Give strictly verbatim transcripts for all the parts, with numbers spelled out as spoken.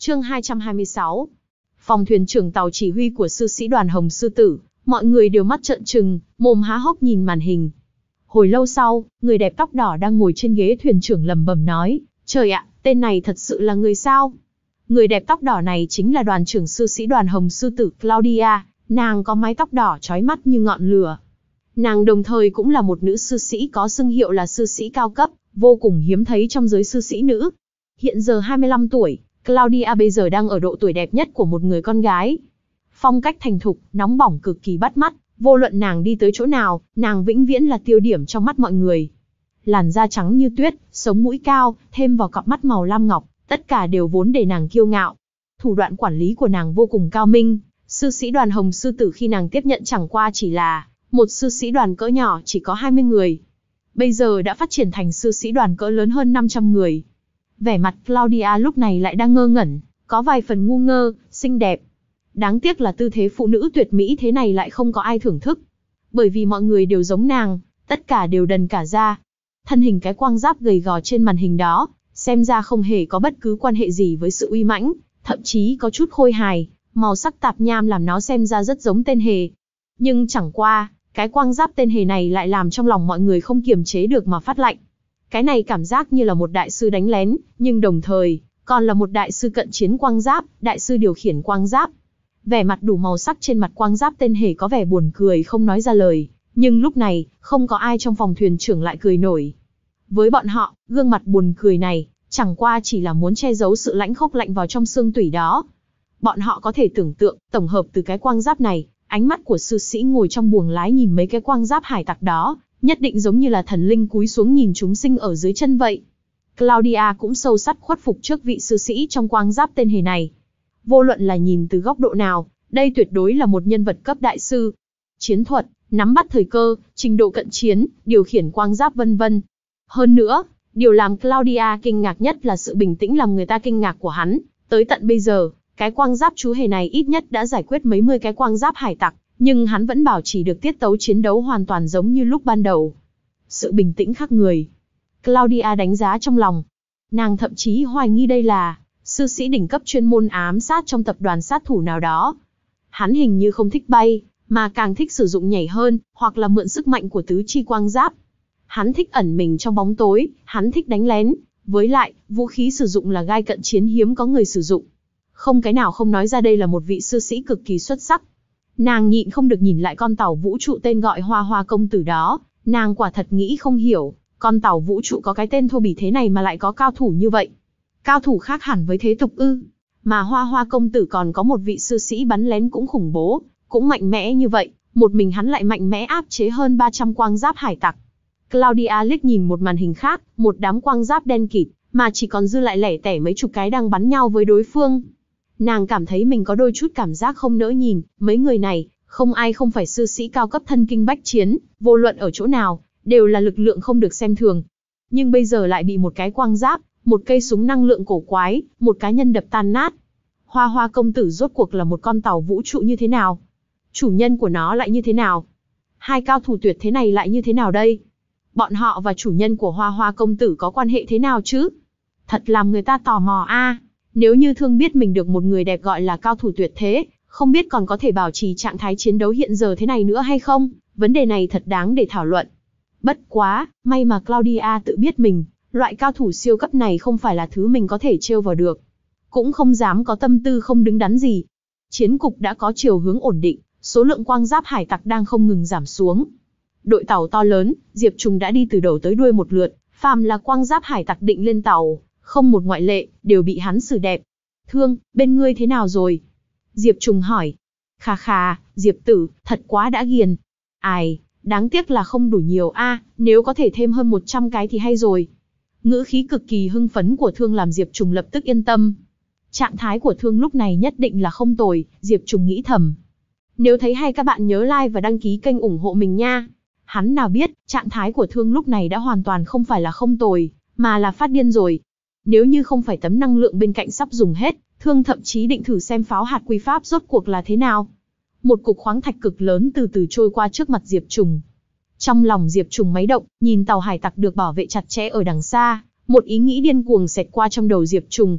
Chương hai trăm hai mươi sáu. Phòng thuyền trưởng tàu chỉ huy của sư sĩ đoàn Hồng Sư Tử, mọi người đều mắt trợn trừng, mồm há hốc nhìn màn hình. Hồi lâu sau, người đẹp tóc đỏ đang ngồi trên ghế thuyền trưởng lẩm bẩm nói, trời ạ, tên này thật sự là người sao? Người đẹp tóc đỏ này chính là đoàn trưởng sư sĩ đoàn Hồng Sư Tử Claudia, nàng có mái tóc đỏ chói mắt như ngọn lửa. Nàng đồng thời cũng là một nữ sư sĩ có xưng hiệu là sư sĩ cao cấp, vô cùng hiếm thấy trong giới sư sĩ nữ. Hiện giờ hai mươi lăm tuổi, Claudia bây giờ đang ở độ tuổi đẹp nhất của một người con gái. Phong cách thành thục, nóng bỏng cực kỳ bắt mắt, vô luận nàng đi tới chỗ nào, nàng vĩnh viễn là tiêu điểm trong mắt mọi người. Làn da trắng như tuyết, sống mũi cao, thêm vào cặp mắt màu lam ngọc, tất cả đều vốn để nàng kiêu ngạo. Thủ đoạn quản lý của nàng vô cùng cao minh, sư sĩ đoàn Hồng Sư Tử khi nàng tiếp nhận chẳng qua chỉ là một sư sĩ đoàn cỡ nhỏ chỉ có hai mươi người. Bây giờ đã phát triển thành sư sĩ đoàn cỡ lớn hơn năm trăm người. Vẻ mặt Claudia lúc này lại đang ngơ ngẩn, có vài phần ngu ngơ, xinh đẹp. Đáng tiếc là tư thế phụ nữ tuyệt mỹ thế này lại không có ai thưởng thức. Bởi vì mọi người đều giống nàng, tất cả đều đần cả ra. Thân hình cái quang giáp gầy gò trên màn hình đó, xem ra không hề có bất cứ quan hệ gì với sự uy mãnh, thậm chí có chút khôi hài, màu sắc tạp nham làm nó xem ra rất giống tên hề. Nhưng chẳng qua, cái quang giáp tên hề này lại làm trong lòng mọi người không kiềm chế được mà phát lạnh. Cái này cảm giác như là một đại sư đánh lén, nhưng đồng thời, còn là một đại sư cận chiến quang giáp, đại sư điều khiển quang giáp. Vẻ mặt đủ màu sắc trên mặt quang giáp tên hề có vẻ buồn cười không nói ra lời, nhưng lúc này, không có ai trong phòng thuyền trưởng lại cười nổi. Với bọn họ, gương mặt buồn cười này, chẳng qua chỉ là muốn che giấu sự lãnh khốc lạnh vào trong xương tủy đó. Bọn họ có thể tưởng tượng, tổng hợp từ cái quang giáp này, ánh mắt của sư sĩ ngồi trong buồng lái nhìn mấy cái quang giáp hải tặc đó, nhất định giống như là thần linh cúi xuống nhìn chúng sinh ở dưới chân vậy. Claudia cũng sâu sắc khuất phục trước vị sư sĩ trong quang giáp tên hề này. Vô luận là nhìn từ góc độ nào, đây tuyệt đối là một nhân vật cấp đại sư. Chiến thuật, nắm bắt thời cơ, trình độ cận chiến, điều khiển quang giáp vân vân. Hơn nữa, điều làm Claudia kinh ngạc nhất là sự bình tĩnh làm người ta kinh ngạc của hắn. Tới tận bây giờ, cái quang giáp chú hề này ít nhất đã giải quyết mấy mươi cái quang giáp hải tặc, nhưng hắn vẫn bảo trì được tiết tấu chiến đấu hoàn toàn giống như lúc ban đầu. Sự bình tĩnh khác người. Claudia đánh giá trong lòng. Nàng thậm chí hoài nghi đây là sư sĩ đỉnh cấp chuyên môn ám sát trong tập đoàn sát thủ nào đó. Hắn hình như không thích bay, mà càng thích sử dụng nhảy hơn, hoặc là mượn sức mạnh của tứ chi quang giáp. Hắn thích ẩn mình trong bóng tối, hắn thích đánh lén, với lại, vũ khí sử dụng là gai cận chiến hiếm có người sử dụng. Không cái nào không nói ra đây là một vị sư sĩ cực kỳ xuất sắc. Nàng nhịn không được nhìn lại con tàu vũ trụ tên gọi Hoa Hoa công tử đó, nàng quả thật nghĩ không hiểu, con tàu vũ trụ có cái tên thô bỉ thế này mà lại có cao thủ như vậy. Cao thủ khác hẳn với thế tục ư? Mà Hoa Hoa công tử còn có một vị sư sĩ bắn lén cũng khủng bố, cũng mạnh mẽ như vậy, một mình hắn lại mạnh mẽ áp chế hơn ba trăm quang giáp hải tặc. Claudia liếc nhìn một màn hình khác, một đám quang giáp đen kịt, mà chỉ còn dư lại lẻ tẻ mấy chục cái đang bắn nhau với đối phương. Nàng cảm thấy mình có đôi chút cảm giác không nỡ nhìn, mấy người này, không ai không phải sư sĩ cao cấp thân kinh bách chiến, vô luận ở chỗ nào, đều là lực lượng không được xem thường. Nhưng bây giờ lại bị một cái quang giáp, một cây súng năng lượng cổ quái, một cá nhân đập tan nát. Hoa Hoa công tử rốt cuộc là một con tàu vũ trụ như thế nào? Chủ nhân của nó lại như thế nào? Hai cao thủ tuyệt thế này lại như thế nào đây? Bọn họ và chủ nhân của Hoa Hoa công tử có quan hệ thế nào chứ? Thật làm người ta tò mò a. Nếu như Thương biết mình được một người đẹp gọi là cao thủ tuyệt thế, không biết còn có thể bảo trì trạng thái chiến đấu hiện giờ thế này nữa hay không? Vấn đề này thật đáng để thảo luận. Bất quá, may mà Claudia tự biết mình, loại cao thủ siêu cấp này không phải là thứ mình có thể trêu vào được. Cũng không dám có tâm tư không đứng đắn gì. Chiến cục đã có chiều hướng ổn định, số lượng quang giáp hải tặc đang không ngừng giảm xuống. Đội tàu to lớn, Diệp Trùng đã đi từ đầu tới đuôi một lượt, phàm là quang giáp hải tặc định lên tàu, không một ngoại lệ, đều bị hắn xử đẹp. Thương, bên ngươi thế nào rồi? Diệp Trùng hỏi. Khà khà, Diệp tử, thật quá đã ghiền. Ai, đáng tiếc là không đủ nhiều a, nếu có thể thêm hơn một trăm cái thì hay rồi. Ngữ khí cực kỳ hưng phấn của Thương làm Diệp Trùng lập tức yên tâm. Trạng thái của Thương lúc này nhất định là không tồi, Diệp Trùng nghĩ thầm. Nếu thấy hay các bạn nhớ like và đăng ký kênh ủng hộ mình nha. Hắn nào biết, trạng thái của Thương lúc này đã hoàn toàn không phải là không tồi, mà là phát điên rồi. Nếu như không phải tấm năng lượng bên cạnh sắp dùng hết, Thương thậm chí định thử xem pháo hạt quy pháp rốt cuộc là thế nào. Một cục khoáng thạch cực lớn từ từ trôi qua trước mặt Diệp Trùng. Trong lòng Diệp Trùng máy động, nhìn tàu hải tặc được bảo vệ chặt chẽ ở đằng xa, một ý nghĩ điên cuồng xẹt qua trong đầu Diệp Trùng.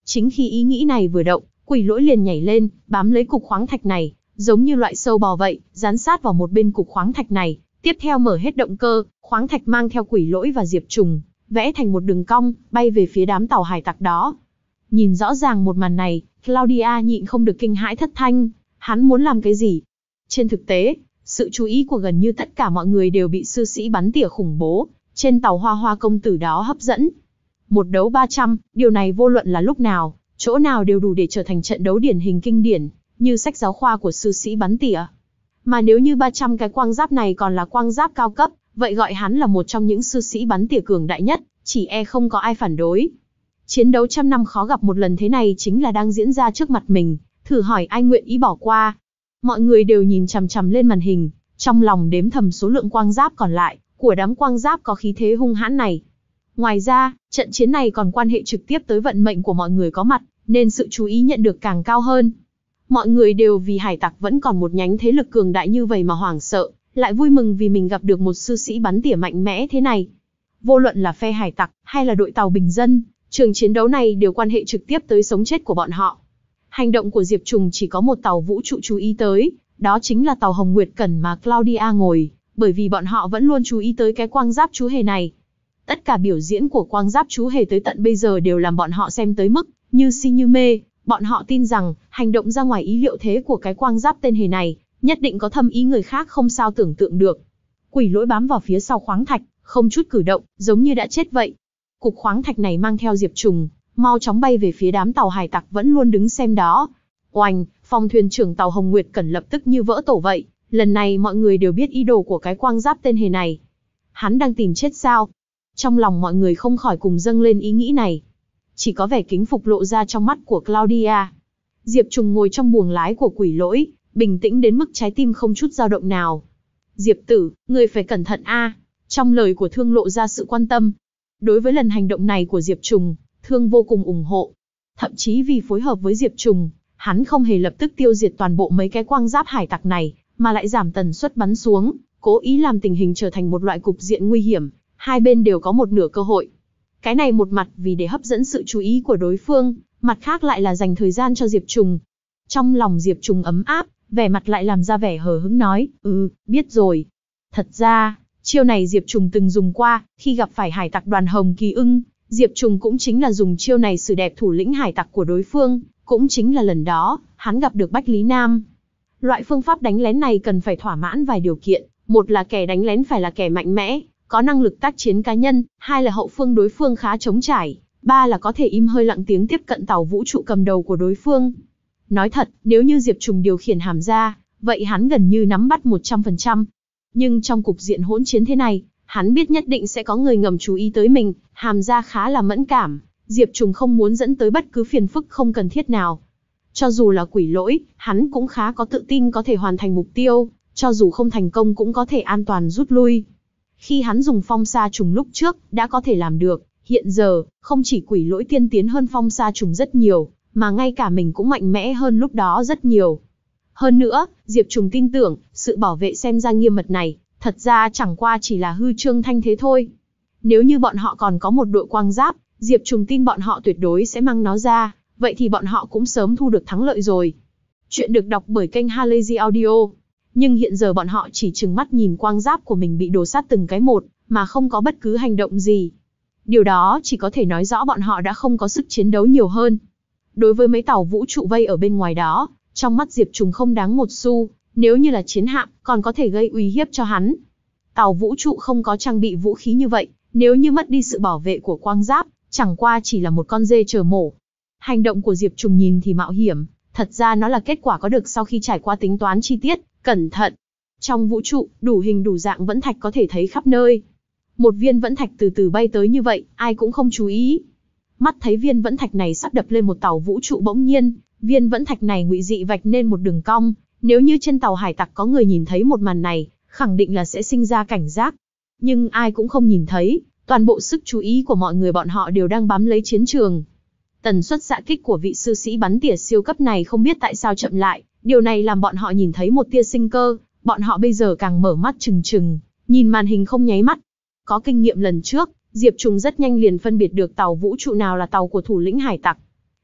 Chính khi ý nghĩ này vừa động, quỷ lỗi liền nhảy lên, bám lấy cục khoáng thạch này, giống như loại sâu bò vậy, dán sát vào một bên cục khoáng thạch này. Tiếp theo mở hết động cơ, khoáng thạch mang theo quỷ lỗi và Diệp Trùng, vẽ thành một đường cong, bay về phía đám tàu hải tặc đó. Nhìn rõ ràng một màn này, Claudia nhịn không được kinh hãi thất thanh, hắn muốn làm cái gì? Trên thực tế, sự chú ý của gần như tất cả mọi người đều bị sư sĩ bắn tỉa khủng bố trên tàu Hoa Hoa công tử đó hấp dẫn. Một đấu ba trăm, điều này vô luận là lúc nào, chỗ nào đều đủ để trở thành trận đấu điển hình kinh điển, như sách giáo khoa của sư sĩ bắn tỉa. Mà nếu như ba trăm cái quang giáp này còn là quang giáp cao cấp, vậy gọi hắn là một trong những sư sĩ bắn tỉa cường đại nhất, chỉ e không có ai phản đối. Chiến đấu trăm năm khó gặp một lần thế này chính là đang diễn ra trước mặt mình, thử hỏi ai nguyện ý bỏ qua. Mọi người đều nhìn chằm chằm lên màn hình, trong lòng đếm thầm số lượng quang giáp còn lại của đám quang giáp có khí thế hung hãn này. Ngoài ra, trận chiến này còn quan hệ trực tiếp tới vận mệnh của mọi người có mặt, nên sự chú ý nhận được càng cao hơn. Mọi người đều vì hải tặc vẫn còn một nhánh thế lực cường đại như vậy mà hoảng sợ, lại vui mừng vì mình gặp được một sư sĩ bắn tỉa mạnh mẽ thế này. Vô luận là phe hải tặc hay là đội tàu bình dân, trường chiến đấu này đều quan hệ trực tiếp tới sống chết của bọn họ. Hành động của Diệp Trùng chỉ có một tàu vũ trụ chú ý tới, đó chính là tàu Hồng Nguyệt Cẩn mà Claudia ngồi, bởi vì bọn họ vẫn luôn chú ý tới cái quang giáp chú hề này. Tất cả biểu diễn của quang giáp chú hề tới tận bây giờ đều làm bọn họ xem tới mức như si như mê. Bọn họ tin rằng, hành động ra ngoài ý liệu thế của cái quang giáp tên hề này, nhất định có thâm ý người khác không sao tưởng tượng được. Quỷ lỗi bám vào phía sau khoáng thạch, không chút cử động, giống như đã chết vậy. Cục khoáng thạch này mang theo Diệp Trùng, mau chóng bay về phía đám tàu hải tặc vẫn luôn đứng xem đó. Oanh, phòng thuyền trưởng tàu Hồng Nguyệt Cẩn lập tức như vỡ tổ vậy. Lần này mọi người đều biết ý đồ của cái quang giáp tên hề này. Hắn đang tìm chết sao? Trong lòng mọi người không khỏi cùng dâng lên ý nghĩ này. Chỉ có vẻ kính phục lộ ra trong mắt của Claudia. Diệp Trùng ngồi trong buồng lái của quỷ lỗi, bình tĩnh đến mức trái tim không chút dao động nào. Diệp tử, người phải cẩn thận a. Trong lời của Thương lộ ra sự quan tâm. Đối với lần hành động này của Diệp Trùng, Thương vô cùng ủng hộ. Thậm chí vì phối hợp với Diệp Trùng, hắn không hề lập tức tiêu diệt toàn bộ mấy cái quang giáp hải tặc này, mà lại giảm tần suất bắn xuống, cố ý làm tình hình trở thành một loại cục diện nguy hiểm, hai bên đều có một nửa cơ hội. Cái này một mặt vì để hấp dẫn sự chú ý của đối phương, mặt khác lại là dành thời gian cho Diệp Trùng. Trong lòng Diệp Trùng ấm áp, vẻ mặt lại làm ra vẻ hờ hững nói, ừ, biết rồi. Thật ra, chiêu này Diệp Trùng từng dùng qua, khi gặp phải hải tặc đoàn Hồng Kỳ Ưng, Diệp Trùng cũng chính là dùng chiêu này xử đẹp thủ lĩnh hải tặc của đối phương, cũng chính là lần đó, hắn gặp được Bách Lý Nam. Loại phương pháp đánh lén này cần phải thỏa mãn vài điều kiện, một là kẻ đánh lén phải là kẻ mạnh mẽ, có năng lực tác chiến cá nhân, hai là hậu phương đối phương khá trống trải, ba là có thể im hơi lặng tiếng tiếp cận tàu vũ trụ cầm đầu của đối phương. Nói thật, nếu như Diệp Trùng điều khiển hàm ra, vậy hắn gần như nắm bắt một trăm phần trăm. Nhưng trong cục diện hỗn chiến thế này, hắn biết nhất định sẽ có người ngầm chú ý tới mình, hàm ra khá là mẫn cảm, Diệp Trùng không muốn dẫn tới bất cứ phiền phức không cần thiết nào. Cho dù là quỷ lỗi, hắn cũng khá có tự tin có thể hoàn thành mục tiêu, cho dù không thành công cũng có thể an toàn rút lui. Khi hắn dùng phong sa trùng lúc trước, đã có thể làm được, hiện giờ, không chỉ quỷ lỗi tiên tiến hơn phong sa trùng rất nhiều, mà ngay cả mình cũng mạnh mẽ hơn lúc đó rất nhiều. Hơn nữa, Diệp Trùng tin tưởng, sự bảo vệ xem ra nghiêm mật này, thật ra chẳng qua chỉ là hư trương thanh thế thôi. Nếu như bọn họ còn có một đội quang giáp, Diệp Trùng tin bọn họ tuyệt đối sẽ mang nó ra, vậy thì bọn họ cũng sớm thu được thắng lợi rồi. Chuyện được đọc bởi kênh Halazy Audio. Nhưng hiện giờ bọn họ chỉ trừng mắt nhìn quang giáp của mình bị đổ sát từng cái một, mà không có bất cứ hành động gì. Điều đó chỉ có thể nói rõ bọn họ đã không có sức chiến đấu nhiều hơn. Đối với mấy tàu vũ trụ vây ở bên ngoài đó, trong mắt Diệp Trùng không đáng một xu, nếu như là chiến hạm, còn có thể gây uy hiếp cho hắn. Tàu vũ trụ không có trang bị vũ khí như vậy, nếu như mất đi sự bảo vệ của quang giáp, chẳng qua chỉ là một con dê chờ mổ. Hành động của Diệp Trùng nhìn thì mạo hiểm, thật ra nó là kết quả có được sau khi trải qua tính toán chi tiết, cẩn thận. Trong vũ trụ, đủ hình đủ dạng vẫn thạch có thể thấy khắp nơi. Một viên vẫn thạch từ từ bay tới như vậy, ai cũng không chú ý. Mắt thấy viên vẫn thạch này sắp đập lên một tàu vũ trụ, bỗng nhiên, viên vẫn thạch này ngụy dị vạch nên một đường cong. Nếu như trên tàu hải tặc có người nhìn thấy một màn này, khẳng định là sẽ sinh ra cảnh giác. Nhưng ai cũng không nhìn thấy, toàn bộ sức chú ý của mọi người bọn họ đều đang bám lấy chiến trường. Tần suất xạ kích của vị sư sĩ bắn tỉa siêu cấp này không biết tại sao chậm lại, điều này làm bọn họ nhìn thấy một tia sinh cơ, bọn họ bây giờ càng mở mắt trừng trừng, nhìn màn hình không nháy mắt. Có kinh nghiệm lần trước, Diệp Trùng rất nhanh liền phân biệt được tàu vũ trụ nào là tàu của thủ lĩnh hải tặc.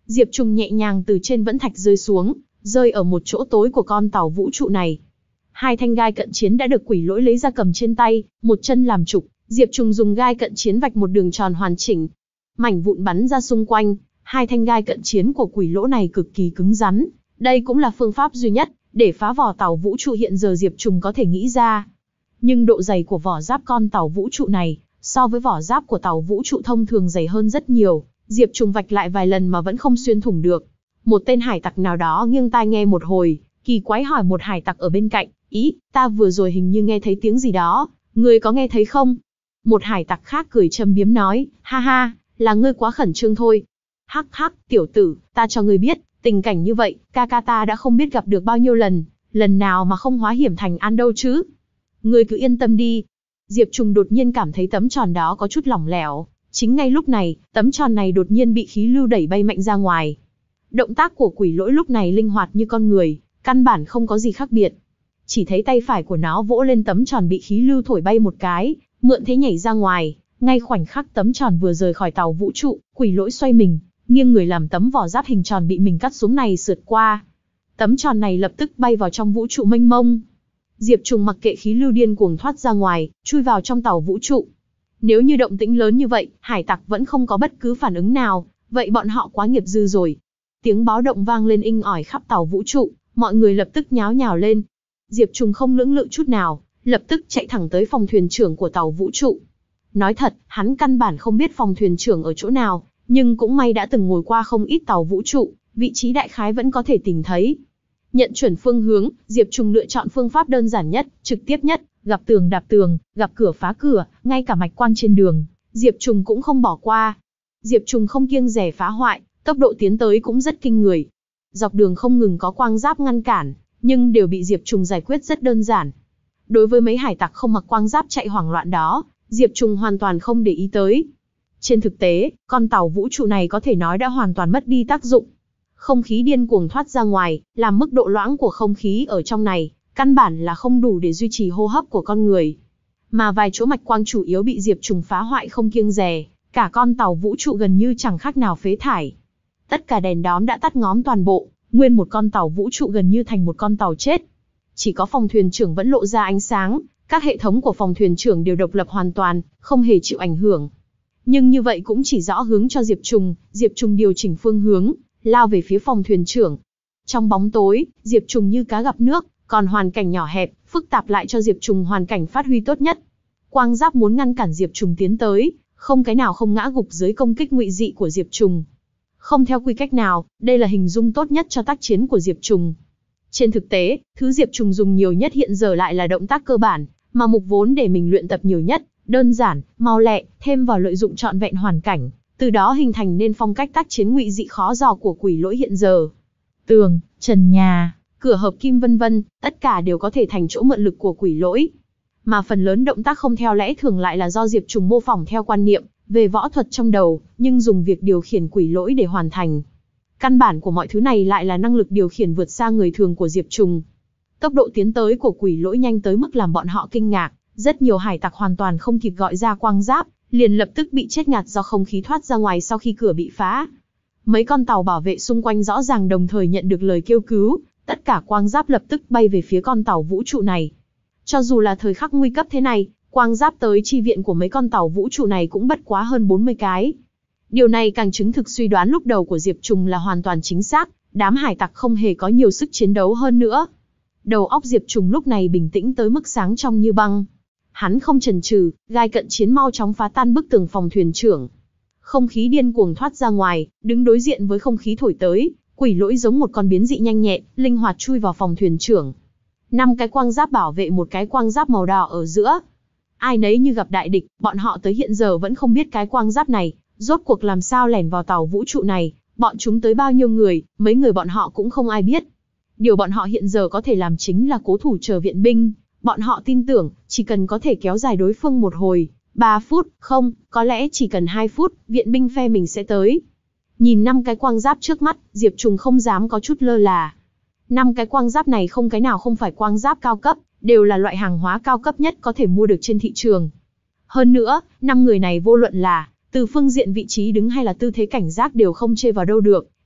Diệp Trùng nhẹ nhàng từ trên vẫn thạch rơi xuống, rơi ở một chỗ tối của con tàu vũ trụ này. Hai thanh gai cận chiến đã được quỷ lỗi lấy ra cầm trên tay, một chân làm trục, Diệp Trùng dùng gai cận chiến vạch một đường tròn hoàn chỉnh. Mảnh vụn bắn ra xung quanh, hai thanh gai cận chiến của quỷ lỗ này cực kỳ cứng rắn. Đây cũng là phương pháp duy nhất để phá vỏ tàu vũ trụ hiện giờ Diệp Trùng có thể nghĩ ra. Nhưng độ dày của vỏ giáp con tàu vũ trụ này, so với vỏ giáp của tàu vũ trụ thông thường dày hơn rất nhiều, Diệp Trùng vạch lại vài lần mà vẫn không xuyên thủng được. Một tên hải tặc nào đó nghiêng tai nghe một hồi, kỳ quái hỏi một hải tặc ở bên cạnh, ý, ta vừa rồi hình như nghe thấy tiếng gì đó, ngươi có nghe thấy không? Một hải tặc khác cười châm biếm nói, ha ha, là ngươi quá khẩn trương thôi. Hắc hắc, tiểu tử, ta cho ngươi biết, tình cảnh như vậy, ca ca ta đã không biết gặp được bao nhiêu lần, lần nào mà không hóa hiểm thành an đâu chứ. Ngươi cứ yên tâm đi. Diệp Trùng đột nhiên cảm thấy tấm tròn đó có chút lỏng lẻo, chính ngay lúc này, tấm tròn này đột nhiên bị khí lưu đẩy bay mạnh ra ngoài. Động tác của quỷ lỗi lúc này linh hoạt như con người, căn bản không có gì khác biệt. Chỉ thấy tay phải của nó vỗ lên tấm tròn bị khí lưu thổi bay một cái, mượn thế nhảy ra ngoài, ngay khoảnh khắc tấm tròn vừa rời khỏi tàu vũ trụ, quỷ lỗi xoay mình, nghiêng người làm tấm vỏ giáp hình tròn bị mình cắt xuống này sượt qua. Tấm tròn này lập tức bay vào trong vũ trụ mênh mông. Diệp Trùng mặc kệ khí lưu điên cuồng thoát ra ngoài, chui vào trong tàu vũ trụ. Nếu như động tĩnh lớn như vậy, hải tặc vẫn không có bất cứ phản ứng nào, vậy bọn họ quá nghiệp dư rồi. Tiếng báo động vang lên inh ỏi khắp tàu vũ trụ, mọi người lập tức nháo nhào lên. Diệp Trùng không lưỡng lự chút nào, lập tức chạy thẳng tới phòng thuyền trưởng của tàu vũ trụ. Nói thật, hắn căn bản không biết phòng thuyền trưởng ở chỗ nào, nhưng cũng may đã từng ngồi qua không ít tàu vũ trụ, vị trí đại khái vẫn có thể tìm thấy. Nhận chuẩn phương hướng, Diệp Trùng lựa chọn phương pháp đơn giản nhất, trực tiếp nhất, gặp tường đạp tường, gặp cửa phá cửa, ngay cả mạch quang trên đường, Diệp Trùng cũng không bỏ qua. Diệp Trùng không kiêng dè phá hoại, tốc độ tiến tới cũng rất kinh người. Dọc đường không ngừng có quang giáp ngăn cản, nhưng đều bị Diệp Trùng giải quyết rất đơn giản. Đối với mấy hải tặc không mặc quang giáp chạy hoảng loạn đó, Diệp Trùng hoàn toàn không để ý tới. Trên thực tế, con tàu vũ trụ này có thể nói đã hoàn toàn mất đi tác dụng. Không khí điên cuồng thoát ra ngoài, làm mức độ loãng của không khí ở trong này, căn bản là không đủ để duy trì hô hấp của con người. Mà vài chỗ mạch quang chủ yếu bị Diệp Trùng phá hoại không kiêng dè, cả con tàu vũ trụ gần như chẳng khác nào phế thải. Tất cả đèn đóm đã tắt ngóm toàn bộ, nguyên một con tàu vũ trụ gần như thành một con tàu chết. Chỉ có phòng thuyền trưởng vẫn lộ ra ánh sáng, các hệ thống của phòng thuyền trưởng đều độc lập hoàn toàn, không hề chịu ảnh hưởng. Nhưng như vậy cũng chỉ rõ hướng cho Diệp Trùng, Diệp Trùng điều chỉnh phương hướng, lao về phía phòng thuyền trưởng. Trong bóng tối, Diệp Trùng như cá gặp nước, còn hoàn cảnh nhỏ hẹp, phức tạp lại cho Diệp Trùng hoàn cảnh phát huy tốt nhất. Quang giáp muốn ngăn cản Diệp Trùng tiến tới, không cái nào không ngã gục dưới công kích ngụy dị của Diệp Trùng. Không theo quy cách nào, đây là hình dung tốt nhất cho tác chiến của Diệp Trùng. Trên thực tế, thứ Diệp Trùng dùng nhiều nhất hiện giờ lại là động tác cơ bản, mà mục vốn để mình luyện tập nhiều nhất, đơn giản, mau lẹ, thêm vào lợi dụng trọn vẹn hoàn cảnh, từ đó hình thành nên phong cách tác chiến ngụy dị khó dò của quỷ lỗi hiện giờ. Tường, trần nhà, cửa hợp kim vân vân, tất cả đều có thể thành chỗ mượn lực của quỷ lỗi. Mà phần lớn động tác không theo lẽ thường lại là do Diệp Trùng mô phỏng theo quan niệm về võ thuật trong đầu, nhưng dùng việc điều khiển quỷ lỗi để hoàn thành. Căn bản của mọi thứ này lại là năng lực điều khiển vượt xa người thường của Diệp Trùng. Tốc độ tiến tới của quỷ lỗi nhanh tới mức làm bọn họ kinh ngạc, rất nhiều hải tặc hoàn toàn không kịp gọi ra quang giáp, liền lập tức bị chết ngạt do không khí thoát ra ngoài sau khi cửa bị phá. Mấy con tàu bảo vệ xung quanh rõ ràng đồng thời nhận được lời kêu cứu, tất cả quang giáp lập tức bay về phía con tàu vũ trụ này. Cho dù là thời khắc nguy cấp thế này, quang giáp tới chi viện của mấy con tàu vũ trụ này cũng bất quá hơn bốn mươi cái. Điều này càng chứng thực suy đoán lúc đầu của Diệp Trùng là hoàn toàn chính xác, đám hải tặc không hề có nhiều sức chiến đấu hơn nữa. Đầu óc Diệp Trùng lúc này bình tĩnh tới mức sáng trong như băng. Hắn không chần chừ, gai cận chiến mau chóng phá tan bức tường phòng thuyền trưởng. Không khí điên cuồng thoát ra ngoài, đứng đối diện với không khí thổi tới, quỷ lỗi giống một con biến dị nhanh nhẹn, linh hoạt chui vào phòng thuyền trưởng. Năm cái quang giáp bảo vệ một cái quang giáp màu đỏ ở giữa. Ai nấy như gặp đại địch, bọn họ tới hiện giờ vẫn không biết cái quang giáp này rốt cuộc làm sao lẻn vào tàu vũ trụ này, bọn chúng tới bao nhiêu người, mấy người bọn họ cũng không ai biết. Điều bọn họ hiện giờ có thể làm chính là cố thủ chờ viện binh. Bọn họ tin tưởng, chỉ cần có thể kéo dài đối phương một hồi, ba phút, không, có lẽ chỉ cần hai phút, viện binh phe mình sẽ tới. Nhìn năm cái quang giáp trước mắt, Diệp Trùng không dám có chút lơ là. Năm cái quang giáp này không cái nào không phải quang giáp cao cấp, đều là loại hàng hóa cao cấp nhất có thể mua được trên thị trường. Hơn nữa, năm người này vô luận là từ phương diện vị trí đứng hay là tư thế cảnh giác đều không chê vào đâu được,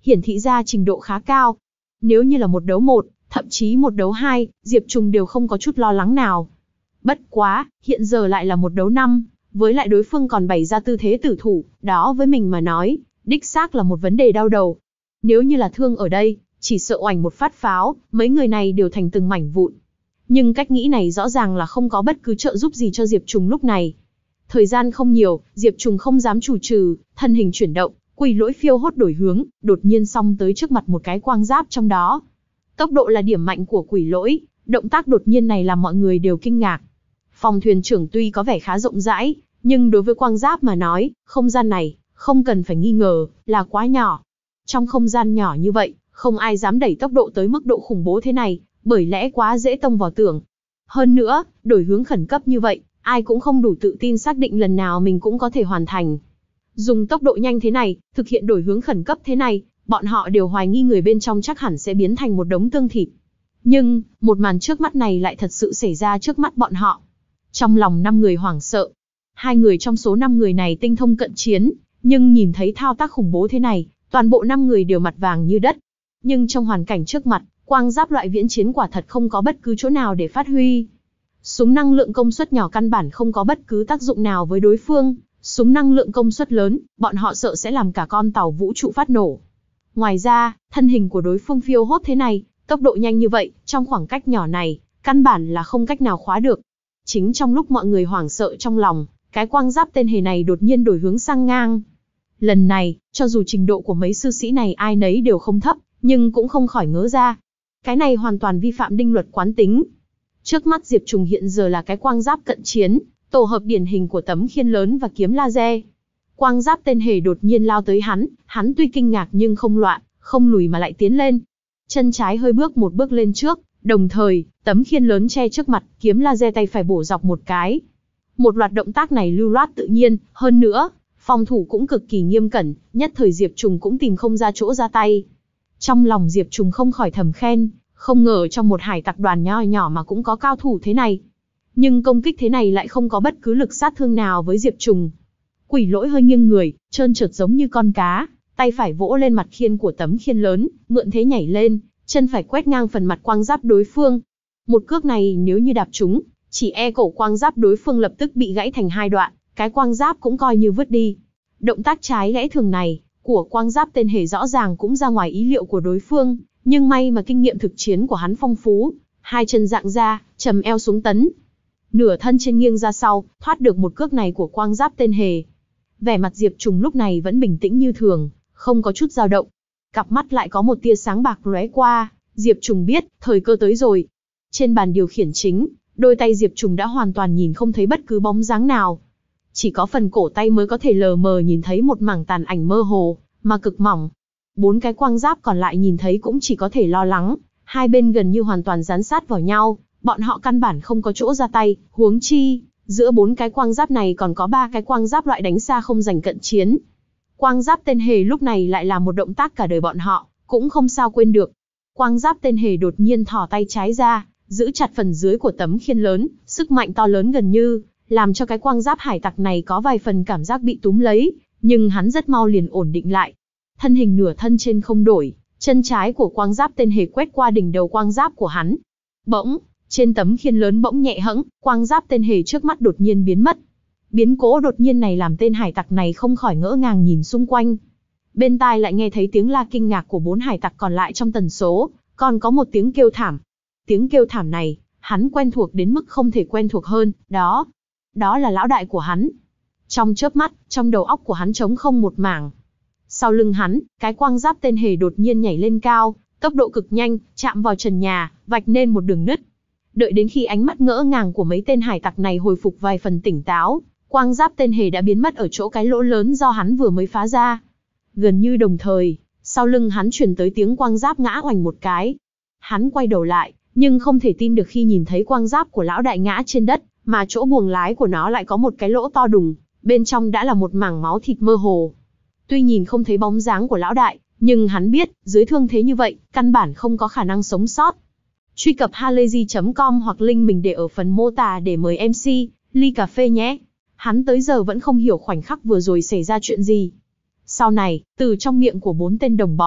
hiển thị ra trình độ khá cao. Nếu như là một đấu một, thậm chí một đấu hai, Diệp Trùng đều không có chút lo lắng nào. Bất quá, hiện giờ lại là một đấu năm, với lại đối phương còn bày ra tư thế tử thủ, đó với mình mà nói, đích xác là một vấn đề đau đầu. Nếu như là thương ở đây, chỉ sợ oảnh một phát pháo, mấy người này đều thành từng mảnh vụn. Nhưng cách nghĩ này rõ ràng là không có bất cứ trợ giúp gì cho Diệp Trùng lúc này. Thời gian không nhiều, Diệp Trùng không dám chù trừ, thân hình chuyển động, quỷ lỗi phiêu hốt đổi hướng, đột nhiên xông tới trước mặt một cái quang giáp trong đó. Tốc độ là điểm mạnh của quỷ lỗi, động tác đột nhiên này làm mọi người đều kinh ngạc. Phòng thuyền trưởng tuy có vẻ khá rộng rãi, nhưng đối với quang giáp mà nói, không gian này, không cần phải nghi ngờ, là quá nhỏ. Trong không gian nhỏ như vậy, không ai dám đẩy tốc độ tới mức độ khủng bố thế này, bởi lẽ quá dễ tông vào tường. Hơn nữa, đổi hướng khẩn cấp như vậy, ai cũng không đủ tự tin xác định lần nào mình cũng có thể hoàn thành. Dùng tốc độ nhanh thế này, thực hiện đổi hướng khẩn cấp thế này, bọn họ đều hoài nghi người bên trong chắc hẳn sẽ biến thành một đống tương thịt. Nhưng, một màn trước mắt này lại thật sự xảy ra trước mắt bọn họ. Trong lòng năm người hoảng sợ. Hai người trong số năm người này tinh thông cận chiến, nhưng nhìn thấy thao tác khủng bố thế này, toàn bộ năm người đều mặt vàng như đất. Nhưng trong hoàn cảnh trước mặt, quang giáp loại viễn chiến quả thật không có bất cứ chỗ nào để phát huy. Súng năng lượng công suất nhỏ căn bản không có bất cứ tác dụng nào với đối phương, súng năng lượng công suất lớn, bọn họ sợ sẽ làm cả con tàu vũ trụ phát nổ. Ngoài ra, thân hình của đối phương phiêu hốt thế này, tốc độ nhanh như vậy, trong khoảng cách nhỏ này, căn bản là không cách nào khóa được. Chính trong lúc mọi người hoảng sợ trong lòng, cái quang giáp tên hề này đột nhiên đổi hướng sang ngang. Lần này, cho dù trình độ của mấy sư sĩ này ai nấy đều không thấp, nhưng cũng không khỏi ngớ ra. Cái này hoàn toàn vi phạm định luật quán tính. Trước mắt Diệp Trùng hiện giờ là cái quang giáp cận chiến, tổ hợp điển hình của tấm khiên lớn và kiếm laser. Quang giáp tên hề đột nhiên lao tới hắn, hắn tuy kinh ngạc nhưng không loạn, không lùi mà lại tiến lên. Chân trái hơi bước một bước lên trước, đồng thời, tấm khiên lớn che trước mặt, kiếm laser tay phải bổ dọc một cái. Một loạt động tác này lưu loát tự nhiên, hơn nữa, phòng thủ cũng cực kỳ nghiêm cẩn, nhất thời Diệp Trùng cũng tìm không ra chỗ ra tay. Trong lòng Diệp Trùng không khỏi thầm khen, không ngờ trong một hải tặc đoàn nho nhỏ mà cũng có cao thủ thế này. Nhưng công kích thế này lại không có bất cứ lực sát thương nào với Diệp Trùng. Quỷ lỗi hơi nghiêng người, trơn trượt giống như con cá, tay phải vỗ lên mặt khiên của tấm khiên lớn, mượn thế nhảy lên, chân phải quét ngang phần mặt quang giáp đối phương. Một cước này nếu như đạp trúng, chỉ e cổ quang giáp đối phương lập tức bị gãy thành hai đoạn, cái quang giáp cũng coi như vứt đi. Động tác trái lẽ thường này, của quang giáp tên hề rõ ràng cũng ra ngoài ý liệu của đối phương, nhưng may mà kinh nghiệm thực chiến của hắn phong phú, hai chân dạng ra, trầm eo xuống tấn. Nửa thân trên nghiêng ra sau, thoát được một cước này của quang giáp tên hề. Vẻ mặt Diệp Trùng lúc này vẫn bình tĩnh như thường, không có chút dao động. Cặp mắt lại có một tia sáng bạc lóe qua, Diệp Trùng biết, thời cơ tới rồi. Trên bàn điều khiển chính, đôi tay Diệp Trùng đã hoàn toàn nhìn không thấy bất cứ bóng dáng nào. Chỉ có phần cổ tay mới có thể lờ mờ nhìn thấy một mảng tàn ảnh mơ hồ, mà cực mỏng. Bốn cái quang giáp còn lại nhìn thấy cũng chỉ có thể lo lắng, hai bên gần như hoàn toàn dán sát vào nhau, bọn họ căn bản không có chỗ ra tay, huống chi, giữa bốn cái quang giáp này còn có ba cái quang giáp loại đánh xa không giành cận chiến. Quang giáp tên hề lúc này lại là một động tác cả đời bọn họ, cũng không sao quên được. Quang giáp tên hề đột nhiên thò tay trái ra, giữ chặt phần dưới của tấm khiên lớn, sức mạnh to lớn gần như, làm cho cái quang giáp hải tặc này có vài phần cảm giác bị túm lấy, nhưng hắn rất mau liền ổn định lại. Thân hình nửa thân trên không đổi, chân trái của quang giáp tên hề quét qua đỉnh đầu quang giáp của hắn. Bỗng, trên tấm khiên lớn bỗng nhẹ hẫng, quang giáp tên hề trước mắt đột nhiên biến mất. Biến cố đột nhiên này làm tên hải tặc này không khỏi ngỡ ngàng nhìn xung quanh. Bên tai lại nghe thấy tiếng la kinh ngạc của bốn hải tặc còn lại trong tần số, còn có một tiếng kêu thảm. Tiếng kêu thảm này, hắn quen thuộc đến mức không thể quen thuộc hơn, đó. Đó là lão đại của hắn. Trong chớp mắt, trong đầu óc của hắn trống không một mảng. Sau lưng hắn, cái quang giáp tên hề đột nhiên nhảy lên cao, tốc độ cực nhanh, chạm vào trần nhà, vạch nên một đường nứt. Đợi đến khi ánh mắt ngỡ ngàng của mấy tên hải tặc này hồi phục vài phần tỉnh táo, quang giáp tên hề đã biến mất ở chỗ cái lỗ lớn do hắn vừa mới phá ra. Gần như đồng thời, sau lưng hắn truyền tới tiếng quang giáp ngã oành một cái. Hắn quay đầu lại, nhưng không thể tin được khi nhìn thấy quang giáp của lão đại ngã trên đất, mà chỗ buồng lái của nó lại có một cái lỗ to đùng, bên trong đã là một mảng máu thịt mơ hồ. Tuy nhìn không thấy bóng dáng của lão đại, nhưng hắn biết, dưới thương thế như vậy, căn bản không có khả năng sống sót. Truy cập halayzi chấm com hoặc link mình để ở phần mô tả để mời em xê, ly cà phê nhé. Hắn tới giờ vẫn không hiểu khoảnh khắc vừa rồi xảy ra chuyện gì. Sau này, từ trong miệng của bốn tên đồng bọn,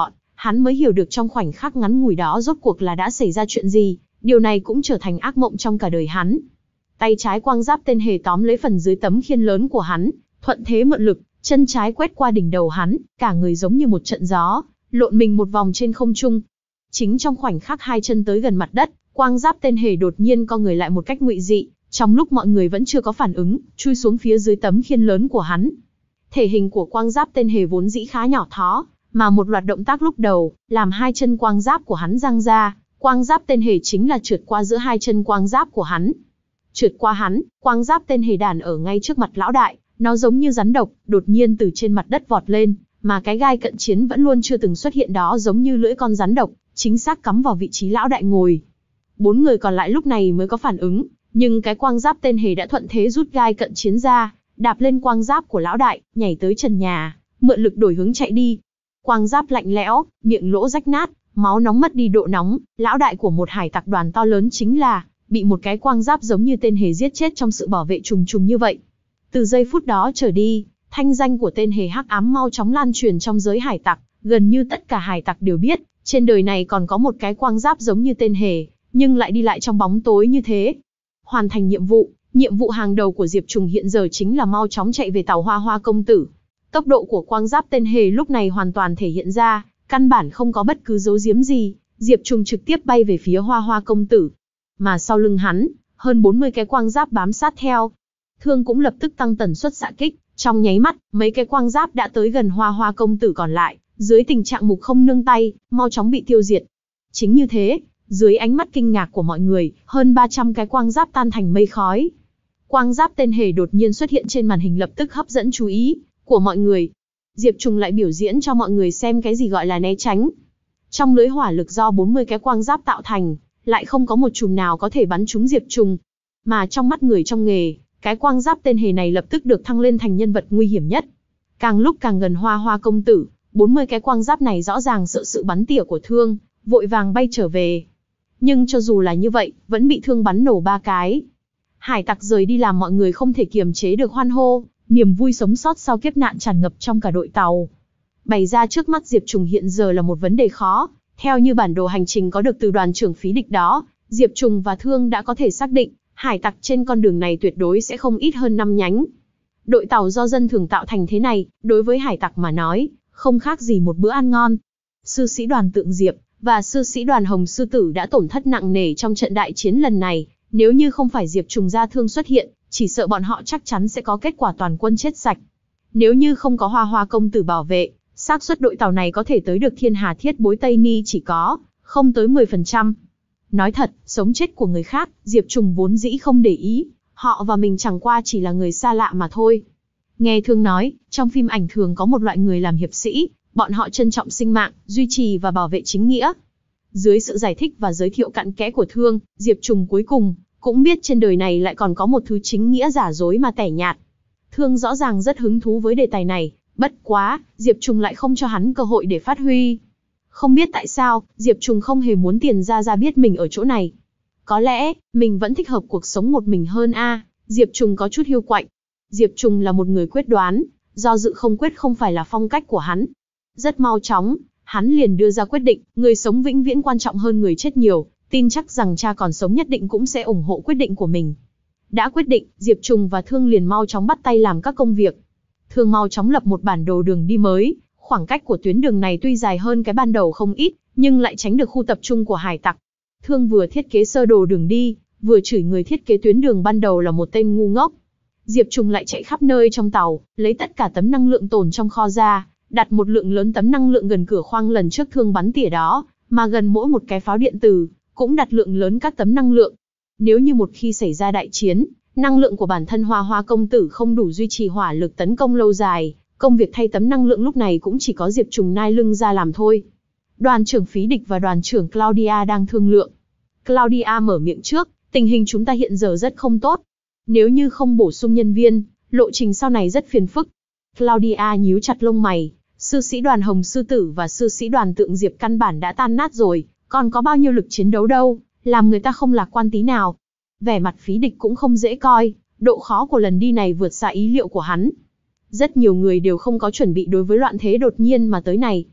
hắn mới hiểu được trong khoảnh khắc ngắn ngủi đó rốt cuộc là đã xảy ra chuyện gì, điều này cũng trở thành ác mộng trong cả đời hắn. Tay trái quang giáp tên hề tóm lấy phần dưới tấm khiên lớn của hắn, thuận thế mượn lực, chân trái quét qua đỉnh đầu hắn, cả người giống như một trận gió, lộn mình một vòng trên không trung. Chính trong khoảnh khắc hai chân tới gần mặt đất, quang giáp tên hề đột nhiên co người lại một cách ngụy dị, trong lúc mọi người vẫn chưa có phản ứng, chui xuống phía dưới tấm khiên lớn của hắn. Thể hình của quang giáp tên hề vốn dĩ khá nhỏ thó, mà một loạt động tác lúc đầu, làm hai chân quang giáp của hắn giang ra, quang giáp tên hề chính là trượt qua giữa hai chân quang giáp của hắn. Trượt qua hắn, quang giáp tên hề đàn ở ngay trước mặt lão đại, nó giống như rắn độc, đột nhiên từ trên mặt đất vọt lên, mà cái gai cận chiến vẫn luôn chưa từng xuất hiện đó giống như lưỡi con rắn độc, chính xác cắm vào vị trí lão đại ngồi. Bốn người còn lại lúc này mới có phản ứng, nhưng cái quang giáp tên hề đã thuận thế rút gai cận chiến ra, đạp lên quang giáp của lão đại, nhảy tới trần nhà, mượn lực đổi hướng chạy đi. Quang giáp lạnh lẽo, miệng lỗ rách nát, máu nóng mất đi độ nóng, lão đại của một hải tặc đoàn to lớn chính là bị một cái quang giáp giống như tên hề giết chết trong sự bảo vệ trùng trùng như vậy. Từ giây phút đó trở đi, thanh danh của tên hề hắc ám mau chóng lan truyền trong giới hải tặc, gần như tất cả hải tặc đều biết, trên đời này còn có một cái quang giáp giống như tên hề, nhưng lại đi lại trong bóng tối như thế. Hoàn thành nhiệm vụ, nhiệm vụ hàng đầu của Diệp Trùng hiện giờ chính là mau chóng chạy về tàu Hoa Hoa công tử. Tốc độ của quang giáp tên hề lúc này hoàn toàn thể hiện ra, căn bản không có bất cứ giấu giếm gì, Diệp Trùng trực tiếp bay về phía Hoa Hoa công tử. Mà sau lưng hắn, hơn bốn mươi cái quang giáp bám sát theo. Thương cũng lập tức tăng tần suất xạ kích, trong nháy mắt, mấy cái quang giáp đã tới gần Hoa Hoa công tử còn lại, dưới tình trạng mục không nương tay, mau chóng bị tiêu diệt. Chính như thế, dưới ánh mắt kinh ngạc của mọi người, hơn ba trăm cái quang giáp tan thành mây khói. Quang giáp tên hề đột nhiên xuất hiện trên màn hình lập tức hấp dẫn chú ý của mọi người. Diệp Trùng lại biểu diễn cho mọi người xem cái gì gọi là né tránh. Trong lưới hỏa lực do bốn mươi cái quang giáp tạo thành, lại không có một chùm nào có thể bắn trúng Diệp Trùng. Mà trong mắt người trong nghề, cái quang giáp tên hề này lập tức được thăng lên thành nhân vật nguy hiểm nhất. Càng lúc càng gần Hoa Hoa công tử, bốn mươi cái quang giáp này rõ ràng sợ sự bắn tỉa của Thương, vội vàng bay trở về. Nhưng cho dù là như vậy, vẫn bị Thương bắn nổ ba cái. Hải tặc rời đi làm mọi người không thể kiềm chế được hoan hô, niềm vui sống sót sau kiếp nạn tràn ngập trong cả đội tàu. Bày ra trước mắt Diệp Trùng hiện giờ là một vấn đề khó, theo như bản đồ hành trình có được từ đoàn trưởng phí địch đó, Diệp Trùng và Thương đã có thể xác định, hải tặc trên con đường này tuyệt đối sẽ không ít hơn năm nhánh. Đội tàu do dân thường tạo thành thế này, đối với hải tặc mà nói, không khác gì một bữa ăn ngon. Sư sĩ đoàn Tượng Diệp và sư sĩ đoàn Hồng Sư Tử đã tổn thất nặng nề trong trận đại chiến lần này, nếu như không phải Diệp Trùng ra Thương xuất hiện, chỉ sợ bọn họ chắc chắn sẽ có kết quả toàn quân chết sạch. Nếu như không có Hoa Hoa công tử bảo vệ, xác suất đội tàu này có thể tới được Thiên Hà Thiết Bối Tây Ni chỉ có không tới mười phần trăm. Nói thật, sống chết của người khác, Diệp Trùng vốn dĩ không để ý, họ và mình chẳng qua chỉ là người xa lạ mà thôi. Nghe Thương nói, trong phim ảnh thường có một loại người làm hiệp sĩ, bọn họ trân trọng sinh mạng, duy trì và bảo vệ chính nghĩa. Dưới sự giải thích và giới thiệu cặn kẽ của Thương, Diệp Trùng cuối cùng cũng biết trên đời này lại còn có một thứ chính nghĩa giả dối mà tẻ nhạt. Thương rõ ràng rất hứng thú với đề tài này, bất quá, Diệp Trùng lại không cho hắn cơ hội để phát huy. Không biết tại sao, Diệp Trùng không hề muốn Tiền Gia Gia biết mình ở chỗ này. Có lẽ, mình vẫn thích hợp cuộc sống một mình hơn a. À, Diệp Trùng có chút hiu quạnh. Diệp Trùng là một người quyết đoán, do dự không quyết không phải là phong cách của hắn. Rất mau chóng, hắn liền đưa ra quyết định, người sống vĩnh viễn quan trọng hơn người chết nhiều, tin chắc rằng cha còn sống nhất định cũng sẽ ủng hộ quyết định của mình. Đã quyết định, Diệp Trùng và Thương liền mau chóng bắt tay làm các công việc. Thương mau chóng lập một bản đồ đường đi mới, khoảng cách của tuyến đường này tuy dài hơn cái ban đầu không ít, nhưng lại tránh được khu tập trung của hải tặc. Thương vừa thiết kế sơ đồ đường đi, vừa chửi người thiết kế tuyến đường ban đầu là một tên ngu ngốc. Diệp Trùng lại chạy khắp nơi trong tàu, lấy tất cả tấm năng lượng tồn trong kho ra, đặt một lượng lớn tấm năng lượng gần cửa khoang lần trước Thương bắn tỉa đó, mà gần mỗi một cái pháo điện tử, cũng đặt lượng lớn các tấm năng lượng. Nếu như một khi xảy ra đại chiến, năng lượng của bản thân Hoa Hoa công tử không đủ duy trì hỏa lực tấn công lâu dài, công việc thay tấm năng lượng lúc này cũng chỉ có Diệp Trùng nai lưng ra làm thôi. Đoàn trưởng Phí Địch và đoàn trưởng Claudia đang thương lượng. Claudia mở miệng trước, tình hình chúng ta hiện giờ rất không tốt. Nếu như không bổ sung nhân viên, lộ trình sau này rất phiền phức. Claudia nhíu chặt lông mày, sư sĩ đoàn Hồng Sư Tử và sư sĩ đoàn Tượng Diệp căn bản đã tan nát rồi, còn có bao nhiêu lực chiến đấu đâu, làm người ta không lạc quan tí nào. Vẻ mặt Phí Địch cũng không dễ coi, độ khó của lần đi này vượt xa ý liệu của hắn. Rất nhiều người đều không có chuẩn bị đối với loạn thế đột nhiên mà tới này.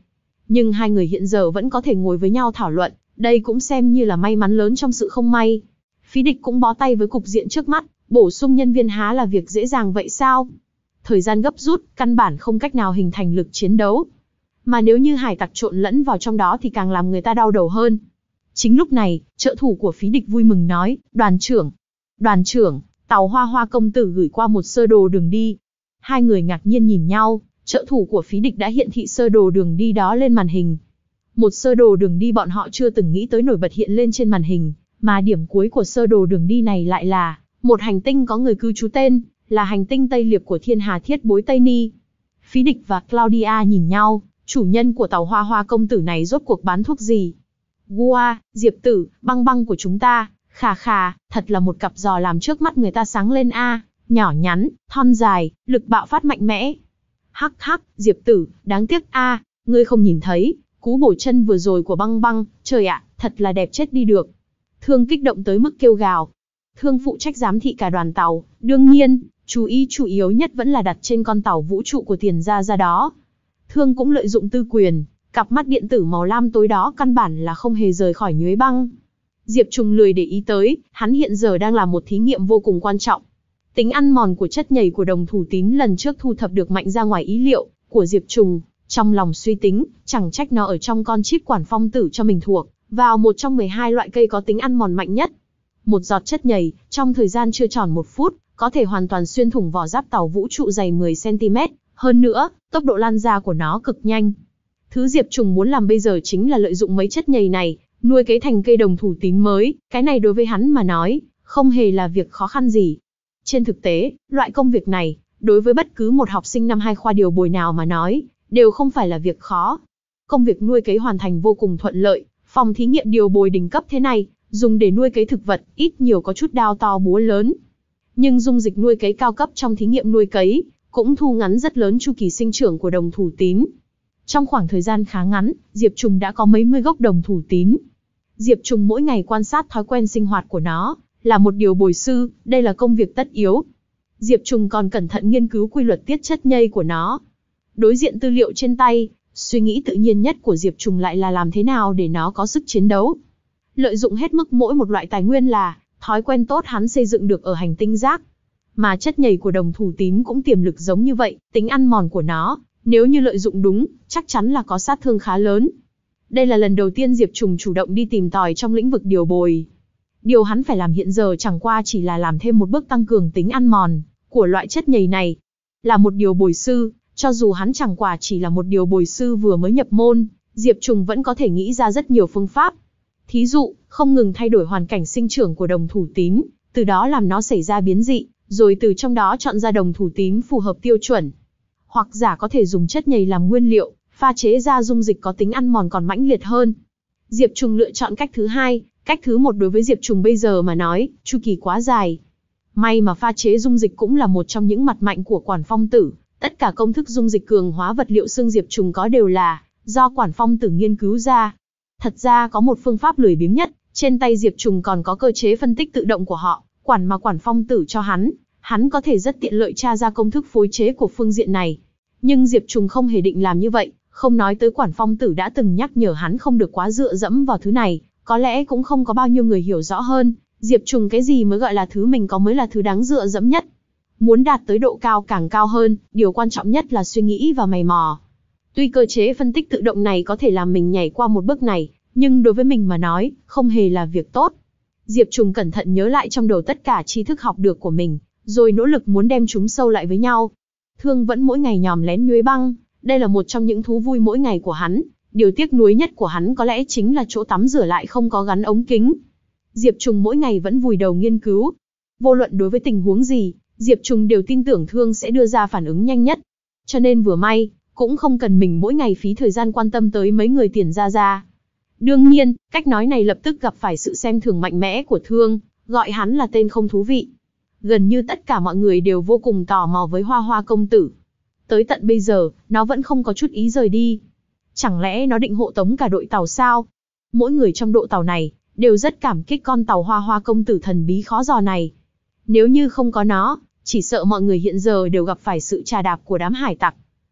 Nhưng hai người hiện giờ vẫn có thể ngồi với nhau thảo luận, đây cũng xem như là may mắn lớn trong sự không may. Phí địch cũng bó tay với cục diện trước mắt, bổ sung nhân viên há là việc dễ dàng vậy sao? Thời gian gấp rút, căn bản không cách nào hình thành lực chiến đấu. Mà nếu như hải tặc trộn lẫn vào trong đó thì càng làm người ta đau đầu hơn. Chính lúc này, trợ thủ của Phí địch vui mừng nói, đoàn trưởng, đoàn trưởng, tàu Hoa Hoa công tử gửi qua một sơ đồ đường đi. Hai người ngạc nhiên nhìn nhau, trợ thủ của Phí địch đã hiện thị sơ đồ đường đi đó lên màn hình. Một sơ đồ đường đi bọn họ chưa từng nghĩ tới nổi bật hiện lên trên màn hình, mà điểm cuối của sơ đồ đường đi này lại là một hành tinh có người cư trú tên là hành tinh Tây Liệp của thiên hà thiết bối Tây Ni. Phí địch và Claudia nhìn nhau, chủ nhân của tàu Hoa Hoa công tử này rốt cuộc bán thuốc gì? Gua, Diệp Tử, băng băng của chúng ta, khà khà, thật là một cặp giò làm trước mắt người ta sáng lên a, nhỏ nhắn, thon dài, lực bạo phát mạnh mẽ. Hắc hắc, Diệp Tử, đáng tiếc a, ngươi không nhìn thấy, cú bổ chân vừa rồi của băng băng, trời ạ, thật là đẹp chết đi được. Thương kích động tới mức kêu gào. Thương phụ trách giám thị cả đoàn tàu, đương nhiên, chú ý chủ yếu nhất vẫn là đặt trên con tàu vũ trụ của Tiền Gia Gia đó. Thương cũng lợi dụng tư quyền, cặp mắt điện tử màu lam tối đó căn bản là không hề rời khỏi nhuế băng. Diệp Trùng lười để ý tới, hắn hiện giờ đang làm một thí nghiệm vô cùng quan trọng. Tính ăn mòn của chất nhầy của đồng thủ tín lần trước thu thập được mạnh ra ngoài ý liệu của Diệp Trùng, trong lòng suy tính, chẳng trách nó ở trong con chip quản phong tử cho mình thuộc vào một trong mười hai loại cây có tính ăn mòn mạnh nhất. Một giọt chất nhầy, trong thời gian chưa tròn một phút, có thể hoàn toàn xuyên thủng vỏ giáp tàu vũ trụ dày mười xăng ti mét, hơn nữa, tốc độ lan ra của nó cực nhanh. Thứ Diệp Trùng muốn làm bây giờ chính là lợi dụng mấy chất nhầy này, nuôi cấy thành cây đồng thủ tín mới, cái này đối với hắn mà nói, không hề là việc khó khăn gì. Trên thực tế, loại công việc này, đối với bất cứ một học sinh năm hai khoa điều bồi nào mà nói, đều không phải là việc khó. Công việc nuôi cấy hoàn thành vô cùng thuận lợi, phòng thí nghiệm điều bồi đỉnh cấp thế này, dùng để nuôi cấy thực vật, ít nhiều có chút đao to búa lớn. Nhưng dung dịch nuôi cấy cao cấp trong thí nghiệm nuôi cấy, cũng thu ngắn rất lớn chu kỳ sinh trưởng của đồng thủ tín. Trong khoảng thời gian khá ngắn, Diệp Trùng đã có mấy mươi gốc đồng thủ tín. Diệp Trùng mỗi ngày quan sát thói quen sinh hoạt của nó, là một điều bồi sư, đây là công việc tất yếu. Diệp Trùng còn cẩn thận nghiên cứu quy luật tiết chất nhây của nó. Đối diện tư liệu trên tay, suy nghĩ tự nhiên nhất của Diệp Trùng lại là làm thế nào để nó có sức chiến đấu. Lợi dụng hết mức mỗi một loại tài nguyên là thói quen tốt hắn xây dựng được ở hành tinh rác. Mà chất nhầy của đồng thủ tín cũng tiềm lực giống như vậy, tính ăn mòn của nó, nếu như lợi dụng đúng, chắc chắn là có sát thương khá lớn. Đây là lần đầu tiên Diệp Trùng chủ động đi tìm tòi trong lĩnh vực điều bồi. Điều hắn phải làm hiện giờ chẳng qua chỉ là làm thêm một bước tăng cường tính ăn mòn của loại chất nhầy này. Là một điều bồi sư, cho dù hắn chẳng qua chỉ là một điều bồi sư vừa mới nhập môn, Diệp Trùng vẫn có thể nghĩ ra rất nhiều phương pháp. Thí dụ, không ngừng thay đổi hoàn cảnh sinh trưởng của đồng thủ tín, từ đó làm nó xảy ra biến dị, rồi từ trong đó chọn ra đồng thủ tín phù hợp tiêu chuẩn. Hoặc giả có thể dùng chất nhầy làm nguyên liệu, pha chế ra dung dịch có tính ăn mòn còn mãnh liệt hơn. Diệp Trùng lựa chọn cách thứ hai, cách thứ một đối với Diệp Trùng bây giờ mà nói, chu kỳ quá dài. May mà pha chế dung dịch cũng là một trong những mặt mạnh của Quản Phong Tử, tất cả công thức dung dịch cường hóa vật liệu xương Diệp Trùng có đều là do Quản Phong Tử nghiên cứu ra. Thật ra có một phương pháp lười biếng nhất, trên tay Diệp Trùng còn có cơ chế phân tích tự động của họ, quản mà Quản Phong Tử cho hắn, hắn có thể rất tiện lợi tra ra công thức phối chế của phương diện này. Nhưng Diệp Trùng không hề định làm như vậy, không nói tới Quản Phong Tử đã từng nhắc nhở hắn không được quá dựa dẫm vào thứ này, có lẽ cũng không có bao nhiêu người hiểu rõ hơn, Diệp Trùng cái gì mới gọi là thứ mình có mới là thứ đáng dựa dẫm nhất. Muốn đạt tới độ cao càng cao hơn, điều quan trọng nhất là suy nghĩ và mày mò. Tuy cơ chế phân tích tự động này có thể làm mình nhảy qua một bước này, nhưng đối với mình mà nói, không hề là việc tốt. Diệp Trùng cẩn thận nhớ lại trong đầu tất cả tri thức học được của mình, rồi nỗ lực muốn đem chúng sâu lại với nhau. Thương vẫn mỗi ngày nhòm lén nhuế băng, đây là một trong những thú vui mỗi ngày của hắn. Điều tiếc nuối nhất của hắn có lẽ chính là chỗ tắm rửa lại không có gắn ống kính. Diệp Trùng mỗi ngày vẫn vùi đầu nghiên cứu. Vô luận đối với tình huống gì, Diệp Trùng đều tin tưởng Thương sẽ đưa ra phản ứng nhanh nhất. Cho nên vừa may, cũng không cần mình mỗi ngày phí thời gian quan tâm tới mấy người Tiền Gia Gia. Đương nhiên, cách nói này lập tức gặp phải sự xem thường mạnh mẽ của Thương, gọi hắn là tên không thú vị. Gần như tất cả mọi người đều vô cùng tò mò với Hoa Hoa công tử. Tới tận bây giờ, nó vẫn không có chút ý rời đi. Chẳng lẽ nó định hộ tống cả đội tàu sao? Mỗi người trong đội tàu này, đều rất cảm kích con tàu Hoa Hoa công tử thần bí khó dò này. Nếu như không có nó, chỉ sợ mọi người hiện giờ đều gặp phải sự trà đạp của đám hải tặc.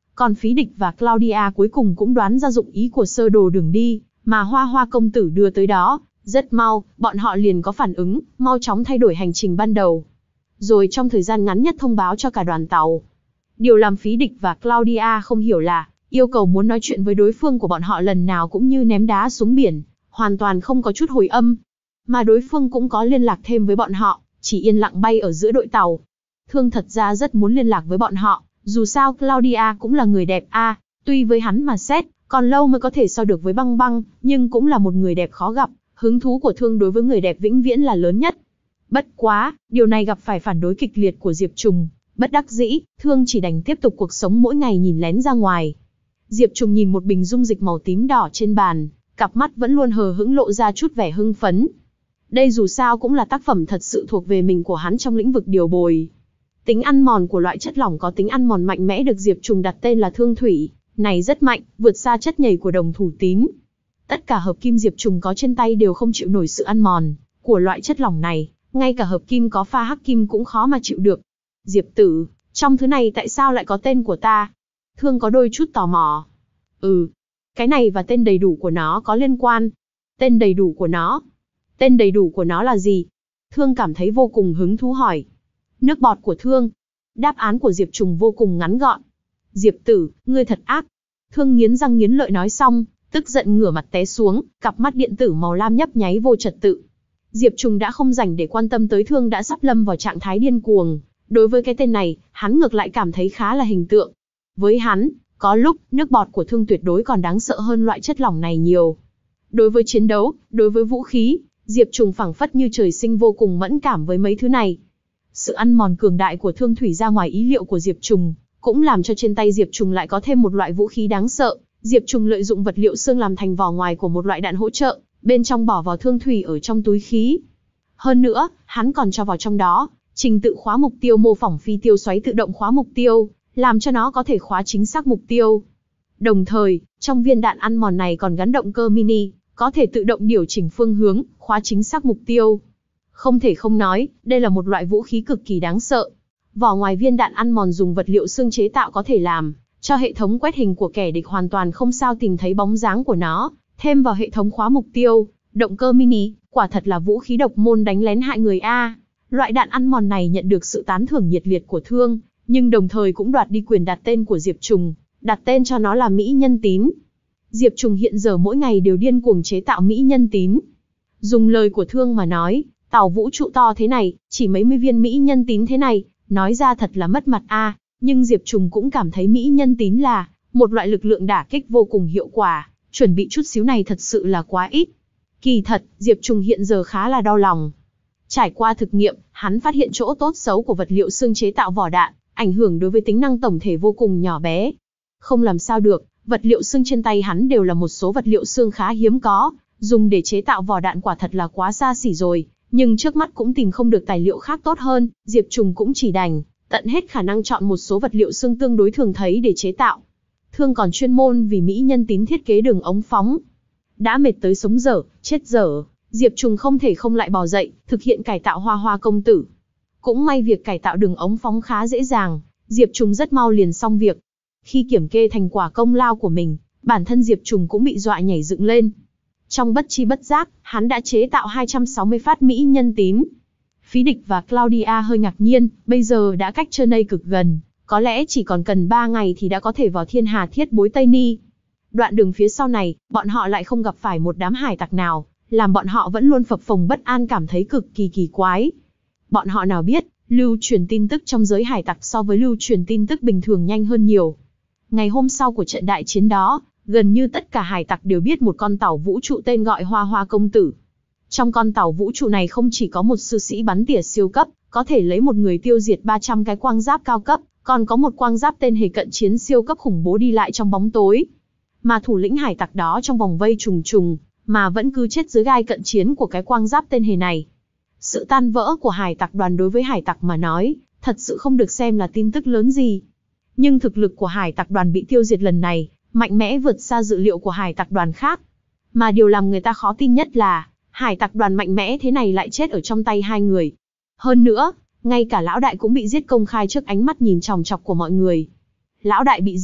Còn Phí Địch và Claudia cuối cùng cũng đoán ra dụng ý của sơ đồ đường đi, mà Hoa Hoa công tử đưa tới đó. Rất mau, bọn họ liền có phản ứng, mau chóng thay đổi hành trình ban đầu. Rồi trong thời gian ngắn nhất thông báo cho cả đoàn tàu. Điều làm Phí Địch và Claudia không hiểu là, yêu cầu muốn nói chuyện với đối phương của bọn họ lần nào cũng như ném đá xuống biển, hoàn toàn không có chút hồi âm. Mà đối phương cũng có liên lạc thêm với bọn họ, chỉ yên lặng bay ở giữa đội tàu. Thương thật ra rất muốn liên lạc với bọn họ, dù sao Claudia cũng là người đẹp a, à, tuy với hắn mà xét, còn lâu mới có thể so được với Băng Băng, nhưng cũng là một người đẹp khó gặp, hứng thú của Thương đối với người đẹp vĩnh viễn là lớn nhất. Bất quá, điều này gặp phải phản đối kịch liệt của Diệp Trùng, bất đắc dĩ, Thương chỉ đành tiếp tục cuộc sống mỗi ngày nhìn lén ra ngoài. Diệp Trùng nhìn một bình dung dịch màu tím đỏ trên bàn, cặp mắt vẫn luôn hờ hững lộ ra chút vẻ hưng phấn. Đây dù sao cũng là tác phẩm thật sự thuộc về mình của hắn trong lĩnh vực điều bồi. Tính ăn mòn của loại chất lỏng có tính ăn mòn mạnh mẽ được Diệp Trùng đặt tên là Thương Thủy, này rất mạnh, vượt xa chất nhầy của đồng thủ tín. Tất cả hợp kim Diệp Trùng có trên tay đều không chịu nổi sự ăn mòn của loại chất lỏng này, ngay cả hợp kim có pha hắc kim cũng khó mà chịu được. Diệp tử, trong thứ này tại sao lại có tên của ta? Thương có đôi chút tò mò. Ừ, cái này và tên đầy đủ của nó có liên quan. Tên đầy đủ của nó? Tên đầy đủ của nó là gì? Thương cảm thấy vô cùng hứng thú hỏi. Nước bọt của Thương. Đáp án của Diệp Trùng vô cùng ngắn gọn. Diệp tử, ngươi thật ác. Thương nghiến răng nghiến lợi nói xong, tức giận ngửa mặt té xuống, cặp mắt điện tử màu lam nhấp nháy vô trật tự. Diệp Trùng đã không rảnh để quan tâm tới Thương đã sắp lâm vào trạng thái điên cuồng. Đối với cái tên này, hắn ngược lại cảm thấy khá là hình tượng. Với hắn, có lúc, nước bọt của Thương tuyệt đối còn đáng sợ hơn loại chất lỏng này nhiều. Đối với chiến đấu, đối với vũ khí, Diệp Trùng phảng phất như trời sinh vô cùng mẫn cảm với mấy thứ này. Sự ăn mòn cường đại của Thương Thủy ra ngoài ý liệu của Diệp Trùng, cũng làm cho trên tay Diệp Trùng lại có thêm một loại vũ khí đáng sợ. Diệp Trùng lợi dụng vật liệu xương làm thành vỏ ngoài của một loại đạn hỗ trợ, bên trong bỏ vào Thương Thủy ở trong túi khí. Hơn nữa, hắn còn cho vào trong đó trình tự khóa mục tiêu mô phỏng phi tiêu xoáy tự động khóa mục tiêu, làm cho nó có thể khóa chính xác mục tiêu. Đồng thời, trong viên đạn ăn mòn này còn gắn động cơ mini, có thể tự động điều chỉnh phương hướng, khóa chính xác mục tiêu. Không thể không nói, đây là một loại vũ khí cực kỳ đáng sợ. Vỏ ngoài viên đạn ăn mòn dùng vật liệu xương chế tạo có thể làm cho hệ thống quét hình của kẻ địch hoàn toàn không sao tìm thấy bóng dáng của nó, thêm vào hệ thống khóa mục tiêu, động cơ mini, quả thật là vũ khí độc môn đánh lén hại người a. Loại đạn ăn mòn này nhận được sự tán thưởng nhiệt liệt của Thương, nhưng đồng thời cũng đoạt đi quyền đặt tên của Diệp Trùng, đặt tên cho nó là Mỹ Nhân Tín. Diệp Trùng hiện giờ mỗi ngày đều điên cuồng chế tạo Mỹ Nhân Tín. Dùng lời của Thương mà nói, tàu vũ trụ to thế này, chỉ mấy mươi viên Mỹ Nhân Tín thế này, nói ra thật là mất mặt a. Nhưng Diệp Trùng cũng cảm thấy Mỹ Nhân Tín là một loại lực lượng đả kích vô cùng hiệu quả, chuẩn bị chút xíu này thật sự là quá ít. Kỳ thật, Diệp Trùng hiện giờ khá là đau lòng. Trải qua thực nghiệm, hắn phát hiện chỗ tốt xấu của vật liệu xương chế tạo vỏ đạn, ảnh hưởng đối với tính năng tổng thể vô cùng nhỏ bé. Không làm sao được, vật liệu xương trên tay hắn đều là một số vật liệu xương khá hiếm có, dùng để chế tạo vỏ đạn quả thật là quá xa xỉ rồi, nhưng trước mắt cũng tìm không được tài liệu khác tốt hơn, Diệp Trùng cũng chỉ đành tận hết khả năng chọn một số vật liệu xương tương đối thường thấy để chế tạo. Thương còn chuyên môn vì Mỹ Nhân Tín thiết kế đường ống phóng. Đã mệt tới sống dở, chết dở, Diệp Trùng không thể không lại bò dậy, thực hiện cải tạo Hoa Hoa công tử. Cũng may việc cải tạo đường ống phóng khá dễ dàng, Diệp Trùng rất mau liền xong việc. Khi kiểm kê thành quả công lao của mình, bản thân Diệp Trùng cũng bị dọa nhảy dựng lên. Trong bất chi bất giác, hắn đã chế tạo hai trăm sáu mươi phát Mỹ Nhân Tín. Phí Địch và Claudia hơi ngạc nhiên, bây giờ đã cách Cherney cực gần, có lẽ chỉ còn cần ba ngày thì đã có thể vào Thiên Hà Thiết Bối Tây Ni. Đoạn đường phía sau này, bọn họ lại không gặp phải một đám hải tặc nào, làm bọn họ vẫn luôn phập phồng bất an cảm thấy cực kỳ kỳ quái. Bọn họ nào biết, lưu truyền tin tức trong giới hải tặc so với lưu truyền tin tức bình thường nhanh hơn nhiều. Ngày hôm sau của trận đại chiến đó, gần như tất cả hải tặc đều biết một con tàu vũ trụ tên gọi Hoa Hoa công tử. Trong con tàu vũ trụ này không chỉ có một sư sĩ bắn tỉa siêu cấp, có thể lấy một người tiêu diệt ba trăm cái quang giáp cao cấp, còn có một quang giáp tên hề cận chiến siêu cấp khủng bố đi lại trong bóng tối. Mà thủ lĩnh hải tặc đó trong vòng vây trùng trùng, mà vẫn cứ chết dưới gai cận chiến của cái quang giáp tên hề này. Sự tan vỡ của hải tặc đoàn đối với hải tặc mà nói, thật sự không được xem là tin tức lớn gì. Nhưng thực lực của hải tặc đoàn bị tiêu diệt lần này, mạnh mẽ vượt xa dự liệu của hải tặc đoàn khác. Mà điều làm người ta khó tin nhất là, hải tặc đoàn mạnh mẽ thế này lại chết ở trong tay hai người. Hơn nữa, ngay cả lão đại cũng bị giết công khai trước ánh mắt nhìn chòng chọc của mọi người. Lão đại bị giết,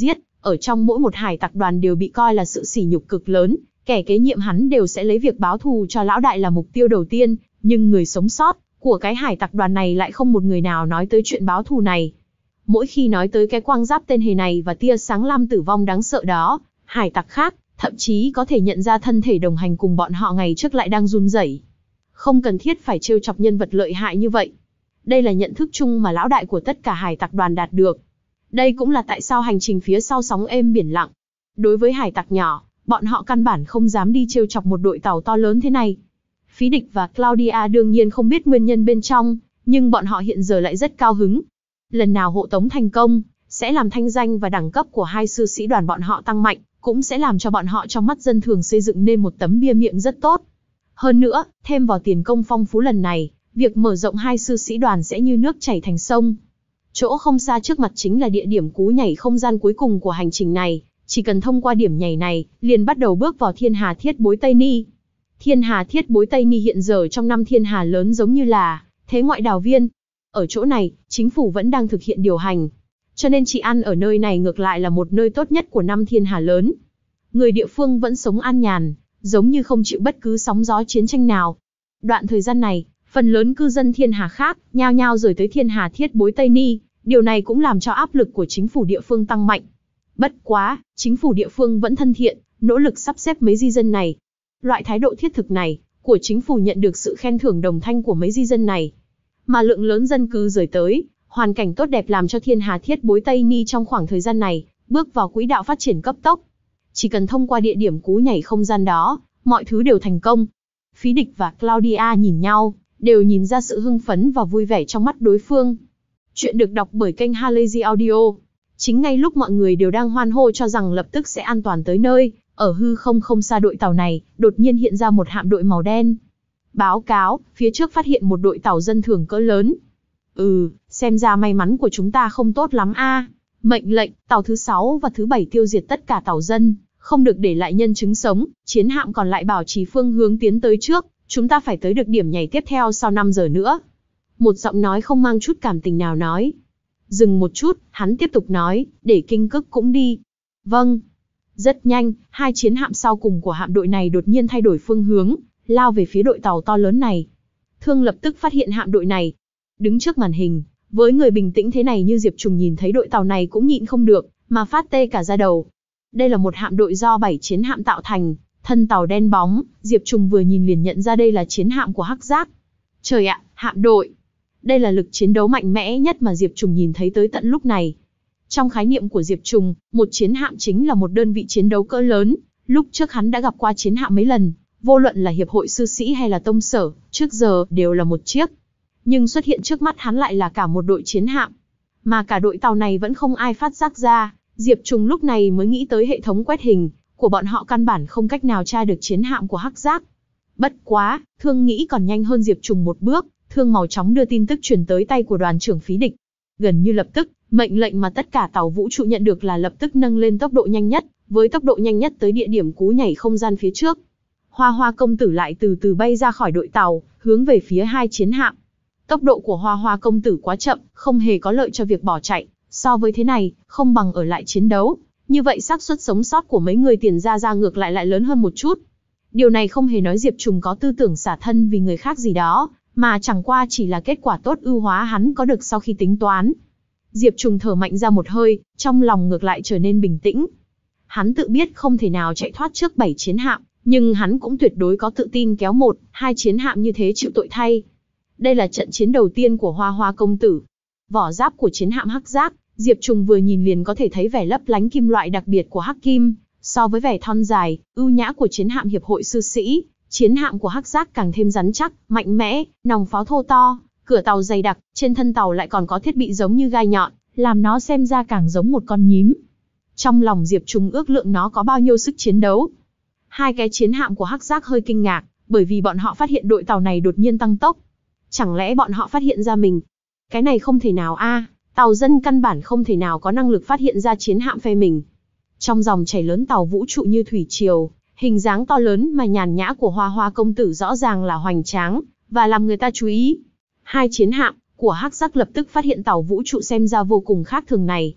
ở trong mỗi một hải tặc đoàn đều bị coi là sự sỉ nhục cực lớn, kẻ kế nhiệm hắn đều sẽ lấy việc báo thù cho lão đại là mục tiêu đầu tiên, nhưng người sống sót của cái hải tặc đoàn này lại không một người nào nói tới chuyện báo thù này. Mỗi khi nói tới cái quang giáp tên hề này và tia sáng lam tử vong đáng sợ đó, hải tặc khác, thậm chí có thể nhận ra thân thể đồng hành cùng bọn họ ngày trước lại đang run rẩy. Không cần thiết phải trêu chọc nhân vật lợi hại như vậy. Đây là nhận thức chung mà lão đại của tất cả hải tặc đoàn đạt được. Đây cũng là tại sao hành trình phía sau sóng êm biển lặng. Đối với hải tặc nhỏ, bọn họ căn bản không dám đi trêu chọc một đội tàu to lớn thế này. Phí Địch và Claudia đương nhiên không biết nguyên nhân bên trong, nhưng bọn họ hiện giờ lại rất cao hứng. Lần nào hộ tống thành công, sẽ làm thanh danh và đẳng cấp của hai sư sĩ đoàn bọn họ tăng mạnh, cũng sẽ làm cho bọn họ trong mắt dân thường xây dựng nên một tấm bia miệng rất tốt. Hơn nữa, thêm vào tiền công phong phú lần này, việc mở rộng hai sư sĩ đoàn sẽ như nước chảy thành sông. Chỗ không xa trước mặt chính là địa điểm cú nhảy không gian cuối cùng của hành trình này, chỉ cần thông qua điểm nhảy này, liền bắt đầu bước vào Thiên Hà Thiết Bối Tây Ni. Thiên Hà Thiết Bối Tây Ni hiện giờ trong năm thiên hà lớn giống như là thế ngoại đào viên. Ở chỗ này, chính phủ vẫn đang thực hiện điều hành. Cho nên chị ăn ở nơi này ngược lại là một nơi tốt nhất của năm thiên hà lớn. Người địa phương vẫn sống an nhàn, giống như không chịu bất cứ sóng gió chiến tranh nào. Đoạn thời gian này, phần lớn cư dân thiên hà khác, nhao nhao rời tới Thiên Hà Thiết Bối Tây Ni, điều này cũng làm cho áp lực của chính phủ địa phương tăng mạnh. Bất quá, chính phủ địa phương vẫn thân thiện, nỗ lực sắp xếp mấy di dân này. Loại thái độ thiết thực này, của chính phủ nhận được sự khen thưởng đồng thanh của mấy di dân này. Mà lượng lớn dân cư rời tới, hoàn cảnh tốt đẹp làm cho Thiên Hà Thiết Bối Tây Ni trong khoảng thời gian này, bước vào quỹ đạo phát triển cấp tốc. Chỉ cần thông qua địa điểm cú nhảy không gian đó, mọi thứ đều thành công. Phí Địch và Claudia nhìn nhau, đều nhìn ra sự hưng phấn và vui vẻ trong mắt đối phương. Chuyện được đọc bởi kênh Halazy Audio. Chính ngay lúc mọi người đều đang hoan hô cho rằng lập tức sẽ an toàn tới nơi, ở hư không không xa đội tàu này, đột nhiên hiện ra một hạm đội màu đen. Báo cáo, phía trước phát hiện một đội tàu dân thường cỡ lớn. Ừ, xem ra may mắn của chúng ta không tốt lắm a. Mệnh lệnh, tàu thứ sáu và thứ bảy tiêu diệt tất cả tàu dân, không được để lại nhân chứng sống, chiến hạm còn lại bảo trì phương hướng tiến tới trước, chúng ta phải tới được điểm nhảy tiếp theo sau năm giờ nữa. Một giọng nói không mang chút cảm tình nào nói. Dừng một chút, hắn tiếp tục nói, để Kinh Cức cũng đi. Vâng. Rất nhanh, hai chiến hạm sau cùng của hạm đội này đột nhiên thay đổi phương hướng, lao về phía đội tàu to lớn này. Thương lập tức phát hiện hạm đội này. Đứng trước màn hình, với người bình tĩnh thế này như Diệp Trùng nhìn thấy đội tàu này cũng nhịn không được, mà phát tê cả da đầu. Đây là một hạm đội do bảy chiến hạm tạo thành, thân tàu đen bóng, Diệp Trùng vừa nhìn liền nhận ra đây là chiến hạm của Hắc Giác. Trời ạ, hạm đội! Đây là lực chiến đấu mạnh mẽ nhất mà Diệp Trùng nhìn thấy tới tận lúc này. Trong khái niệm của Diệp Trùng, một chiến hạm chính là một đơn vị chiến đấu cỡ lớn. Lúc trước hắn đã gặp qua chiến hạm mấy lần, vô luận là hiệp hội sư sĩ hay là tông sở, trước giờ đều là một chiếc. Nhưng xuất hiện trước mắt hắn lại là cả một đội chiến hạm. Mà cả đội tàu này vẫn không ai phát giác ra, Diệp Trùng lúc này mới nghĩ tới hệ thống quét hình của bọn họ căn bản không cách nào tra được chiến hạm của Hắc Giác. Bất quá, Thương nghĩ còn nhanh hơn Diệp Trùng một bước, Thương màu chóng đưa tin tức truyền tới tay của đoàn trưởng Phí Địch. Gần như lập tức, mệnh lệnh mà tất cả tàu vũ trụ nhận được là lập tức nâng lên tốc độ nhanh nhất, với tốc độ nhanh nhất tới địa điểm cú nhảy không gian phía trước. Hoa Hoa công tử lại từ từ bay ra khỏi đội tàu, hướng về phía hai chiến hạm. Tốc độ của Hoa Hoa công tử quá chậm, không hề có lợi cho việc bỏ chạy, so với thế này, không bằng ở lại chiến đấu, như vậy xác suất sống sót của mấy người tiền ra ra ngược lại lại lớn hơn một chút. Điều này không hề nói Diệp Trùng có tư tưởng xả thân vì người khác gì đó, mà chẳng qua chỉ là kết quả tốt ưu hóa hắn có được sau khi tính toán. Diệp Trùng thở mạnh ra một hơi, trong lòng ngược lại trở nên bình tĩnh. Hắn tự biết không thể nào chạy thoát trước bảy chiến hạm, nhưng hắn cũng tuyệt đối có tự tin kéo một, hai chiến hạm như thế chịu tội thay. Đây là trận chiến đầu tiên của Hoa Hoa công tử. Vỏ giáp của chiến hạm Hắc Giác, Diệp Trùng vừa nhìn liền có thể thấy vẻ lấp lánh kim loại đặc biệt của Hắc Kim, so với vẻ thon dài, ưu nhã của chiến hạm hiệp hội sư sĩ, chiến hạm của Hắc Giác càng thêm rắn chắc, mạnh mẽ, nòng pháo thô to, cửa tàu dày đặc, trên thân tàu lại còn có thiết bị giống như gai nhọn, làm nó xem ra càng giống một con nhím. Trong lòng Diệp Trùng ước lượng nó có bao nhiêu sức chiến đấu. Hai cái chiến hạm của Hắc Giác hơi kinh ngạc, bởi vì bọn họ phát hiện đội tàu này đột nhiên tăng tốc. Chẳng lẽ bọn họ phát hiện ra mình? Cái này không thể nào a, à, tàu dân căn bản không thể nào có năng lực phát hiện ra chiến hạm phe mình. Trong dòng chảy lớn tàu vũ trụ như thủy triều, hình dáng to lớn mà nhàn nhã của Hoa Hoa công tử rõ ràng là hoành tráng, và làm người ta chú ý. Hai chiến hạm của Hắc Giác lập tức phát hiện tàu vũ trụ xem ra vô cùng khác thường này.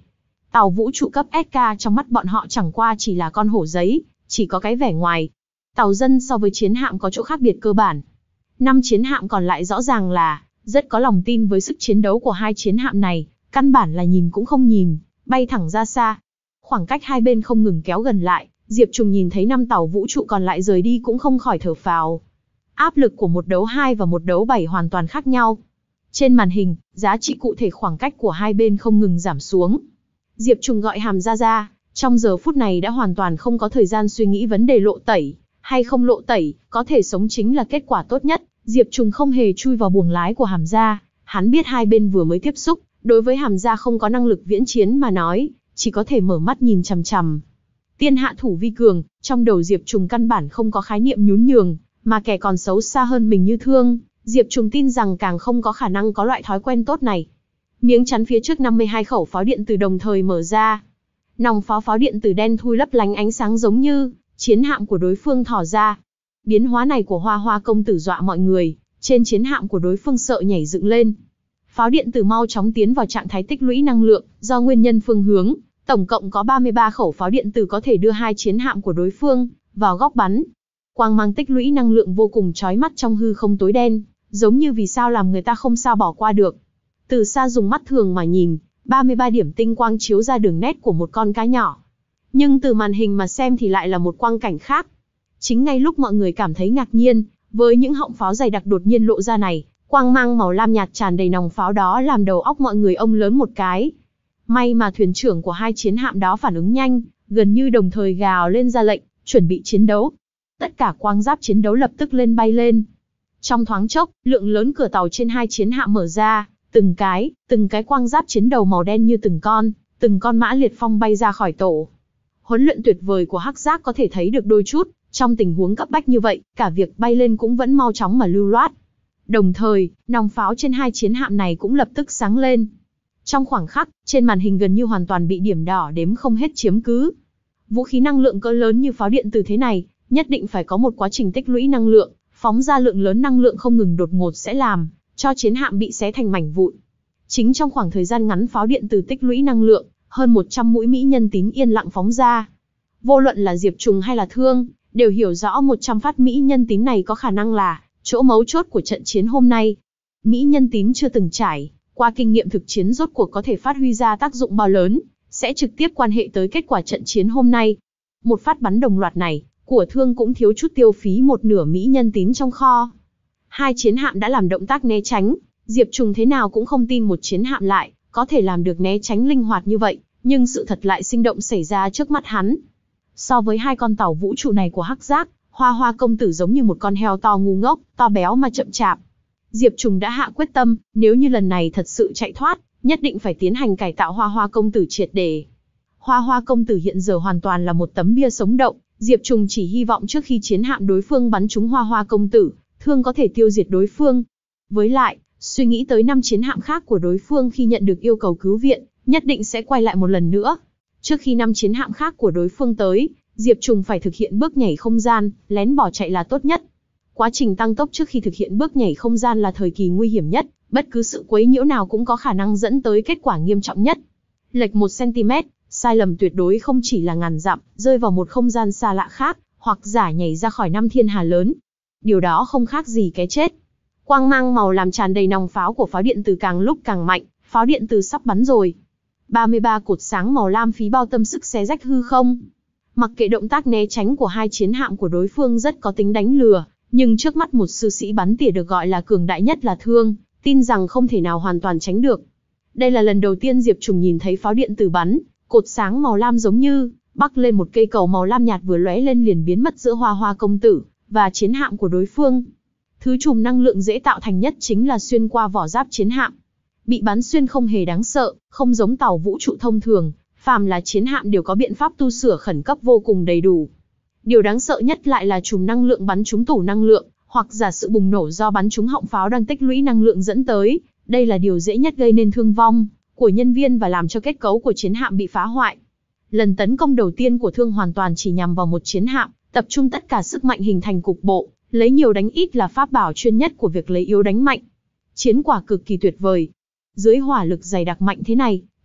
Tàu vũ trụ cấp ét ca trong mắt bọn họ chẳng qua chỉ là con hổ giấy, chỉ có cái vẻ ngoài. Tàu dân so với chiến hạm có chỗ khác biệt cơ bản. Năm chiến hạm còn lại rõ ràng là rất có lòng tin với sức chiến đấu của hai chiến hạm này, căn bản là nhìn cũng không nhìn, bay thẳng ra xa. Khoảng cách hai bên không ngừng kéo gần lại, Diệp Trùng nhìn thấy năm tàu vũ trụ còn lại rời đi cũng không khỏi thở phào. Áp lực của một đấu hai và một đấu bảy hoàn toàn khác nhau. Trên màn hình, giá trị cụ thể khoảng cách của hai bên không ngừng giảm xuống. Diệp Trùng gọi Hàm Gia ra, trong giờ phút này đã hoàn toàn không có thời gian suy nghĩ vấn đề lộ tẩy, hay không lộ tẩy, có thể sống chính là kết quả tốt nhất. Diệp Trùng không hề chui vào buồng lái của Hàm Gia, hắn biết hai bên vừa mới tiếp xúc, đối với Hàm Gia không có năng lực viễn chiến mà nói, chỉ có thể mở mắt nhìn chằm chằm. Tiên hạ thủ vi cường, trong đầu Diệp Trùng căn bản không có khái niệm nhún nhường, mà kẻ còn xấu xa hơn mình như Thương, Diệp Trùng tin rằng càng không có khả năng có loại thói quen tốt này. Miếng chắn phía trước năm mươi hai khẩu pháo điện từ đồng thời mở ra. Nòng pháo pháo điện từ đen thui lấp lánh ánh sáng giống như chiến hạm của đối phương thỏ ra. Biến hóa này của Hoa Hoa công tử dọa mọi người, trên chiến hạm của đối phương sợ nhảy dựng lên. Pháo điện tử mau chóng tiến vào trạng thái tích lũy năng lượng, do nguyên nhân phương hướng, tổng cộng có ba mươi ba khẩu pháo điện tử có thể đưa hai chiến hạm của đối phương vào góc bắn. Quang mang tích lũy năng lượng vô cùng chói mắt trong hư không tối đen, giống như vì sao làm người ta không sao bỏ qua được. Từ xa dùng mắt thường mà nhìn, ba mươi ba điểm tinh quang chiếu ra đường nét của một con cá nhỏ. Nhưng từ màn hình mà xem thì lại là một quang cảnh khác. Chính ngay lúc mọi người cảm thấy ngạc nhiên, với những họng pháo dày đặc đột nhiên lộ ra này, quang mang màu lam nhạt tràn đầy nòng pháo đó làm đầu óc mọi người ông lớn một cái. May mà thuyền trưởng của hai chiến hạm đó phản ứng nhanh, gần như đồng thời gào lên ra lệnh, chuẩn bị chiến đấu. Tất cả quang giáp chiến đấu lập tức lên bay lên. Trong thoáng chốc, lượng lớn cửa tàu trên hai chiến hạm mở ra, từng cái, từng cái quang giáp chiến đầu màu đen như từng con, từng con mã liệt phong bay ra khỏi tổ. Huấn luyện tuyệt vời của Hắc Giác có thể thấy được đôi chút, trong tình huống cấp bách như vậy, cả việc bay lên cũng vẫn mau chóng mà lưu loát. Đồng thời, nòng pháo trên hai chiến hạm này cũng lập tức sáng lên. Trong khoảng khắc, trên màn hình gần như hoàn toàn bị điểm đỏ đếm không hết chiếm cứ. Vũ khí năng lượng cỡ lớn như pháo điện từ thế này, nhất định phải có một quá trình tích lũy năng lượng, phóng ra lượng lớn năng lượng không ngừng đột ngột sẽ làm cho chiến hạm bị xé thành mảnh vụn. Chính trong khoảng thời gian ngắn pháo điện từ tích lũy năng lượng, hơn một trăm mũi mỹ nhân tím yên lặng phóng ra. Vô luận là Diệp Trùng hay là Thương, đều hiểu rõ một trăm phát mỹ nhân tím này có khả năng là chỗ mấu chốt của trận chiến hôm nay. Mỹ nhân tím chưa từng trải qua kinh nghiệm thực chiến rốt cuộc có thể phát huy ra tác dụng bao lớn, sẽ trực tiếp quan hệ tới kết quả trận chiến hôm nay. Một phát bắn đồng loạt này, của Thương cũng thiếu chút tiêu phí một nửa mỹ nhân tím trong kho. Hai chiến hạm đã làm động tác né tránh, Diệp Trùng thế nào cũng không tin một chiến hạm lại có thể làm được né tránh linh hoạt như vậy, nhưng sự thật lại sinh động xảy ra trước mắt hắn. So với hai con tàu vũ trụ này của Hắc Giác, Hoa Hoa công tử giống như một con heo to ngu ngốc, to béo mà chậm chạp. Diệp Trùng đã hạ quyết tâm, nếu như lần này thật sự chạy thoát, nhất định phải tiến hành cải tạo Hoa Hoa công tử triệt để. Hoa Hoa công tử hiện giờ hoàn toàn là một tấm bia sống động, Diệp Trùng chỉ hy vọng trước khi chiến hạm đối phương bắn trúng Hoa Hoa công tử, Thương có thể tiêu diệt đối phương. Với lại, suy nghĩ tới năm chiến hạm khác của đối phương khi nhận được yêu cầu cứu viện, nhất định sẽ quay lại một lần nữa. Trước khi năm chiến hạm khác của đối phương tới, Diệp Trùng phải thực hiện bước nhảy không gian, lén bỏ chạy là tốt nhất. Quá trình tăng tốc trước khi thực hiện bước nhảy không gian là thời kỳ nguy hiểm nhất, bất cứ sự quấy nhiễu nào cũng có khả năng dẫn tới kết quả nghiêm trọng nhất. Lệch một xăng-ti-mét, sai lầm tuyệt đối không chỉ là ngàn dặm, rơi vào một không gian xa lạ khác, hoặc giả nhảy ra khỏi năm thiên hà lớn. Điều đó không khác gì cái chết. Quang mang màu làm tràn đầy nòng pháo của pháo điện từ càng lúc càng mạnh, pháo điện từ sắp bắn rồi. ba mươi ba cột sáng màu lam phí bao tâm sức xé rách hư không. Mặc kệ động tác né tránh của hai chiến hạm của đối phương rất có tính đánh lừa, nhưng trước mắt một sư sĩ bắn tỉa được gọi là cường đại nhất là Thương, tin rằng không thể nào hoàn toàn tránh được. Đây là lần đầu tiên Diệp Trùng nhìn thấy pháo điện từ bắn, cột sáng màu lam giống như bắc lên một cây cầu màu lam nhạt vừa lóe lên liền biến mất giữa Hoa Hoa công tử và chiến hạm của đối phương. Thứ chùm năng lượng dễ tạo thành nhất chính là xuyên qua vỏ giáp chiến hạm. Bị bắn xuyên không hề đáng sợ, không giống tàu vũ trụ thông thường, phàm là chiến hạm đều có biện pháp tu sửa khẩn cấp vô cùng đầy đủ. Điều đáng sợ nhất lại là chùm năng lượng bắn trúng tủ năng lượng, hoặc giả sự bùng nổ do bắn trúng họng pháo đang tích lũy năng lượng dẫn tới. Đây là điều dễ nhất gây nên thương vong của nhân viên và làm cho kết cấu của chiến hạm bị phá hoại. Lần tấn công đầu tiên của Thương hoàn toàn chỉ nhằm vào một chiến hạm, tập trung tất cả sức mạnh hình thành cục bộ, lấy nhiều đánh ít là pháp bảo chuyên nhất của việc lấy yếu đánh mạnh. Chiến quả cực kỳ tuyệt vời. Dưới hỏa lực dày đặc mạnh thế này,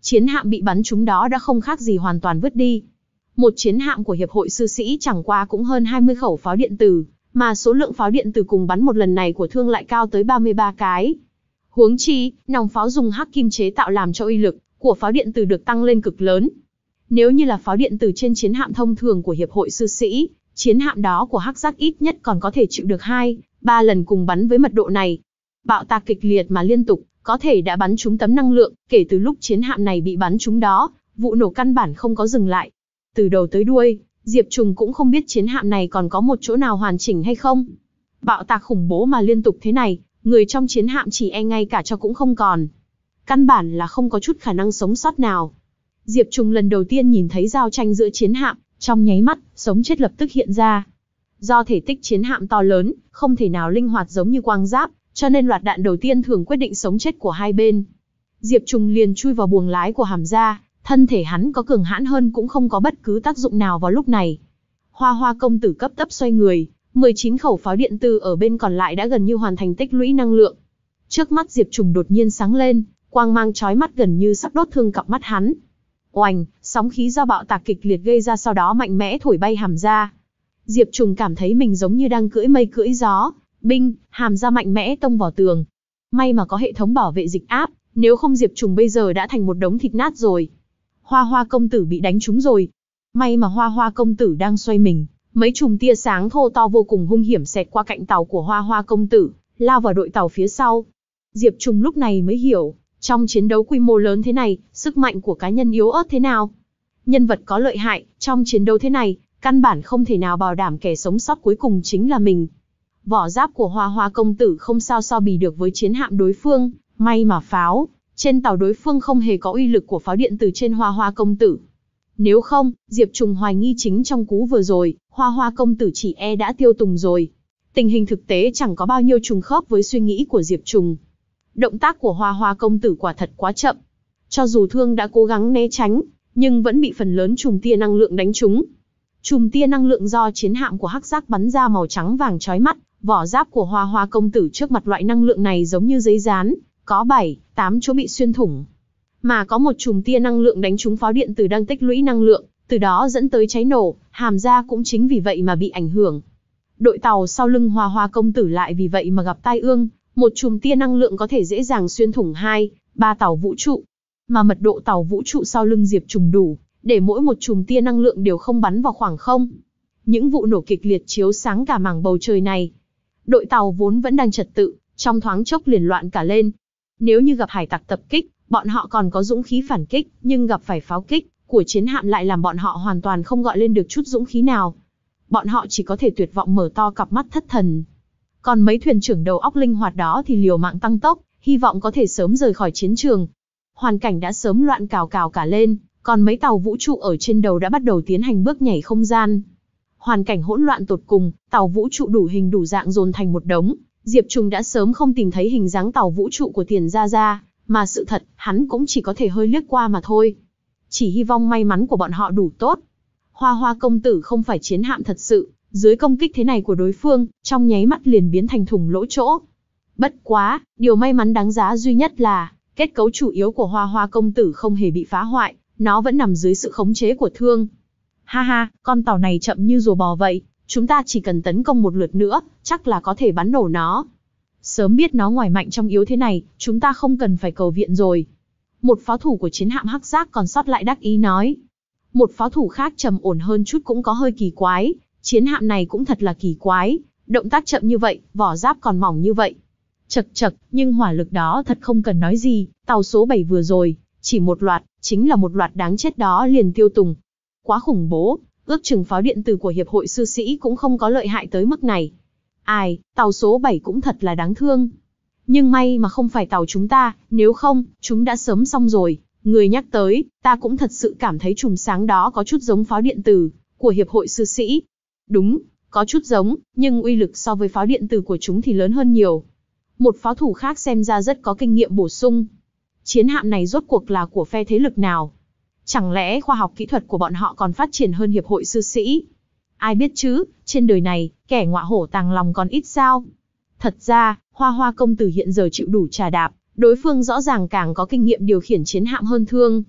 chiến hạm bị bắn trúng đó đã không khác gì hoàn toàn vứt đi. Một chiến hạm của Hiệp hội Sư sĩ chẳng qua cũng hơn hai mươi khẩu pháo điện tử, mà số lượng pháo điện tử cùng bắn một lần này của Thương lại cao tới ba mươi ba cái. Huống chi, nòng pháo dùng hắc kim chế tạo làm cho uy lực của pháo điện tử được tăng lên cực lớn. Nếu như là pháo điện tử trên chiến hạm thông thường của Hiệp hội Sư sĩ, chiến hạm đó của Hắc Giác ít nhất còn có thể chịu được hai, ba lần cùng bắn với mật độ này. Bạo tạc kịch liệt mà liên tục, có thể đã bắn trúng tấm năng lượng, kể từ lúc chiến hạm này bị bắn trúng đó, vụ nổ căn bản không có dừng lại. Từ đầu tới đuôi, Diệp Trùng cũng không biết chiến hạm này còn có một chỗ nào hoàn chỉnh hay không. Bạo tạc khủng bố mà liên tục thế này, người trong chiến hạm chỉ e ngay cả cho cũng không còn. Căn bản là không có chút khả năng sống sót nào. Diệp Trùng lần đầu tiên nhìn thấy giao tranh giữa chiến hạm, trong nháy mắt, sống chết lập tức hiện ra. Do thể tích chiến hạm to lớn, không thể nào linh hoạt giống như quang giáp, cho nên loạt đạn đầu tiên thường quyết định sống chết của hai bên. Diệp Trùng liền chui vào buồng lái của hàm ra, thân thể hắn có cường hãn hơn cũng không có bất cứ tác dụng nào vào lúc này. Hoa Hoa công tử cấp tốc xoay người, mười chín khẩu pháo điện tử ở bên còn lại đã gần như hoàn thành tích lũy năng lượng. Trước mắt Diệp Trùng đột nhiên sáng lên, quang mang chói mắt gần như sắp đốt thương cặp mắt hắn. Oành, sóng khí do bạo tạc kịch liệt gây ra sau đó mạnh mẽ thổi bay hàm ra. Diệp Trùng cảm thấy mình giống như đang cưỡi mây cưỡi gió, binh, hàm ra mạnh mẽ tông vào tường. May mà có hệ thống bảo vệ dịch áp, nếu không Diệp Trùng bây giờ đã thành một đống thịt nát rồi. Hoa Hoa công tử bị đánh trúng rồi. May mà Hoa Hoa công tử đang xoay mình, mấy chùm tia sáng thô to vô cùng hung hiểm xẹt qua cạnh tàu của Hoa Hoa công tử, lao vào đội tàu phía sau. Diệp Trùng lúc này mới hiểu, trong chiến đấu quy mô lớn thế này, sức mạnh của cá nhân yếu ớt thế nào. Nhân vật có lợi hại, trong chiến đấu thế này, căn bản không thể nào bảo đảm kẻ sống sót cuối cùng chính là mình. Vỏ giáp của Hoa Hoa công tử không sao so bì được với chiến hạm đối phương, may mà pháo trên tàu đối phương không hề có uy lực của pháo điện từ trên Hoa Hoa công tử. Nếu không, Diệp Trùng hoài nghi chính trong cú vừa rồi, Hoa Hoa công tử chỉ e đã tiêu tùng rồi. Tình hình thực tế chẳng có bao nhiêu trùng khớp với suy nghĩ của Diệp Trùng. Động tác của Hoa Hoa công tử quả thật quá chậm. Cho dù Thương đã cố gắng né tránh, nhưng vẫn bị phần lớn chùm tia năng lượng đánh trúng. Chùm tia năng lượng do chiến hạm của Hắc Giác bắn ra màu trắng vàng chói mắt, vỏ giáp của Hoa Hoa công tử trước mặt loại năng lượng này giống như giấy dán, có bảy, tám chỗ bị xuyên thủng. Mà có một chùm tia năng lượng đánh trúng pháo điện tử đang tích lũy năng lượng, từ đó dẫn tới cháy nổ, hàm ra cũng chính vì vậy mà bị ảnh hưởng. Đội tàu sau lưng Hoa Hoa công tử lại vì vậy mà gặp tai ương, một chùm tia năng lượng có thể dễ dàng xuyên thủng hai, ba tàu vũ trụ. Mà mật độ tàu vũ trụ sau lưng Diệp Trùng đủ, để mỗi một chùm tia năng lượng đều không bắn vào khoảng không. Những vụ nổ kịch liệt chiếu sáng cả mảng bầu trời này. Đội tàu vốn vẫn đang trật tự, trong thoáng chốc liền loạn cả lên. Nếu như gặp hải tặc tập kích, bọn họ còn có dũng khí phản kích, nhưng gặp phải pháo kích của chiến hạm lại làm bọn họ hoàn toàn không gọi lên được chút dũng khí nào. Bọn họ chỉ có thể tuyệt vọng mở to cặp mắt thất thần. Còn mấy thuyền trưởng đầu óc linh hoạt đó thì liều mạng tăng tốc, hy vọng có thể sớm rời khỏi chiến trường. Hoàn cảnh đã sớm loạn cào cào cả lên, còn mấy tàu vũ trụ ở trên đầu đã bắt đầu tiến hành bước nhảy không gian. Hoàn cảnh hỗn loạn tột cùng, tàu vũ trụ đủ hình đủ dạng dồn thành một đống. Diệp Trùng đã sớm không tìm thấy hình dáng tàu vũ trụ của Tiền Gia Gia, mà sự thật, hắn cũng chỉ có thể hơi liếc qua mà thôi. Chỉ hy vọng may mắn của bọn họ đủ tốt. Hoa Hoa công tử không phải chiến hạm thật sự, dưới công kích thế này của đối phương, trong nháy mắt liền biến thành thủng lỗ chỗ. Bất quá, điều may mắn đáng giá duy nhất là, kết cấu chủ yếu của Hoa Hoa công tử không hề bị phá hoại, nó vẫn nằm dưới sự khống chế của Thương. Ha ha, con tàu này chậm như rùa bò vậy, chúng ta chỉ cần tấn công một lượt nữa, chắc là có thể bắn nổ nó. Sớm biết nó ngoài mạnh trong yếu thế này, chúng ta không cần phải cầu viện rồi. Một pháo thủ của chiến hạm Hắc Giác còn sót lại đắc ý nói. Một pháo thủ khác trầm ổn hơn chút cũng có hơi kỳ quái, chiến hạm này cũng thật là kỳ quái, động tác chậm như vậy, vỏ giáp còn mỏng như vậy. Chật chật, nhưng hỏa lực đó thật không cần nói gì, tàu số bảy vừa rồi, chỉ một loạt, chính là một loạt đáng chết đó liền tiêu tùng. Quá khủng bố, ước chừng pháo điện tử của Hiệp hội Sư sĩ cũng không có lợi hại tới mức này. Ai, tàu số bảy cũng thật là đáng thương. Nhưng may mà không phải tàu chúng ta, nếu không, chúng đã sớm xong rồi. Người nhắc tới, ta cũng thật sự cảm thấy chùm sáng đó có chút giống pháo điện tử của Hiệp hội Sư sĩ. Đúng, có chút giống, nhưng uy lực so với pháo điện tử của chúng thì lớn hơn nhiều. Một pháo thủ khác xem ra rất có kinh nghiệm bổ sung. Chiến hạm này rốt cuộc là của phe thế lực nào? Chẳng lẽ khoa học kỹ thuật của bọn họ còn phát triển hơn Hiệp hội Sư sĩ? Ai biết chứ, trên đời này, kẻ ngọa hổ tàng lòng còn ít sao? Thật ra, Hoa Hoa công tử hiện giờ chịu đủ trà đạp, đối phương rõ ràng càng có kinh nghiệm điều khiển chiến hạm hơn Thương.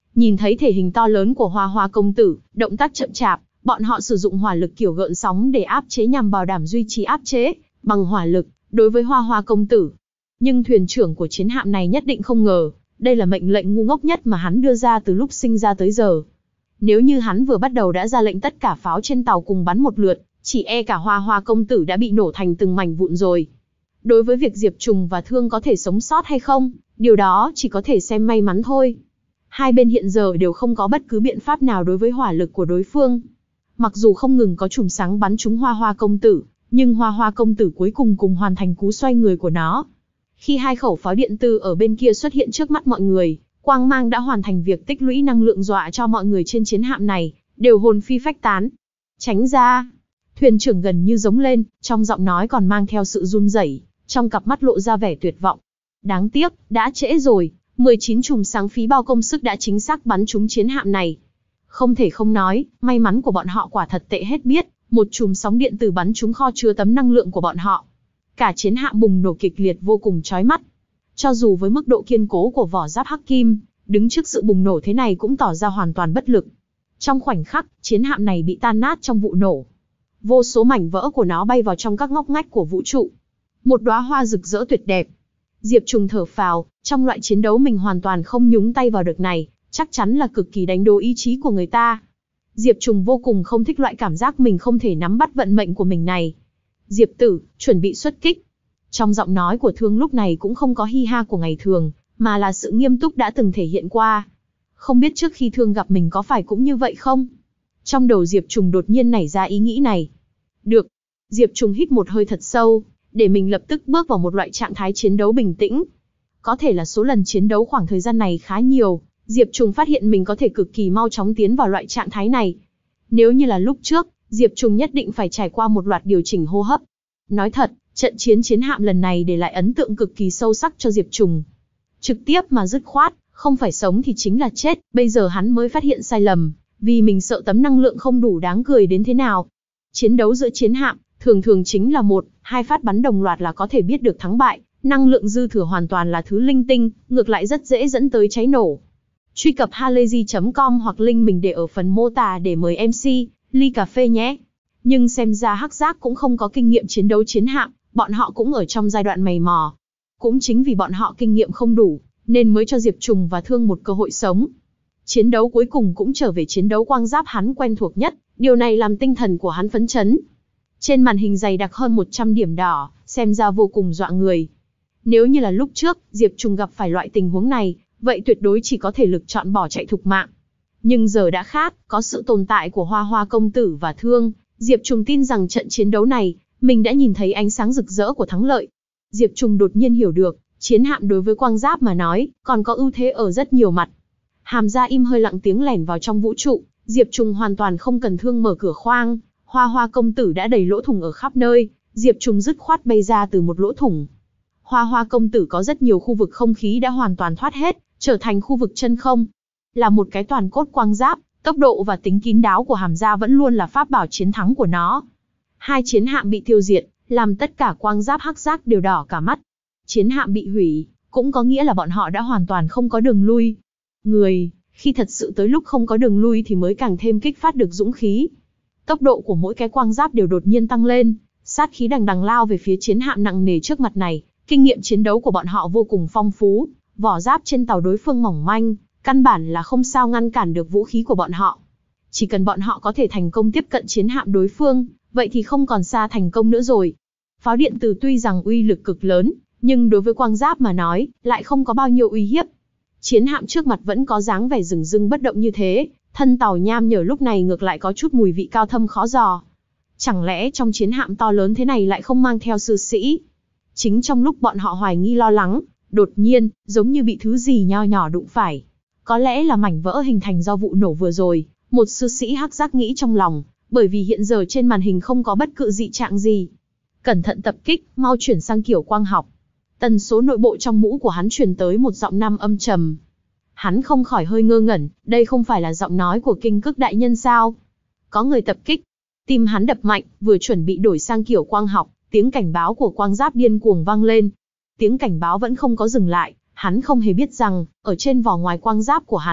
Nhìn thấy thể hình to lớn của Hoa Hoa công tử, động tác chậm chạp, bọn họ sử dụng hỏa lực kiểu gợn sóng để áp chế nhằm bảo đảm duy trì áp chế bằng hỏa lực đối với Hoa Hoa công tử. Nhưng thuyền trưởng của chiến hạm này nhất định không ngờ, đây là mệnh lệnh ngu ngốc nhất mà hắn đưa ra từ lúc sinh ra tới giờ. Nếu như hắn vừa bắt đầu đã ra lệnh tất cả pháo trên tàu cùng bắn một lượt, chỉ e cả Hoa Hoa công tử đã bị nổ thành từng mảnh vụn rồi. Đối với việc Diệp Trùng và Thương có thể sống sót hay không, điều đó chỉ có thể xem may mắn thôi. Hai bên hiện giờ đều không có bất cứ biện pháp nào đối với hỏa lực của đối phương. Mặc dù không ngừng có chùm sáng bắn trúng Hoa Hoa công tử, nhưng Hoa Hoa công tử cuối cùng cùng hoàn thành cú xoay người của nó. Khi hai khẩu pháo điện tử ở bên kia xuất hiện trước mắt mọi người, quang mang đã hoàn thành việc tích lũy năng lượng dọa cho mọi người trên chiến hạm này đều hồn phi phách tán. Tránh ra! Thuyền trưởng gần như giống lên, trong giọng nói còn mang theo sự run rẩy, trong cặp mắt lộ ra vẻ tuyệt vọng. Đáng tiếc, đã trễ rồi, mười chín chùm sáng phí bao công sức đã chính xác bắn trúng chiến hạm này. Không thể không nói, may mắn của bọn họ quả thật tệ hết biết, một chùm sóng điện tử bắn trúng kho chứa tấm năng lượng của bọn họ. Cả chiến hạm bùng nổ kịch liệt vô cùng chói mắt. Cho dù với mức độ kiên cố của vỏ giáp hắc kim, đứng trước sự bùng nổ thế này cũng tỏ ra hoàn toàn bất lực. Trong khoảnh khắc, chiến hạm này bị tan nát trong vụ nổ. Vô số mảnh vỡ của nó bay vào trong các ngóc ngách của vũ trụ. Một đóa hoa rực rỡ tuyệt đẹp. Diệp Trùng thở phào, trong loại chiến đấu mình hoàn toàn không nhúng tay vào được này, chắc chắn là cực kỳ đánh đố ý chí của người ta. Diệp Trùng vô cùng không thích loại cảm giác mình không thể nắm bắt vận mệnh của mình này. Diệp tử, chuẩn bị xuất kích. Trong giọng nói của Thương lúc này cũng không có hi ha của ngày thường, mà là sự nghiêm túc đã từng thể hiện qua. Không biết trước khi Thương gặp mình có phải cũng như vậy không? Trong đầu Diệp Trùng đột nhiên nảy ra ý nghĩ này. Được. Diệp Trùng hít một hơi thật sâu, để mình lập tức bước vào một loại trạng thái chiến đấu bình tĩnh. Có thể là số lần chiến đấu khoảng thời gian này khá nhiều, Diệp Trùng phát hiện mình có thể cực kỳ mau chóng tiến vào loại trạng thái này. Nếu như là lúc trước, Diệp Trùng nhất định phải trải qua một loạt điều chỉnh hô hấp. Nói thật, trận chiến chiến hạm lần này để lại ấn tượng cực kỳ sâu sắc cho Diệp Trùng. Trực tiếp mà dứt khoát, không phải sống thì chính là chết, bây giờ hắn mới phát hiện sai lầm, vì mình sợ tấm năng lượng không đủ đáng cười đến thế nào. Chiến đấu giữa chiến hạm, thường thường chính là một, hai phát bắn đồng loạt là có thể biết được thắng bại, năng lượng dư thừa hoàn toàn là thứ linh tinh, ngược lại rất dễ dẫn tới cháy nổ. Truy cập halayzi chấm com hoặc link mình để ở phần mô tả để mời em xê, ly cà phê nhé. Nhưng xem ra Hắc Giác cũng không có kinh nghiệm chiến đấu chiến hạm, bọn họ cũng ở trong giai đoạn mày mò. Cũng chính vì bọn họ kinh nghiệm không đủ, nên mới cho Diệp Trùng và Thương một cơ hội sống. Chiến đấu cuối cùng cũng trở về chiến đấu quang giáp hắn quen thuộc nhất, điều này làm tinh thần của hắn phấn chấn. Trên màn hình dày đặc hơn một trăm điểm đỏ, xem ra vô cùng dọa người. Nếu như là lúc trước, Diệp Trùng gặp phải loại tình huống này, vậy tuyệt đối chỉ có thể lực chọn bỏ chạy thục mạng. Nhưng giờ đã khác, có sự tồn tại của Hoa Hoa công tử và Thương, Diệp Trùng tin rằng trận chiến đấu này, mình đã nhìn thấy ánh sáng rực rỡ của thắng lợi. Diệp Trùng đột nhiên hiểu được, chiến hạm đối với quang giáp mà nói, còn có ưu thế ở rất nhiều mặt. Hàm ra im hơi lặng tiếng lẻn vào trong vũ trụ, Diệp Trùng hoàn toàn không cần Thương mở cửa khoang, Hoa Hoa công tử đã đầy lỗ thủng ở khắp nơi, Diệp Trùng dứt khoát bay ra từ một lỗ thủng. Hoa Hoa công tử có rất nhiều khu vực không khí đã hoàn toàn thoát hết, trở thành khu vực chân không. Là một cái toàn cốt quang giáp, tốc độ và tính kín đáo của Hàm Gia vẫn luôn là pháp bảo chiến thắng của nó. Hai chiến hạm bị tiêu diệt, làm tất cả quang giáp Hắc Giác đều đỏ cả mắt. Chiến hạm bị hủy, cũng có nghĩa là bọn họ đã hoàn toàn không có đường lui. Người, khi thật sự tới lúc không có đường lui thì mới càng thêm kích phát được dũng khí. Tốc độ của mỗi cái quang giáp đều đột nhiên tăng lên, sát khí đằng đằng lao về phía chiến hạm nặng nề trước mặt này. Kinh nghiệm chiến đấu của bọn họ vô cùng phong phú, vỏ giáp trên tàu đối phương mỏng manh, căn bản là không sao ngăn cản được vũ khí của bọn họ. Chỉ cần bọn họ có thể thành công tiếp cận chiến hạm đối phương, vậy thì không còn xa thành công nữa rồi. Pháo điện tử tuy rằng uy lực cực lớn, nhưng đối với quang giáp mà nói, lại không có bao nhiêu uy hiếp. Chiến hạm trước mặt vẫn có dáng vẻ rừng rưng bất động như thế, thân tàu nham nhở lúc này ngược lại có chút mùi vị cao thâm khó dò. Chẳng lẽ trong chiến hạm to lớn thế này lại không mang theo sư sĩ? Chính trong lúc bọn họ hoài nghi lo lắng, đột nhiên, giống như bị thứ gì nho nhỏ đụng phải. Có lẽ là mảnh vỡ hình thành do vụ nổ vừa rồi, một sư sĩ Hắc Giác nghĩ trong lòng, bởi vì hiện giờ trên màn hình không có bất cứ dị trạng gì. Cẩn thận tập kích, mau chuyển sang kiểu quang học. Tần số nội bộ trong mũ của hắn truyền tới một giọng nam âm trầm. Hắn không khỏi hơi ngơ ngẩn, đây không phải là giọng nói của Kinh Cức đại nhân sao? Có người tập kích. Tim hắn đập mạnh, vừa chuẩn bị đổi sang kiểu quang học, tiếng cảnh báo của quang giáp điên cuồng vang lên. Tiếng cảnh báo vẫn không có dừng lại, hắn không hề biết rằng, ở trên vỏ ngoài quang giáp của hắn,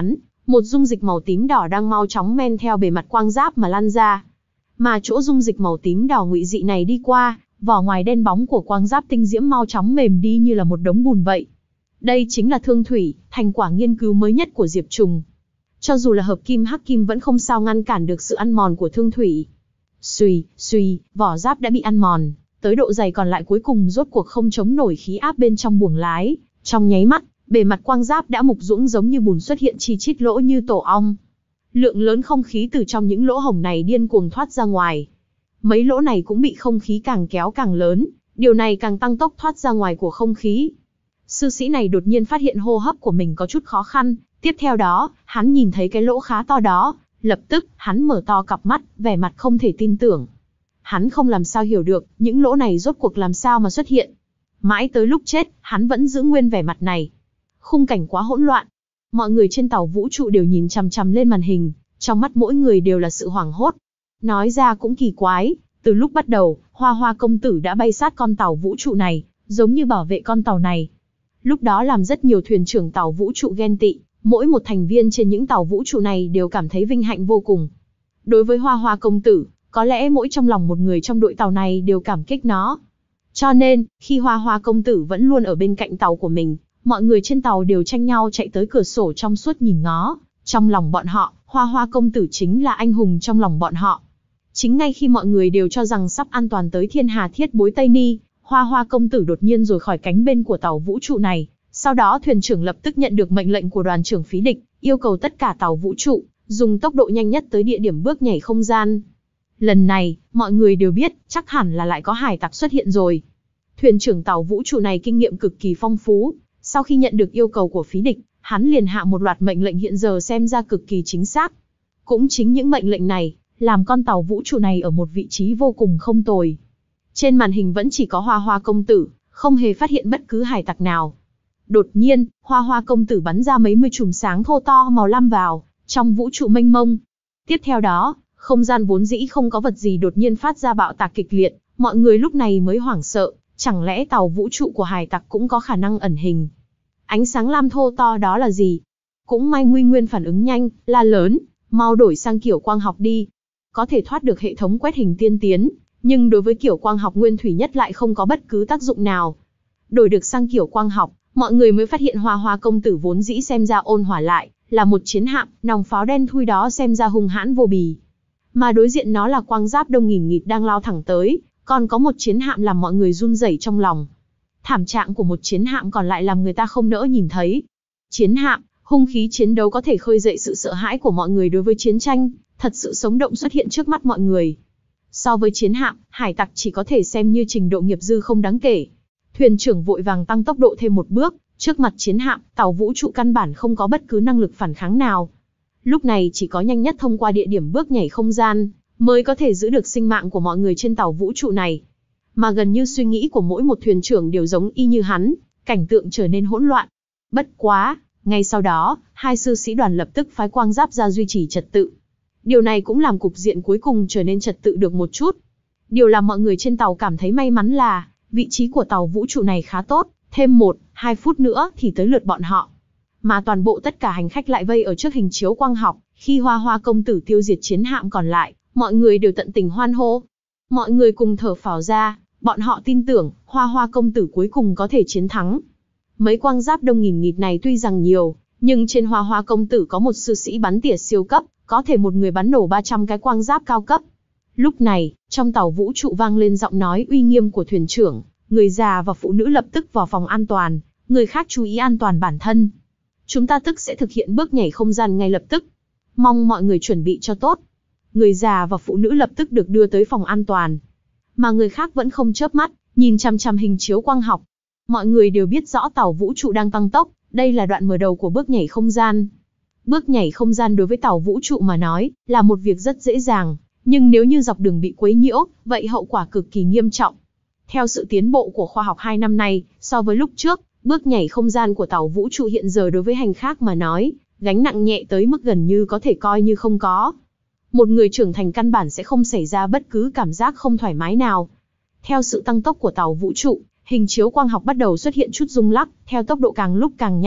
Một dung dịch màu tím đỏ đang mau chóng men theo bề mặt quang giáp mà lan ra. Mà chỗ dung dịch màu tím đỏ ngụy dị này đi qua, vỏ ngoài đen bóng của quang giáp tinh diễm mau chóng mềm đi như là một đống bùn vậy. Đây chính là thương thủy, thành quả nghiên cứu mới nhất của Diệp Trùng. Cho dù là hợp kim hắc kim vẫn không sao ngăn cản được sự ăn mòn của thương thủy. Xùy, xùy, vỏ giáp đã bị ăn mòn, tới độ dày còn lại cuối cùng rốt cuộc không chống nổi khí áp bên trong buồng lái. Trong nháy mắt, bề mặt quang giáp đã mục dũng giống như bùn, xuất hiện chi chít lỗ như tổ ong. Lượng lớn không khí từ trong những lỗ hổng này điên cuồng thoát ra ngoài. Mấy lỗ này cũng bị không khí càng kéo càng lớn, điều này càng tăng tốc thoát ra ngoài của không khí. Sư sĩ này đột nhiên phát hiện hô hấp của mình có chút khó khăn, tiếp theo đó, hắn nhìn thấy cái lỗ khá to đó, lập tức, hắn mở to cặp mắt, vẻ mặt không thể tin tưởng. Hắn không làm sao hiểu được, những lỗ này rốt cuộc làm sao mà xuất hiện. Mãi tới lúc chết, hắn vẫn giữ nguyên vẻ mặt này. Khung cảnh quá hỗn loạn. Mọi người trên tàu vũ trụ đều nhìn chằm chằm lên màn hình, trong mắt mỗi người đều là sự hoảng hốt. Nói ra cũng kỳ quái, từ lúc bắt đầu, Hoa Hoa công tử đã bay sát con tàu vũ trụ này, giống như bảo vệ con tàu này. Lúc đó làm rất nhiều thuyền trưởng tàu vũ trụ ghen tị, mỗi một thành viên trên những tàu vũ trụ này đều cảm thấy vinh hạnh vô cùng. Đối với Hoa Hoa công tử, có lẽ mỗi trong lòng một người trong đội tàu này đều cảm kích nó. Cho nên, khi Hoa Hoa công tử vẫn luôn ở bên cạnh tàu của mình, mọi người trên tàu đều tranh nhau chạy tới cửa sổ trong suốt nhìn ngó. Trong lòng bọn họ, Hoa Hoa công tử chính là anh hùng trong lòng bọn họ. Chính ngay khi mọi người đều cho rằng sắp an toàn tới Thiên Hà Thiết Bối Tây Ni, Hoa Hoa công tử đột nhiên rồi khỏi cánh bên của tàu vũ trụ này. Sau đó thuyền trưởng lập tức nhận được mệnh lệnh của đoàn trưởng phí địch, yêu cầu tất cả tàu vũ trụ dùng tốc độ nhanh nhất tới địa điểm bước nhảy không gian. Lần này, mọi người đều biết, chắc hẳn là lại có hải tặc xuất hiện rồi. Thuyền trưởng tàu vũ trụ này kinh nghiệm cực kỳ phong phú, sau khi nhận được yêu cầu của phí địch, hắn liền hạ một loạt mệnh lệnh hiện giờ xem ra cực kỳ chính xác. Cũng chính những mệnh lệnh này, làm con tàu vũ trụ này ở một vị trí vô cùng không tồi. Trên màn hình vẫn chỉ có Hoa Hoa công tử, không hề phát hiện bất cứ hải tặc nào. Đột nhiên, Hoa Hoa công tử bắn ra mấy mươi chùm sáng thô to màu lam vào trong vũ trụ mênh mông. Tiếp theo đó, không gian vốn dĩ không có vật gì đột nhiên phát ra bạo tạc kịch liệt, mọi người lúc này mới hoảng sợ, chẳng lẽ tàu vũ trụ của hải tặc cũng có khả năng ẩn hình? Ánh sáng lam thô to đó là gì? Cũng may Nguy Nguyên phản ứng nhanh, la lớn, mau đổi sang kiểu quang học đi. Có thể thoát được hệ thống quét hình tiên tiến, nhưng đối với kiểu quang học nguyên thủy nhất lại không có bất cứ tác dụng nào. Đổi được sang kiểu quang học, mọi người mới phát hiện Hoa Hoa công tử vốn dĩ xem ra ôn hòa lại, là một chiến hạm, nòng pháo đen thui đó xem ra hung hãn vô bì. Mà đối diện nó là quang giáp đông nghìn nghịt đang lao thẳng tới, còn có một chiến hạm làm mọi người run rẩy trong lòng. Thảm trạng của một chiến hạm còn lại làm người ta không nỡ nhìn thấy. Chiến hạm, hung khí chiến đấu có thể khơi dậy sự sợ hãi của mọi người đối với chiến tranh, thật sự sống động xuất hiện trước mắt mọi người. So với chiến hạm, hải tặc chỉ có thể xem như trình độ nghiệp dư không đáng kể. Thuyền trưởng vội vàng tăng tốc độ thêm một bước, trước mặt chiến hạm, tàu vũ trụ căn bản không có bất cứ năng lực phản kháng nào. Lúc này chỉ có nhanh nhất thông qua địa điểm bước nhảy không gian, mới có thể giữ được sinh mạng của mọi người trên tàu vũ trụ này. Mà gần như suy nghĩ của mỗi một thuyền trưởng đều giống y như hắn, cảnh tượng trở nên hỗn loạn. Bất quá, ngay sau đó, hai sư sĩ đoàn lập tức phái quang giáp ra duy trì trật tự. Điều này cũng làm cục diện cuối cùng trở nên trật tự được một chút. Điều làm mọi người trên tàu cảm thấy may mắn là, vị trí của tàu vũ trụ này khá tốt, thêm một, hai phút nữa thì tới lượt bọn họ. Mà toàn bộ tất cả hành khách lại vây ở trước hình chiếu quang học, khi Hoa Hoa công tử tiêu diệt chiến hạm còn lại, mọi người đều tận tình hoan hô. Mọi người cùng thở phào ra, bọn họ tin tưởng, Hoa Hoa công tử cuối cùng có thể chiến thắng. Mấy quang giáp đông nghìn nghịt này tuy rằng nhiều, nhưng trên Hoa Hoa công tử có một sư sĩ bắn tỉa siêu cấp, có thể một người bắn nổ ba trăm cái quang giáp cao cấp. Lúc này, trong tàu vũ trụ vang lên giọng nói uy nghiêm của thuyền trưởng, người già và phụ nữ lập tức vào phòng an toàn, người khác chú ý an toàn bản thân. Chúng ta tức sẽ thực hiện bước nhảy không gian ngay lập tức. Mong mọi người chuẩn bị cho tốt. Người già và phụ nữ lập tức được đưa tới phòng an toàn. Mà người khác vẫn không chớp mắt, nhìn chằm chằm hình chiếu quang học. Mọi người đều biết rõ tàu vũ trụ đang tăng tốc, đây là đoạn mở đầu của bước nhảy không gian. Bước nhảy không gian đối với tàu vũ trụ mà nói, là một việc rất dễ dàng, nhưng nếu như dọc đường bị quấy nhiễu, vậy hậu quả cực kỳ nghiêm trọng. Theo sự tiến bộ của khoa học hai năm nay, so với lúc trước, bước nhảy không gian của tàu vũ trụ hiện giờ đối với hành khách mà nói, gánh nặng nhẹ tới mức gần như có thể coi như không có. Một người trưởng thành căn bản sẽ không xảy ra bất cứ cảm giác không thoải mái nào. Theo sự tăng tốc của tàu vũ trụ, hình chiếu quang học bắt đầu xuất hiện chút rung lắc, theo tốc độ càng lúc càng nhanh,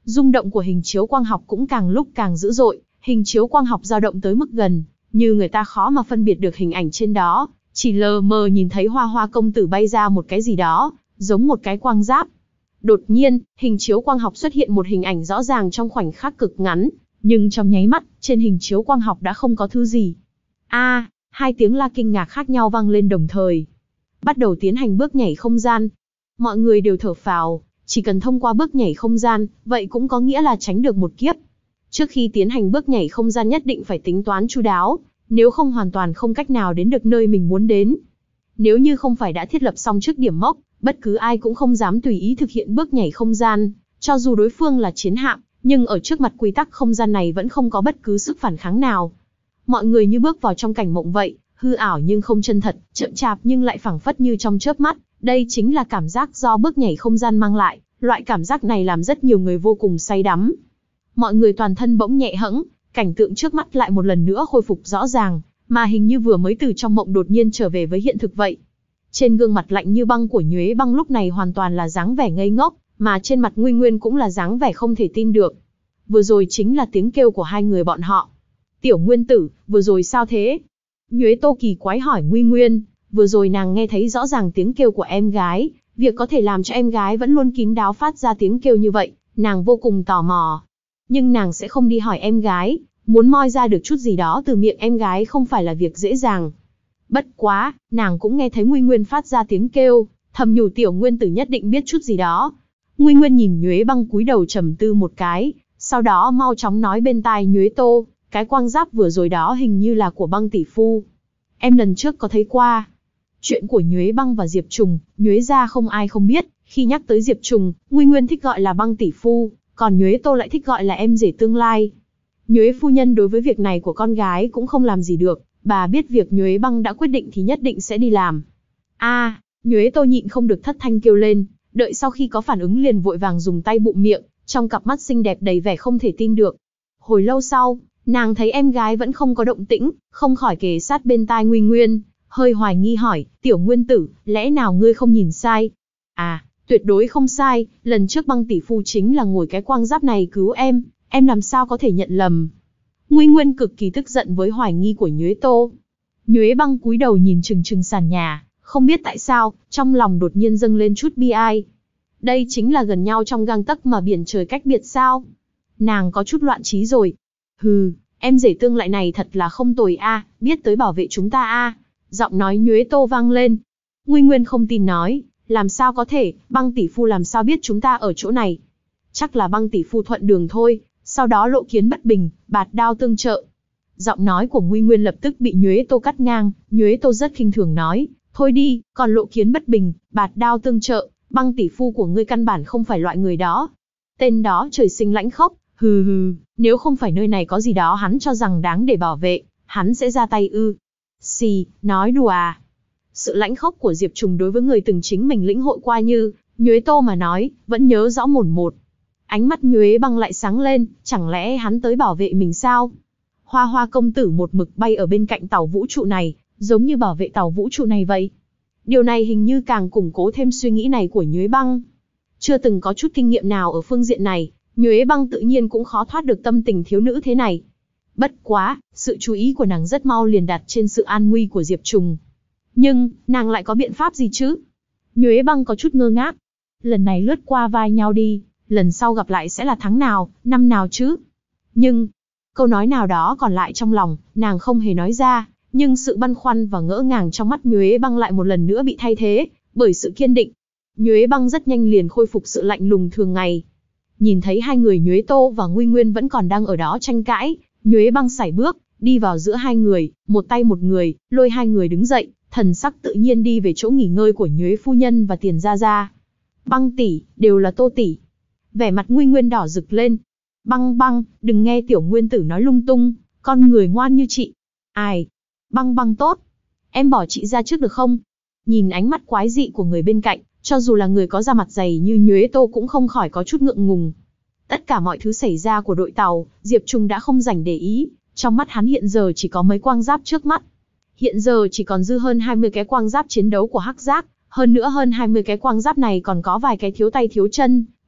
Rung động của hình chiếu quang học cũng càng lúc càng dữ dội, hình chiếu quang học dao động tới mức gần, như người ta khó mà phân biệt được hình ảnh trên đó, chỉ lờ mờ nhìn thấy Hoa Hoa công tử bay ra một cái gì đó, giống một cái quang giáp. Đột nhiên, hình chiếu quang học xuất hiện một hình ảnh rõ ràng trong khoảnh khắc cực ngắn, nhưng trong nháy mắt, trên hình chiếu quang học đã không có thứ gì. A, à, hai tiếng la kinh ngạc khác nhau vang lên đồng thời. Bắt đầu tiến hành bước nhảy không gian. Mọi người đều thở phào, chỉ cần thông qua bước nhảy không gian, vậy cũng có nghĩa là tránh được một kiếp. Trước khi tiến hành bước nhảy không gian nhất định phải tính toán chu đáo, nếu không hoàn toàn không cách nào đến được nơi mình muốn đến. Nếu như không phải đã thiết lập xong trước điểm mốc, bất cứ ai cũng không dám tùy ý thực hiện bước nhảy không gian, cho dù đối phương là chiến hạm, nhưng ở trước mặt quy tắc không gian này vẫn không có bất cứ sức phản kháng nào. Mọi người như bước vào trong cảnh mộng vậy, hư ảo nhưng không chân thật, chậm chạp nhưng lại phảng phất như trong chớp mắt, đây chính là cảm giác do bước nhảy không gian mang lại, loại cảm giác này làm rất nhiều người vô cùng say đắm. Mọi người toàn thân bỗng nhẹ hẫng, cảnh tượng trước mắt lại một lần nữa khôi phục rõ ràng, mà hình như vừa mới từ trong mộng đột nhiên trở về với hiện thực vậy. Trên gương mặt lạnh như băng của Nhuế Băng lúc này hoàn toàn là dáng vẻ ngây ngốc, mà trên mặt Nguy Nguyên cũng là dáng vẻ không thể tin được. Vừa rồi chính là tiếng kêu của hai người bọn họ. Tiểu Nguyên tử, vừa rồi sao thế? Nhuế Tô kỳ quái hỏi Nguy Nguyên, vừa rồi nàng nghe thấy rõ ràng tiếng kêu của em gái, việc có thể làm cho em gái vẫn luôn kín đáo phát ra tiếng kêu như vậy, nàng vô cùng tò mò. Nhưng nàng sẽ không đi hỏi em gái, muốn moi ra được chút gì đó từ miệng em gái không phải là việc dễ dàng. Bất quá, nàng cũng nghe thấy Nguy Nguyên phát ra tiếng kêu, thầm nhủ Tiểu Nguyên tử nhất định biết chút gì đó. Nguy Nguyên nhìn Nhuế Băng cúi đầu trầm tư một cái, sau đó mau chóng nói bên tai Nhuế Tô, cái quang giáp vừa rồi đó hình như là của Băng tỷ phu. Em lần trước có thấy qua. Chuyện của Nhuế Băng và Diệp Trùng, Nhuế gia không ai không biết, khi nhắc tới Diệp Trùng, Nguy Nguyên thích gọi là Băng tỷ phu, còn Nhuế Tô lại thích gọi là em rể tương lai. Nhuế phu nhân đối với việc này của con gái cũng không làm gì được, bà biết việc Nhuế Băng đã quyết định thì nhất định sẽ đi làm. A, à, Nhuế Tô nhịn không được thất thanh kêu lên, đợi sau khi có phản ứng liền vội vàng dùng tay bụm miệng, trong cặp mắt xinh đẹp đầy vẻ không thể tin được. Hồi lâu sau, nàng thấy em gái vẫn không có động tĩnh, không khỏi kề sát bên tai Nguy Nguyên, hơi hoài nghi hỏi, Tiểu Nguyên tử, lẽ nào ngươi không nhìn sai? À, tuyệt đối không sai, lần trước Băng tỷ phu chính là ngồi cái quang giáp này cứu em, em làm sao có thể nhận lầm? Nguy Nguyên cực kỳ tức giận với hoài nghi của Nhuế Tô. Nhuế Băng cúi đầu nhìn chừng chừng sàn nhà, không biết tại sao, trong lòng đột nhiên dâng lên chút bi ai. Đây chính là gần nhau trong gang tấc mà biển trời cách biệt sao? Nàng có chút loạn trí rồi. Hừ, em rể tương lại này thật là không tồi a, à, biết tới bảo vệ chúng ta a. À. Giọng nói Nhuế Tô vang lên. Nguy Nguyên không tin nói, làm sao có thể, Băng tỷ phu làm sao biết chúng ta ở chỗ này? Chắc là Băng tỷ phu thuận đường thôi, sau đó lộ kiến bất bình, bạt đao tương trợ. Giọng nói của Nguy Nguyên lập tức bị Nhuế Tô cắt ngang, Nhuế Tô rất khinh thường nói, thôi đi, còn lộ kiến bất bình, bạt đao tương trợ, Băng tỷ phu của ngươi căn bản không phải loại người đó. Tên đó trời sinh lãnh khốc, hừ hừ, nếu không phải nơi này có gì đó hắn cho rằng đáng để bảo vệ, hắn sẽ ra tay ư. Xì, nói đùa à. Sự lãnh khốc của Diệp Trùng đối với người từng chính mình lĩnh hội qua như Nhuế Tô mà nói, vẫn nhớ rõ mồn một. Ánh mắt Nhuế Băng lại sáng lên, chẳng lẽ hắn tới bảo vệ mình sao? Hoa Hoa công tử một mực bay ở bên cạnh tàu vũ trụ này, giống như bảo vệ tàu vũ trụ này vậy. Điều này hình như càng củng cố thêm suy nghĩ này của Nhuế Băng. Chưa từng có chút kinh nghiệm nào ở phương diện này, Nhuế Băng tự nhiên cũng khó thoát được tâm tình thiếu nữ thế này. Bất quá, sự chú ý của nàng rất mau liền đặt trên sự an nguy của Diệp Trùng. Nhưng, nàng lại có biện pháp gì chứ? Nhuế Băng có chút ngơ ngác. Lần này lướt qua vai nhau đi, lần sau gặp lại sẽ là tháng nào, năm nào chứ? Nhưng, câu nói nào đó còn lại trong lòng, nàng không hề nói ra, nhưng sự băn khoăn và ngỡ ngàng trong mắt Nhuế Băng lại một lần nữa bị thay thế, bởi sự kiên định. Nhuế Băng rất nhanh liền khôi phục sự lạnh lùng thường ngày. Nhìn thấy hai người Nhuế Tô và Nguy Nguyên vẫn còn đang ở đó tranh cãi, Nhuế Băng sải bước, đi vào giữa hai người, một tay một người, lôi hai người đứng dậy, thần sắc tự nhiên đi về chỗ nghỉ ngơi của Nhuế phu nhân và Tiền gia gia. Băng tỷ, đều là Tô tỷ. Vẻ mặt Nguy Nguyên đỏ rực lên. Băng Băng, đừng nghe Tiểu Nguyên tử nói lung tung, con người ngoan như chị. Ai? Băng Băng tốt. Em bỏ chị ra trước được không? Nhìn ánh mắt quái dị của người bên cạnh, cho dù là người có da mặt dày như Nhuế Tô cũng không khỏi có chút ngượng ngùng. Tất cả mọi thứ xảy ra của đội tàu, Diệp Trùng đã không dành để ý, trong mắt hắn hiện giờ chỉ có mấy quang giáp trước mắt. Hiện giờ chỉ còn dư hơn hai mươi cái quang giáp chiến đấu của Hắc Giác, hơn nữa hơn hai mươi cái quang giáp này còn có vài cái thiếu tay thiếu chân,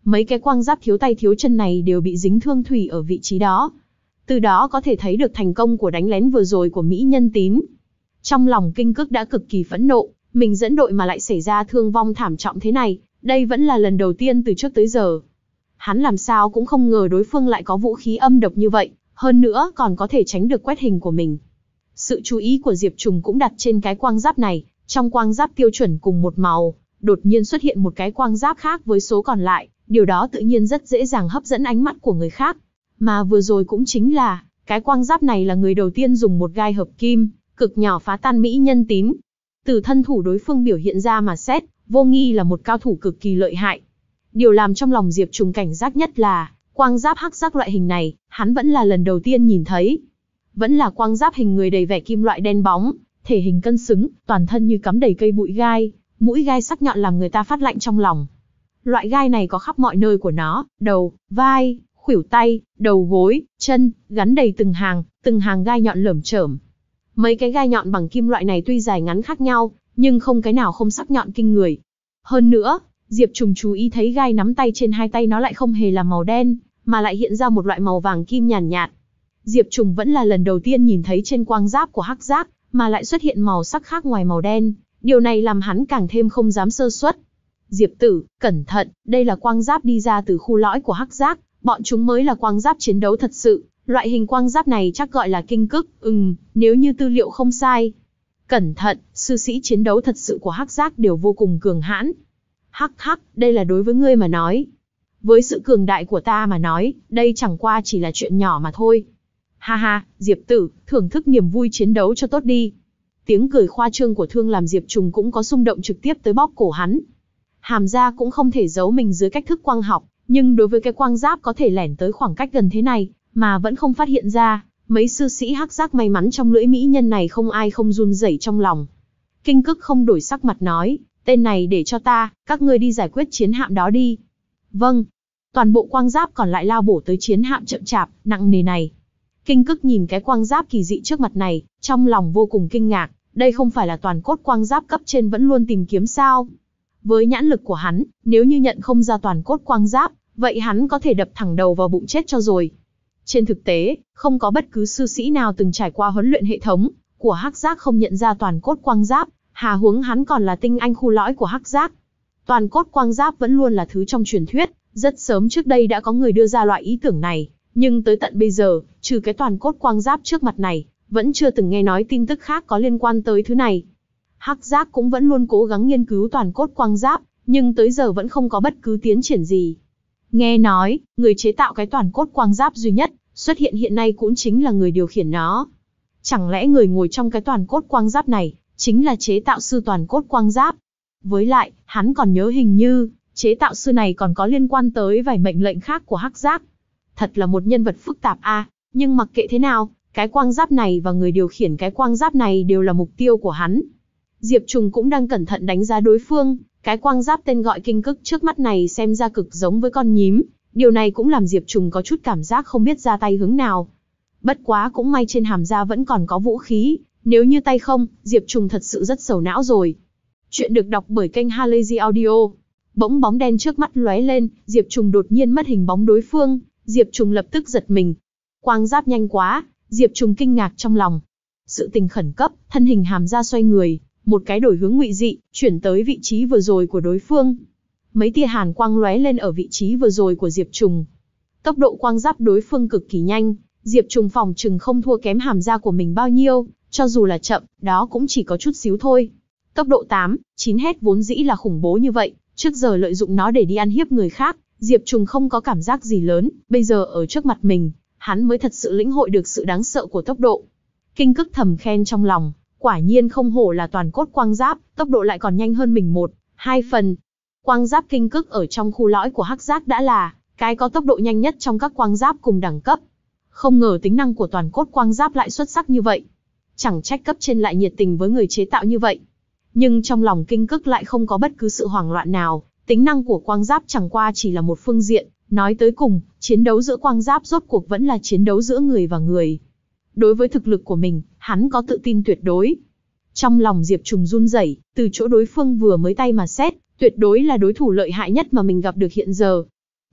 Mấy cái quang giáp thiếu tay thiếu chân này đều bị dính thương thủy ở vị trí đó. Từ đó có thể thấy được thành công của đánh lén vừa rồi của Mỹ Nhân Tín. Trong lòng Kinh Cức đã cực kỳ phẫn nộ, mình dẫn đội mà lại xảy ra thương vong thảm trọng thế này, đây vẫn là lần đầu tiên từ trước tới giờ. Hắn làm sao cũng không ngờ đối phương lại có vũ khí âm độc như vậy, hơn nữa còn có thể tránh được quét hình của mình. Sự chú ý của Diệp Trùng cũng đặt trên cái quang giáp này, trong quang giáp tiêu chuẩn cùng một màu, đột nhiên xuất hiện một cái quang giáp khác với số còn lại, điều đó tự nhiên rất dễ dàng hấp dẫn ánh mắt của người khác. Mà vừa rồi cũng chính là, cái quang giáp này là người đầu tiên dùng một gai hợp kim, cực nhỏ phá tan Mỹ Nhân Tín. Từ thân thủ đối phương biểu hiện ra mà xét, vô nghi là một cao thủ cực kỳ lợi hại. Điều làm trong lòng Diệp Trùng cảnh giác nhất là, quang giáp hắc giác loại hình này, hắn vẫn là lần đầu tiên nhìn thấy. Vẫn là quang giáp hình người đầy vẻ kim loại đen bóng, thể hình cân xứng, toàn thân như cắm đầy cây bụi gai, mũi gai sắc nhọn làm người ta phát lạnh trong lòng. Loại gai này có khắp mọi nơi của nó, đầu, vai, khuỷu tay, đầu gối, chân, gắn đầy từng hàng, từng hàng gai nhọn lởm chởm. Mấy cái gai nhọn bằng kim loại này tuy dài ngắn khác nhau, nhưng không cái nào không sắc nhọn kinh người. Hơn nữa, Diệp Trùng chú ý thấy gai nắm tay trên hai tay nó lại không hề là màu đen, mà lại hiện ra một loại màu vàng kim nhàn nhạt, nhạt. Diệp Trùng vẫn là lần đầu tiên nhìn thấy trên quang giáp của hắc giác, mà lại xuất hiện màu sắc khác ngoài màu đen, điều này làm hắn càng thêm không dám sơ suất. Diệp tử, cẩn thận, đây là quang giáp đi ra từ khu lõi của hắc giác, bọn chúng mới là quang giáp chiến đấu thật sự, loại hình quang giáp này chắc gọi là Kinh Cức, ừm, nếu như tư liệu không sai. Cẩn thận, sư sĩ chiến đấu thật sự của hắc giác đều vô cùng cường hãn. Hắc hắc, đây là đối với ngươi mà nói. Với sự cường đại của ta mà nói, đây chẳng qua chỉ là chuyện nhỏ mà thôi. Ha ha, Diệp tử, thưởng thức niềm vui chiến đấu cho tốt đi. Tiếng cười khoa trương của Thương làm Diệp Trùng cũng có xung động trực tiếp tới bóp cổ hắn. Hàm ra cũng không thể giấu mình dưới cách thức quang học, nhưng đối với cái quang giáp có thể lẻn tới khoảng cách gần thế này, mà vẫn không phát hiện ra, mấy sư sĩ hắc giác may mắn trong lưỡi mỹ nhân này không ai không run rẩy trong lòng. Kinh Cức không đổi sắc mặt nói, tên này để cho ta, các ngươi đi giải quyết chiến hạm đó đi. Vâng. Toàn bộ quang giáp còn lại lao bổ tới chiến hạm chậm chạp, nặng nề này. Kinh Cức nhìn cái quang giáp kỳ dị trước mặt này, trong lòng vô cùng kinh ngạc, đây không phải là toàn cốt quang giáp cấp trên vẫn luôn tìm kiếm sao? Với nhãn lực của hắn, nếu như nhận không ra toàn cốt quang giáp, vậy hắn có thể đập thẳng đầu vào bụng chết cho rồi. Trên thực tế, không có bất cứ sư sĩ nào từng trải qua huấn luyện hệ thống của hắc giác không nhận ra toàn cốt quang giáp, hà huống hắn còn là tinh anh khu lõi của hắc giác. Toàn cốt quang giáp vẫn luôn là thứ trong truyền thuyết, rất sớm trước đây đã có người đưa ra loại ý tưởng này, nhưng tới tận bây giờ, trừ cái toàn cốt quang giáp trước mặt này, vẫn chưa từng nghe nói tin tức khác có liên quan tới thứ này. Hắc giác cũng vẫn luôn cố gắng nghiên cứu toàn cốt quang giáp, nhưng tới giờ vẫn không có bất cứ tiến triển gì. Nghe nói, người chế tạo cái toàn cốt quang giáp duy nhất, xuất hiện hiện nay cũng chính là người điều khiển nó. Chẳng lẽ người ngồi trong cái toàn cốt quang giáp này, chính là chế tạo sư toàn cốt quang giáp? Với lại, hắn còn nhớ hình như, chế tạo sư này còn có liên quan tới vài mệnh lệnh khác của hắc giác. Thật là một nhân vật phức tạp a, à, nhưng mặc kệ thế nào, cái quang giáp này và người điều khiển cái quang giáp này đều là mục tiêu của hắn. Diệp Trùng cũng đang cẩn thận đánh giá đối phương, cái quang giáp tên gọi Kinh Cức trước mắt này xem ra cực giống với con nhím, điều này cũng làm Diệp Trùng có chút cảm giác không biết ra tay hướng nào. Bất quá cũng may trên hàm da vẫn còn có vũ khí, nếu như tay không, Diệp Trùng thật sự rất sầu não rồi. Chuyện được đọc bởi kênh Halazy Audio. Bỗng bóng đen trước mắt lóe lên, Diệp Trùng đột nhiên mất hình bóng đối phương, Diệp Trùng lập tức giật mình. Quang giáp nhanh quá, Diệp Trùng kinh ngạc trong lòng. Sự tình khẩn cấp, thân hình hàm ra xoay người, một cái đổi hướng ngụy dị, chuyển tới vị trí vừa rồi của đối phương. Mấy tia hàn quang lóe lên ở vị trí vừa rồi của Diệp Trùng. Tốc độ quang giáp đối phương cực kỳ nhanh, Diệp Trùng phòng chừng không thua kém hàm ra của mình bao nhiêu, cho dù là chậm, đó cũng chỉ có chút xíu thôi. Tốc độ tám, chín hét vốn dĩ là khủng bố như vậy, trước giờ lợi dụng nó để đi ăn hiếp người khác, Diệp Trùng không có cảm giác gì lớn, bây giờ ở trước mặt mình, hắn mới thật sự lĩnh hội được sự đáng sợ của tốc độ. Kinh Cức thầm khen trong lòng, quả nhiên không hổ là toàn cốt quang giáp, tốc độ lại còn nhanh hơn mình một, hai phần. Quang giáp Kinh Cức ở trong khu lõi của hắc giác đã là cái có tốc độ nhanh nhất trong các quang giáp cùng đẳng cấp. Không ngờ tính năng của toàn cốt quang giáp lại xuất sắc như vậy. Chẳng trách cấp trên lại nhiệt tình với người chế tạo như vậy. Nhưng trong lòng Kinh Cức lại không có bất cứ sự hoảng loạn nào, tính năng của quang giáp chẳng qua chỉ là một phương diện, nói tới cùng, chiến đấu giữa quang giáp rốt cuộc vẫn là chiến đấu giữa người và người. Đối với thực lực của mình, hắn có tự tin tuyệt đối. Trong lòng Diệp Trùng run rẩy, từ chỗ đối phương vừa mới tay mà xét, tuyệt đối là đối thủ lợi hại nhất mà mình gặp được hiện giờ.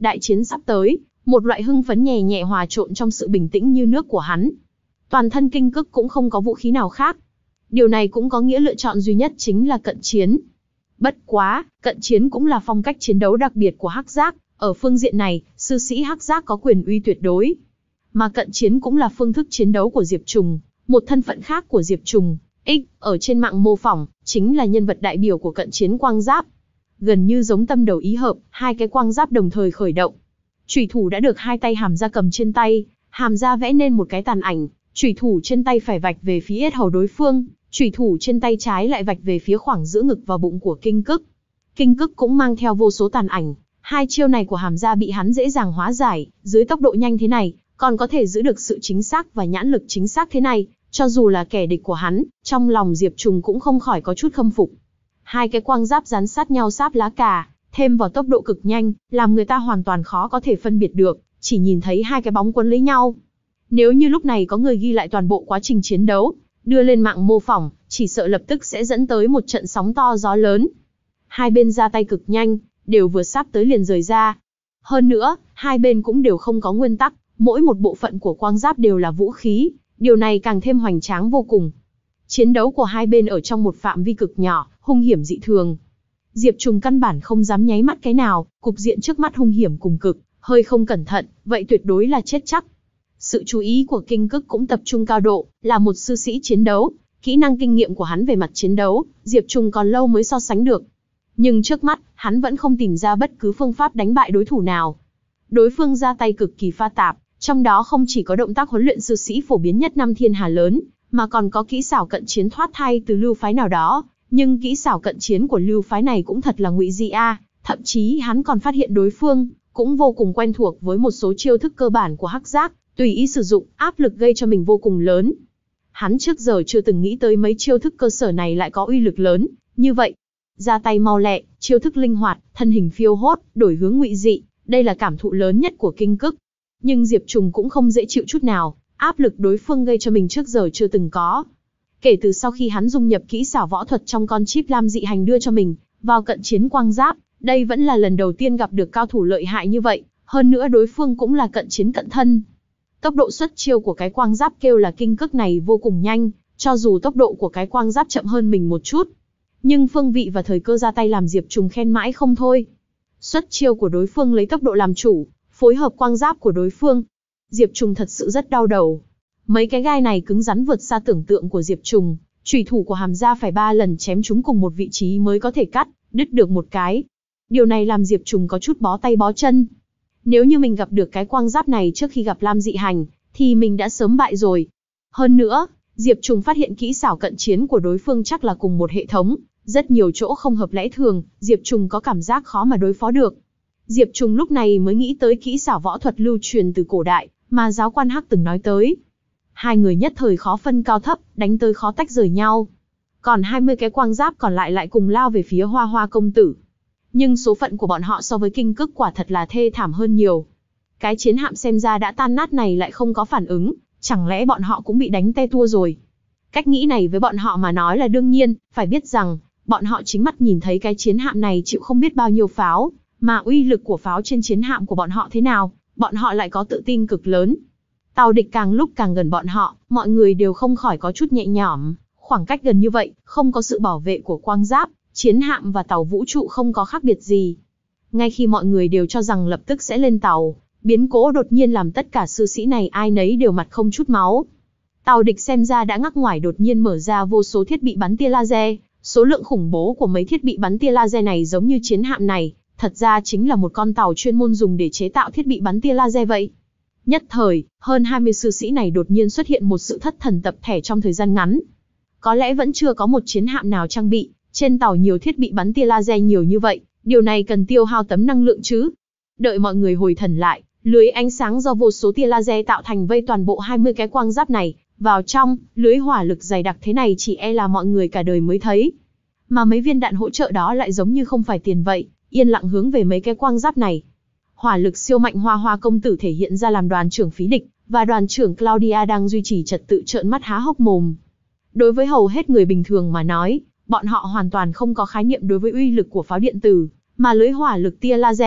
đại chiến sắp tới, một loại hưng phấn nhẹ nhẹ hòa trộn trong sự bình tĩnh như nước của hắn. Toàn thân Kinh Cức cũng không có vũ khí nào khác. Điều này cũng có nghĩa lựa chọn duy nhất chính là cận chiến. Bất quá, cận chiến cũng là phong cách chiến đấu đặc biệt của Hắc Giác, ở phương diện này, sư sĩ Hắc Giác có quyền uy tuyệt đối. Mà cận chiến cũng là phương thức chiến đấu của Diệp Trùng, một thân phận khác của Diệp Trùng, X, ở trên mạng mô phỏng, chính là nhân vật đại biểu của cận chiến quang giáp. Gần như giống tâm đầu ý hợp, hai cái quang giáp đồng thời khởi động. Chủy thủ đã được hai tay Hàm Gia cầm trên tay, Hàm Gia vẽ nên một cái tàn ảnh, chủy thủ trên tay phải vạch về phía yết hầu đối phương, chủy thủ trên tay trái lại vạch về phía khoảng giữa ngực và bụng của Kinh Cức. Kinh Cức cũng mang theo vô số tàn ảnh, hai chiêu này của Hàm Gia bị hắn dễ dàng hóa giải, dưới tốc độ nhanh thế này, còn có thể giữ được sự chính xác và nhãn lực chính xác thế này, cho dù là kẻ địch của hắn, trong lòng Diệp Trùng cũng không khỏi có chút khâm phục. Hai cái quang giáp dán sát nhau sáp lá cà, thêm vào tốc độ cực nhanh, làm người ta hoàn toàn khó có thể phân biệt được, chỉ nhìn thấy hai cái bóng quấn lấy nhau. Nếu như lúc này có người ghi lại toàn bộ quá trình chiến đấu, đưa lên mạng mô phỏng, chỉ sợ lập tức sẽ dẫn tới một trận sóng to gió lớn. Hai bên ra tay cực nhanh, đều vừa sắp tới liền rời ra. Hơn nữa, hai bên cũng đều không có nguyên tắc, mỗi một bộ phận của quang giáp đều là vũ khí, điều này càng thêm hoành tráng vô cùng. Chiến đấu của hai bên ở trong một phạm vi cực nhỏ, hung hiểm dị thường. Diệp Trùng căn bản không dám nháy mắt cái nào, cục diện trước mắt hung hiểm cùng cực, hơi không cẩn thận, vậy tuyệt đối là chết chắc. Sự chú ý của Kinh Cức cũng tập trung cao độ, là một sư sĩ chiến đấu, kỹ năng kinh nghiệm của hắn về mặt chiến đấu, Diệp Trùng còn lâu mới so sánh được. Nhưng trước mắt, hắn vẫn không tìm ra bất cứ phương pháp đánh bại đối thủ nào. Đối phương ra tay cực kỳ pha tạp, trong đó không chỉ có động tác huấn luyện sư sĩ phổ biến nhất năm thiên hà lớn, mà còn có kỹ xảo cận chiến thoát thai từ lưu phái nào đó. Nhưng kỹ xảo cận chiến của lưu phái này cũng thật là ngụy dị a, thậm chí hắn còn phát hiện đối phương cũng vô cùng quen thuộc với một số chiêu thức cơ bản của Hắc Giác, tùy ý sử dụng, áp lực gây cho mình vô cùng lớn. Hắn trước giờ chưa từng nghĩ tới mấy chiêu thức cơ sở này lại có uy lực lớn như vậy. Ra tay mau lẹ, chiêu thức linh hoạt, thân hình phiêu hốt, đổi hướng ngụy dị, đây là cảm thụ lớn nhất của Kinh Cức. Nhưng Diệp Trùng cũng không dễ chịu chút nào, áp lực đối phương gây cho mình trước giờ chưa từng có. Kể từ sau khi hắn dung nhập kỹ xảo võ thuật trong con chip lam dị hành đưa cho mình, vào cận chiến quang giáp, đây vẫn là lần đầu tiên gặp được cao thủ lợi hại như vậy, hơn nữa đối phương cũng là cận chiến cận thân. Tốc độ xuất chiêu của cái quang giáp kêu là Kinh Cức này vô cùng nhanh, cho dù tốc độ của cái quang giáp chậm hơn mình một chút. Nhưng phương vị và thời cơ ra tay làm Diệp Trùng khen mãi không thôi. Xuất chiêu của đối phương lấy tốc độ làm chủ, phối hợp quang giáp của đối phương. Diệp Trùng thật sự rất đau đầu. Mấy cái gai này cứng rắn vượt xa tưởng tượng của Diệp Trùng, chủy thủ của Hàm Gia phải ba lần chém chúng cùng một vị trí mới có thể cắt đứt được một cái. Điều này làm Diệp Trùng có chút bó tay bó chân. Nếu như mình gặp được cái quang giáp này trước khi gặp Lam dị hành, thì mình đã sớm bại rồi. Hơn nữa, Diệp Trùng phát hiện kỹ xảo cận chiến của đối phương chắc là cùng một hệ thống, rất nhiều chỗ không hợp lẽ thường, Diệp Trùng có cảm giác khó mà đối phó được. Diệp Trùng lúc này mới nghĩ tới kỹ xảo võ thuật lưu truyền từ cổ đại, mà giáo quan Hắc từng nói tới. Hai người nhất thời khó phân cao thấp, đánh tới khó tách rời nhau. Còn hai mươi cái quang giáp còn lại lại cùng lao về phía Hoa Hoa công tử. Nhưng số phận của bọn họ so với Kinh Cức quả thật là thê thảm hơn nhiều. Cái chiến hạm xem ra đã tan nát này lại không có phản ứng, chẳng lẽ bọn họ cũng bị đánh te tua rồi. Cách nghĩ này với bọn họ mà nói là đương nhiên, phải biết rằng, bọn họ chính mắt nhìn thấy cái chiến hạm này chịu không biết bao nhiêu pháo, mà uy lực của pháo trên chiến hạm của bọn họ thế nào, bọn họ lại có tự tin cực lớn. Tàu địch càng lúc càng gần bọn họ, mọi người đều không khỏi có chút nhẹ nhõm, khoảng cách gần như vậy, không có sự bảo vệ của quang giáp, chiến hạm và tàu vũ trụ không có khác biệt gì. Ngay khi mọi người đều cho rằng lập tức sẽ lên tàu, biến cố đột nhiên làm tất cả sư sĩ này ai nấy đều mặt không chút máu. Tàu địch xem ra đã ngắc ngoải đột nhiên mở ra vô số thiết bị bắn tia laser, số lượng khủng bố của mấy thiết bị bắn tia laser này giống như chiến hạm này, thật ra chính là một con tàu chuyên môn dùng để chế tạo thiết bị bắn tia laser vậy. Nhất thời, hơn hai mươi sư sĩ này đột nhiên xuất hiện một sự thất thần tập thể trong thời gian ngắn. Có lẽ vẫn chưa có một chiến hạm nào trang bị, trên tàu nhiều thiết bị bắn tia laser nhiều như vậy, điều này cần tiêu hao tấm năng lượng chứ. Đợi mọi người hồi thần lại, lưới ánh sáng do vô số tia laser tạo thành vây toàn bộ hai mươi cái quang giáp này, vào trong, lưới hỏa lực dày đặc thế này chỉ e là mọi người cả đời mới thấy. Mà mấy viên đạn hỗ trợ đó lại giống như không phải tiền vậy, yên lặng hướng về mấy cái quang giáp này. Hỏa lực siêu mạnh Hoa Hoa công tử thể hiện ra làm đoàn trưởng phí địch, và đoàn trưởng Claudia đang duy trì trật tự trợn mắt há hốc mồm. Đối với hầu hết người bình thường mà nói, bọn họ hoàn toàn không có khái niệm đối với uy lực của pháo điện tử, mà lưới hỏa lực tia laser,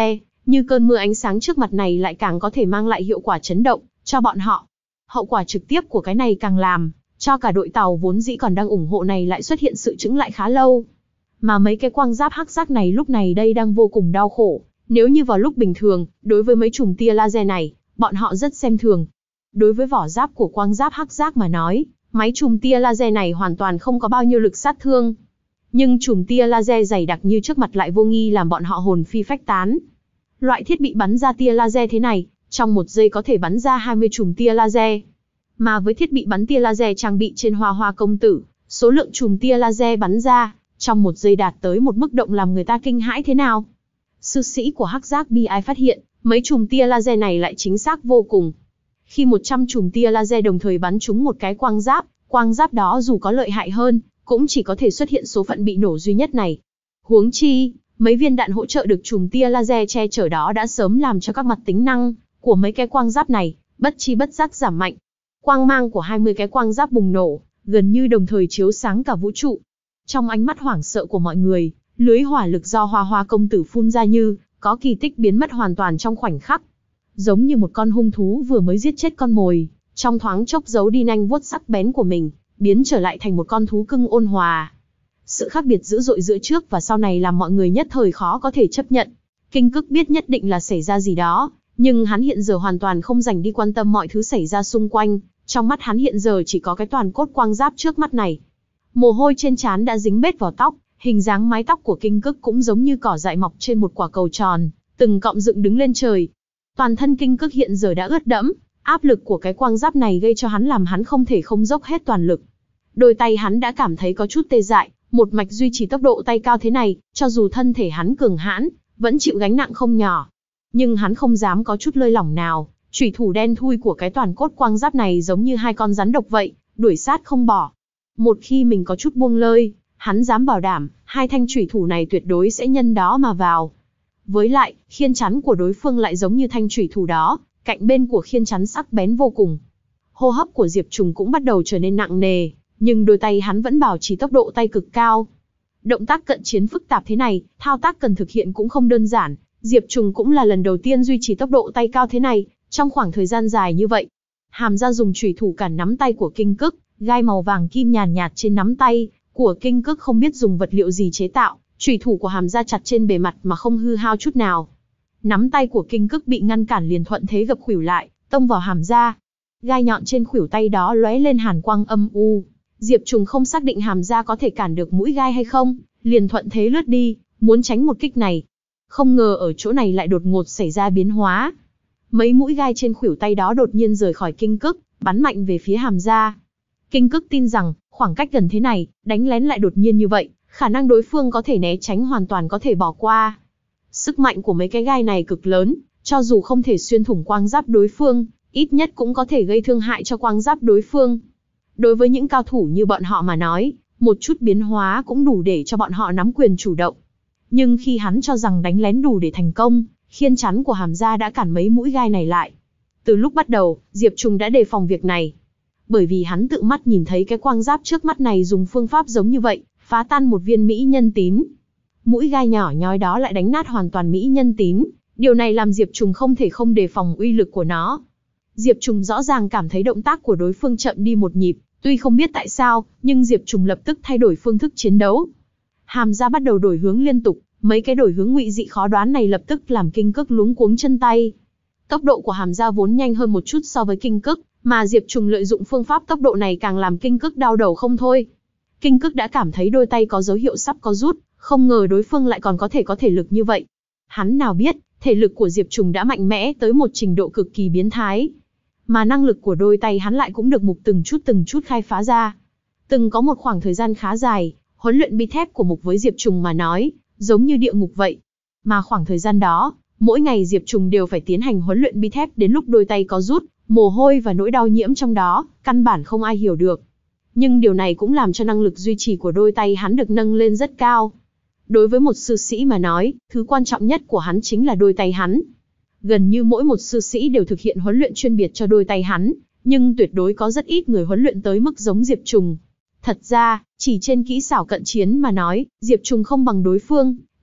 Như cơn mưa ánh sáng trước mặt này lại càng có thể mang lại hiệu quả chấn động cho bọn họ. Hậu quả trực tiếp của cái này càng làm cho cả đội tàu vốn dĩ còn đang ủng hộ này lại xuất hiện sự chững lại khá lâu. Mà mấy cái quang giáp hắc giác này lúc này đây đang vô cùng đau khổ. Nếu như vào lúc bình thường, đối với mấy chùm tia laser này, bọn họ rất xem thường. Đối với vỏ giáp của quang giáp hắc giác mà nói, máy chùm tia laser này hoàn toàn không có bao nhiêu lực sát thương. Nhưng chùm tia laser dày đặc như trước mặt lại vô nghi làm bọn họ hồn phi phách tán. Loại thiết bị bắn ra tia laser thế này, trong một giây có thể bắn ra hai mươi chùm tia laser. Mà với thiết bị bắn tia laser trang bị trên Hoa Hoa công tử, số lượng chùm tia laser bắn ra, trong một giây đạt tới một mức độ làm người ta kinh hãi thế nào. Sư sĩ của hắc giác bi ai phát hiện, mấy chùm tia laser này lại chính xác vô cùng. Khi một trăm chùm tia laser đồng thời bắn trúng một cái quang giáp, quang giáp đó dù có lợi hại hơn, cũng chỉ có thể xuất hiện số phận bị nổ duy nhất này. Huống chi, mấy viên đạn hỗ trợ được chùm tia laser che chở đó đã sớm làm cho các mặt tính năng của mấy cái quang giáp này, bất chi bất giác giảm mạnh. Quang mang của hai mươi cái quang giáp bùng nổ, gần như đồng thời chiếu sáng cả vũ trụ. Trong ánh mắt hoảng sợ của mọi người, lưới hỏa lực do Hoa Hoa công tử phun ra như có kỳ tích biến mất hoàn toàn trong khoảnh khắc. Giống như một con hung thú vừa mới giết chết con mồi, trong thoáng chốc giấu đi nanh vuốt sắc bén của mình, biến trở lại thành một con thú cưng ôn hòa. Sự khác biệt dữ dội giữa trước và sau này làm mọi người nhất thời khó có thể chấp nhận. Kinh Cức biết nhất định là xảy ra gì đó, nhưng hắn hiện giờ hoàn toàn không dành đi quan tâm mọi thứ xảy ra xung quanh, trong mắt hắn hiện giờ chỉ có cái toàn cốt quang giáp trước mắt này. Mồ hôi trên trán đã dính bết vào tóc, hình dáng mái tóc của Kinh Cức cũng giống như cỏ dại mọc trên một quả cầu tròn, từng cọng dựng đứng lên trời. Toàn thân Kinh Cức hiện giờ đã ướt đẫm, áp lực của cái quang giáp này gây cho hắn làm hắn không thể không dốc hết toàn lực. Đôi tay hắn đã cảm thấy có chút tê dại, một mạch duy trì tốc độ tay cao thế này, cho dù thân thể hắn cường hãn, vẫn chịu gánh nặng không nhỏ. Nhưng hắn không dám có chút lơi lỏng nào, chủy thủ đen thui của cái toàn cốt quang giáp này giống như hai con rắn độc vậy, đuổi sát không bỏ. Một khi mình có chút buông lơi, hắn dám bảo đảm, hai thanh chủy thủ này tuyệt đối sẽ nhân đó mà vào. Với lại, khiên chắn của đối phương lại giống như thanh chủy thủ đó, cạnh bên của khiên chắn sắc bén vô cùng. Hô hấp của Diệp Trùng cũng bắt đầu trở nên nặng nề, nhưng đôi tay hắn vẫn bảo trì tốc độ tay cực cao. Động tác cận chiến phức tạp thế này, thao tác cần thực hiện cũng không đơn giản, Diệp Trùng cũng là lần đầu tiên duy trì tốc độ tay cao thế này, trong khoảng thời gian dài như vậy. Hàm Gia dùng chủy thủ cản nắm tay của Kinh Cức, gai màu vàng kim nhàn nhạt, nhạt trên nắm tay của Kinh Cức không biết dùng vật liệu gì chế tạo, chủy thủ của Hàm Gia chặt trên bề mặt mà không hư hao chút nào. Nắm tay của Kinh Cức bị ngăn cản liền thuận thế gập khuỷu lại, tông vào Hàm Gia. Gai nhọn trên khuỷu tay đó lóe lên hàn quang âm u. Diệp Trùng không xác định Hàm Gia có thể cản được mũi gai hay không, liền thuận thế lướt đi, muốn tránh một kích này. Không ngờ ở chỗ này lại đột ngột xảy ra biến hóa. Mấy mũi gai trên khuỷu tay đó đột nhiên rời khỏi Kinh Cức, bắn mạnh về phía Hàm Gia. Kinh Cức tin rằng, khoảng cách gần thế này, đánh lén lại đột nhiên như vậy, khả năng đối phương có thể né tránh hoàn toàn có thể bỏ qua. Sức mạnh của mấy cái gai này cực lớn, cho dù không thể xuyên thủng quang giáp đối phương, ít nhất cũng có thể gây thương hại cho quang giáp đối phương. Đối với những cao thủ như bọn họ mà nói, một chút biến hóa cũng đủ để cho bọn họ nắm quyền chủ động. Nhưng khi hắn cho rằng đánh lén đủ để thành công, khiên chắn của Hàm Gia đã cản mấy mũi gai này lại. Từ lúc bắt đầu, Diệp Trùng đã đề phòng việc này. Bởi vì hắn tự mắt nhìn thấy cái quang giáp trước mắt này dùng phương pháp giống như vậy, phá tan một viên mỹ nhân tín. Mũi gai nhỏ nhói đó lại đánh nát hoàn toàn mỹ nhân tín. Điều này làm Diệp Trùng không thể không đề phòng uy lực của nó. Diệp Trùng rõ ràng cảm thấy động tác của đối phương chậm đi một nhịp, tuy không biết tại sao, nhưng Diệp Trùng lập tức thay đổi phương thức chiến đấu. Hàm Gia bắt đầu đổi hướng liên tục, mấy cái đổi hướng ngụy dị khó đoán này lập tức làm Kinh Cức luống cuống chân tay. Tốc độ của Hàm Gia vốn nhanh hơn một chút so với Kinh Cức, mà Diệp Trùng lợi dụng phương pháp tốc độ này càng làm Kinh Cức đau đầu không thôi. Kinh Cức đã cảm thấy đôi tay có dấu hiệu sắp có rút, không ngờ đối phương lại còn có thể có thể lực như vậy. Hắn nào biết, thể lực của Diệp Trùng đã mạnh mẽ tới một trình độ cực kỳ biến thái. Mà năng lực của đôi tay hắn lại cũng được Mục từng chút từng chút khai phá ra. Từng có một khoảng thời gian khá dài, huấn luyện bi thép của Mục với Diệp Trùng mà nói, giống như địa ngục vậy. Mà khoảng thời gian đó, mỗi ngày Diệp Trùng đều phải tiến hành huấn luyện bi thép đến lúc đôi tay có rút, mồ hôi và nỗi đau nhiễm trong đó, căn bản không ai hiểu được. Nhưng điều này cũng làm cho năng lực duy trì của đôi tay hắn được nâng lên rất cao. Đối với một sư sĩ mà nói, thứ quan trọng nhất của hắn chính là đôi tay hắn. Gần như mỗi một sư sĩ đều thực hiện huấn luyện chuyên biệt cho đôi tay hắn, nhưng tuyệt đối có rất ít người huấn luyện tới mức giống Diệp Trùng. Thật ra, chỉ trên kỹ xảo cận chiến mà nói, Diệp Trùng không bằng đối phương,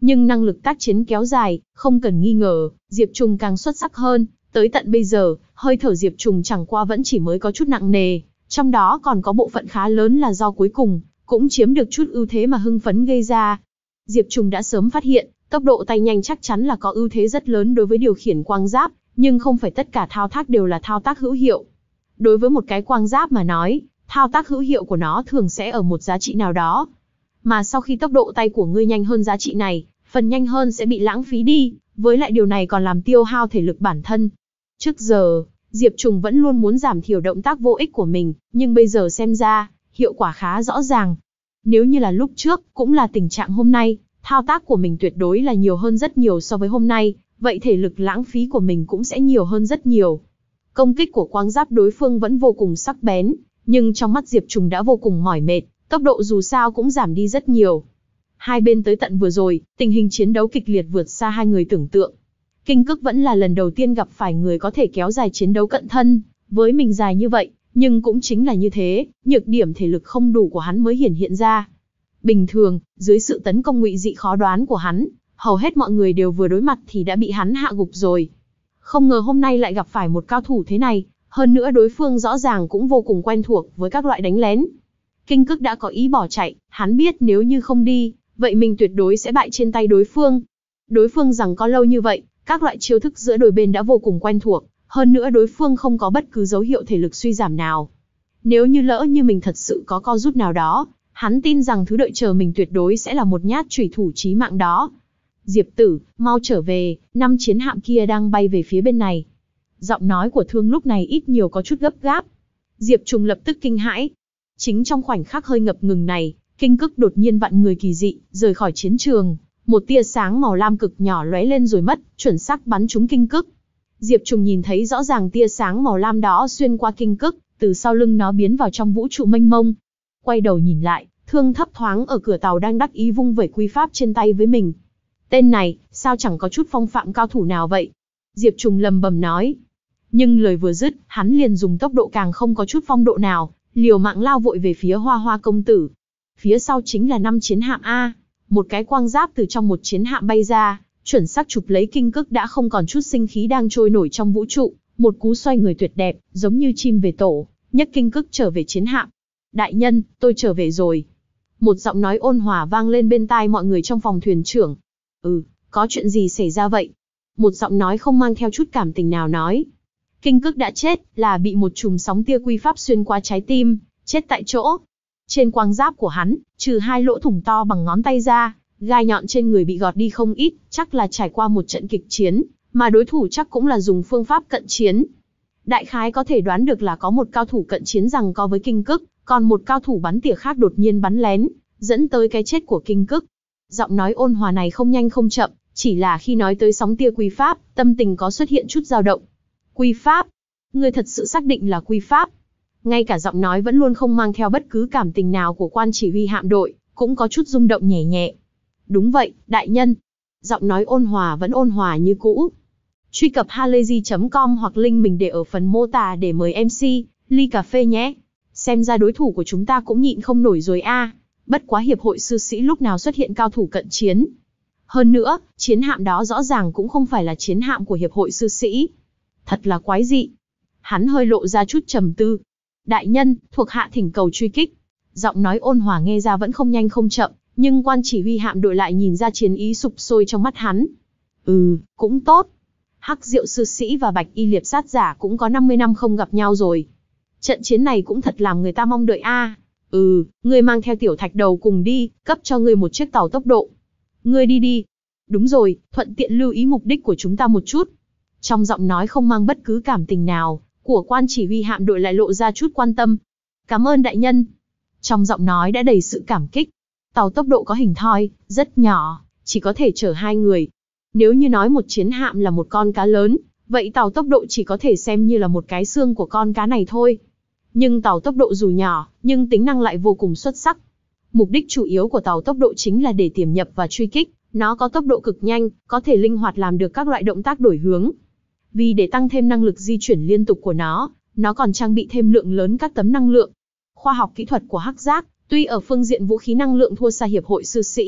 nhưng năng lực tác chiến kéo dài, không cần nghi ngờ, Diệp Trùng càng xuất sắc hơn. Tới tận bây giờ, hơi thở Diệp Trùng chẳng qua vẫn chỉ mới có chút nặng nề, trong đó còn có bộ phận khá lớn là do cuối cùng cũng chiếm được chút ưu thế mà hưng phấn gây ra. Diệp Trùng đã sớm phát hiện, tốc độ tay nhanh chắc chắn là có ưu thế rất lớn đối với điều khiển quang giáp, nhưng không phải tất cả thao tác đều là thao tác hữu hiệu. Đối với một cái quang giáp mà nói, thao tác hữu hiệu của nó thường sẽ ở một giá trị nào đó. Mà sau khi tốc độ tay của ngươi nhanh hơn giá trị này, phần nhanh hơn sẽ bị lãng phí đi, với lại điều này còn làm tiêu hao thể lực bản thân. Trước giờ, Diệp Trùng vẫn luôn muốn giảm thiểu động tác vô ích của mình, nhưng bây giờ xem ra, hiệu quả khá rõ ràng. Nếu như là lúc trước, cũng là tình trạng hôm nay, thao tác của mình tuyệt đối là nhiều hơn rất nhiều so với hôm nay, vậy thể lực lãng phí của mình cũng sẽ nhiều hơn rất nhiều. Công kích của quang giáp đối phương vẫn vô cùng sắc bén, nhưng trong mắt Diệp Trùng đã vô cùng mỏi mệt, tốc độ dù sao cũng giảm đi rất nhiều. Hai bên tới tận vừa rồi, tình hình chiến đấu kịch liệt vượt xa hai người tưởng tượng. Kinh Cức vẫn là lần đầu tiên gặp phải người có thể kéo dài chiến đấu cận thân, với mình dài như vậy, nhưng cũng chính là như thế, nhược điểm thể lực không đủ của hắn mới hiển hiện ra. Bình thường, dưới sự tấn công ngụy dị khó đoán của hắn, hầu hết mọi người đều vừa đối mặt thì đã bị hắn hạ gục rồi. Không ngờ hôm nay lại gặp phải một cao thủ thế này, hơn nữa đối phương rõ ràng cũng vô cùng quen thuộc với các loại đánh lén. Kinh Cức đã có ý bỏ chạy, hắn biết nếu như không đi, vậy mình tuyệt đối sẽ bại trên tay đối phương. Đối phương giằng co lâu như vậy, các loại chiêu thức giữa đôi bên đã vô cùng quen thuộc, hơn nữa đối phương không có bất cứ dấu hiệu thể lực suy giảm nào. Nếu như lỡ như mình thật sự có co rút nào đó, hắn tin rằng thứ đợi chờ mình tuyệt đối sẽ là một nhát chủy thủ chí mạng đó. Diệp tử, mau trở về, năm chiến hạm kia đang bay về phía bên này. Giọng nói của Thương lúc này ít nhiều có chút gấp gáp. Diệp Trùng lập tức kinh hãi. Chính trong khoảnh khắc hơi ngập ngừng này, Kinh Cức đột nhiên vặn người kỳ dị, rời khỏi chiến trường. Một tia sáng màu lam cực nhỏ lóe lên rồi mất, chuẩn xác bắn trúng Kinh Cức. Diệp Trùng nhìn thấy rõ ràng tia sáng màu lam đó xuyên qua Kinh Cức, từ sau lưng nó biến vào trong vũ trụ mênh mông. Quay đầu nhìn lại, Thương thấp thoáng ở cửa tàu đang đắc ý vung vẩy quy pháp trên tay với mình. Tên này, sao chẳng có chút phong phạm cao thủ nào vậy? Diệp Trùng lầm bầm nói. Nhưng lời vừa dứt, hắn liền dùng tốc độ càng không có chút phong độ nào, liều mạng lao vội về phía Hoa Hoa công tử. Phía sau chính là năm chiến hạm A. Một cái quang giáp từ trong một chiến hạm bay ra, chuẩn xác chụp lấy Kinh Cức đã không còn chút sinh khí đang trôi nổi trong vũ trụ. Một cú xoay người tuyệt đẹp, giống như chim về tổ, nhấc Kinh Cức trở về chiến hạm. Đại nhân, tôi trở về rồi. Một giọng nói ôn hòa vang lên bên tai mọi người trong phòng thuyền trưởng. Ừ, có chuyện gì xảy ra vậy? Một giọng nói không mang theo chút cảm tình nào nói. Kinh Cức đã chết, là bị một chùm sóng tia quy pháp xuyên qua trái tim, chết tại chỗ. Trên quang giáp của hắn, trừ hai lỗ thủng to bằng ngón tay ra, gai nhọn trên người bị gọt đi không ít, chắc là trải qua một trận kịch chiến, mà đối thủ chắc cũng là dùng phương pháp cận chiến. Đại khái có thể đoán được là có một cao thủ cận chiến giằng co với Kinh Cức, còn một cao thủ bắn tỉa khác đột nhiên bắn lén, dẫn tới cái chết của Kinh Cức. Giọng nói ôn hòa này không nhanh không chậm, chỉ là khi nói tới sóng tia quy pháp, tâm tình có xuất hiện chút dao động. Quy pháp? Ngươi thật sự xác định là quy pháp? Ngay cả giọng nói vẫn luôn không mang theo bất cứ cảm tình nào của quan chỉ huy hạm đội, cũng có chút rung động nhẹ nhẹ. Đúng vậy, đại nhân. Giọng nói ôn hòa vẫn ôn hòa như cũ. Truy cập halayzi chấm com hoặc link mình để ở phần mô tả để mời em xê, ly cà phê nhé. Xem ra đối thủ của chúng ta cũng nhịn không nổi rồi a. Bất quá hiệp hội sư sĩ lúc nào xuất hiện cao thủ cận chiến. Hơn nữa, chiến hạm đó rõ ràng cũng không phải là chiến hạm của hiệp hội sư sĩ. Thật là quái dị. Hắn hơi lộ ra chút trầm tư. Đại nhân, thuộc hạ thỉnh cầu truy kích. Giọng nói ôn hòa nghe ra vẫn không nhanh không chậm, nhưng quan chỉ huy hạm đội lại nhìn ra chiến ý sục sôi trong mắt hắn. Ừ, cũng tốt. Hắc Diệu sư sĩ và Bạch Y liệp sát giả cũng có năm mươi năm không gặp nhau rồi. Trận chiến này cũng thật làm người ta mong đợi a. À. Ừ, ngươi mang theo tiểu thạch đầu cùng đi, cấp cho ngươi một chiếc tàu tốc độ. Ngươi đi đi. Đúng rồi, thuận tiện lưu ý mục đích của chúng ta một chút. Trong giọng nói không mang bất cứ cảm tình nào, của quan chỉ huy hạm đội lại lộ ra chút quan tâm. Cảm ơn đại nhân. Trong giọng nói đã đầy sự cảm kích. Tàu tốc độ có hình thoi, rất nhỏ, chỉ có thể chở hai người. Nếu như nói một chiến hạm là một con cá lớn, vậy tàu tốc độ chỉ có thể xem như là một cái xương của con cá này thôi. Nhưng tàu tốc độ dù nhỏ, nhưng tính năng lại vô cùng xuất sắc. Mục đích chủ yếu của tàu tốc độ chính là để tiềm nhập và truy kích. Nó có tốc độ cực nhanh, có thể linh hoạt làm được các loại động tác đổi hướng. Vì để tăng thêm năng lực di chuyển liên tục của nó, nó còn trang bị thêm lượng lớn các tấm năng lượng. Khoa học kỹ thuật của Hắc Giác, tuy ở phương diện vũ khí năng lượng thua xa hiệp hội sư sĩ,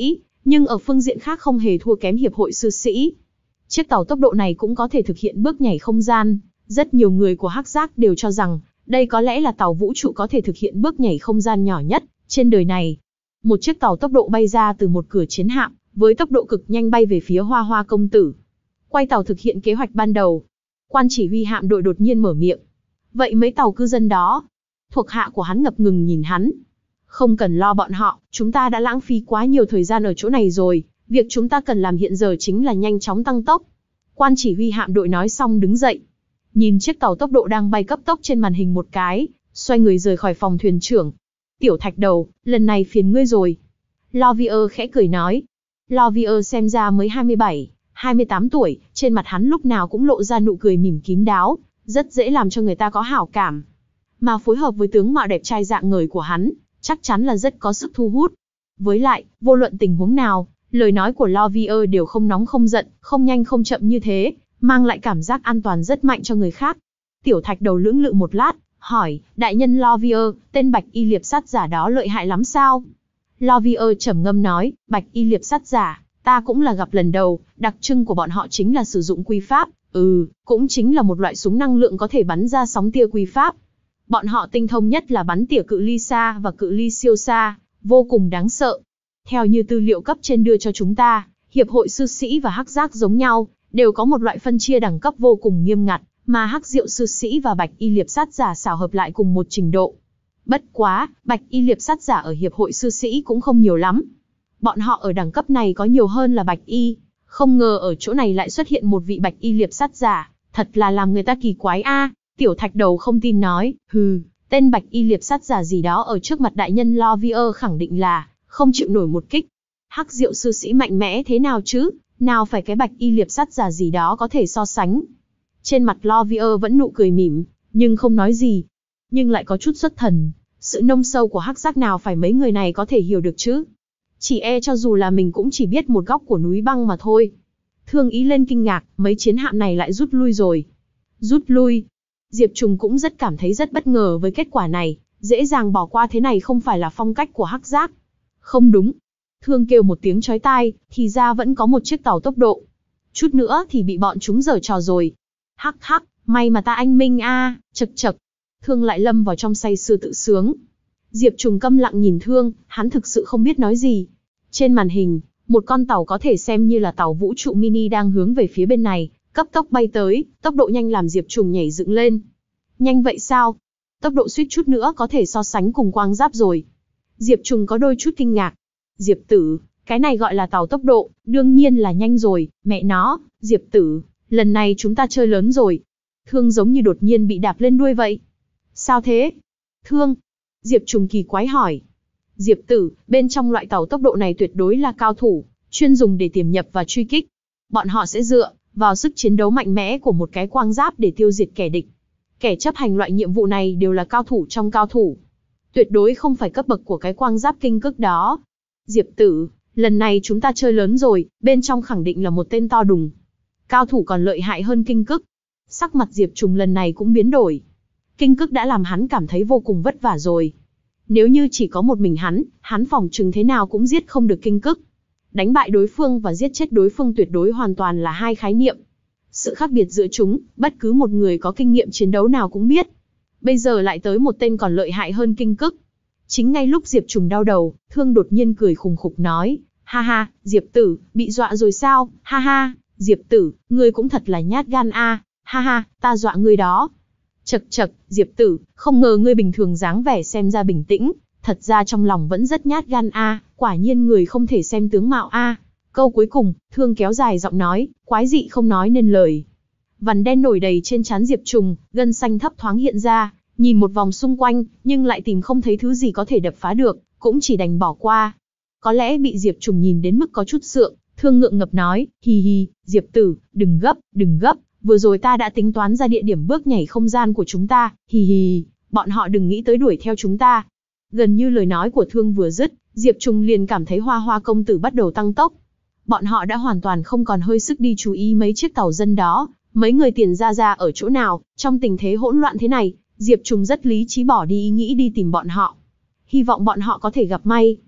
nhưng ở phương diện khác không hề thua kém hiệp hội sư sĩ. Chiếc tàu tốc độ này cũng có thể thực hiện bước nhảy không gian, rất nhiều người của Hắc Giác đều cho rằng, đây có lẽ là tàu vũ trụ có thể thực hiện bước nhảy không gian nhỏ nhất trên đời này. Một chiếc tàu tốc độ bay ra từ một cửa chiến hạm, với tốc độ cực nhanh bay về phía Hoa Hoa công tử. Quay tàu thực hiện kế hoạch ban đầu. Quan chỉ huy hạm đội đột nhiên mở miệng. Vậy mấy tàu cư dân đó? Thuộc hạ của hắn ngập ngừng nhìn hắn. Không cần lo bọn họ, chúng ta đã lãng phí quá nhiều thời gian ở chỗ này rồi. Việc chúng ta cần làm hiện giờ chính là nhanh chóng tăng tốc. Quan chỉ huy hạm đội nói xong đứng dậy. Nhìn chiếc tàu tốc độ đang bay cấp tốc trên màn hình một cái, xoay người rời khỏi phòng thuyền trưởng. Tiểu Thạch Đầu, lần này phiền ngươi rồi. Lovier khẽ cười nói. Lovier xem ra mới hai mươi bảy, hai mươi tám tuổi, trên mặt hắn lúc nào cũng lộ ra nụ cười mỉm kín đáo, rất dễ làm cho người ta có hảo cảm. Mà phối hợp với tướng mạo đẹp trai dạng ngời của hắn, chắc chắn là rất có sức thu hút. Với lại, vô luận tình huống nào, lời nói của Lovier đều không nóng không giận, không nhanh không chậm như thế, mang lại cảm giác an toàn rất mạnh cho người khác. Tiểu Thạch Đầu lưỡng lự một lát, hỏi, đại nhân Lovier, tên Bạch Y Liệp sát giả đó lợi hại lắm sao? Lovier trầm ngâm nói, Bạch Y Liệp sát giả, ta cũng là gặp lần đầu, đặc trưng của bọn họ chính là sử dụng quy pháp, ừ, cũng chính là một loại súng năng lượng có thể bắn ra sóng tia quy pháp. Bọn họ tinh thông nhất là bắn tỉa cự ly xa và cự ly siêu xa, vô cùng đáng sợ. Theo như tư liệu cấp trên đưa cho chúng ta, Hiệp hội sư sĩ và Hắc Giác giống nhau, đều có một loại phân chia đẳng cấp vô cùng nghiêm ngặt, mà Hắc Diệu sư sĩ và Bạch Y Liệp sát giả xảo hợp lại cùng một trình độ. Bất quá, Bạch Y Liệp sát giả ở Hiệp hội sư sĩ cũng không nhiều lắm. Bọn họ ở đẳng cấp này có nhiều hơn là Bạch Y, không ngờ ở chỗ này lại xuất hiện một vị Bạch Y Liệp sát giả, thật là làm người ta kỳ quái a. Tiểu Thạch Đầu không tin nói, hừ, tên Bạch Y Liệp sát giả gì đó ở trước mặt đại nhân Lovier khẳng định là không chịu nổi một kích. Hắc Diệu sư sĩ mạnh mẽ thế nào chứ, nào phải cái Bạch Y Liệp sát giả gì đó có thể so sánh. Trên mặt Lovier vẫn nụ cười mỉm, nhưng không nói gì, nhưng lại có chút xuất thần. Sự nông sâu của Hắc Giác nào phải mấy người này có thể hiểu được chứ? Chỉ e cho dù là mình cũng chỉ biết một góc của núi băng mà thôi. Thương Ý lên kinh ngạc, mấy chiến hạm này lại rút lui rồi. Rút lui? Diệp Trùng cũng rất cảm thấy rất bất ngờ với kết quả này, dễ dàng bỏ qua thế này không phải là phong cách của Hắc Giác. Không đúng. Thương kêu một tiếng chói tai, thì ra vẫn có một chiếc tàu tốc độ. Chút nữa thì bị bọn chúng giở trò rồi. Hắc hắc, may mà ta anh minh a, à, chật chật. Thương lại lâm vào trong say sưa tự sướng. Diệp Trùng câm lặng nhìn Thương, hắn thực sự không biết nói gì. Trên màn hình, một con tàu có thể xem như là tàu vũ trụ mini đang hướng về phía bên này, cấp tốc bay tới, tốc độ nhanh làm Diệp Trùng nhảy dựng lên. Nhanh vậy sao? Tốc độ suýt chút nữa có thể so sánh cùng quang giáp rồi. Diệp Trùng có đôi chút kinh ngạc. Diệp Tử, cái này gọi là tàu tốc độ, đương nhiên là nhanh rồi, mẹ nó, Diệp Tử, lần này chúng ta chơi lớn rồi. Thương giống như đột nhiên bị đạp lên đuôi vậy. Sao thế? Thương. Diệp Trùng kỳ quái hỏi. Diệp Tử, bên trong loại tàu tốc độ này tuyệt đối là cao thủ, chuyên dùng để tiềm nhập và truy kích. Bọn họ sẽ dựa vào sức chiến đấu mạnh mẽ của một cái quang giáp để tiêu diệt kẻ địch. Kẻ chấp hành loại nhiệm vụ này đều là cao thủ trong cao thủ. Tuyệt đối không phải cấp bậc của cái quang giáp kinh cức đó. Diệp Tử, lần này chúng ta chơi lớn rồi, bên trong khẳng định là một tên to đùng. Cao thủ còn lợi hại hơn kinh cức. Sắc mặt Diệp Trùng lần này cũng biến đổi. Kinh cức đã làm hắn cảm thấy vô cùng vất vả rồi. Nếu như chỉ có một mình hắn, hắn phỏng chừng thế nào cũng giết không được kinh cức. Đánh bại đối phương và giết chết đối phương tuyệt đối hoàn toàn là hai khái niệm. Sự khác biệt giữa chúng, bất cứ một người có kinh nghiệm chiến đấu nào cũng biết. Bây giờ lại tới một tên còn lợi hại hơn kinh cức. Chính ngay lúc Diệp Trùng đau đầu, Thương đột nhiên cười khùng khục nói, ha ha, Diệp Tử, bị dọa rồi sao, ha ha, Diệp Tử, ngươi cũng thật là nhát gan a, ha ha, ta dọa ngươi đó. Chật chật, Diệp Tử, không ngờ ngươi bình thường dáng vẻ xem ra bình tĩnh, thật ra trong lòng vẫn rất nhát gan a, quả nhiên người không thể xem tướng mạo a. Câu cuối cùng, Thương kéo dài giọng nói, quái dị không nói nên lời. Vằn đen nổi đầy trên trán Diệp Trùng, gân xanh thấp thoáng hiện ra, nhìn một vòng xung quanh, nhưng lại tìm không thấy thứ gì có thể đập phá được, cũng chỉ đành bỏ qua. Có lẽ bị Diệp Trùng nhìn đến mức có chút sượng, Thương ngượng ngập nói, hi hi, Diệp Tử, đừng gấp, đừng gấp, vừa rồi ta đã tính toán ra địa điểm bước nhảy không gian của chúng ta, hi hi, bọn họ đừng nghĩ tới đuổi theo chúng ta. Gần như lời nói của Thương vừa dứt, Diệp Trùng liền cảm thấy Hoa Hoa công tử bắt đầu tăng tốc. Bọn họ đã hoàn toàn không còn hơi sức đi chú ý mấy chiếc tàu dân đó, mấy người tiền ra ra ở chỗ nào, trong tình thế hỗn loạn thế này, Diệp Trùng rất lý trí bỏ đi ý nghĩ đi tìm bọn họ. Hy vọng bọn họ có thể gặp may.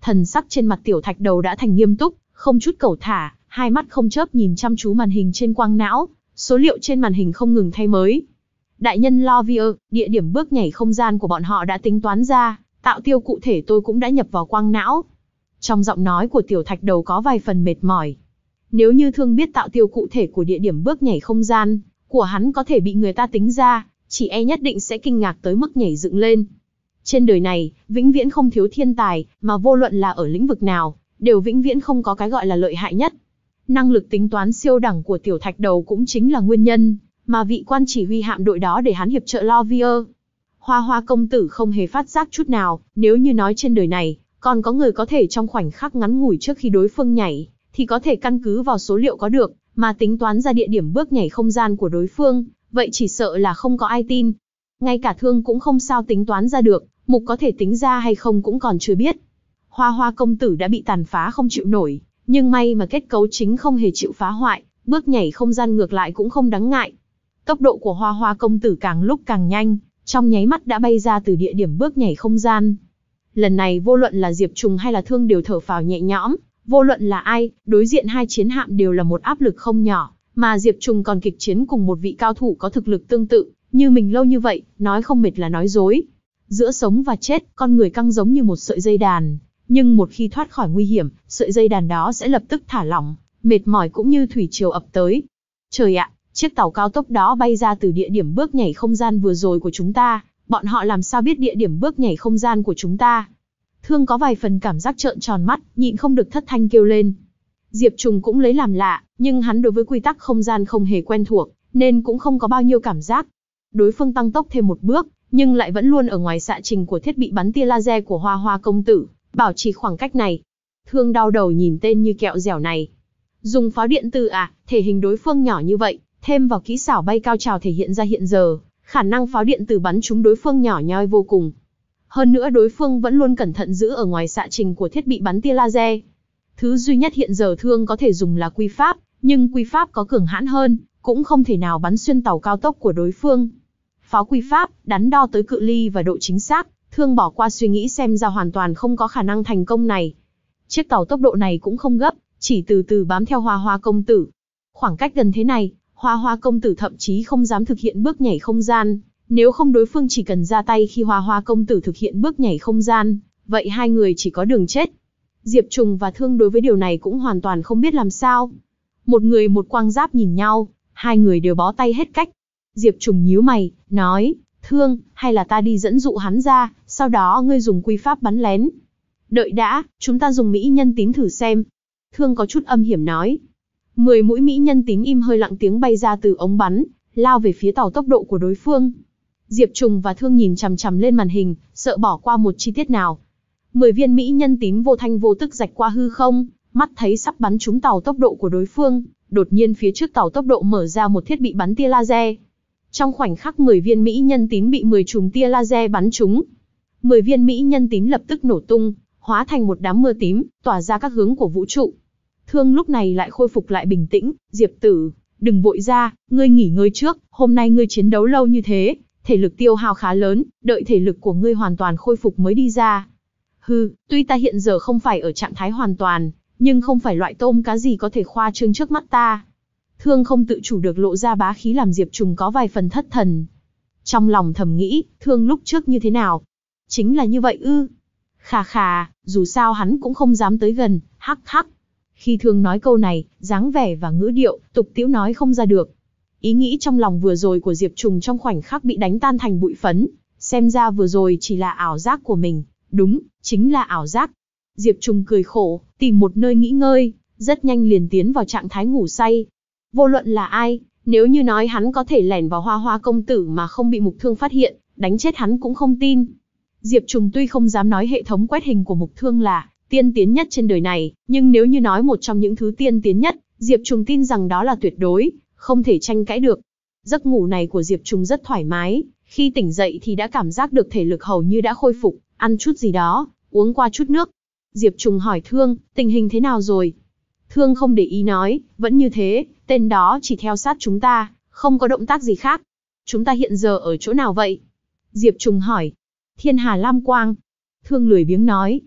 Thần sắc trên mặt Tiểu Thạch Đầu đã thành nghiêm túc, không chút cẩu thả, hai mắt không chớp nhìn chăm chú màn hình trên quang não, số liệu trên màn hình không ngừng thay mới. Đại nhân Lovier, địa điểm bước nhảy không gian của bọn họ đã tính toán ra, tạo tiêu cụ thể tôi cũng đã nhập vào quang não. Trong giọng nói của Tiểu Thạch Đầu có vài phần mệt mỏi. Nếu như Thương biết tạo tiêu cụ thể của địa điểm bước nhảy không gian của hắn có thể bị người ta tính ra, chỉ e nhất định sẽ kinh ngạc tới mức nhảy dựng lên. Trên đời này, vĩnh viễn không thiếu thiên tài, mà vô luận là ở lĩnh vực nào, đều vĩnh viễn không có cái gọi là lợi hại nhất. Năng lực tính toán siêu đẳng của Tiểu Thạch Đầu cũng chính là nguyên nhân mà vị quan chỉ huy hạm đội đó để hắn hiệp trợ Lovier. Hoa Hoa công tử không hề phát giác chút nào, nếu như nói trên đời này, còn có người có thể trong khoảnh khắc ngắn ngủi trước khi đối phương nhảy, thì có thể căn cứ vào số liệu có được, mà tính toán ra địa điểm bước nhảy không gian của đối phương, vậy chỉ sợ là không có ai tin. Ngay cả Thương cũng không sao tính toán ra được, Mục có thể tính ra hay không cũng còn chưa biết. Hoa Hoa công tử đã bị tàn phá không chịu nổi, nhưng may mà kết cấu chính không hề chịu phá hoại, bước nhảy không gian ngược lại cũng không đáng ngại. Tốc độ của Hoa Hoa công tử càng lúc càng nhanh, trong nháy mắt đã bay ra từ địa điểm bước nhảy không gian. Lần này vô luận là Diệp Trùng hay là Thương đều thở phào nhẹ nhõm, vô luận là ai, đối diện hai chiến hạm đều là một áp lực không nhỏ, mà Diệp Trùng còn kịch chiến cùng một vị cao thủ có thực lực tương tự, như mình lâu như vậy, nói không mệt là nói dối. Giữa sống và chết, con người căng giống như một sợi dây đàn, nhưng một khi thoát khỏi nguy hiểm, sợi dây đàn đó sẽ lập tức thả lỏng, mệt mỏi cũng như thủy triều ập tới. Trời ạ, chiếc tàu cao tốc đó bay ra từ địa điểm bước nhảy không gian vừa rồi của chúng ta, bọn họ làm sao biết địa điểm bước nhảy không gian của chúng ta? Thương có vài phần cảm giác trợn tròn mắt, nhịn không được thất thanh kêu lên. Diệp Trùng cũng lấy làm lạ, nhưng hắn đối với quy tắc không gian không hề quen thuộc, nên cũng không có bao nhiêu cảm giác. Đối phương tăng tốc thêm một bước, nhưng lại vẫn luôn ở ngoài xạ trình của thiết bị bắn tia laser của Hoa Hoa công tử, bảo trì khoảng cách này. Thương đau đầu nhìn tên như kẹo dẻo này. Dùng pháo điện tử à, thể hình đối phương nhỏ như vậy, thêm vào kỹ xảo bay cao trào thể hiện ra hiện giờ, khả năng pháo điện tử bắn trúng đối phương nhỏ nhoi vô cùng. Hơn nữa đối phương vẫn luôn cẩn thận giữ ở ngoài xạ trình của thiết bị bắn tia laser. Thứ duy nhất hiện giờ Thương có thể dùng là quy pháp, nhưng quy pháp có cường hãn hơn, cũng không thể nào bắn xuyên tàu cao tốc của đối phương. Pháo quy pháp, đắn đo tới cự ly và độ chính xác, Thương bỏ qua suy nghĩ xem ra hoàn toàn không có khả năng thành công này. Chiếc tàu tốc độ này cũng không gấp, chỉ từ từ bám theo Hoa Hoa công tử. Khoảng cách gần thế này, Hoa Hoa công tử thậm chí không dám thực hiện bước nhảy không gian, nếu không đối phương chỉ cần ra tay khi Hoa Hoa công tử thực hiện bước nhảy không gian, vậy hai người chỉ có đường chết. Diệp Trùng và Thương đối với điều này cũng hoàn toàn không biết làm sao. Một người một quang giáp nhìn nhau, hai người đều bó tay hết cách. Diệp Trùng nhíu mày, nói, Thương, hay là ta đi dẫn dụ hắn ra, sau đó ngươi dùng quy pháp bắn lén. Đợi đã, chúng ta dùng mỹ nhân tím thử xem. Thương có chút âm hiểm nói. Mười mũi mỹ nhân tím im hơi lặng tiếng bay ra từ ống bắn, lao về phía tàu tốc độ của đối phương. Diệp Trùng và Thương nhìn chằm chằm lên màn hình, sợ bỏ qua một chi tiết nào. Mười viên mỹ nhân tím vô thanh vô tức rạch qua hư không, mắt thấy sắp bắn trúng tàu tốc độ của đối phương, đột nhiên phía trước tàu tốc độ mở ra một thiết bị bắn tia laser. Trong khoảnh khắc mười viên mỹ nhân tím bị mười chùm tia laser bắn trúng. mười viên mỹ nhân tím lập tức nổ tung, hóa thành một đám mưa tím, tỏa ra các hướng của vũ trụ. Thương lúc này lại khôi phục lại bình tĩnh, Diệp tử, đừng vội ra, ngươi nghỉ ngơi trước, hôm nay ngươi chiến đấu lâu như thế, thể lực tiêu hao khá lớn, đợi thể lực của ngươi hoàn toàn khôi phục mới đi ra. Hừ, tuy ta hiện giờ không phải ở trạng thái hoàn toàn, nhưng không phải loại tôm cá gì có thể khoa trương trước mắt ta. Thương không tự chủ được lộ ra bá khí làm Diệp Trùng có vài phần thất thần. Trong lòng thầm nghĩ, Thương lúc trước như thế nào? Chính là như vậy ư? Khà khà, dù sao hắn cũng không dám tới gần, hắc hắc. Khi Thương nói câu này, dáng vẻ và ngữ điệu, tục tĩu nói không ra được. Ý nghĩ trong lòng vừa rồi của Diệp Trùng trong khoảnh khắc bị đánh tan thành bụi phấn, xem ra vừa rồi chỉ là ảo giác của mình, đúng, chính là ảo giác. Diệp Trùng cười khổ, tìm một nơi nghỉ ngơi, rất nhanh liền tiến vào trạng thái ngủ say. Vô luận là ai, nếu như nói hắn có thể lẻn vào Hoa Hoa công tử mà không bị Mục Thương phát hiện, đánh chết hắn cũng không tin. Diệp Trùng tuy không dám nói hệ thống quét hình của Mục Thương là tiên tiến nhất trên đời này, nhưng nếu như nói một trong những thứ tiên tiến nhất, Diệp Trùng tin rằng đó là tuyệt đối, không thể tranh cãi được. Giấc ngủ này của Diệp Trùng rất thoải mái, khi tỉnh dậy thì đã cảm giác được thể lực hầu như đã khôi phục, ăn chút gì đó, uống qua chút nước. Diệp Trùng hỏi Thương, tình hình thế nào rồi? Thương không để ý nói, vẫn như thế, tên đó chỉ theo sát chúng ta, không có động tác gì khác. Chúng ta hiện giờ ở chỗ nào vậy? Diệp Trùng hỏi. Thiên Hà Lam Quang. Thương lười biếng nói.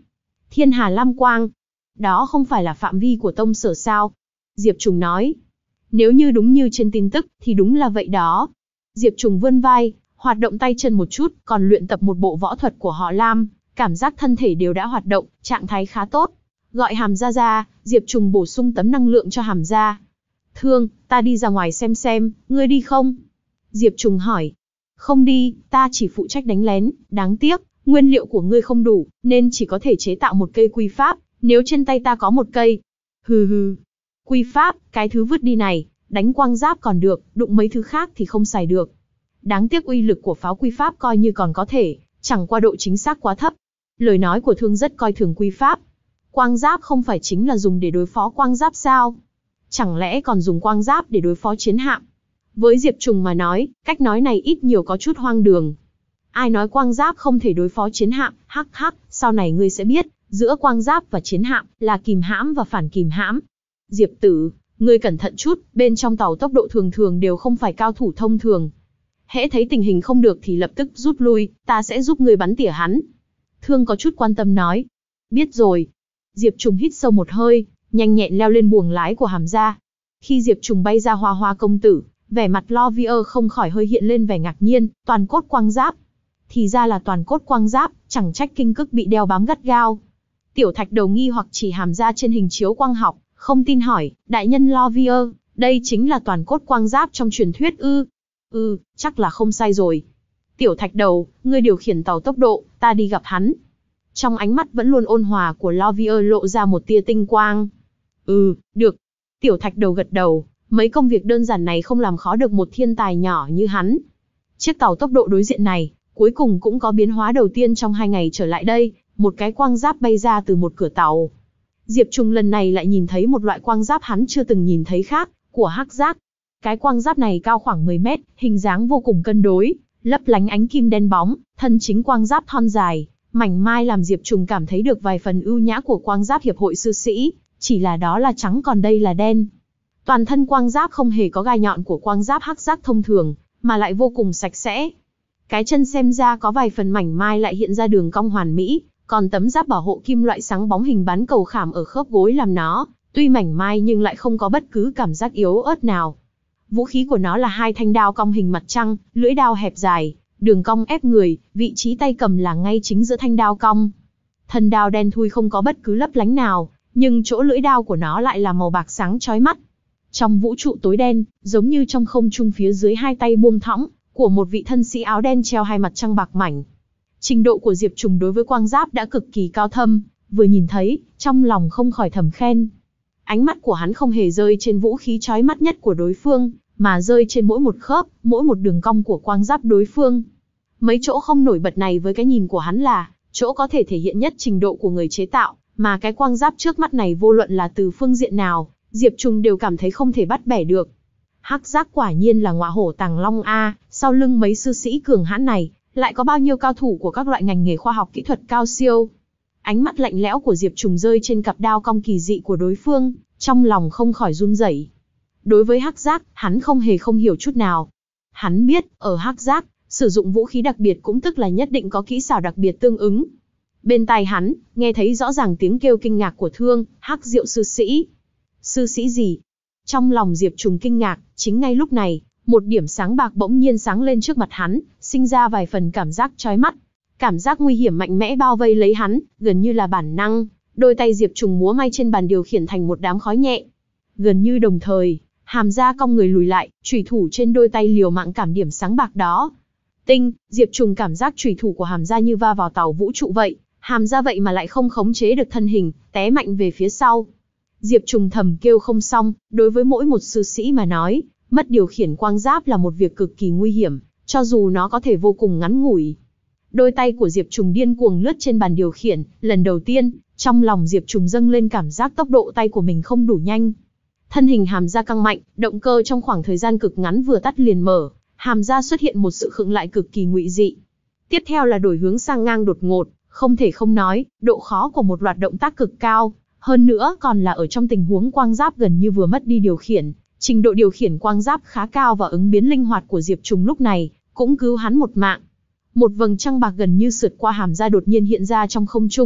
Thiên Hà Lam Quang. Đó không phải là phạm vi của tông sở sao? Diệp Trùng nói. Nếu như đúng như trên tin tức, thì đúng là vậy đó. Diệp Trùng vươn vai, hoạt động tay chân một chút, còn luyện tập một bộ võ thuật của họ Lam, cảm giác thân thể đều đã hoạt động, trạng thái khá tốt. Gọi Hàm Gia ra, Diệp Trùng bổ sung tấm năng lượng cho Hàm Gia. Thương, ta đi ra ngoài xem xem, ngươi đi không? Diệp Trùng hỏi. Không đi, ta chỉ phụ trách đánh lén, đáng tiếc, nguyên liệu của ngươi không đủ, nên chỉ có thể chế tạo một cây quy pháp, nếu trên tay ta có một cây. Hừ hừ. Quy pháp, cái thứ vứt đi này, đánh quang giáp còn được, đụng mấy thứ khác thì không xài được. Đáng tiếc uy lực của pháo quy pháp coi như còn có thể, chẳng qua độ chính xác quá thấp. Lời nói của Thương rất coi thường quy pháp. Quang giáp không phải chính là dùng để đối phó quang giáp sao? Chẳng lẽ còn dùng quang giáp để đối phó chiến hạm? Với Diệp Trùng mà nói, cách nói này ít nhiều có chút hoang đường. Ai nói quang giáp không thể đối phó chiến hạm, hắc hắc, sau này ngươi sẽ biết, giữa quang giáp và chiến hạm, là kìm hãm và phản kìm hãm. Diệp Tử, ngươi cẩn thận chút, bên trong tàu tốc độ thường thường đều không phải cao thủ thông thường. Hễ thấy tình hình không được thì lập tức rút lui, ta sẽ giúp ngươi bắn tỉa hắn. Thương có chút quan tâm nói. Biết rồi. Diệp Trùng hít sâu một hơi, nhanh nhẹn leo lên buồng lái của Hàm Gia. Khi Diệp Trùng bay ra Hoa Hoa công tử, vẻ mặt Lovier không khỏi hơi hiện lên vẻ ngạc nhiên, toàn cốt quang giáp. Thì ra là toàn cốt quang giáp, chẳng trách kinh cức bị đeo bám gắt gao. Tiểu Thạch Đầu nghi hoặc chỉ Hàm Gia trên hình chiếu quang học, không tin hỏi, đại nhân Lovier, đây chính là toàn cốt quang giáp trong truyền thuyết ư? Ừ, chắc là không sai rồi. Tiểu Thạch Đầu, ngươi điều khiển tàu tốc độ, ta đi gặp hắn. Trong ánh mắt vẫn luôn ôn hòa của Lovier lộ ra một tia tinh quang. Ừ, được. Tiểu Thạch Đầu gật đầu, mấy công việc đơn giản này không làm khó được một thiên tài nhỏ như hắn. Chiếc tàu tốc độ đối diện này, cuối cùng cũng có biến hóa đầu tiên trong hai ngày trở lại đây, một cái quang giáp bay ra từ một cửa tàu. Diệp Trùng lần này lại nhìn thấy một loại quang giáp hắn chưa từng nhìn thấy khác, của hắc giác. Cái quang giáp này cao khoảng mười mét, hình dáng vô cùng cân đối, lấp lánh ánh kim đen bóng, thân chính quang giáp thon dài, mảnh mai làm Diệp Trùng cảm thấy được vài phần ưu nhã của quang giáp hiệp hội sư sĩ, chỉ là đó là trắng còn đây là đen. Toàn thân quang giáp không hề có gai nhọn của quang giáp hắc giác thông thường, mà lại vô cùng sạch sẽ. Cái chân xem ra có vài phần mảnh mai lại hiện ra đường cong hoàn mỹ, còn tấm giáp bảo hộ kim loại sáng bóng hình bán cầu khảm ở khớp gối làm nó, tuy mảnh mai nhưng lại không có bất cứ cảm giác yếu ớt nào. Vũ khí của nó là hai thanh đao cong hình mặt trăng, lưỡi đao hẹp dài, đường cong ép người, vị trí tay cầm là ngay chính giữa thanh đao cong. Thân đao đen thui không có bất cứ lấp lánh nào, nhưng chỗ lưỡi đao của nó lại là màu bạc sáng chói mắt. Trong vũ trụ tối đen, giống như trong không trung phía dưới hai tay buông thõng của một vị thân sĩ áo đen treo hai mặt trăng bạc mảnh. Trình độ của Diệp Trùng đối với quang giáp đã cực kỳ cao thâm, vừa nhìn thấy, trong lòng không khỏi thầm khen. Ánh mắt của hắn không hề rơi trên vũ khí chói mắt nhất của đối phương, mà rơi trên mỗi một khớp, mỗi một đường cong của quang giáp đối phương. Mấy chỗ không nổi bật này với cái nhìn của hắn là chỗ có thể thể hiện nhất trình độ của người chế tạo, mà cái quang giáp trước mắt này vô luận là từ phương diện nào, Diệp Trùng đều cảm thấy không thể bắt bẻ được. Hắc giác quả nhiên là ngọa hổ tàng long a, sau lưng mấy sư sĩ cường hãn này, lại có bao nhiêu cao thủ của các loại ngành nghề khoa học kỹ thuật cao siêu. Ánh mắt lạnh lẽo của Diệp Trùng rơi trên cặp đao cong kỳ dị của đối phương, trong lòng không khỏi run rẩy. Đối với hắc giác, hắn không hề không hiểu chút nào. Hắn biết, ở hắc giác, sử dụng vũ khí đặc biệt cũng tức là nhất định có kỹ xảo đặc biệt tương ứng. Bên tai hắn, nghe thấy rõ ràng tiếng kêu kinh ngạc của Thương, Hắc Diệu sư sĩ. Sư sĩ gì? Trong lòng Diệp Trùng kinh ngạc, chính ngay lúc này, một điểm sáng bạc bỗng nhiên sáng lên trước mặt hắn, sinh ra vài phần cảm giác chói mắt. Cảm giác nguy hiểm mạnh mẽ bao vây lấy hắn, gần như là bản năng, đôi tay Diệp Trùng múa may trên bàn điều khiển thành một đám khói nhẹ. Gần như đồng thời, Hàm Gia cong người lùi lại, chủy thủ trên đôi tay liều mạng cảm điểm sáng bạc đó. Tinh, Diệp Trùng cảm giác chủy thủ của Hàm Gia như va vào tàu vũ trụ vậy, Hàm Gia vậy mà lại không khống chế được thân hình, té mạnh về phía sau. Diệp Trùng thầm kêu không xong, đối với mỗi một sư sĩ mà nói, mất điều khiển quang giáp là một việc cực kỳ nguy hiểm, cho dù nó có thể vô cùng ngắn ngủi. Đôi tay của Diệp Trùng điên cuồng lướt trên bàn điều khiển, lần đầu tiên, trong lòng Diệp Trùng dâng lên cảm giác tốc độ tay của mình không đủ nhanh. Thân hình Hàm Gia căng mạnh, động cơ trong khoảng thời gian cực ngắn vừa tắt liền mở, Hàm Gia xuất hiện một sự khựng lại cực kỳ ngụy dị. Tiếp theo là đổi hướng sang ngang đột ngột, không thể không nói, độ khó của một loạt động tác cực cao, hơn nữa còn là ở trong tình huống quang giáp gần như vừa mất đi điều khiển, trình độ điều khiển quang giáp khá cao và ứng biến linh hoạt của Diệp Trùng lúc này, cũng cứu hắn một mạng. Một vầng trăng bạc gần như sượt qua Hàm Gia đột nhiên hiện ra trong không trung,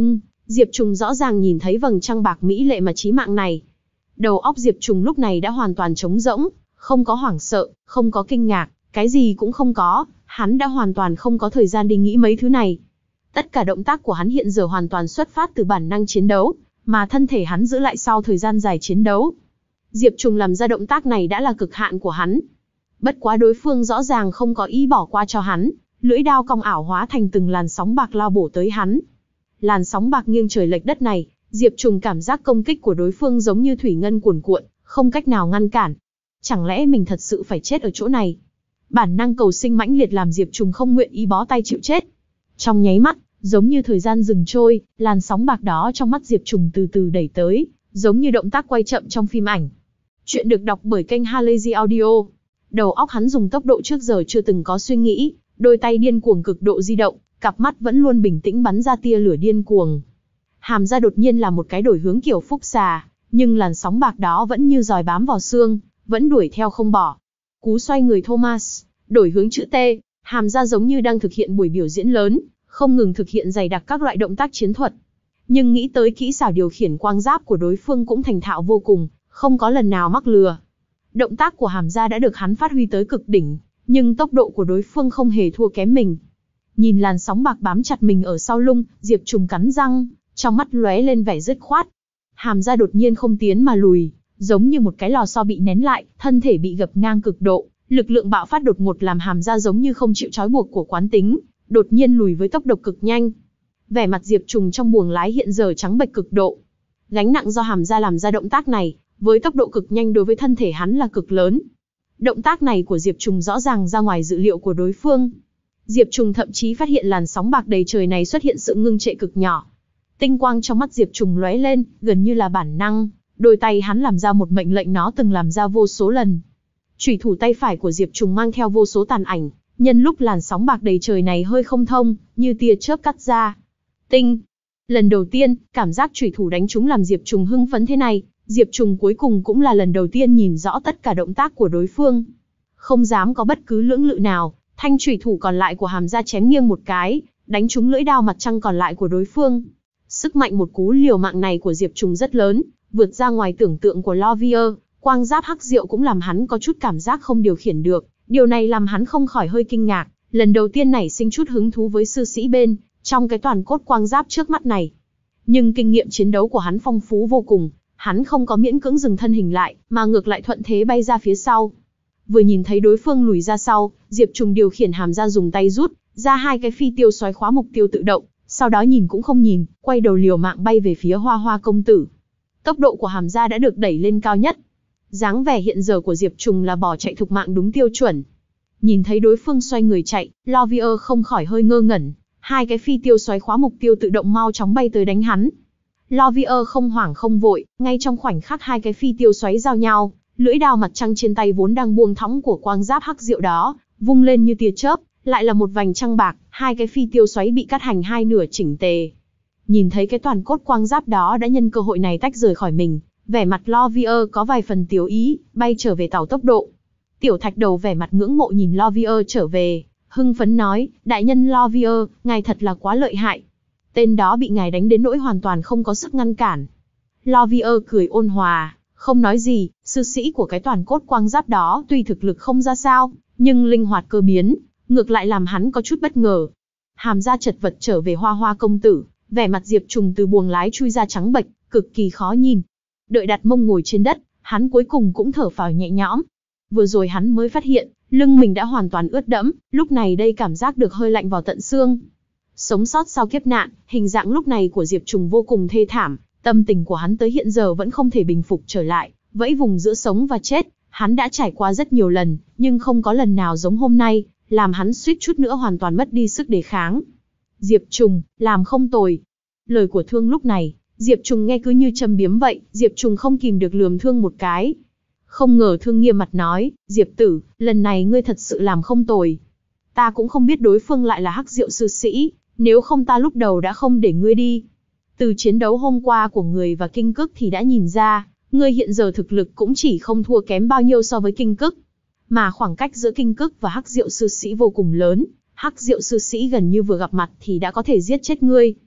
Diệp Trùng rõ ràng nhìn thấy vầng trăng bạc mỹ lệ mà chí mạng này. Đầu óc Diệp Trùng lúc này đã hoàn toàn trống rỗng, không có hoảng sợ, không có kinh ngạc, cái gì cũng không có, hắn đã hoàn toàn không có thời gian đi nghĩ mấy thứ này. Tất cả động tác của hắn hiện giờ hoàn toàn xuất phát từ bản năng chiến đấu, mà thân thể hắn giữ lại sau thời gian dài chiến đấu. Diệp Trùng làm ra động tác này đã là cực hạn của hắn. Bất quá đối phương rõ ràng không có ý bỏ qua cho hắn, lưỡi đao cong ảo hóa thành từng làn sóng bạc lao bổ tới hắn. Làn sóng bạc nghiêng trời lệch đất này, Diệp Trùng cảm giác công kích của đối phương giống như thủy ngân cuồn cuộn, không cách nào ngăn cản. Chẳng lẽ mình thật sự phải chết ở chỗ này? Bản năng cầu sinh mãnh liệt làm Diệp Trùng không nguyện ý bó tay chịu chết. Trong nháy mắt, giống như thời gian dừng trôi, làn sóng bạc đó trong mắt Diệp Trùng từ từ đẩy tới, giống như động tác quay chậm trong phim ảnh. Chuyện được đọc bởi kênh Halazy Audio. Đầu óc hắn dùng tốc độ trước giờ chưa từng có suy nghĩ, đôi tay điên cuồng cực độ di động, cặp mắt vẫn luôn bình tĩnh bắn ra tia lửa điên cuồng. Hàm ra đột nhiên là một cái đổi hướng kiểu phúc xà, nhưng làn sóng bạc đó vẫn như giòi bám vào xương, vẫn đuổi theo không bỏ. Cú xoay người Thomas, đổi hướng chữ T, hàm ra giống như đang thực hiện buổi biểu diễn lớn, không ngừng thực hiện dày đặc các loại động tác chiến thuật. Nhưng nghĩ tới kỹ xảo điều khiển quang giáp của đối phương cũng thành thạo vô cùng, không có lần nào mắc lừa. Động tác của hàm ra đã được hắn phát huy tới cực đỉnh, nhưng tốc độ của đối phương không hề thua kém mình. Nhìn làn sóng bạc bám chặt mình ở sau lưng, Diệp Trùng cắn răng, trong mắt lóe lên vẻ dứt khoát. Hàm ra đột nhiên không tiến mà lùi, giống như một cái lò xo bị nén lại, thân thể bị gập ngang cực độ, lực lượng bạo phát đột ngột làm hàm ra giống như không chịu trói buộc của quán tính, đột nhiên lùi với tốc độ cực nhanh. Vẻ mặt Diệp Trùng trong buồng lái hiện giờ trắng bệch cực độ. Gánh nặng do hàm ra làm ra động tác này, với tốc độ cực nhanh đối với thân thể hắn là cực lớn. Động tác này của Diệp Trùng rõ ràng ra ngoài dự liệu của đối phương. Diệp Trùng thậm chí phát hiện làn sóng bạc đầy trời này xuất hiện sự ngưng trệ cực nhỏ. Tinh quang trong mắt Diệp Trùng lóe lên, gần như là bản năng, đôi tay hắn làm ra một mệnh lệnh nó từng làm ra vô số lần. Chủy thủ tay phải của Diệp Trùng mang theo vô số tàn ảnh, nhân lúc làn sóng bạc đầy trời này hơi không thông, như tia chớp cắt ra. Tinh! Lần đầu tiên, cảm giác chủy thủ đánh trúng làm Diệp Trùng hưng phấn thế này, Diệp Trùng cuối cùng cũng là lần đầu tiên nhìn rõ tất cả động tác của đối phương. Không dám có bất cứ lưỡng lự nào, thanh chủy thủ còn lại của hàm ra chém nghiêng một cái, đánh trúng lưỡi đao mặt trăng còn lại của đối phương. Sức mạnh một cú liều mạng này của Diệp Trùng rất lớn, vượt ra ngoài tưởng tượng của Lovier, quang giáp hắc diệu cũng làm hắn có chút cảm giác không điều khiển được, điều này làm hắn không khỏi hơi kinh ngạc, lần đầu tiên nảy sinh chút hứng thú với sư sĩ bên, trong cái toàn cốt quang giáp trước mắt này. Nhưng kinh nghiệm chiến đấu của hắn phong phú vô cùng, hắn không có miễn cưỡng dừng thân hình lại, mà ngược lại thuận thế bay ra phía sau. Vừa nhìn thấy đối phương lùi ra sau, Diệp Trùng điều khiển hàm ra dùng tay rút ra hai cái phi tiêu xoáy khóa mục tiêu tự động, sau đó nhìn cũng không nhìn, quay đầu liều mạng bay về phía Hoa Hoa công tử. Tốc độ của hàm ra đã được đẩy lên cao nhất. Dáng vẻ hiện giờ của Diệp Trùng là bỏ chạy thục mạng đúng tiêu chuẩn. Nhìn thấy đối phương xoay người chạy, Lovier không khỏi hơi ngơ ngẩn, hai cái phi tiêu xoáy khóa mục tiêu tự động mau chóng bay tới đánh hắn. Lovier không hoảng không vội, ngay trong khoảnh khắc hai cái phi tiêu xoáy giao nhau, lưỡi đao mặt trăng trên tay vốn đang buông thõng của quang giáp hắc diệu đó, vung lên như tia chớp, lại là một vành trăng bạc, hai cái phi tiêu xoáy bị cắt hành hai nửa chỉnh tề. Nhìn thấy cái toàn cốt quang giáp đó đã nhân cơ hội này tách rời khỏi mình, vẻ mặt Lovier có vài phần tiểu ý, bay trở về tàu tốc độ. Tiểu Thạch Đầu vẻ mặt ngưỡng mộ nhìn Lovier trở về, hưng phấn nói, đại nhân Lovier, ngài thật là quá lợi hại. Tên đó bị ngài đánh đến nỗi hoàn toàn không có sức ngăn cản. Lovier cười ôn hòa, không nói gì, sư sĩ của cái toàn cốt quang giáp đó tuy thực lực không ra sao, nhưng linh hoạt cơ biến, ngược lại làm hắn có chút bất ngờ. Hàm ra chật vật trở về Hoa Hoa công tử, vẻ mặt Diệp Trùng từ buồng lái chui ra trắng bệch, cực kỳ khó nhìn. Đợi đặt mông ngồi trên đất, hắn cuối cùng cũng thở phào nhẹ nhõm. Vừa rồi hắn mới phát hiện, lưng mình đã hoàn toàn ướt đẫm, lúc này đây cảm giác được hơi lạnh vào tận xương. Sống sót sau kiếp nạn, hình dạng lúc này của Diệp Trùng vô cùng thê thảm, tâm tình của hắn tới hiện giờ vẫn không thể bình phục trở lại, vẫy vùng giữa sống và chết, hắn đã trải qua rất nhiều lần, nhưng không có lần nào giống hôm nay, làm hắn suýt chút nữa hoàn toàn mất đi sức đề kháng. Diệp Trùng, làm không tồi. Lời của Thương lúc này, Diệp Trùng nghe cứ như châm biếm vậy, Diệp Trùng không kìm được lườm Thương một cái. Không ngờ Thương nghiêm mặt nói, Diệp tử, lần này ngươi thật sự làm không tồi. Ta cũng không biết đối phương lại là hắc diệu sư sĩ, nếu không ta lúc đầu đã không để ngươi đi. Từ chiến đấu hôm qua của người và Kinh Cức thì đã nhìn ra, ngươi hiện giờ thực lực cũng chỉ không thua kém bao nhiêu so với Kinh Cức. Mà khoảng cách giữa Kinh Cức và hắc diệu sư sĩ vô cùng lớn, hắc diệu sư sĩ gần như vừa gặp mặt thì đã có thể giết chết ngươi.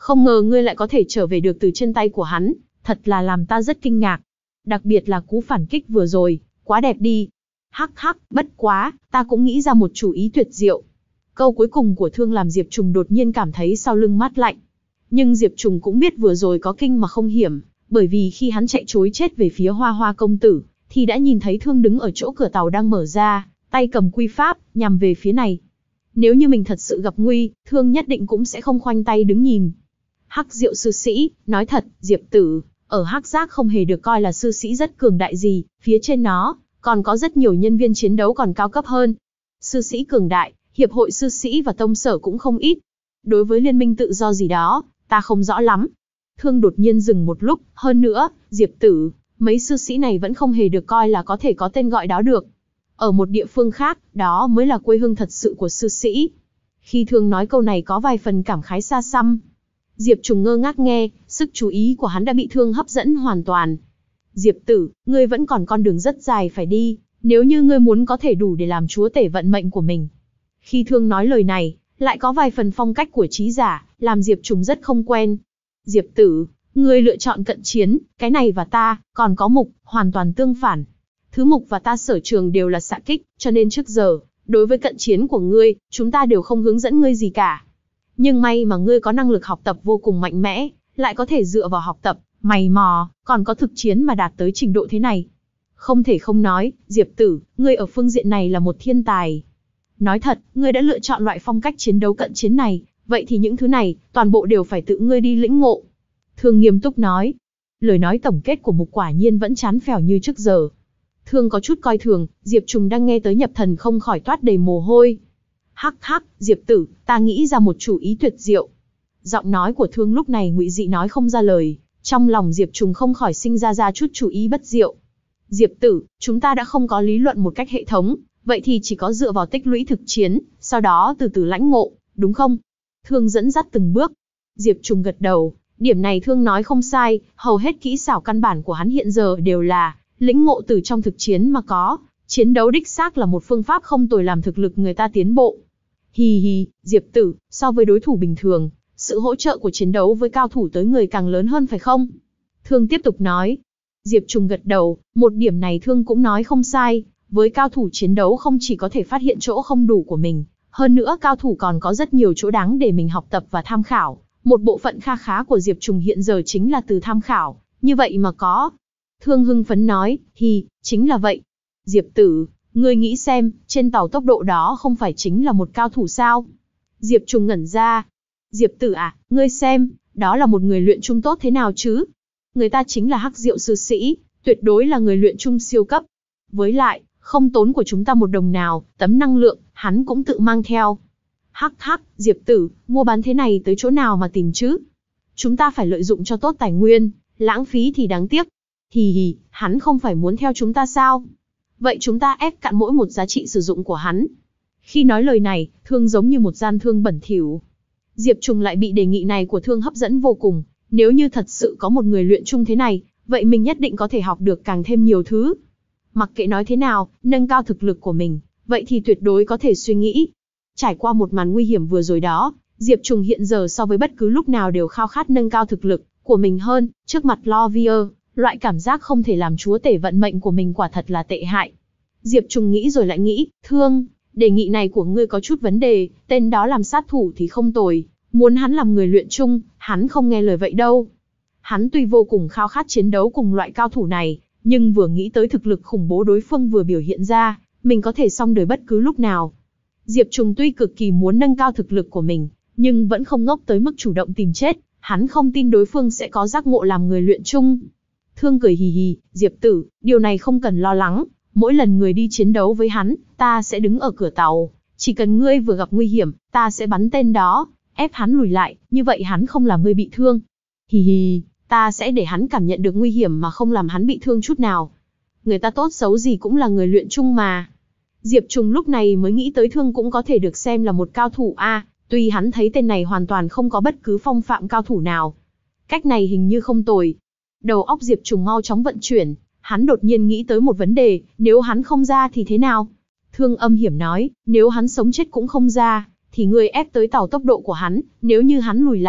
Không ngờ ngươi lại có thể trở về được từ trên tay của hắn, thật là làm ta rất kinh ngạc. Đặc biệt là cú phản kích vừa rồi, quá đẹp đi. Hắc hắc, bất quá, ta cũng nghĩ ra một chủ ý tuyệt diệu. Câu cuối cùng của Thương làm Diệp Trùng đột nhiên cảm thấy sau lưng mát lạnh. Nhưng Diệp Trùng cũng biết vừa rồi có kinh mà không hiểm, bởi vì khi hắn chạy trối chết về phía Hoa Hoa công tử, thì đã nhìn thấy Thương đứng ở chỗ cửa tàu đang mở ra, tay cầm quy pháp, nhằm về phía này. Nếu như mình thật sự gặp nguy, Thương nhất định cũng sẽ không khoanh tay đứng nhìn. Hắc Diệu sư sĩ, nói thật, Diệp tử, ở Hắc Giác không hề được coi là sư sĩ rất cường đại gì, phía trên nó, còn có rất nhiều nhân viên chiến đấu còn cao cấp hơn. Sư sĩ cường đại, hiệp hội sư sĩ và tông sở cũng không ít. Đối với liên minh tự do gì đó, ta không rõ lắm. Thương đột nhiên dừng một lúc, hơn nữa, Diệp tử, mấy sư sĩ này vẫn không hề được coi là có thể có tên gọi đó được. Ở một địa phương khác, đó mới là quê hương thật sự của sư sĩ. Khi Thương nói câu này có vài phần cảm khái xa xăm. Diệp Trùng ngơ ngác nghe, sức chú ý của hắn đã bị Thương hấp dẫn hoàn toàn. Diệp tử, ngươi vẫn còn con đường rất dài phải đi, nếu như ngươi muốn có thể đủ để làm chúa tể vận mệnh của mình. Khi Thương nói lời này, lại có vài phần phong cách của trí giả, làm Diệp Trùng rất không quen. Diệp tử, ngươi lựa chọn cận chiến, cái này và ta, còn có Mục, hoàn toàn tương phản. Thứ Mục và ta sở trường đều là xạ kích, cho nên trước giờ, đối với cận chiến của ngươi, chúng ta đều không hướng dẫn ngươi gì cả. Nhưng may mà ngươi có năng lực học tập vô cùng mạnh mẽ, lại có thể dựa vào học tập, mày mò, còn có thực chiến mà đạt tới trình độ thế này. Không thể không nói, Diệp tử, ngươi ở phương diện này là một thiên tài. Nói thật, ngươi đã lựa chọn loại phong cách chiến đấu cận chiến này, vậy thì những thứ này, toàn bộ đều phải tự ngươi đi lĩnh ngộ. Thương nghiêm túc nói. Lời nói tổng kết của Mục quả nhiên vẫn chán phèo như trước giờ. Thương có chút coi thường, Diệp Trùng đang nghe tới nhập thần không khỏi toát đầy mồ hôi. Hắc hắc, Diệp tử, ta nghĩ ra một chủ ý tuyệt diệu. Giọng nói của Thương lúc này ngụy dị nói không ra lời, trong lòng Diệp Trùng không khỏi sinh ra ra chút chủ ý bất diệu. Diệp tử, chúng ta đã không có lý luận một cách hệ thống, vậy thì chỉ có dựa vào tích lũy thực chiến, sau đó từ từ lãnh ngộ, đúng không? Thương dẫn dắt từng bước. Diệp Trùng gật đầu, điểm này Thương nói không sai, hầu hết kỹ xảo căn bản của hắn hiện giờ đều là lĩnh ngộ từ trong thực chiến mà có, chiến đấu đích xác là một phương pháp không tồi làm thực lực người ta tiến bộ. Hì hì, Diệp tử, so với đối thủ bình thường, sự hỗ trợ của chiến đấu với cao thủ tới người càng lớn hơn phải không? Thương tiếp tục nói. Diệp Trùng gật đầu, một điểm này Thương cũng nói không sai, với cao thủ chiến đấu không chỉ có thể phát hiện chỗ không đủ của mình, hơn nữa cao thủ còn có rất nhiều chỗ đáng để mình học tập và tham khảo. Một bộ phận kha khá của Diệp Trùng hiện giờ chính là từ tham khảo, như vậy mà có. Thương hưng phấn nói, hi, chính là vậy. Diệp tử, ngươi nghĩ xem, trên tàu tốc độ đó không phải chính là một cao thủ sao? Diệp Trùng ngẩn ra. Diệp tử à, ngươi xem, đó là một người luyện trung tốt thế nào chứ? Người ta chính là Hắc Diệu sư sĩ, tuyệt đối là người luyện trung siêu cấp. Với lại, không tốn của chúng ta một đồng nào, tấm năng lượng, hắn cũng tự mang theo. Hắc hắc, Diệp tử, mua bán thế này tới chỗ nào mà tìm chứ? Chúng ta phải lợi dụng cho tốt tài nguyên, lãng phí thì đáng tiếc. Hì hì, hắn không phải muốn theo chúng ta sao? Vậy chúng ta ép cạn mỗi một giá trị sử dụng của hắn. Khi nói lời này, Thương giống như một gian thương bẩn thỉu. Diệp Trùng lại bị đề nghị này của Thương hấp dẫn vô cùng. Nếu như thật sự có một người luyện chung thế này, vậy mình nhất định có thể học được càng thêm nhiều thứ. Mặc kệ nói thế nào, nâng cao thực lực của mình, vậy thì tuyệt đối có thể suy nghĩ. Trải qua một màn nguy hiểm vừa rồi đó, Diệp Trùng hiện giờ so với bất cứ lúc nào đều khao khát nâng cao thực lực của mình hơn. Trước mặt Lovier, loại cảm giác không thể làm chúa tể vận mệnh của mình quả thật là tệ hại. Diệp Trùng nghĩ rồi lại nghĩ, Thương, đề nghị này của ngươi có chút vấn đề, tên đó làm sát thủ thì không tồi, muốn hắn làm người luyện chung, hắn không nghe lời vậy đâu. Hắn tuy vô cùng khao khát chiến đấu cùng loại cao thủ này, nhưng vừa nghĩ tới thực lực khủng bố đối phương vừa biểu hiện ra, mình có thể xong đời bất cứ lúc nào. Diệp Trùng tuy cực kỳ muốn nâng cao thực lực của mình, nhưng vẫn không ngốc tới mức chủ động tìm chết, hắn không tin đối phương sẽ có giác ngộ làm người luyện chung. Thương cười hì hì, Diệp tử, điều này không cần lo lắng, mỗi lần người đi chiến đấu với hắn, ta sẽ đứng ở cửa tàu, chỉ cần ngươi vừa gặp nguy hiểm, ta sẽ bắn tên đó, ép hắn lùi lại, như vậy hắn không làm ngươi bị thương. Hì hì, ta sẽ để hắn cảm nhận được nguy hiểm mà không làm hắn bị thương chút nào. Người ta tốt xấu gì cũng là người luyện chung mà. Diệp Trùng lúc này mới nghĩ tới Thương cũng có thể được xem là một cao thủ a, à, tuy hắn thấy tên này hoàn toàn không có bất cứ phong phạm cao thủ nào. Cách này hình như không tồi. Đầu óc Diệp Trùng mau chóng vận chuyển, hắn đột nhiên nghĩ tới một vấn đề, nếu hắn không ra thì thế nào? Thương âm hiểm nói, nếu hắn sống chết cũng không ra, thì ngươi ép tới tàu tốc độ của hắn, nếu như hắn lùi lại,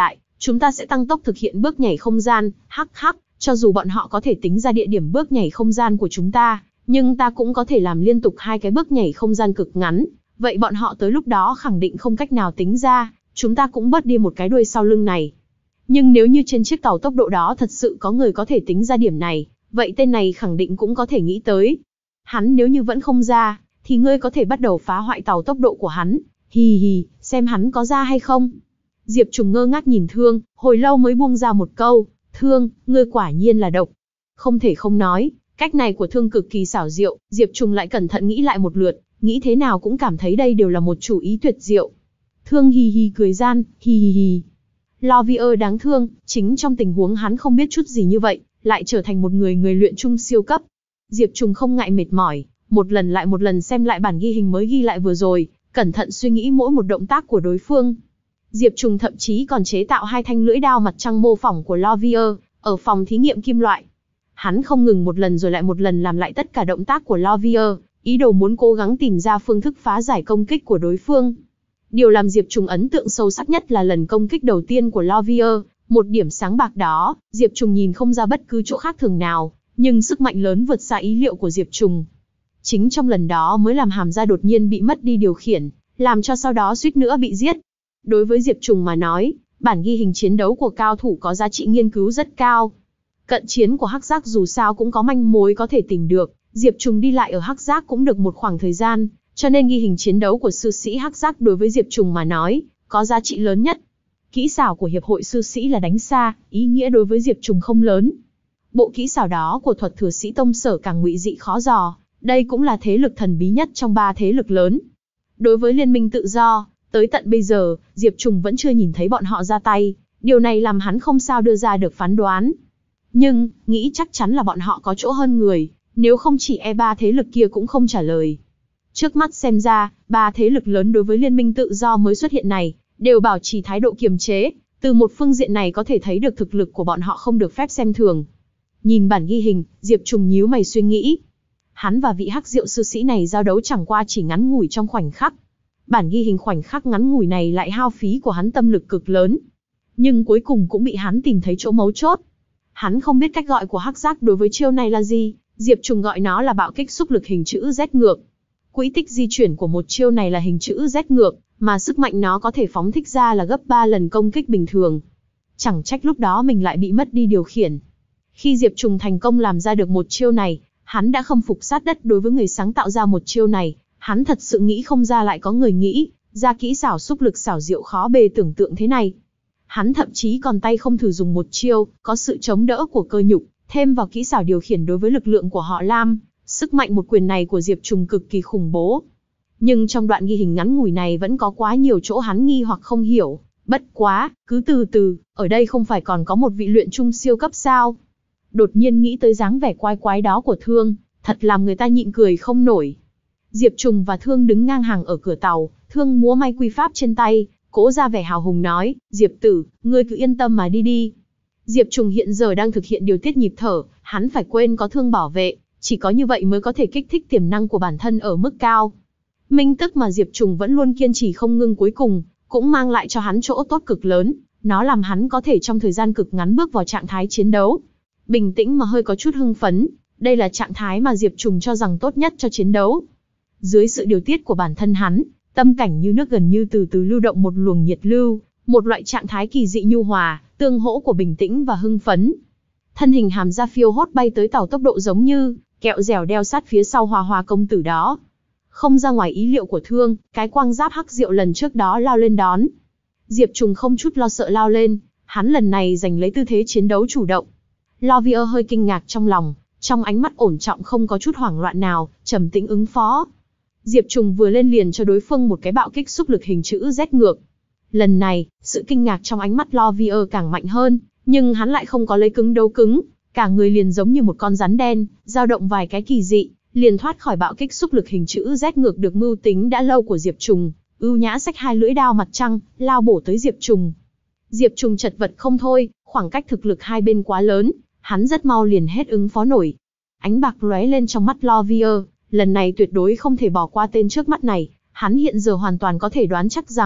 chúng ta sẽ tăng tốc thực hiện bước nhảy không gian, hắc hắc, cho dù bọn họ có thể tính ra địa điểm bước nhảy không gian của chúng ta, nhưng ta cũng có thể làm liên tục hai cái bước nhảy không gian cực ngắn, vậy bọn họ tới lúc đó khẳng định không cách nào tính ra, chúng ta cũng bớt đi một cái đuôi sau lưng này. Nhưng nếu như trên chiếc tàu tốc độ đó thật sự có người có thể tính ra điểm này, vậy tên này khẳng định cũng có thể nghĩ tới. Hắn nếu như vẫn không ra, thì ngươi có thể bắt đầu phá hoại tàu tốc độ của hắn, hì hì, xem hắn có ra hay không. Diệp Trùng ngơ ngác nhìn Thương, hồi lâu mới buông ra một câu, Thương, ngươi quả nhiên là độc. Không thể không nói, cách này của Thương cực kỳ xảo diệu, Diệp Trùng lại cẩn thận nghĩ lại một lượt, nghĩ thế nào cũng cảm thấy đây đều là một chủ ý tuyệt diệu. Thương hì hì cười gian, hì hì hì. Lovier đáng thương, chính trong tình huống hắn không biết chút gì như vậy, lại trở thành một người người luyện trung siêu cấp. Diệp Trùng không ngại mệt mỏi, một lần lại một lần xem lại bản ghi hình mới ghi lại vừa rồi, cẩn thận suy nghĩ mỗi một động tác của đối phương. Diệp Trùng thậm chí còn chế tạo hai thanh lưỡi đao mặt trăng mô phỏng của Lovier, ở phòng thí nghiệm kim loại. Hắn không ngừng một lần rồi lại một lần làm lại tất cả động tác của Lovier, ý đồ muốn cố gắng tìm ra phương thức phá giải công kích của đối phương. Điều làm Diệp Trùng ấn tượng sâu sắc nhất là lần công kích đầu tiên của Lovier, một điểm sáng bạc đó, Diệp Trùng nhìn không ra bất cứ chỗ khác thường nào, nhưng sức mạnh lớn vượt xa ý liệu của Diệp Trùng. Chính trong lần đó mới làm Hàm Gia đột nhiên bị mất đi điều khiển, làm cho sau đó suýt nữa bị giết. Đối với Diệp Trùng mà nói, bản ghi hình chiến đấu của cao thủ có giá trị nghiên cứu rất cao. Cận chiến của Hắc Giác dù sao cũng có manh mối có thể tìm được, Diệp Trùng đi lại ở Hắc Giác cũng được một khoảng thời gian, cho nên ghi hình chiến đấu của sư sĩ Hắc Giác đối với Diệp Trùng mà nói, có giá trị lớn nhất. Kỹ xảo của hiệp hội sư sĩ là đánh xa, ý nghĩa đối với Diệp Trùng không lớn. Bộ kỹ xảo đó của thuật thừa sĩ tông sở càng ngụy dị khó dò, đây cũng là thế lực thần bí nhất trong ba thế lực lớn. Đối với Liên minh tự do, tới tận bây giờ, Diệp Trùng vẫn chưa nhìn thấy bọn họ ra tay, điều này làm hắn không sao đưa ra được phán đoán. Nhưng, nghĩ chắc chắn là bọn họ có chỗ hơn người, nếu không chỉ e ba thế lực kia cũng không trả lời. Trước mắt xem ra, ba thế lực lớn đối với Liên minh tự do mới xuất hiện này, đều bảo trì thái độ kiềm chế, từ một phương diện này có thể thấy được thực lực của bọn họ không được phép xem thường. Nhìn bản ghi hình, Diệp Trùng nhíu mày suy nghĩ. Hắn và vị Hắc Diệu sư sĩ này giao đấu chẳng qua chỉ ngắn ngủi trong khoảnh khắc. Bản ghi hình khoảnh khắc ngắn ngủi này lại hao phí của hắn tâm lực cực lớn. Nhưng cuối cùng cũng bị hắn tìm thấy chỗ mấu chốt. Hắn không biết cách gọi của Hắc Giác đối với chiêu này là gì, Diệp Trùng gọi nó là bạo kích xúc lực hình chữ Z ngược. Quỹ tích di chuyển của một chiêu này là hình chữ Z ngược, mà sức mạnh nó có thể phóng thích ra là gấp ba lần công kích bình thường. Chẳng trách lúc đó mình lại bị mất đi điều khiển. Khi Diệp Trùng thành công làm ra được một chiêu này, hắn đã khâm phục sát đất đối với người sáng tạo ra một chiêu này, hắn thật sự nghĩ không ra lại có người nghĩ ra kỹ xảo xúc lực xảo diệu khó bề tưởng tượng thế này. Hắn thậm chí còn tay không thử dùng một chiêu, có sự chống đỡ của cơ nhục, thêm vào kỹ xảo điều khiển đối với lực lượng của họ Lam, sức mạnh một quyền này của Diệp Trùng cực kỳ khủng bố. Nhưng trong đoạn ghi hình ngắn ngủi này vẫn có quá nhiều chỗ hắn nghi hoặc không hiểu, bất quá, cứ từ từ, ở đây không phải còn có một vị luyện trung siêu cấp sao? Đột nhiên nghĩ tới dáng vẻ quái quái đó của Thương, thật làm người ta nhịn cười không nổi. Diệp Trùng và Thương đứng ngang hàng ở cửa tàu, Thương múa may quy pháp trên tay, cố ra vẻ hào hùng nói, Diệp tử, ngươi cứ yên tâm mà đi đi. Diệp Trùng hiện giờ đang thực hiện điều tiết nhịp thở, hắn phải quên có Thương bảo vệ, chỉ có như vậy mới có thể kích thích tiềm năng của bản thân ở mức cao. Minh tức mà Diệp Trùng vẫn luôn kiên trì không ngưng cuối cùng, cũng mang lại cho hắn chỗ tốt cực lớn, nó làm hắn có thể trong thời gian cực ngắn bước vào trạng thái chiến đấu. Bình tĩnh mà hơi có chút hưng phấn, đây là trạng thái mà Diệp Trùng cho rằng tốt nhất cho chiến đấu. Dưới sự điều tiết của bản thân hắn, tâm cảnh như nước gần như từ từ lưu động một luồng nhiệt lưu, một loại trạng thái kỳ dị nhu hòa, tương hỗ của bình tĩnh và hưng phấn. Thân hình Hàm Gia phiêu hốt bay tới tàu tốc độ giống như kẹo dẻo đeo sát phía sau Hoa Hoa công tử đó. Không ra ngoài ý liệu của Thương, cái quang giáp Hắc Diệu lần trước đó lao lên đón. Diệp Trùng không chút lo sợ lao lên, hắn lần này giành lấy tư thế chiến đấu chủ động. Lovier hơi kinh ngạc trong lòng, trong ánh mắt ổn trọng không có chút hoảng loạn nào, trầm tĩnh ứng phó. Diệp Trùng vừa lên liền cho đối phương một cái bạo kích xúc lực hình chữ Z ngược. Lần này, sự kinh ngạc trong ánh mắt Lovier càng mạnh hơn, nhưng hắn lại không có lấy cứng đấu cứng, cả người liền giống như một con rắn đen, dao động vài cái kỳ dị, liền thoát khỏi bạo kích xúc lực hình chữ Z ngược được mưu tính đã lâu của Diệp Trùng, ưu nhã xách hai lưỡi đao mặt trăng, lao bổ tới Diệp Trùng. Diệp Trùng chật vật không thôi, khoảng cách thực lực hai bên quá lớn, hắn rất mau liền hết ứng phó nổi. Ánh bạc lóe lên trong mắt Lovier, lần này tuyệt đối không thể bỏ qua tên trước mắt này, hắn hiện giờ hoàn toàn có thể đoán chắc rằng,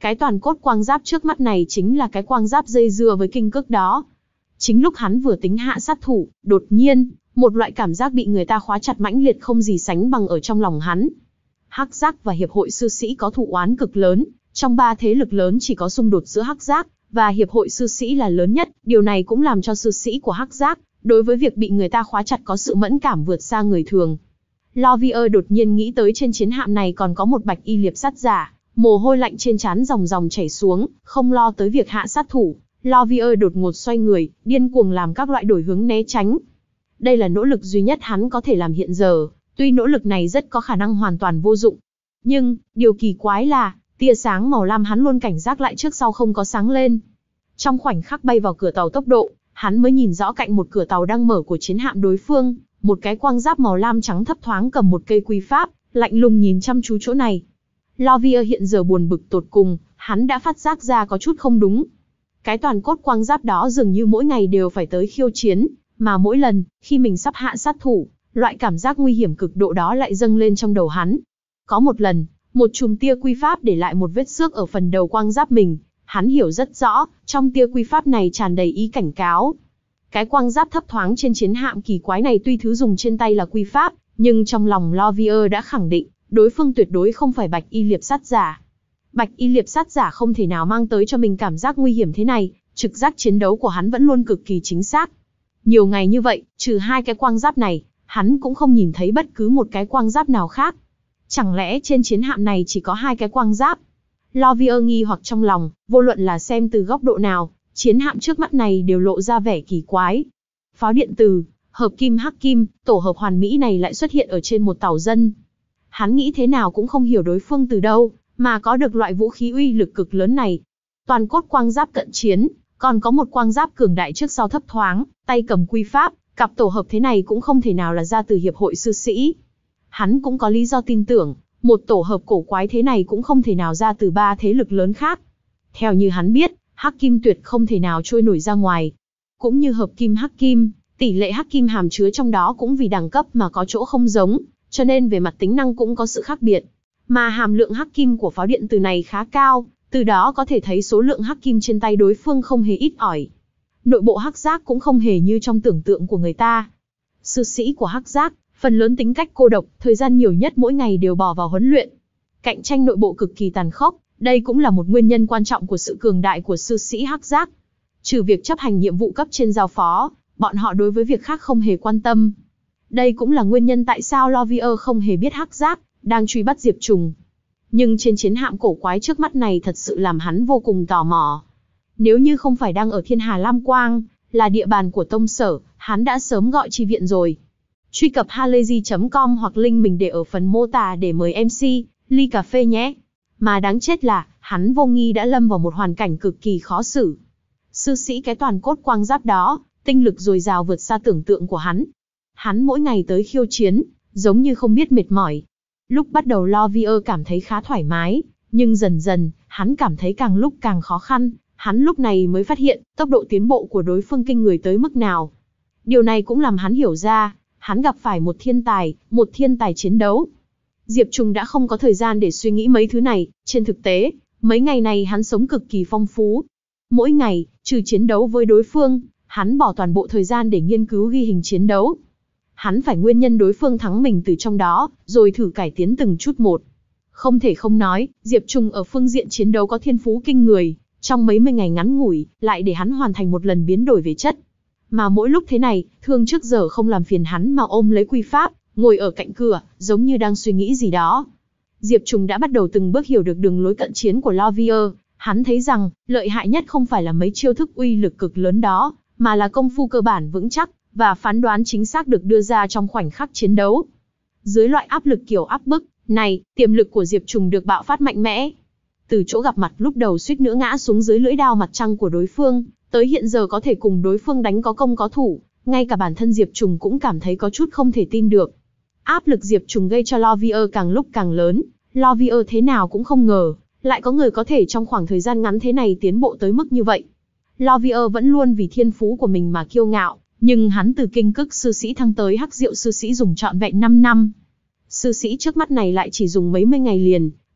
Cái toàn cốt quang giáp trước mắt này chính là cái quang giáp dây dưa với kinh cước đó. Chính lúc hắn vừa tính hạ sát thủ, đột nhiên, một loại cảm giác bị người ta khóa chặt mãnh liệt không gì sánh bằng ở trong lòng hắn. Hắc Giác và Hiệp hội Sư Sĩ có thù oán cực lớn, trong ba thế lực lớn chỉ có xung đột giữa Hắc Giác và Hiệp hội Sư Sĩ là lớn nhất, điều này cũng làm cho sư sĩ của Hắc Giác, đối với việc bị người ta khóa chặt có sự mẫn cảm vượt xa người thường. Lovier đột nhiên nghĩ tới trên chiến hạm này còn có một bạch y liệp sát giả, mồ hôi lạnh trên trán dòng dòng chảy xuống, không lo tới việc hạ sát thủ. Lovier đột ngột xoay người, điên cuồng làm các loại đổi hướng né tránh. Đây là nỗ lực duy nhất hắn có thể làm hiện giờ, tuy nỗ lực này rất có khả năng hoàn toàn vô dụng. Nhưng, điều kỳ quái là, tia sáng màu lam hắn luôn cảnh giác lại trước sau không có sáng lên. Trong khoảnh khắc bay vào cửa tàu tốc độ, hắn mới nhìn rõ cạnh một cửa tàu đang mở của chiến hạm đối phương, một cái quang giáp màu lam trắng thấp thoáng cầm một cây quy pháp, lạnh lùng nhìn chăm chú chỗ này. Lovier hiện giờ buồn bực tột cùng, hắn đã phát giác ra có chút không đúng. Cái toàn cốt quang giáp đó dường như mỗi ngày đều phải tới khiêu chiến, mà mỗi lần, khi mình sắp hạ sát thủ, loại cảm giác nguy hiểm cực độ đó lại dâng lên trong đầu hắn. Có một lần, một chùm tia quy pháp để lại một vết xước ở phần đầu quang giáp mình, hắn hiểu rất rõ, trong tia quy pháp này tràn đầy ý cảnh cáo. Cái quang giáp thấp thoáng trên chiến hạm kỳ quái này tuy thứ dùng trên tay là quy pháp, nhưng trong lòng Lovier đã khẳng định, đối phương tuyệt đối không phải bạch y liệp sát giả. Bạch y liệp sát giả không thể nào mang tới cho mình cảm giác nguy hiểm thế này, trực giác chiến đấu của hắn vẫn luôn cực kỳ chính xác. Nhiều ngày như vậy, trừ hai cái quang giáp này, hắn cũng không nhìn thấy bất cứ một cái quang giáp nào khác. Chẳng lẽ trên chiến hạm này chỉ có hai cái quang giáp? Lovier nghi hoặc trong lòng, vô luận là xem từ góc độ nào, chiến hạm trước mắt này đều lộ ra vẻ kỳ quái. Pháo điện từ, hợp kim hắc kim, tổ hợp hoàn mỹ này lại xuất hiện ở trên một tàu dân. Hắn nghĩ thế nào cũng không hiểu đối phương từ đâu, mà có được loại vũ khí uy lực cực lớn này. Toàn cốt quang giáp cận chiến, còn có một quang giáp cường đại trước sau thấp thoáng, tay cầm quy pháp, cặp tổ hợp thế này cũng không thể nào là ra từ Hiệp hội Sư Sĩ. Hắn cũng có lý do tin tưởng, một tổ hợp cổ quái thế này cũng không thể nào ra từ ba thế lực lớn khác. Theo như hắn biết, hắc kim tuyệt không thể nào trôi nổi ra ngoài. Cũng như hợp kim hắc kim, tỷ lệ hắc kim hàm chứa trong đó cũng vì đẳng cấp mà có chỗ không giống, cho nên về mặt tính năng cũng có sự khác biệt. Mà hàm lượng hắc kim của pháo điện từ này khá cao, từ đó có thể thấy số lượng hắc kim trên tay đối phương không hề ít ỏi. Nội bộ Hắc Giác cũng không hề như trong tưởng tượng của người ta. Sư sĩ của Hắc Giác, phần lớn tính cách cô độc, thời gian nhiều nhất mỗi ngày đều bỏ vào huấn luyện. Cạnh tranh nội bộ cực kỳ tàn khốc, đây cũng là một nguyên nhân quan trọng của sự cường đại của sư sĩ Hắc Giác. Trừ việc chấp hành nhiệm vụ cấp trên giao phó, bọn họ đối với việc khác không hề quan tâm. Đây cũng là nguyên nhân tại sao Lovier không hề biết Hắc Giác đang truy bắt Diệp Trùng. Nhưng trên chiến hạm cổ quái trước mắt này thật sự làm hắn vô cùng tò mò. Nếu như không phải đang ở Thiên Hà Lam Quang, là địa bàn của tông sở, hắn đã sớm gọi chi viện rồi. Truy cập halayzi chấm com hoặc link mình để ở phần mô tả để mời em xê, ly cà phê nhé. Mà đáng chết là, hắn vô nghi đã lâm vào một hoàn cảnh cực kỳ khó xử. Sư sĩ cái toàn cốt quang giáp đó, tinh lực dồi dào vượt xa tưởng tượng của hắn. Hắn mỗi ngày tới khiêu chiến, giống như không biết mệt mỏi. Lúc bắt đầu Lovier cảm thấy khá thoải mái, nhưng dần dần, hắn cảm thấy càng lúc càng khó khăn. Hắn lúc này mới phát hiện, tốc độ tiến bộ của đối phương kinh người tới mức nào. Điều này cũng làm hắn hiểu ra, hắn gặp phải một thiên tài, một thiên tài chiến đấu. Diệp Trùng đã không có thời gian để suy nghĩ mấy thứ này, trên thực tế, mấy ngày này hắn sống cực kỳ phong phú. Mỗi ngày, trừ chiến đấu với đối phương, hắn bỏ toàn bộ thời gian để nghiên cứu ghi hình chiến đấu. Hắn phải nguyên nhân đối phương thắng mình từ trong đó, rồi thử cải tiến từng chút một. Không thể không nói, Diệp Trùng ở phương diện chiến đấu có thiên phú kinh người. Trong mấy mươi ngày ngắn ngủi, lại để hắn hoàn thành một lần biến đổi về chất. Mà mỗi lúc thế này, Thương trước giờ không làm phiền hắn mà ôm lấy quy pháp, ngồi ở cạnh cửa, giống như đang suy nghĩ gì đó. Diệp Trùng đã bắt đầu từng bước hiểu được đường lối cận chiến của Lovier. Hắn thấy rằng, lợi hại nhất không phải là mấy chiêu thức uy lực cực lớn đó, mà là công phu cơ bản vững chắc, và phán đoán chính xác được đưa ra trong khoảnh khắc chiến đấu. Dưới loại áp lực kiểu áp bức này, tiềm lực của Diệp Trùng được bạo phát mạnh mẽ. Từ chỗ gặp mặt lúc đầu suýt nữa ngã xuống dưới lưỡi đao mặt trăng của đối phương, tới hiện giờ có thể cùng đối phương đánh có công có thủ, ngay cả bản thân Diệp Trùng cũng cảm thấy có chút không thể tin được. Áp lực Diệp Trùng gây cho Lovier càng lúc càng lớn, Lovier thế nào cũng không ngờ, lại có người có thể trong khoảng thời gian ngắn thế này tiến bộ tới mức như vậy. Lovier vẫn luôn vì thiên phú của mình mà kiêu ngạo, nhưng hắn từ kinh cức sư sĩ thăng tới hắc diệu sư sĩ dùng trọn vẹn năm năm. Sư sĩ trước mắt này lại chỉ dùng mấy mươi ngày liền,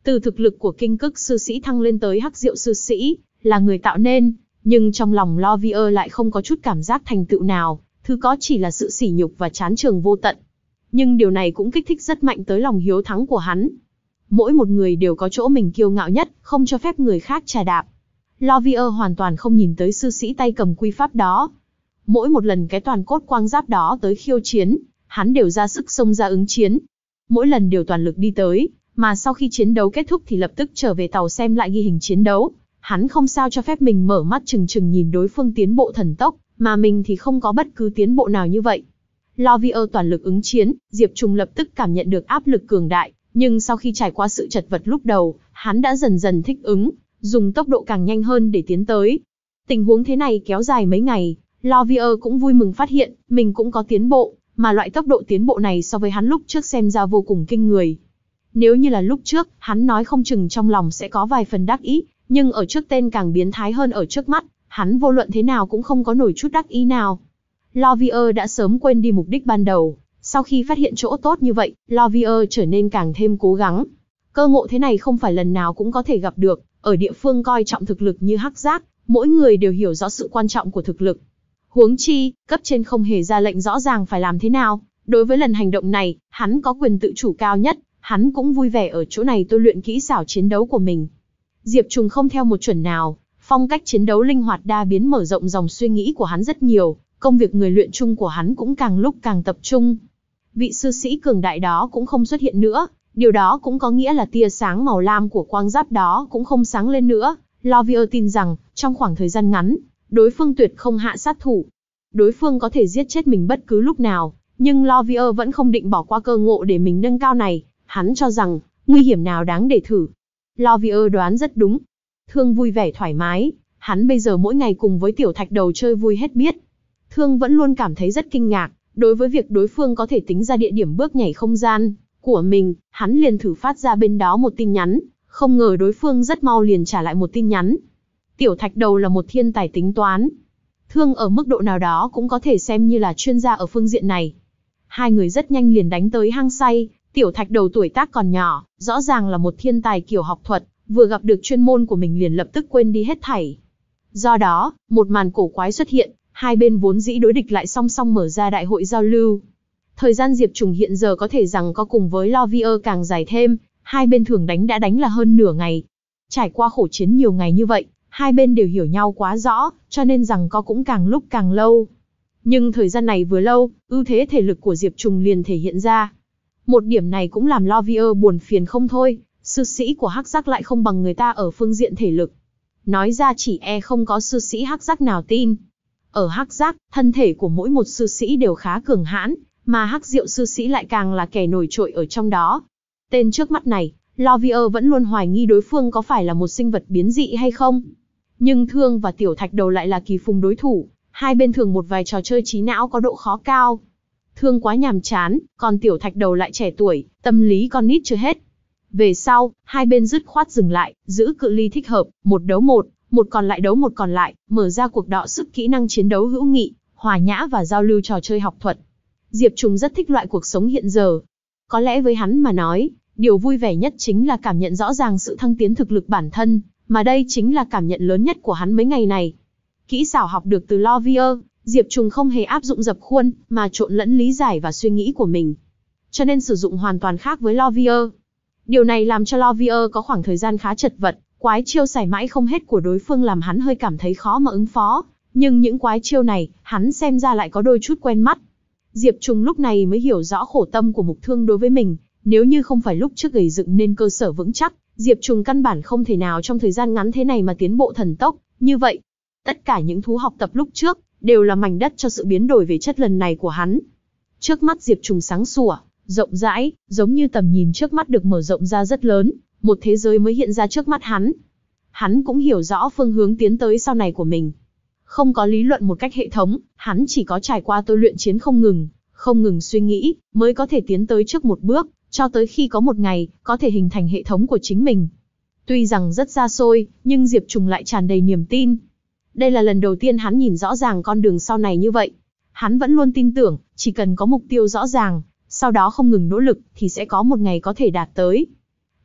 Từ thực lực của Kinh Cức sư sĩ thăng lên tới Hắc Diệu sư sĩ, là người tạo nên, nhưng trong lòng Lovier lại không có chút cảm giác thành tựu nào, thứ có chỉ là sự sỉ nhục và chán trường vô tận. Nhưng điều này cũng kích thích rất mạnh tới lòng hiếu thắng của hắn. Mỗi một người đều có chỗ mình kiêu ngạo nhất, không cho phép người khác trà đạp. Lovier hoàn toàn không nhìn tới sư sĩ tay cầm quy pháp đó. Mỗi một lần cái toàn cốt quang giáp đó tới khiêu chiến, hắn đều ra sức xông ra ứng chiến. Mỗi lần đều toàn lực đi tới, mà sau khi chiến đấu kết thúc thì lập tức trở về tàu xem lại ghi hình chiến đấu. Hắn không sao cho phép mình mở mắt trừng trừng nhìn đối phương tiến bộ thần tốc, mà mình thì không có bất cứ tiến bộ nào như vậy. Lovier toàn lực ứng chiến, Diệp Trùng lập tức cảm nhận được áp lực cường đại, nhưng sau khi trải qua sự chật vật lúc đầu, hắn đã dần dần thích ứng, dùng tốc độ càng nhanh hơn để tiến tới. Tình huống thế này kéo dài mấy ngày, Lovier cũng vui mừng phát hiện, mình cũng có tiến bộ, mà loại tốc độ tiến bộ này so với hắn lúc trước xem ra vô cùng kinh người. Nếu như là lúc trước, hắn nói không chừng trong lòng sẽ có vài phần đắc ý, nhưng ở trước tên càng biến thái hơn ở trước mắt, hắn vô luận thế nào cũng không có nổi chút đắc ý nào. Lovier đã sớm quên đi mục đích ban đầu, sau khi phát hiện chỗ tốt như vậy, Lovier trở nên càng thêm cố gắng. Cơ ngộ thế này không phải lần nào cũng có thể gặp được, ở địa phương coi trọng thực lực như Hắc Giác, mỗi người đều hiểu rõ sự quan trọng của thực lực. Huống chi, cấp trên không hề ra lệnh rõ ràng phải làm thế nào, đối với lần hành động này, hắn có quyền tự chủ cao nhất, hắn cũng vui vẻ ở chỗ này tôi luyện kỹ xảo chiến đấu của mình. Diệp Trùng không theo một chuẩn nào, phong cách chiến đấu linh hoạt đa biến mở rộng dòng suy nghĩ của hắn rất nhiều, công việc người luyện chung của hắn cũng càng lúc càng tập trung. Vị sư sĩ cường đại đó cũng không xuất hiện nữa, điều đó cũng có nghĩa là tia sáng màu lam của quang giáp đó cũng không sáng lên nữa. Lovier tin rằng, trong khoảng thời gian ngắn, đối phương tuyệt không hạ sát thủ. Đối phương có thể giết chết mình bất cứ lúc nào, nhưng Lovier vẫn không định bỏ qua cơ ngộ để mình nâng cao này, hắn cho rằng, nguy hiểm nào đáng để thử. Lovier đoán rất đúng. Thương vui vẻ thoải mái, hắn bây giờ mỗi ngày cùng với tiểu thạch đầu chơi vui hết biết. Thương vẫn luôn cảm thấy rất kinh ngạc, đối với việc đối phương có thể tính ra địa điểm bước nhảy không gian của mình, hắn liền thử phát ra bên đó một tin nhắn, không ngờ đối phương rất mau liền trả lại một tin nhắn. Tiểu thạch đầu là một thiên tài tính toán. Thương ở mức độ nào đó cũng có thể xem như là chuyên gia ở phương diện này. Hai người rất nhanh liền đánh tới hang say, tiểu thạch đầu tuổi tác còn nhỏ, rõ ràng là một thiên tài kiểu học thuật, vừa gặp được chuyên môn của mình liền lập tức quên đi hết thảy. Do đó, một màn cổ quái xuất hiện, hai bên vốn dĩ đối địch lại song song mở ra đại hội giao lưu. Thời gian Diệp Trùng hiện giờ có thể rằng có cùng với Lovier càng dài thêm, hai bên thường đánh đã đánh là hơn nửa ngày. Trải qua khổ chiến nhiều ngày như vậy, hai bên đều hiểu nhau quá rõ, cho nên rằng có cũng càng lúc càng lâu. Nhưng thời gian này vừa lâu, ưu thế thể lực của Diệp Trùng liền thể hiện ra. Một điểm này cũng làm Lovier buồn phiền không thôi, sư sĩ của Hắc Giác lại không bằng người ta ở phương diện thể lực. Nói ra chỉ e không có sư sĩ Hắc Giác nào tin. Ở Hắc Giác, thân thể của mỗi một sư sĩ đều khá cường hãn, mà Hắc Diệu sư sĩ lại càng là kẻ nổi trội ở trong đó. Tên trước mắt này, Lovier vẫn luôn hoài nghi đối phương có phải là một sinh vật biến dị hay không. Nhưng Thương và Tiểu Thạch Đầu lại là kỳ phùng đối thủ, hai bên thường một vài trò chơi trí não có độ khó cao. Thương quá nhàm chán, còn Tiểu Thạch Đầu lại trẻ tuổi, tâm lý con nít chưa hết. Về sau, hai bên dứt khoát dừng lại, giữ cự ly thích hợp, một đấu một, một còn lại đấu một còn lại, mở ra cuộc đọ sức kỹ năng chiến đấu hữu nghị, hòa nhã và giao lưu trò chơi học thuật. Diệp Trùng rất thích loại cuộc sống hiện giờ. Có lẽ với hắn mà nói, điều vui vẻ nhất chính là cảm nhận rõ ràng sự thăng tiến thực lực bản thân, mà đây chính là cảm nhận lớn nhất của hắn mấy ngày này. Kỹ xảo học được từ Lovier, Diệp Trùng không hề áp dụng dập khuôn, mà trộn lẫn lý giải và suy nghĩ của mình. Cho nên sử dụng hoàn toàn khác với Lovier. Điều này làm cho Lovier có khoảng thời gian khá chật vật, quái chiêu xài mãi không hết của đối phương làm hắn hơi cảm thấy khó mà ứng phó, nhưng những quái chiêu này, hắn xem ra lại có đôi chút quen mắt. Diệp Trùng lúc này mới hiểu rõ khổ tâm của Mục Thương đối với mình, nếu như không phải lúc trước gầy dựng nên cơ sở vững chắc, Diệp Trùng căn bản không thể nào trong thời gian ngắn thế này mà tiến bộ thần tốc, như vậy. Tất cả những thú học tập lúc trước, đều là mảnh đất cho sự biến đổi về chất lần này của hắn. Trước mắt Diệp Trùng sáng sủa, rộng rãi, giống như tầm nhìn trước mắt được mở rộng ra rất lớn, một thế giới mới hiện ra trước mắt hắn. Hắn cũng hiểu rõ phương hướng tiến tới sau này của mình. Không có lý luận một cách hệ thống, hắn chỉ có trải qua tôi luyện chiến không ngừng, không ngừng suy nghĩ, mới có thể tiến tới trước một bước, cho tới khi có một ngày, có thể hình thành hệ thống của chính mình. Tuy rằng rất xa xôi, nhưng Diệp Trùng lại tràn đầy niềm tin. Đây là lần đầu tiên hắn nhìn rõ ràng con đường sau này như vậy. Hắn vẫn luôn tin tưởng, chỉ cần có mục tiêu rõ ràng, sau đó không ngừng nỗ lực, thì sẽ có một ngày có thể đạt tới.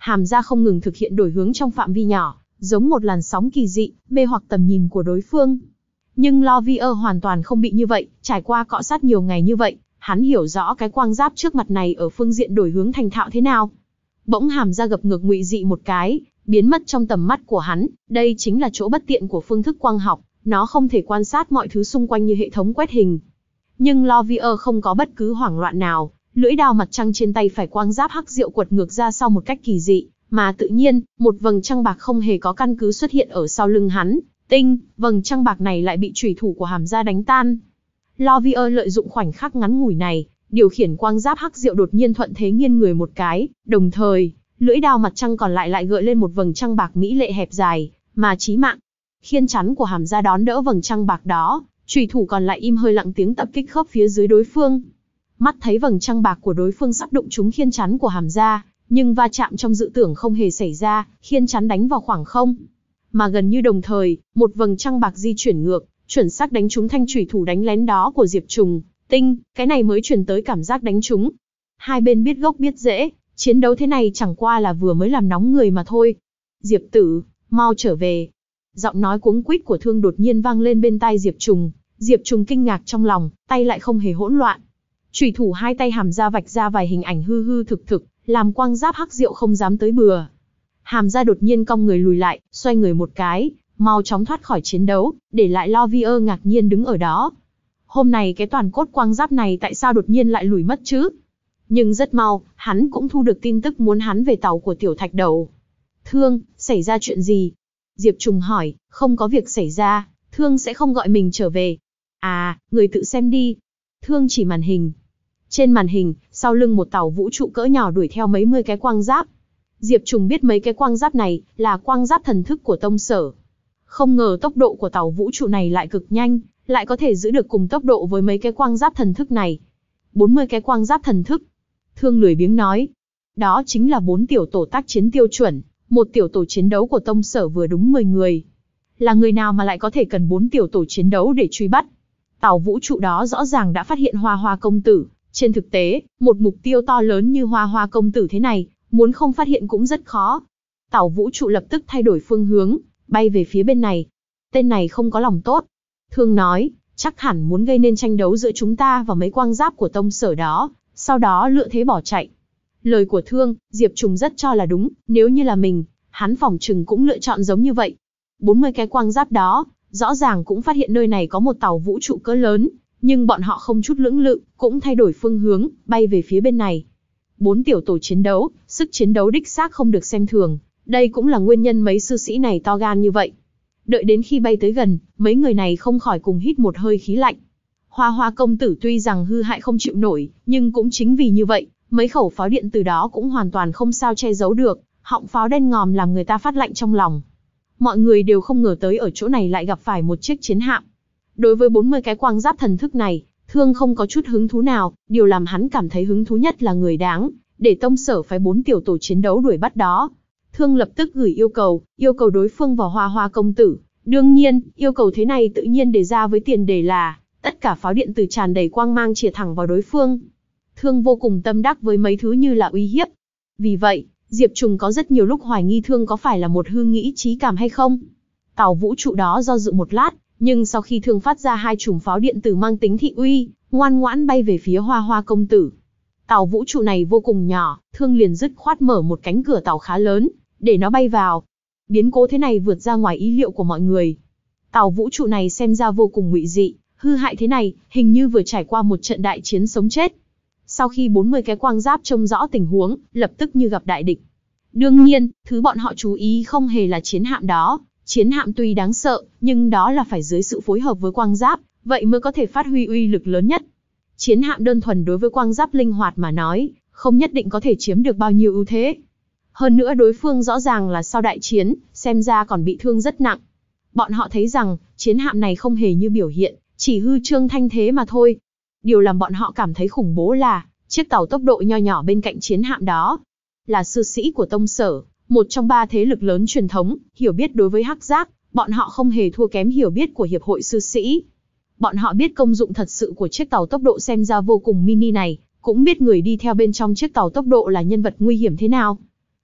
Hàm Gia không ngừng thực hiện đổi hướng trong phạm vi nhỏ, giống một làn sóng kỳ dị, mê hoặc tầm nhìn của đối phương. Nhưng Lovier hoàn toàn không bị như vậy, trải qua cọ sát nhiều ngày như vậy, hắn hiểu rõ cái quang giáp trước mặt này ở phương diện đổi hướng thành thạo thế nào. Bỗng Hàm Gia gập ngược ngụy dị một cái, biến mất trong tầm mắt của hắn, đây chính là chỗ bất tiện của phương thức quang học, nó không thể quan sát mọi thứ xung quanh như hệ thống quét hình. Nhưng Lovier không có bất cứ hoảng loạn nào, lưỡi đao mặt trăng trên tay phải quang giáp hắc diệu quật ngược ra sau một cách kỳ dị, mà tự nhiên, một vầng trăng bạc không hề có căn cứ xuất hiện ở sau lưng hắn. Tinh, vầng trăng bạc này lại bị chủy thủ của Hàm Gia đánh tan. Lovier lợi dụng khoảnh khắc ngắn ngủi này, điều khiển quang giáp hắc diệu đột nhiên thuận thế nghiêng người một cái, đồng thời, lưỡi đao mặt trăng còn lại lại gợi lên một vầng trăng bạc mỹ lệ hẹp dài, mà chí mạng. Khiên chắn của Hàm Gia đón đỡ vầng trăng bạc đó, chủy thủ còn lại im hơi lặng tiếng tập kích khớp phía dưới đối phương. Mắt thấy vầng trăng bạc của đối phương sắp đụng trúng khiên chắn của Hàm Gia, nhưng va chạm trong dự tưởng không hề xảy ra, khiên chắn đánh vào khoảng không. Mà gần như đồng thời, một vầng trăng bạc di chuyển ngược, chuẩn xác đánh trúng thanh chủy thủ đánh lén đó của Diệp Trùng. Tinh, cái này mới truyền tới cảm giác đánh trúng. Hai bên biết gốc biết rễ, chiến đấu thế này chẳng qua là vừa mới làm nóng người mà thôi. Diệp tử, mau trở về. Giọng nói cuống quýt của Thương đột nhiên vang lên bên tai Diệp Trùng. Diệp Trùng kinh ngạc trong lòng, tay lại không hề hỗn loạn. Chủy thủ hai tay Hàm Gia vạch ra vài hình ảnh hư hư thực thực, làm quang giáp hắc diệu không dám tới bừa. Hàm Gia đột nhiên cong người lùi lại, xoay người một cái, mau chóng thoát khỏi chiến đấu, để lại Lovier ngạc nhiên đứng ở đó. Hôm nay cái toàn cốt quang giáp này tại sao đột nhiên lại lùi mất chứ? Nhưng rất mau, hắn cũng thu được tin tức muốn hắn về tàu của Tiểu Thạch Đầu. Thương, xảy ra chuyện gì? Diệp Trùng hỏi, không có việc xảy ra, Thương sẽ không gọi mình trở về. À, người tự xem đi. Thương chỉ màn hình. Trên màn hình, sau lưng một tàu vũ trụ cỡ nhỏ đuổi theo mấy mươi cái quang giáp. Diệp Trùng biết mấy cái quang giáp này là quang giáp thần thức của Tông Sở. Không ngờ tốc độ của tàu vũ trụ này lại cực nhanh, lại có thể giữ được cùng tốc độ với mấy cái quang giáp thần thức này. bốn mươi cái quang giáp thần thức. Thương lười biếng nói. Đó chính là bốn tiểu tổ tác chiến tiêu chuẩn, một tiểu tổ chiến đấu của Tông Sở vừa đúng mười người. Là người nào mà lại có thể cần bốn tiểu tổ chiến đấu để truy bắt? Tàu vũ trụ đó rõ ràng đã phát hiện Hoa Hoa công tử. Trên thực tế, một mục tiêu to lớn như Hoa Hoa công tử thế này, muốn không phát hiện cũng rất khó. Tàu vũ trụ lập tức thay đổi phương hướng, bay về phía bên này. Tên này không có lòng tốt. Thương nói, chắc hẳn muốn gây nên tranh đấu giữa chúng ta và mấy quang giáp của Tông Sở đó, sau đó lựa thế bỏ chạy. Lời của Thương, Diệp Trùng rất cho là đúng, nếu như là mình, hắn phỏng chừng cũng lựa chọn giống như vậy. bốn mươi cái quang giáp đó, rõ ràng cũng phát hiện nơi này có một tàu vũ trụ cỡ lớn, nhưng bọn họ không chút lưỡng lự, cũng thay đổi phương hướng, bay về phía bên này. Bốn tiểu tổ chiến đấu, sức chiến đấu đích xác không được xem thường, đây cũng là nguyên nhân mấy sư sĩ này to gan như vậy. Đợi đến khi bay tới gần, mấy người này không khỏi cùng hít một hơi khí lạnh. Hoa Hoa công tử tuy rằng hư hại không chịu nổi, nhưng cũng chính vì như vậy, mấy khẩu pháo điện từ đó cũng hoàn toàn không sao che giấu được, họng pháo đen ngòm làm người ta phát lạnh trong lòng. Mọi người đều không ngờ tới ở chỗ này lại gặp phải một chiếc chiến hạm. Đối với bốn mươi cái quang giáp thần thức này, Thương không có chút hứng thú nào, điều làm hắn cảm thấy hứng thú nhất là người đáng, để Tông Sở phái bốn tiểu tổ chiến đấu đuổi bắt đó. Thương lập tức gửi yêu cầu, yêu cầu đối phương vào Hoa Hoa công tử. Đương nhiên, yêu cầu thế này tự nhiên đề ra với tiền đề là, tất cả pháo điện từ tràn đầy quang mang chĩa thẳng vào đối phương. Thương vô cùng tâm đắc với mấy thứ như là uy hiếp. Vì vậy, Diệp Trùng có rất nhiều lúc hoài nghi Thương có phải là một hư nghĩ trí cảm hay không. Tàu vũ trụ đó do dự một lát, nhưng sau khi Thương phát ra hai chùm pháo điện tử mang tính thị uy, ngoan ngoãn bay về phía Hoa Hoa công tử. Tàu vũ trụ này vô cùng nhỏ, Thương liền dứt khoát mở một cánh cửa tàu khá lớn, để nó bay vào. Biến cố thế này vượt ra ngoài ý liệu của mọi người. Tàu vũ trụ này xem ra vô cùng ngụy dị, hư hại thế này, hình như vừa trải qua một trận đại chiến sống chết. Sau khi bốn mươi cái quang giáp trông rõ tình huống, lập tức như gặp đại địch. Đương nhiên, thứ bọn họ chú ý không hề là chiến hạm đó. Chiến hạm tuy đáng sợ, nhưng đó là phải dưới sự phối hợp với quang giáp, vậy mới có thể phát huy uy lực lớn nhất. Chiến hạm đơn thuần đối với quang giáp linh hoạt mà nói, không nhất định có thể chiếm được bao nhiêu ưu thế. Hơn nữa đối phương rõ ràng là sau đại chiến, xem ra còn bị thương rất nặng. Bọn họ thấy rằng, chiến hạm này không hề như biểu hiện, chỉ hư trương thanh thế mà thôi. Điều làm bọn họ cảm thấy khủng bố là, chiếc tàu tốc độ nho nhỏ bên cạnh chiến hạm đó, là sư sĩ của Tông Sở, một trong ba thế lực lớn truyền thống, hiểu biết đối với hắc giác, bọn họ không hề thua kém hiểu biết của hiệp hội sư sĩ. Bọn họ biết công dụng thật sự của chiếc tàu tốc độ xem ra vô cùng mini này, cũng biết người đi theo bên trong chiếc tàu tốc độ là nhân vật nguy hiểm thế nào.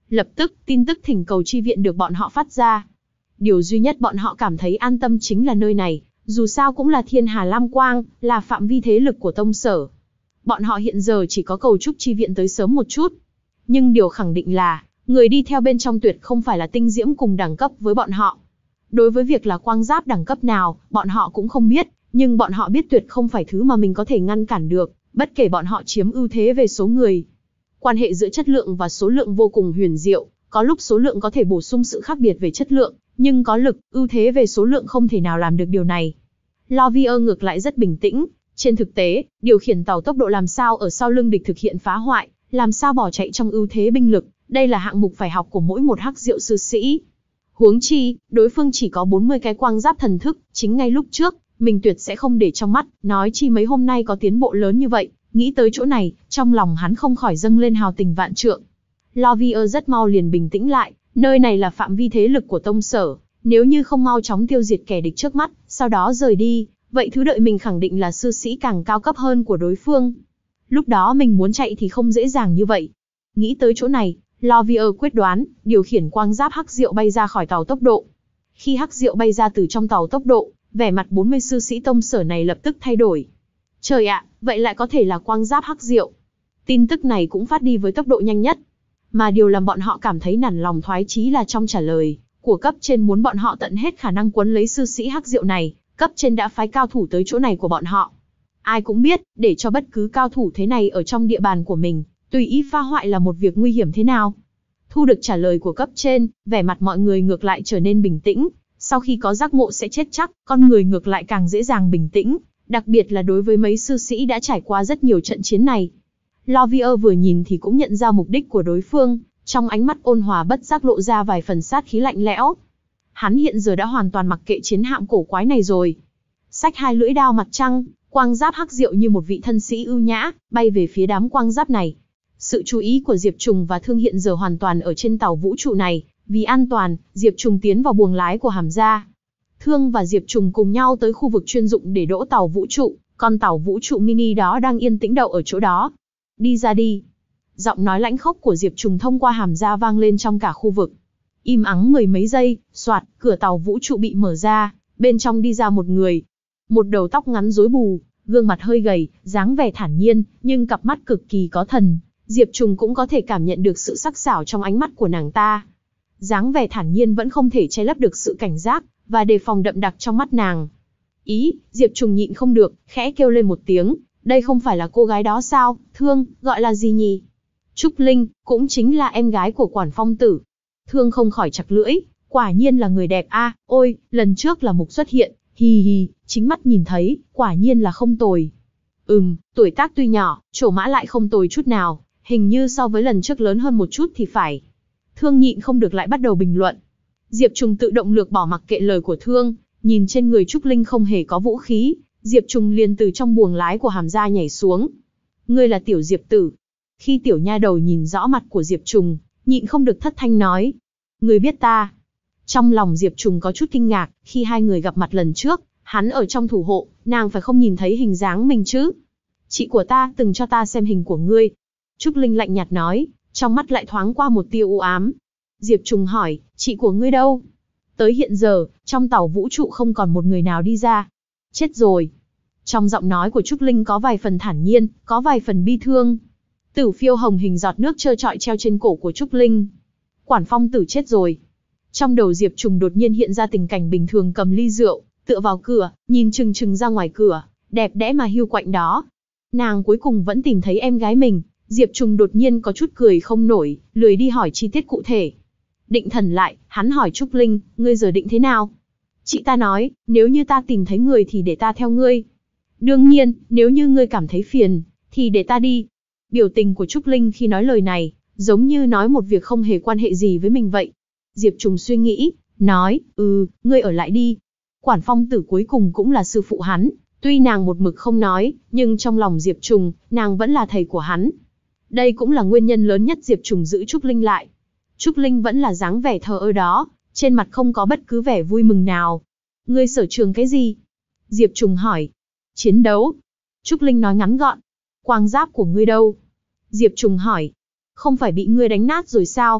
Lập tức, tin tức thỉnh cầu chi viện được bọn họ phát ra. Điều duy nhất bọn họ cảm thấy an tâm chính là nơi này, dù sao cũng là Thiên Hà Lam Quang, là phạm vi thế lực của tông sở. Bọn họ hiện giờ chỉ có cầu chúc chi viện tới sớm một chút. Nhưng điều khẳng định là, người đi theo bên trong tuyệt không phải là tinh diễm cùng đẳng cấp với bọn họ. Đối với việc là quang giáp đẳng cấp nào, bọn họ cũng không biết, nhưng bọn họ biết tuyệt không phải thứ mà mình có thể ngăn cản được, bất kể bọn họ chiếm ưu thế về số người. Quan hệ giữa chất lượng và số lượng vô cùng huyền diệu, có lúc số lượng có thể bổ sung sự khác biệt về chất lượng, nhưng có lực, ưu thế về số lượng không thể nào làm được điều này. Lovier ngược lại rất bình tĩnh, trên thực tế, điều khiển tàu tốc độ làm sao ở sau lưng địch thực hiện phá hoại, làm sao bỏ chạy trong ưu thế binh lực, đây là hạng mục phải học của mỗi một hắc diệu sư sĩ. Huống chi, đối phương chỉ có bốn mươi cái quang giáp thần thức, chính ngay lúc trước, mình tuyệt sẽ không để trong mắt, nói chi mấy hôm nay có tiến bộ lớn như vậy, nghĩ tới chỗ này, trong lòng hắn không khỏi dâng lên hào tình vạn trượng. Lovier rất mau liền bình tĩnh lại, nơi này là phạm vi thế lực của tông sở, nếu như không mau chóng tiêu diệt kẻ địch trước mắt, sau đó rời đi, vậy thứ đợi mình khẳng định là sư sĩ càng cao cấp hơn của đối phương. Lúc đó mình muốn chạy thì không dễ dàng như vậy. Nghĩ tới chỗ này, Lovier quyết đoán, điều khiển quang giáp hắc diệu bay ra khỏi tàu tốc độ. Khi hắc diệu bay ra từ trong tàu tốc độ, vẻ mặt bốn mươi sư sĩ tông sở này lập tức thay đổi. Trời ạ, vậy lại có thể là quang giáp hắc diệu. Tin tức này cũng phát đi với tốc độ nhanh nhất. Mà điều làm bọn họ cảm thấy nản lòng thoái chí là trong trả lời của cấp trên muốn bọn họ tận hết khả năng quấn lấy sư sĩ hắc diệu này, cấp trên đã phái cao thủ tới chỗ này của bọn họ. Ai cũng biết, để cho bất cứ cao thủ thế này ở trong địa bàn của mình, tùy ý phá hoại là một việc nguy hiểm thế nào. Thu được trả lời của cấp trên, vẻ mặt mọi người ngược lại trở nên bình tĩnh, sau khi có giác ngộ sẽ chết chắc, con người ngược lại càng dễ dàng bình tĩnh, đặc biệt là đối với mấy sư sĩ đã trải qua rất nhiều trận chiến này. Lovier vừa nhìn thì cũng nhận ra mục đích của đối phương, trong ánh mắt ôn hòa bất giác lộ ra vài phần sát khí lạnh lẽo. Hắn hiện giờ đã hoàn toàn mặc kệ chiến hạm cổ quái này rồi. Xách hai lưỡi đao mặt trăng, quang giáp hắc diệu như một vị thân sĩ ưu nhã, bay về phía đám quang giáp này. Sự chú ý của Diệp Trùng và Thương hiện giờ hoàn toàn ở trên tàu vũ trụ này, vì an toàn, Diệp Trùng tiến vào buồng lái của hàm gia. Thương và Diệp Trùng cùng nhau tới khu vực chuyên dụng để đỗ tàu vũ trụ, con tàu vũ trụ mini đó đang yên tĩnh đậu ở chỗ đó. Đi ra đi. Giọng nói lãnh khốc của Diệp Trùng thông qua hàm gia vang lên trong cả khu vực. Im ắng mười mấy giây, soạt, cửa tàu vũ trụ bị mở ra, bên trong đi ra một người. Một đầu tóc ngắn rối bù, gương mặt hơi gầy, dáng vẻ thản nhiên, nhưng cặp mắt cực kỳ có thần. Diệp Trùng cũng có thể cảm nhận được sự sắc sảo trong ánh mắt của nàng ta. Dáng vẻ thản nhiên vẫn không thể che lấp được sự cảnh giác và đề phòng đậm đặc trong mắt nàng. Ý, Diệp Trùng nhịn không được, khẽ kêu lên một tiếng, đây không phải là cô gái đó sao, Thương, gọi là gì nhỉ? Trúc Linh, cũng chính là em gái của Quản Phong Tử. Thương không khỏi chặt lưỡi, quả nhiên là người đẹp a, à, ôi, lần trước là Mục xuất hiện, hì hì, chính mắt nhìn thấy, quả nhiên là không tồi. Ừm, tuổi tác tuy nhỏ, trổ mã lại không tồi chút nào, hình như so với lần trước lớn hơn một chút thì phải. Thương nhịn không được lại bắt đầu bình luận. Diệp Trùng tự động lược bỏ mặc kệ lời của Thương, nhìn trên người Trúc Linh không hề có vũ khí, Diệp Trùng liền từ trong buồng lái của hàm gia nhảy xuống. Ngươi là tiểu Diệp tử. Khi tiểu nha đầu nhìn rõ mặt của Diệp Trùng, nhịn không được thất thanh nói. Ngươi biết ta. Trong lòng Diệp Trùng có chút kinh ngạc, khi hai người gặp mặt lần trước, hắn ở trong thủ hộ, nàng phải không nhìn thấy hình dáng mình chứ. Chị của ta từng cho ta xem hình của ngươi. Trúc Linh lạnh nhạt nói, trong mắt lại thoáng qua một tia u ám. Diệp Trùng hỏi, chị của ngươi đâu? Tới hiện giờ, trong tàu vũ trụ không còn một người nào đi ra. Chết rồi. Trong giọng nói của Trúc Linh có vài phần thản nhiên, có vài phần bi thương. Tử phiêu hồng hình giọt nước trơ trọi treo trên cổ của Trúc Linh. Quản Phong Tử chết rồi. Trong đầu Diệp Trùng đột nhiên hiện ra tình cảnh bình thường cầm ly rượu, tựa vào cửa, nhìn chừng chừng ra ngoài cửa, đẹp đẽ mà hiu quạnh đó. Nàng cuối cùng vẫn tìm thấy em gái mình. Diệp Trùng đột nhiên có chút cười không nổi, lười đi hỏi chi tiết cụ thể. Định thần lại, hắn hỏi Trúc Linh, ngươi giờ định thế nào? Chị ta nói, nếu như ta tìm thấy người thì để ta theo ngươi. Đương nhiên, nếu như ngươi cảm thấy phiền, thì để ta đi. Biểu tình của Trúc Linh khi nói lời này, giống như nói một việc không hề quan hệ gì với mình vậy. Diệp Trùng suy nghĩ, nói, ừ, ngươi ở lại đi. Quản Phong Tử cuối cùng cũng là sư phụ hắn, tuy nàng một mực không nói, nhưng trong lòng Diệp Trùng, nàng vẫn là thầy của hắn. Đây cũng là nguyên nhân lớn nhất Diệp Trùng giữ Trúc Linh lại. Trúc Linh vẫn là dáng vẻ thờ ơ đó, trên mặt không có bất cứ vẻ vui mừng nào. Ngươi sở trường cái gì? Diệp Trùng hỏi. Chiến đấu. Trúc Linh nói ngắn gọn. Quang giáp của ngươi đâu? Diệp Trùng hỏi. Không phải bị ngươi đánh nát rồi sao?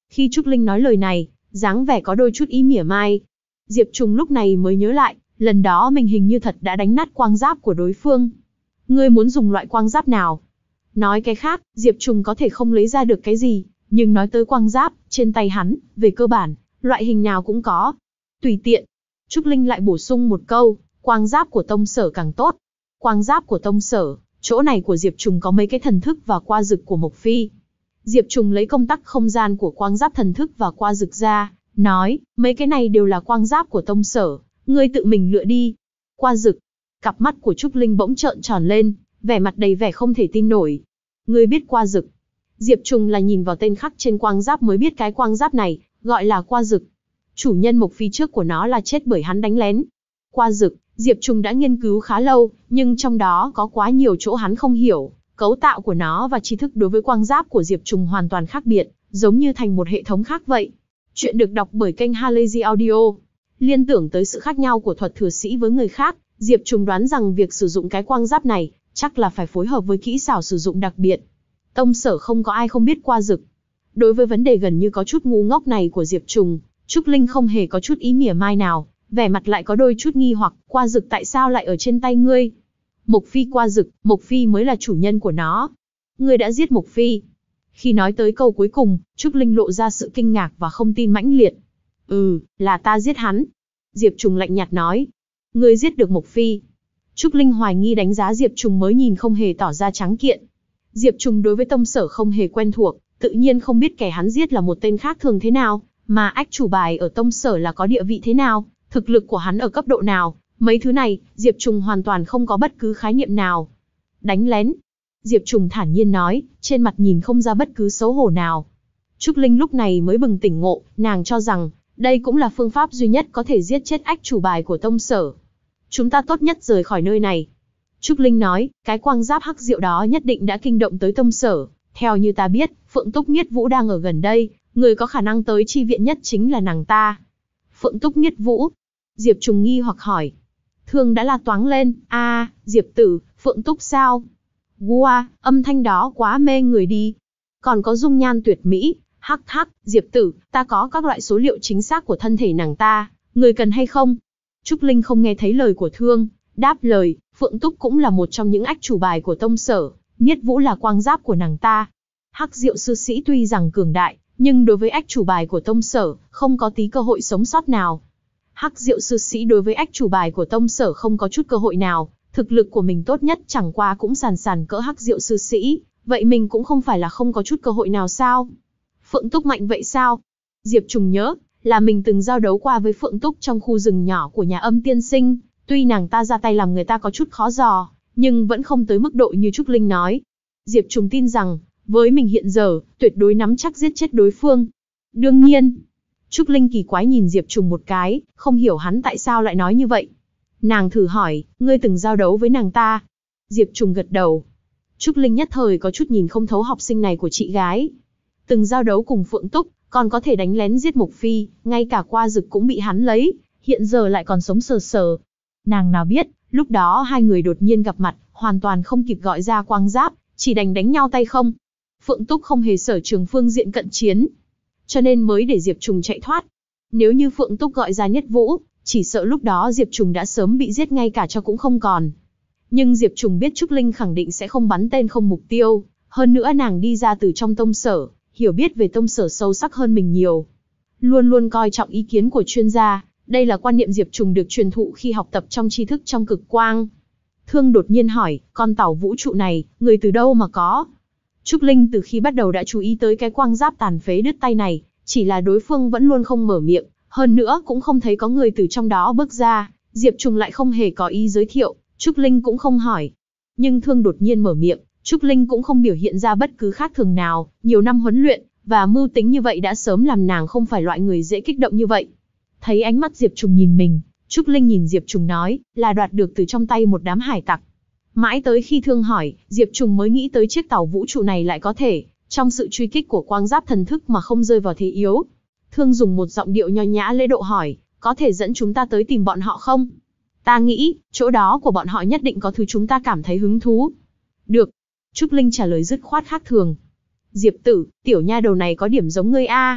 Khi Trúc Linh nói lời này, dáng vẻ có đôi chút ý mỉa mai. Diệp Trùng lúc này mới nhớ lại, lần đó mình hình như thật đã đánh nát quang giáp của đối phương. Ngươi muốn dùng loại quang giáp nào? Nói cái khác, Diệp Trùng có thể không lấy ra được cái gì, nhưng nói tới quang giáp, trên tay hắn, về cơ bản, loại hình nào cũng có. Tùy tiện. Trúc Linh lại bổ sung một câu, quang giáp của Tông Sở càng tốt. Quang giáp của Tông Sở, chỗ này của Diệp Trùng có mấy cái thần thức và qua dực của Mộc Phi. Diệp Trùng lấy công tắc không gian của quang giáp thần thức và qua dực ra, nói, mấy cái này đều là quang giáp của Tông Sở, ngươi tự mình lựa đi. Qua dực. Cặp mắt của Trúc Linh bỗng trợn tròn lên, vẻ mặt đầy vẻ không thể tin nổi. Ngươi biết qua dực? Diệp Trùng là nhìn vào tên khắc trên quang giáp mới biết cái quang giáp này, gọi là qua dực. Chủ nhân Mộc Phi trước của nó là chết bởi hắn đánh lén. Qua dực, Diệp Trùng đã nghiên cứu khá lâu, nhưng trong đó có quá nhiều chỗ hắn không hiểu. Cấu tạo của nó và tri thức đối với quang giáp của Diệp Trùng hoàn toàn khác biệt, giống như thành một hệ thống khác vậy. Chuyện được đọc bởi kênh Halazy Audio. Liên tưởng tới sự khác nhau của thuật thừa sĩ với người khác, Diệp Trùng đoán rằng việc sử dụng cái quang giáp này, chắc là phải phối hợp với kỹ xảo sử dụng đặc biệt. Tông Sở không có ai không biết qua dực. Đối với vấn đề gần như có chút ngu ngốc này của Diệp Trùng, Trúc Linh không hề có chút ý mỉa mai nào, vẻ mặt lại có đôi chút nghi hoặc, qua dực tại sao lại ở trên tay ngươi? Mộc Phi qua dực, Mộc Phi mới là chủ nhân của nó. Ngươi đã giết Mộc Phi. Khi nói tới câu cuối cùng, Trúc Linh lộ ra sự kinh ngạc và không tin mãnh liệt. Ừ, là ta giết hắn. Diệp Trùng lạnh nhạt nói. Ngươi giết được Mộc Phi. Trúc Linh hoài nghi đánh giá Diệp Trùng mới nhìn không hề tỏ ra trắng kiện. Diệp Trùng đối với Tông Sở không hề quen thuộc, tự nhiên không biết kẻ hắn giết là một tên khác thường thế nào, mà ách chủ bài ở Tông Sở là có địa vị thế nào, thực lực của hắn ở cấp độ nào, mấy thứ này, Diệp Trùng hoàn toàn không có bất cứ khái niệm nào. Đánh lén. Diệp Trùng thản nhiên nói, trên mặt nhìn không ra bất cứ xấu hổ nào. Trúc Linh lúc này mới bừng tỉnh ngộ, nàng cho rằng, đây cũng là phương pháp duy nhất có thể giết chết ách chủ bài của Tông Sở. Chúng ta tốt nhất rời khỏi nơi này. Trúc Linh nói, cái quang giáp hắc diệu đó nhất định đã kinh động tới Tông Sở. Theo như ta biết, Phượng Túc Niết Vũ đang ở gần đây, người có khả năng tới chi viện nhất chính là nàng ta. Phượng Túc Niết Vũ. Diệp Trùng nghi hoặc hỏi. Thương đã la toáng lên, a, à, Diệp tử, Phượng Túc sao? Wow, âm thanh đó quá mê người đi. Còn có dung nhan tuyệt mỹ, hắc hắc, Diệp tử, ta có các loại số liệu chính xác của thân thể nàng ta, người cần hay không? Trúc Linh không nghe thấy lời của Thương, đáp lời, Phượng Túc cũng là một trong những ách chủ bài của Tông Sở, Niết Vũ là quang giáp của nàng ta. Hắc Diệu sư sĩ tuy rằng cường đại, nhưng đối với ách chủ bài của Tông Sở, không có tí cơ hội sống sót nào. Hắc Diệu sư sĩ đối với ách chủ bài của Tông Sở không có chút cơ hội nào, thực lực của mình tốt nhất chẳng qua cũng sàn sàn cỡ Hắc Diệu sư sĩ, vậy mình cũng không phải là không có chút cơ hội nào sao? Phượng Túc mạnh vậy sao? Diệp Trùng nhớ, là mình từng giao đấu qua với Phượng Túc trong khu rừng nhỏ của nhà Âm Tiên Sinh, tuy nàng ta ra tay làm người ta có chút khó dò, nhưng vẫn không tới mức độ như Trúc Linh nói. Diệp Trùng tin rằng, với mình hiện giờ, tuyệt đối nắm chắc giết chết đối phương. Đương nhiên, Trúc Linh kỳ quái nhìn Diệp Trùng một cái, không hiểu hắn tại sao lại nói như vậy. Nàng thử hỏi, ngươi từng giao đấu với nàng ta? Diệp Trùng gật đầu. Trúc Linh nhất thời có chút nhìn không thấu học sinh này của chị gái. Từng giao đấu cùng Phượng Túc, còn có thể đánh lén giết Mộc Phi, ngay cả qua dực cũng bị hắn lấy, hiện giờ lại còn sống sờ sờ. Nàng nào biết, lúc đó hai người đột nhiên gặp mặt, hoàn toàn không kịp gọi ra quang giáp, chỉ đành đánh nhau tay không. Phượng Túc không hề sở trường phương diện cận chiến, cho nên mới để Diệp Trùng chạy thoát. Nếu như Phượng Túc gọi ra Niết Vũ, chỉ sợ lúc đó Diệp Trùng đã sớm bị giết ngay cả cho cũng không còn. Nhưng Diệp Trùng biết Trúc Linh khẳng định sẽ không bắn tên không mục tiêu, hơn nữa nàng đi ra từ trong Tông Sở, hiểu biết về Tông Sở sâu sắc hơn mình nhiều. Luôn luôn coi trọng ý kiến của chuyên gia, đây là quan niệm Diệp Trùng được truyền thụ khi học tập trong tri thức trong cực quang. Thương đột nhiên hỏi, con tàu vũ trụ này, người từ đâu mà có? Trúc Linh từ khi bắt đầu đã chú ý tới cái quang giáp tàn phế đứt tay này, chỉ là đối phương vẫn luôn không mở miệng, hơn nữa cũng không thấy có người từ trong đó bước ra, Diệp Trùng lại không hề có ý giới thiệu, Trúc Linh cũng không hỏi. Nhưng Thương đột nhiên mở miệng, Trúc Linh cũng không biểu hiện ra bất cứ khác thường nào, nhiều năm huấn luyện và mưu tính như vậy đã sớm làm nàng không phải loại người dễ kích động như vậy. Thấy ánh mắt Diệp Trùng nhìn mình, Trúc Linh nhìn Diệp Trùng nói, là đoạt được từ trong tay một đám hải tặc. Mãi tới khi Thương hỏi, Diệp Trùng mới nghĩ tới chiếc tàu vũ trụ này lại có thể, trong sự truy kích của quang giáp thần thức mà không rơi vào thế yếu. Thương dùng một giọng điệu nho nhã lễ độ hỏi, có thể dẫn chúng ta tới tìm bọn họ không? Ta nghĩ, chỗ đó của bọn họ nhất định có thứ chúng ta cảm thấy hứng thú. Được. Trúc Linh trả lời dứt khoát khác thường. Diệp tử, tiểu nha đầu này có điểm giống ngươi a.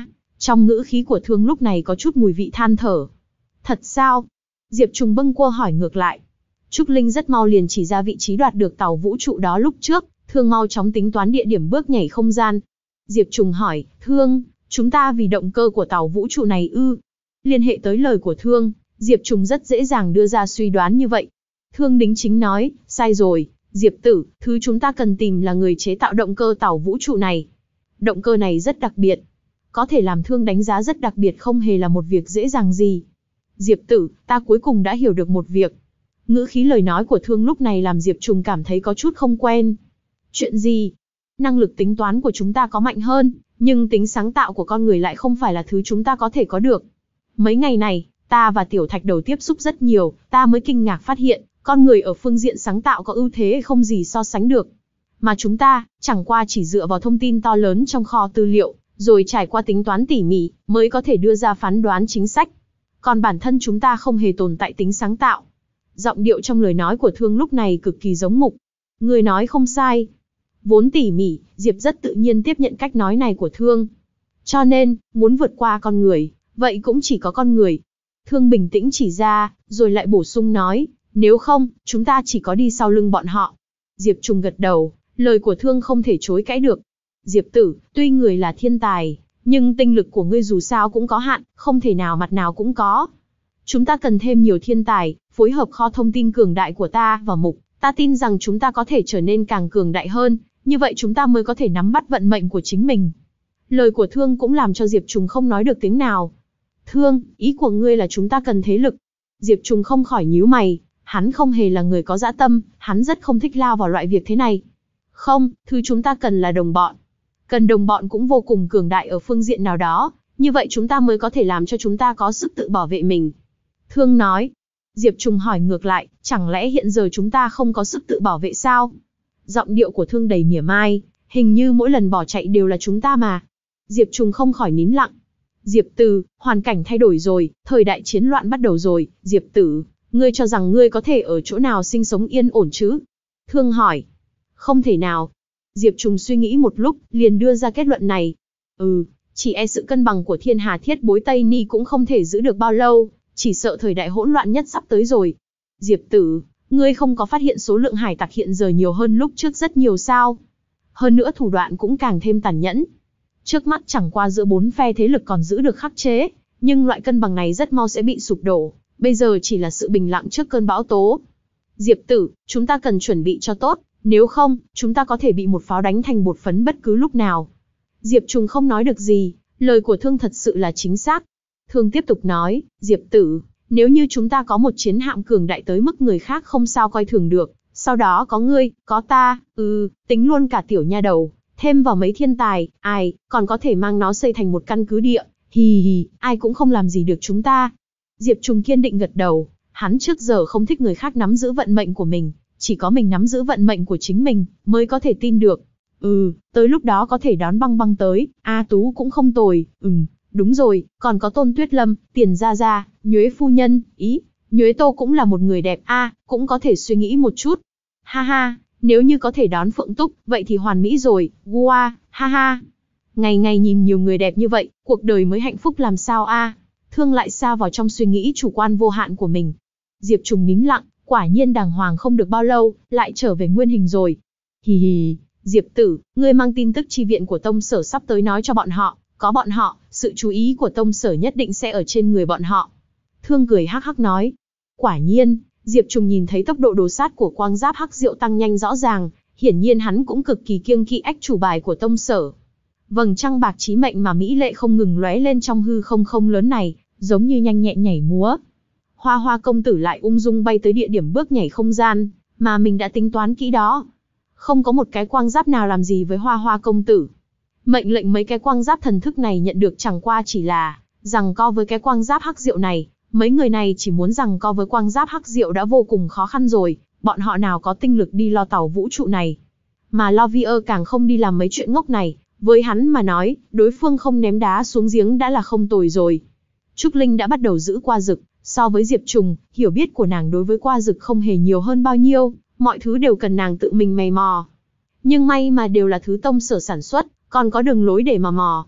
Trong ngữ khí của Thương lúc này có chút mùi vị than thở. Thật sao? Diệp Trùng bâng quơ hỏi ngược lại. Trúc Linh rất mau liền chỉ ra vị trí đoạt được tàu vũ trụ đó lúc trước, Thương mau chóng tính toán địa điểm bước nhảy không gian. Diệp Trùng hỏi, Thương, chúng ta vì động cơ của tàu vũ trụ này ư? Liên hệ tới lời của Thương, Diệp Trùng rất dễ dàng đưa ra suy đoán như vậy. Thương đính chính nói, sai rồi, Diệp tử, thứ chúng ta cần tìm là người chế tạo động cơ tàu vũ trụ này. Động cơ này rất đặc biệt. Có thể làm Thương đánh giá rất đặc biệt không hề là một việc dễ dàng gì. Diệp tử, ta cuối cùng đã hiểu được một việc. Ngữ khí lời nói của Thương lúc này làm Diệp Trùng cảm thấy có chút không quen. Chuyện gì? Năng lực tính toán của chúng ta có mạnh hơn, nhưng tính sáng tạo của con người lại không phải là thứ chúng ta có thể có được. Mấy ngày này, ta và Tiểu Thạch Đầu tiếp xúc rất nhiều, ta mới kinh ngạc phát hiện, con người ở phương diện sáng tạo có ưu thế không gì so sánh được. Mà chúng ta, chẳng qua chỉ dựa vào thông tin to lớn trong kho tư liệu, rồi trải qua tính toán tỉ mỉ, mới có thể đưa ra phán đoán chính sách. Còn bản thân chúng ta không hề tồn tại tính sáng tạo. Giọng điệu trong lời nói của Thương lúc này cực kỳ giống mục. Người nói không sai. Vốn tỉ mỉ, Diệp rất tự nhiên tiếp nhận cách nói này của Thương. Cho nên, muốn vượt qua con người, vậy cũng chỉ có con người. Thương bình tĩnh chỉ ra, rồi lại bổ sung nói, nếu không, chúng ta chỉ có đi sau lưng bọn họ. Diệp Trùng gật đầu, lời của Thương không thể chối cãi được. Diệp tử, tuy người là thiên tài, nhưng tinh lực của ngươi dù sao cũng có hạn, không thể nào mặt nào cũng có. Chúng ta cần thêm nhiều thiên tài, phối hợp kho thông tin cường đại của ta và mục. Ta tin rằng chúng ta có thể trở nên càng cường đại hơn, như vậy chúng ta mới có thể nắm bắt vận mệnh của chính mình. Lời của Thương cũng làm cho Diệp Trùng không nói được tiếng nào. Thương, ý của ngươi là chúng ta cần thế lực. Diệp Trùng không khỏi nhíu mày, hắn không hề là người có dã tâm, hắn rất không thích lao vào loại việc thế này. Không, thứ chúng ta cần là đồng bọn. Cần đồng bọn cũng vô cùng cường đại ở phương diện nào đó, như vậy chúng ta mới có thể làm cho chúng ta có sức tự bảo vệ mình. Thương nói. Diệp Trùng hỏi ngược lại, chẳng lẽ hiện giờ chúng ta không có sức tự bảo vệ sao? Giọng điệu của Thương đầy mỉa mai, hình như mỗi lần bỏ chạy đều là chúng ta mà. Diệp Trùng không khỏi nín lặng. Diệp Tử, hoàn cảnh thay đổi rồi, thời đại chiến loạn bắt đầu rồi, Diệp Tử, ngươi cho rằng ngươi có thể ở chỗ nào sinh sống yên ổn chứ? Thương hỏi. Không thể nào. Diệp Trùng suy nghĩ một lúc, liền đưa ra kết luận này. Ừ, chỉ e sự cân bằng của thiên hà thiết bối Tây Ni cũng không thể giữ được bao lâu, chỉ sợ thời đại hỗn loạn nhất sắp tới rồi. Diệp Tử, ngươi không có phát hiện số lượng hải tặc hiện giờ nhiều hơn lúc trước rất nhiều sao? Hơn nữa thủ đoạn cũng càng thêm tàn nhẫn. Trước mắt chẳng qua giữa bốn phe thế lực còn giữ được khắc chế, nhưng loại cân bằng này rất mau sẽ bị sụp đổ, bây giờ chỉ là sự bình lặng trước cơn bão tố. Diệp Tử, chúng ta cần chuẩn bị cho tốt, nếu không, chúng ta có thể bị một pháo đánh thành bột phấn bất cứ lúc nào. Diệp Trùng không nói được gì, lời của Thương thật sự là chính xác. Thương tiếp tục nói, Diệp Tử, nếu như chúng ta có một chiến hạm cường đại tới mức người khác không sao coi thường được, sau đó có ngươi, có ta, ừ, tính luôn cả tiểu nha đầu, thêm vào mấy thiên tài, ai, còn có thể mang nó xây thành một căn cứ địa, hì hì, ai cũng không làm gì được chúng ta. Diệp Trùng kiên định gật đầu, hắn trước giờ không thích người khác nắm giữ vận mệnh của mình, chỉ có mình nắm giữ vận mệnh của chính mình, mới có thể tin được. Ừ, tới lúc đó có thể đón băng băng tới, A Tú cũng không tồi, ừm, đúng rồi, còn có Tôn Tuyết Lâm, Tiền Gia Gia, Nhuế Phu Nhân, ý, Nhuế Tô cũng là một người đẹp a, à, cũng có thể suy nghĩ một chút. Ha ha, nếu như có thể đón Phượng Túc, vậy thì hoàn mỹ rồi, wow, ha ha. Ngày ngày nhìn nhiều người đẹp như vậy, cuộc đời mới hạnh phúc làm sao a? À? Thương lại xa vào trong suy nghĩ chủ quan vô hạn của mình. Diệp Trùng nín lặng, quả nhiên đàng hoàng không được bao lâu, lại trở về nguyên hình rồi. Hì hì, Diệp Tử, ngươi mang tin tức chi viện của Tông Sở sắp tới nói cho bọn họ, có bọn họ, sự chú ý của Tông Sở nhất định sẽ ở trên người bọn họ. Thương cười hắc hắc nói. Quả nhiên, Diệp Trùng nhìn thấy tốc độ đồ sát của quang giáp hắc diệu tăng nhanh rõ ràng, hiển nhiên hắn cũng cực kỳ kiêng kỵ ách chủ bài của Tông Sở. Vầng trăng bạc chí mệnh mà mỹ lệ không ngừng lóe lên trong hư không không lớn này, giống như nhanh nhẹn nhảy múa. Hoa Hoa công tử lại ung dung bay tới địa điểm bước nhảy không gian, mà mình đã tính toán kỹ đó. Không có một cái quang giáp nào làm gì với Hoa Hoa công tử. Mệnh lệnh mấy cái quang giáp thần thức này nhận được chẳng qua chỉ là giằng co với cái quang giáp hắc diệu này. Mấy người này chỉ muốn giằng co với quang giáp hắc diệu đã vô cùng khó khăn rồi, bọn họ nào có tinh lực đi lo tàu vũ trụ này. Mà Lovier càng không đi làm mấy chuyện ngốc này, với hắn mà nói, đối phương không ném đá xuống giếng đã là không tồi rồi. Trúc Linh đã bắt đầu giữ qua dực, so với Diệp Trùng, hiểu biết của nàng đối với qua dực không hề nhiều hơn bao nhiêu, mọi thứ đều cần nàng tự mình mày mò. Nhưng may mà đều là thứ Tông Sở sản xuất, còn có đường lối để mà mò.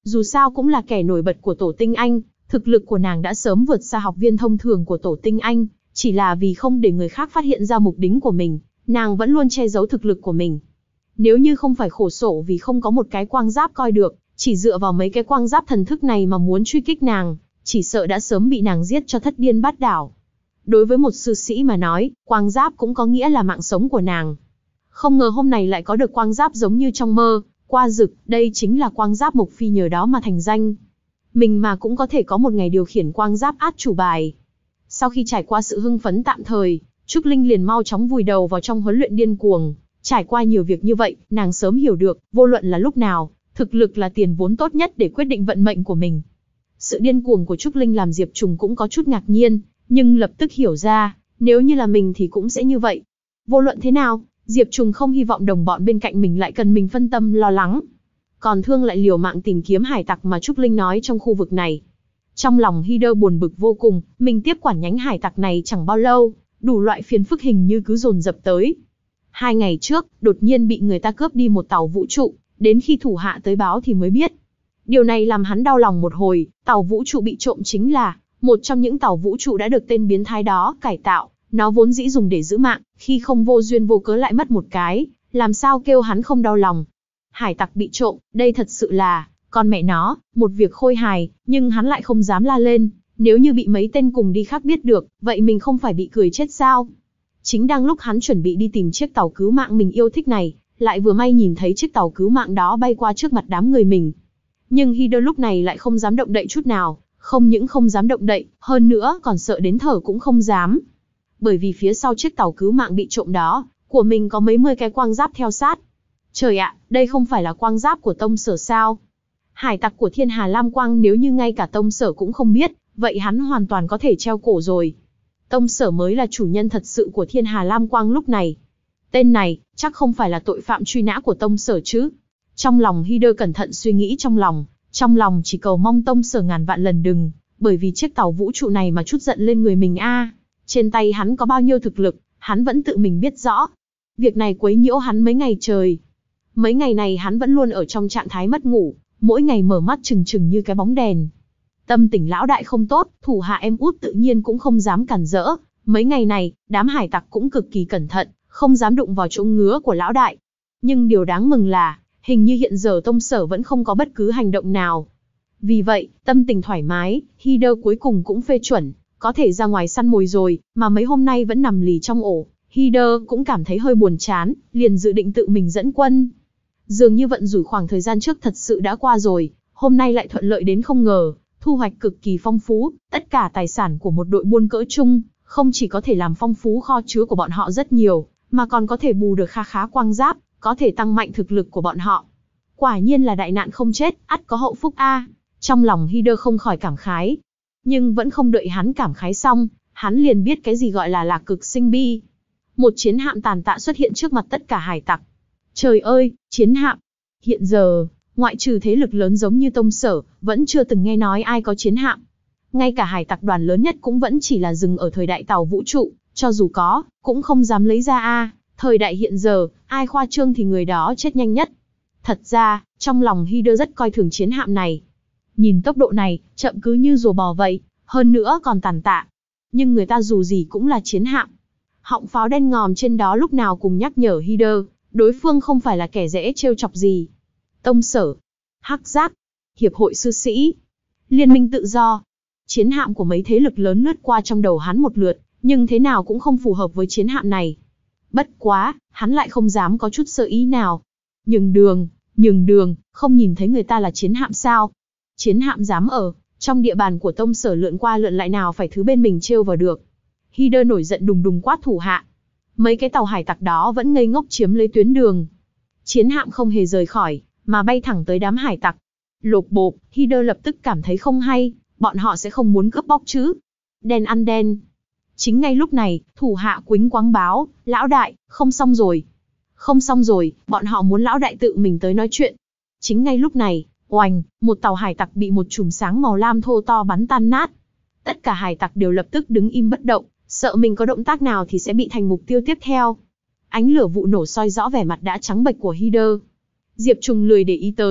Dù sao cũng là kẻ nổi bật của Tổ Tinh Anh, thực lực của nàng đã sớm vượt xa học viên thông thường của Tổ Tinh Anh, chỉ là vì không để người khác phát hiện ra mục đích của mình, nàng vẫn luôn che giấu thực lực của mình. Nếu như không phải khổ sở vì không có một cái quang giáp coi được, chỉ dựa vào mấy cái quang giáp thần thức này mà muốn truy kích nàng, chỉ sợ đã sớm bị nàng giết cho thất điên bát đảo. Đối với một sư sĩ mà nói, quang giáp cũng có nghĩa là mạng sống của nàng. Không ngờ hôm nay lại có được quang giáp giống như trong mơ, qua dực, đây chính là quang giáp Mộc Phi nhờ đó mà thành danh. Mình mà cũng có thể có một ngày điều khiển quang giáp át chủ bài. Sau khi trải qua sự hưng phấn tạm thời, Trúc Linh liền mau chóng vùi đầu vào trong huấn luyện điên cuồng. Trải qua nhiều việc như vậy, nàng sớm hiểu được, vô luận là lúc nào, thực lực là tiền vốn tốt nhất để quyết định vận mệnh của mình. Sự điên cuồng của Trúc Linh làm Diệp Trùng cũng có chút ngạc nhiên, nhưng lập tức hiểu ra, nếu như là mình thì cũng sẽ như vậy. Vô luận thế nào, Diệp Trùng không hy vọng đồng bọn bên cạnh mình lại cần mình phân tâm lo lắng. Còn Thương lại liều mạng tìm kiếm hải tặc mà Trúc Linh nói trong khu vực này. Trong lòng Heather buồn bực vô cùng, mình tiếp quản nhánh hải tặc này chẳng bao lâu, đủ loại phiền phức hình như cứ dồn dập tới. Hai ngày trước, đột nhiên bị người ta cướp đi một tàu vũ trụ, đến khi thủ hạ tới báo thì mới biết. Điều này làm hắn đau lòng một hồi, tàu vũ trụ bị trộm chính là một trong những tàu vũ trụ đã được tên biến thái đó cải tạo, nó vốn dĩ dùng để giữ mạng, khi không vô duyên vô cớ lại mất một cái, làm sao kêu hắn không đau lòng. Hải tặc bị trộm, đây thật sự là, con mẹ nó, một việc khôi hài, nhưng hắn lại không dám la lên, nếu như bị mấy tên cùng đi khác biết được, vậy mình không phải bị cười chết sao? Chính đang lúc hắn chuẩn bị đi tìm chiếc tàu cứu mạng mình yêu thích này, lại vừa may nhìn thấy chiếc tàu cứu mạng đó bay qua trước mặt đám người mình. Nhưng Heather lúc này lại không dám động đậy chút nào, không những không dám động đậy, hơn nữa còn sợ đến thở cũng không dám. Bởi vì phía sau chiếc tàu cứu mạng bị trộm đó, của mình có mấy mươi cái quang giáp theo sát. Trời ạ, đây không phải là quang giáp của Tông Sở sao? Hải tặc của Thiên Hà Lam Quang nếu như ngay cả Tông Sở cũng không biết, vậy hắn hoàn toàn có thể treo cổ rồi. Tông Sở mới là chủ nhân thật sự của Thiên Hà Lam Quang lúc này. Tên này, chắc không phải là tội phạm truy nã của Tông Sở chứ? Trong lòng Heather cẩn thận suy nghĩ trong lòng, trong lòng chỉ cầu mong Tông Sở ngàn vạn lần đừng, bởi vì chiếc tàu vũ trụ này mà chút giận lên người mình a. À. Trên tay hắn có bao nhiêu thực lực, hắn vẫn tự mình biết rõ. Việc này quấy nhiễu hắn mấy ngày trời. Mấy ngày này hắn vẫn luôn ở trong trạng thái mất ngủ, mỗi ngày mở mắt trừng trừng như cái bóng đèn. Tâm tình lão đại không tốt, thủ hạ em út tự nhiên cũng không dám cản rỡ. Mấy ngày này, đám hải tặc cũng cực kỳ cẩn thận, không dám đụng vào chỗ ngứa của lão đại. Nhưng điều đáng mừng là, hình như hiện giờ Tông Sở vẫn không có bất cứ hành động nào. Vì vậy, tâm tình thoải mái, Heather cuối cùng cũng phê chuẩn, có thể ra ngoài săn mồi rồi, mà mấy hôm nay vẫn nằm lì trong ổ. Heather cũng cảm thấy hơi buồn chán, liền dự định tự mình dẫn quân. Dường như vận rủi khoảng thời gian trước thật sự đã qua rồi, hôm nay lại thuận lợi đến không ngờ, thu hoạch cực kỳ phong phú, tất cả tài sản của một đội buôn cỡ chung, không chỉ có thể làm phong phú kho chứa của bọn họ rất nhiều, mà còn có thể bù được kha khá quang giáp, có thể tăng mạnh thực lực của bọn họ. Quả nhiên là đại nạn không chết, ắt có hậu phúc a. Trong lòng Heather không khỏi cảm khái. Nhưng vẫn không đợi hắn cảm khái xong, hắn liền biết cái gì gọi là lạc cực sinh bi. Một chiến hạm tàn tạ xuất hiện trước mặt tất cả hải tặc. Trời ơi, chiến hạm! Hiện giờ, ngoại trừ thế lực lớn giống như Tông Sở, vẫn chưa từng nghe nói ai có chiến hạm. Ngay cả hải tặc đoàn lớn nhất cũng vẫn chỉ là dừng ở thời đại tàu vũ trụ, cho dù có, cũng không dám lấy ra a. Thời đại hiện giờ, ai khoa trương thì người đó chết nhanh nhất. Thật ra, trong lòng Heather rất coi thường chiến hạm này. Nhìn tốc độ này, chậm cứ như rùa bò vậy, hơn nữa còn tàn tạ. Nhưng người ta dù gì cũng là chiến hạm. Họng pháo đen ngòm trên đó lúc nào cùng nhắc nhở Heather, đối phương không phải là kẻ dễ trêu chọc gì. Tông Sở, Hắc Giác, Hiệp hội Sư Sĩ, Liên minh Tự do. Chiến hạm của mấy thế lực lớn lướt qua trong đầu hắn một lượt, nhưng thế nào cũng không phù hợp với chiến hạm này. Bất quá, hắn lại không dám có chút sơ ý nào. Nhường đường, nhường đường, không nhìn thấy người ta là chiến hạm sao? Chiến hạm dám ở trong địa bàn của Tông Sở lượn qua lượn lại nào phải thứ bên mình trêu vào được. Heather nổi giận đùng đùng quát thủ hạ. Mấy cái tàu hải tặc đó vẫn ngây ngốc chiếm lấy tuyến đường. Chiến hạm không hề rời khỏi, mà bay thẳng tới đám hải tặc. Lộp bộp, Heather lập tức cảm thấy không hay, bọn họ sẽ không muốn cướp bóc chứ. Đen ăn đen. Chính ngay lúc này, thủ hạ quính quáng báo, lão đại, không xong rồi. Không xong rồi, bọn họ muốn lão đại tự mình tới nói chuyện. Chính ngay lúc này, oành, một tàu hải tặc bị một chùm sáng màu lam thô to bắn tan nát. Tất cả hải tặc đều lập tức đứng im bất động, sợ mình có động tác nào thì sẽ bị thành mục tiêu tiếp theo. Ánh lửa vụ nổ soi rõ vẻ mặt đã trắng bệch của Heather. Diệp Trùng lười để ý tới,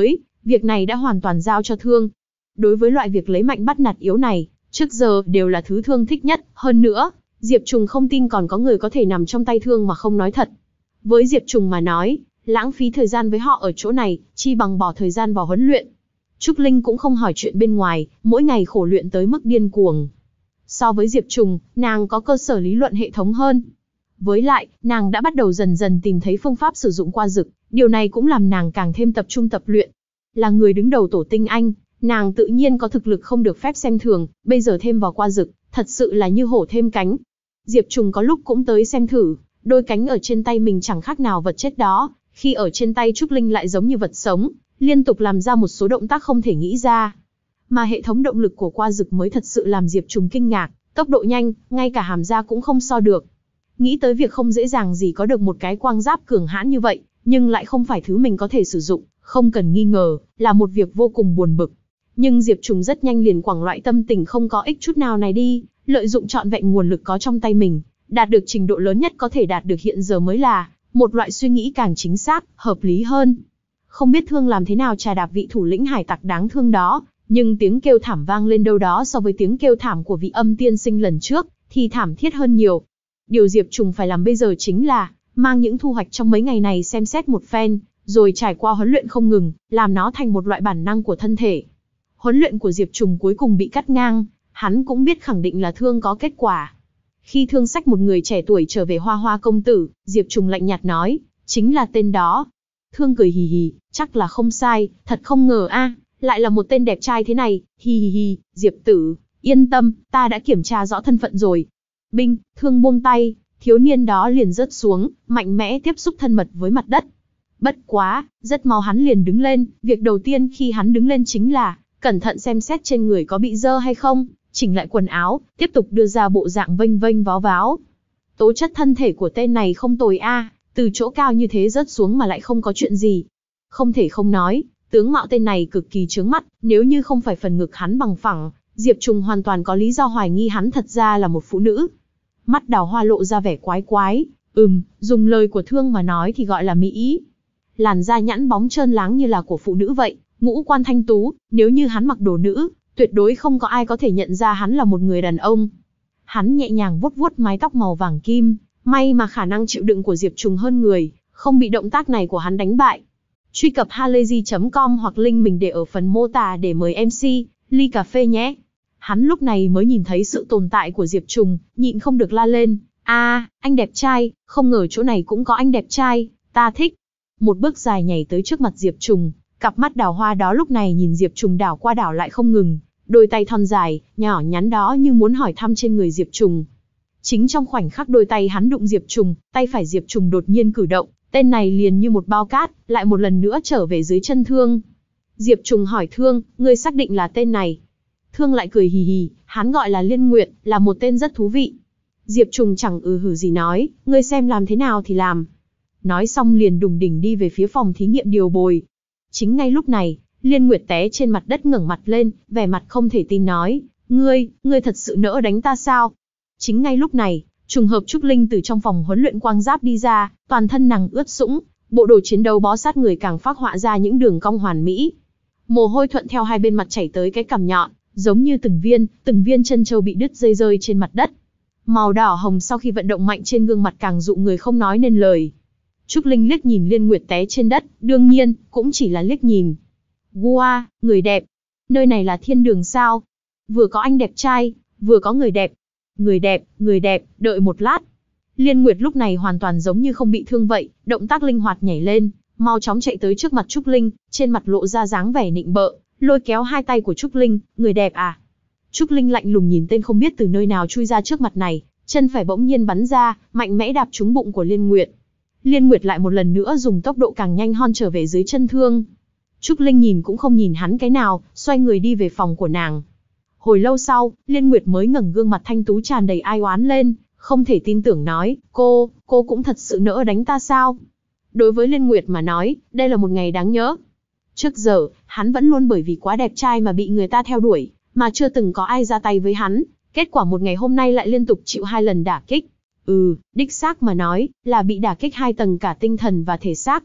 Việc này đã hoàn toàn giao cho Thương. Đối với loại việc lấy mạnh bắt nạt yếu này, trước giờ đều là thứ Thương thích nhất, hơn nữa, Diệp Trùng không tin còn có người có thể nằm trong tay Thương mà không nói thật. Với Diệp Trùng mà nói, lãng phí thời gian với họ ở chỗ này, chi bằng bỏ thời gian vào huấn luyện. Trúc Linh cũng không hỏi chuyện bên ngoài, mỗi ngày khổ luyện tới mức điên cuồng. So với Diệp Trùng, nàng có cơ sở lý luận hệ thống hơn. Với lại, nàng đã bắt đầu dần dần tìm thấy phương pháp sử dụng qua dực, điều này cũng làm nàng càng thêm tập trung tập luyện. Là người đứng đầu tổ tinh anh, nàng tự nhiên có thực lực không được phép xem thường, bây giờ thêm vào qua dực, thật sự là như hổ thêm cánh. Diệp Trùng có lúc cũng tới xem thử, đôi cánh ở trên tay mình chẳng khác nào vật chết đó, khi ở trên tay Trúc Linh lại giống như vật sống, liên tục làm ra một số động tác không thể nghĩ ra. Mà hệ thống động lực của qua dực mới thật sự làm Diệp Trùng kinh ngạc, tốc độ nhanh, ngay cả hàm ra cũng không so được. Nghĩ tới việc không dễ dàng gì có được một cái quang giáp cường hãn như vậy, nhưng lại không phải thứ mình có thể sử dụng, không cần nghi ngờ, là một việc vô cùng buồn bực. Nhưng Diệp Trùng rất nhanh liền quẳng loại tâm tình không có ích chút nào này đi, lợi dụng trọn vẹn nguồn lực có trong tay mình, đạt được trình độ lớn nhất có thể đạt được hiện giờ mới là một loại suy nghĩ càng chính xác, hợp lý hơn. Không biết Thương làm thế nào trà đạp vị thủ lĩnh hải tặc đáng thương đó, nhưng tiếng kêu thảm vang lên đâu đó so với tiếng kêu thảm của vị âm tiên sinh lần trước, thì thảm thiết hơn nhiều. Điều Diệp Trùng phải làm bây giờ chính là mang những thu hoạch trong mấy ngày này xem xét một phen, rồi trải qua huấn luyện không ngừng, làm nó thành một loại bản năng của thân thể. Huấn luyện của Diệp Trùng cuối cùng bị cắt ngang, hắn cũng biết khẳng định là Thương có kết quả. Khi Thương xách một người trẻ tuổi trở về Hoa Hoa công tử, Diệp Trùng lạnh nhạt nói, chính là tên đó. Thương cười hì hì, chắc là không sai, thật không ngờ a, lại là một tên đẹp trai thế này, hi hi hi, Diệp tử, yên tâm, ta đã kiểm tra rõ thân phận rồi. Binh, Thương buông tay, thiếu niên đó liền rớt xuống, mạnh mẽ tiếp xúc thân mật với mặt đất. Bất quá, rất mau hắn liền đứng lên, việc đầu tiên khi hắn đứng lên chính là, cẩn thận xem xét trên người có bị dơ hay không, chỉnh lại quần áo, tiếp tục đưa ra bộ dạng vênh vênh váo váo. Tố chất thân thể của tên này không tồi a, từ chỗ cao như thế rớt xuống mà lại không có chuyện gì. Không thể không nói, tướng mạo tên này cực kỳ chướng mắt, nếu như không phải phần ngực hắn bằng phẳng, Diệp Trùng hoàn toàn có lý do hoài nghi hắn thật ra là một phụ nữ. Mắt Đào Hoa lộ ra vẻ quái quái, ừm, dùng lời của Thương mà nói thì gọi là mỹ. Làn da nhẵn bóng trơn láng như là của phụ nữ vậy, ngũ quan thanh tú, nếu như hắn mặc đồ nữ, tuyệt đối không có ai có thể nhận ra hắn là một người đàn ông. Hắn nhẹ nhàng vuốt vuốt mái tóc màu vàng kim, may mà khả năng chịu đựng của Diệp Trùng hơn người, không bị động tác này của hắn đánh bại. Truy cập halayzi chấm com hoặc link mình để ở phần mô tả để mời em xê, ly cà phê nhé. Hắn lúc này mới nhìn thấy sự tồn tại của Diệp Trùng, nhịn không được la lên, a, anh đẹp trai, không ngờ chỗ này cũng có anh đẹp trai, ta thích. Một bước dài nhảy tới trước mặt Diệp Trùng, cặp mắt đào hoa đó lúc này nhìn Diệp Trùng đảo qua đảo lại không ngừng, đôi tay thon dài, nhỏ nhắn đó như muốn hỏi thăm trên người Diệp Trùng. Chính trong khoảnh khắc đôi tay hắn đụng Diệp Trùng, tay phải Diệp Trùng đột nhiên cử động, tên này liền như một bao cát, lại một lần nữa trở về dưới chân Thương. Diệp Trùng hỏi Thương, ngươi xác định là tên này? Thương lại cười hì hì, hắn gọi là Liên Nguyệt, là một tên rất thú vị. Diệp Trùng chẳng ừ hử gì nói, ngươi xem làm thế nào thì làm. Nói xong liền đùng đỉnh đi về phía phòng thí nghiệm điều bồi. Chính ngay lúc này, Liên Nguyệt té trên mặt đất ngẩng mặt lên, vẻ mặt không thể tin nói, ngươi, ngươi thật sự nỡ đánh ta sao? Chính ngay lúc này, trùng hợp Trúc Linh từ trong phòng huấn luyện quang giáp đi ra, toàn thân nàng ướt sũng, bộ đồ chiến đấu bó sát người càng phác họa ra những đường cong hoàn mỹ. Mồ hôi thuận theo hai bên mặt chảy tới cái cằm nhọn, giống như từng viên, từng viên chân châu bị đứt rơi rơi trên mặt đất. Màu đỏ hồng sau khi vận động mạnh trên gương mặt càng dụ người không nói nên lời. Trúc Linh liếc nhìn Liên Nguyệt té trên đất, đương nhiên, cũng chỉ là liếc nhìn. Wow, người đẹp. Nơi này là thiên đường sao? Vừa có anh đẹp trai, vừa có người đẹp. Người đẹp, người đẹp, đợi một lát. Liên Nguyệt lúc này hoàn toàn giống như không bị thương vậy, động tác linh hoạt nhảy lên, mau chóng chạy tới trước mặt Trúc Linh, trên mặt lộ ra dáng vẻ nịnh bợ, lôi kéo hai tay của Trúc Linh, người đẹp à? Trúc Linh lạnh lùng nhìn tên không biết từ nơi nào chui ra trước mặt này, chân phải bỗng nhiên bắn ra, mạnh mẽ đạp trúng bụng của Liên Nguyệt. Liên Nguyệt lại một lần nữa dùng tốc độ càng nhanh hơn trở về dưới chân Thương. Trúc Linh nhìn cũng không nhìn hắn cái nào, xoay người đi về phòng của nàng. Hồi lâu sau, Liên Nguyệt mới ngẩng gương mặt thanh tú tràn đầy ai oán lên, không thể tin tưởng nói, cô, cô cũng thật sự nỡ đánh ta sao? Đối với Liên Nguyệt mà nói, đây là một ngày đáng nhớ. Trước giờ, hắn vẫn luôn bởi vì quá đẹp trai mà bị người ta theo đuổi, mà chưa từng có ai ra tay với hắn, kết quả một ngày hôm nay lại liên tục chịu hai lần đả kích. Ừ, đích xác mà nói, là bị đả kích hai tầng cả tinh thần và thể xác.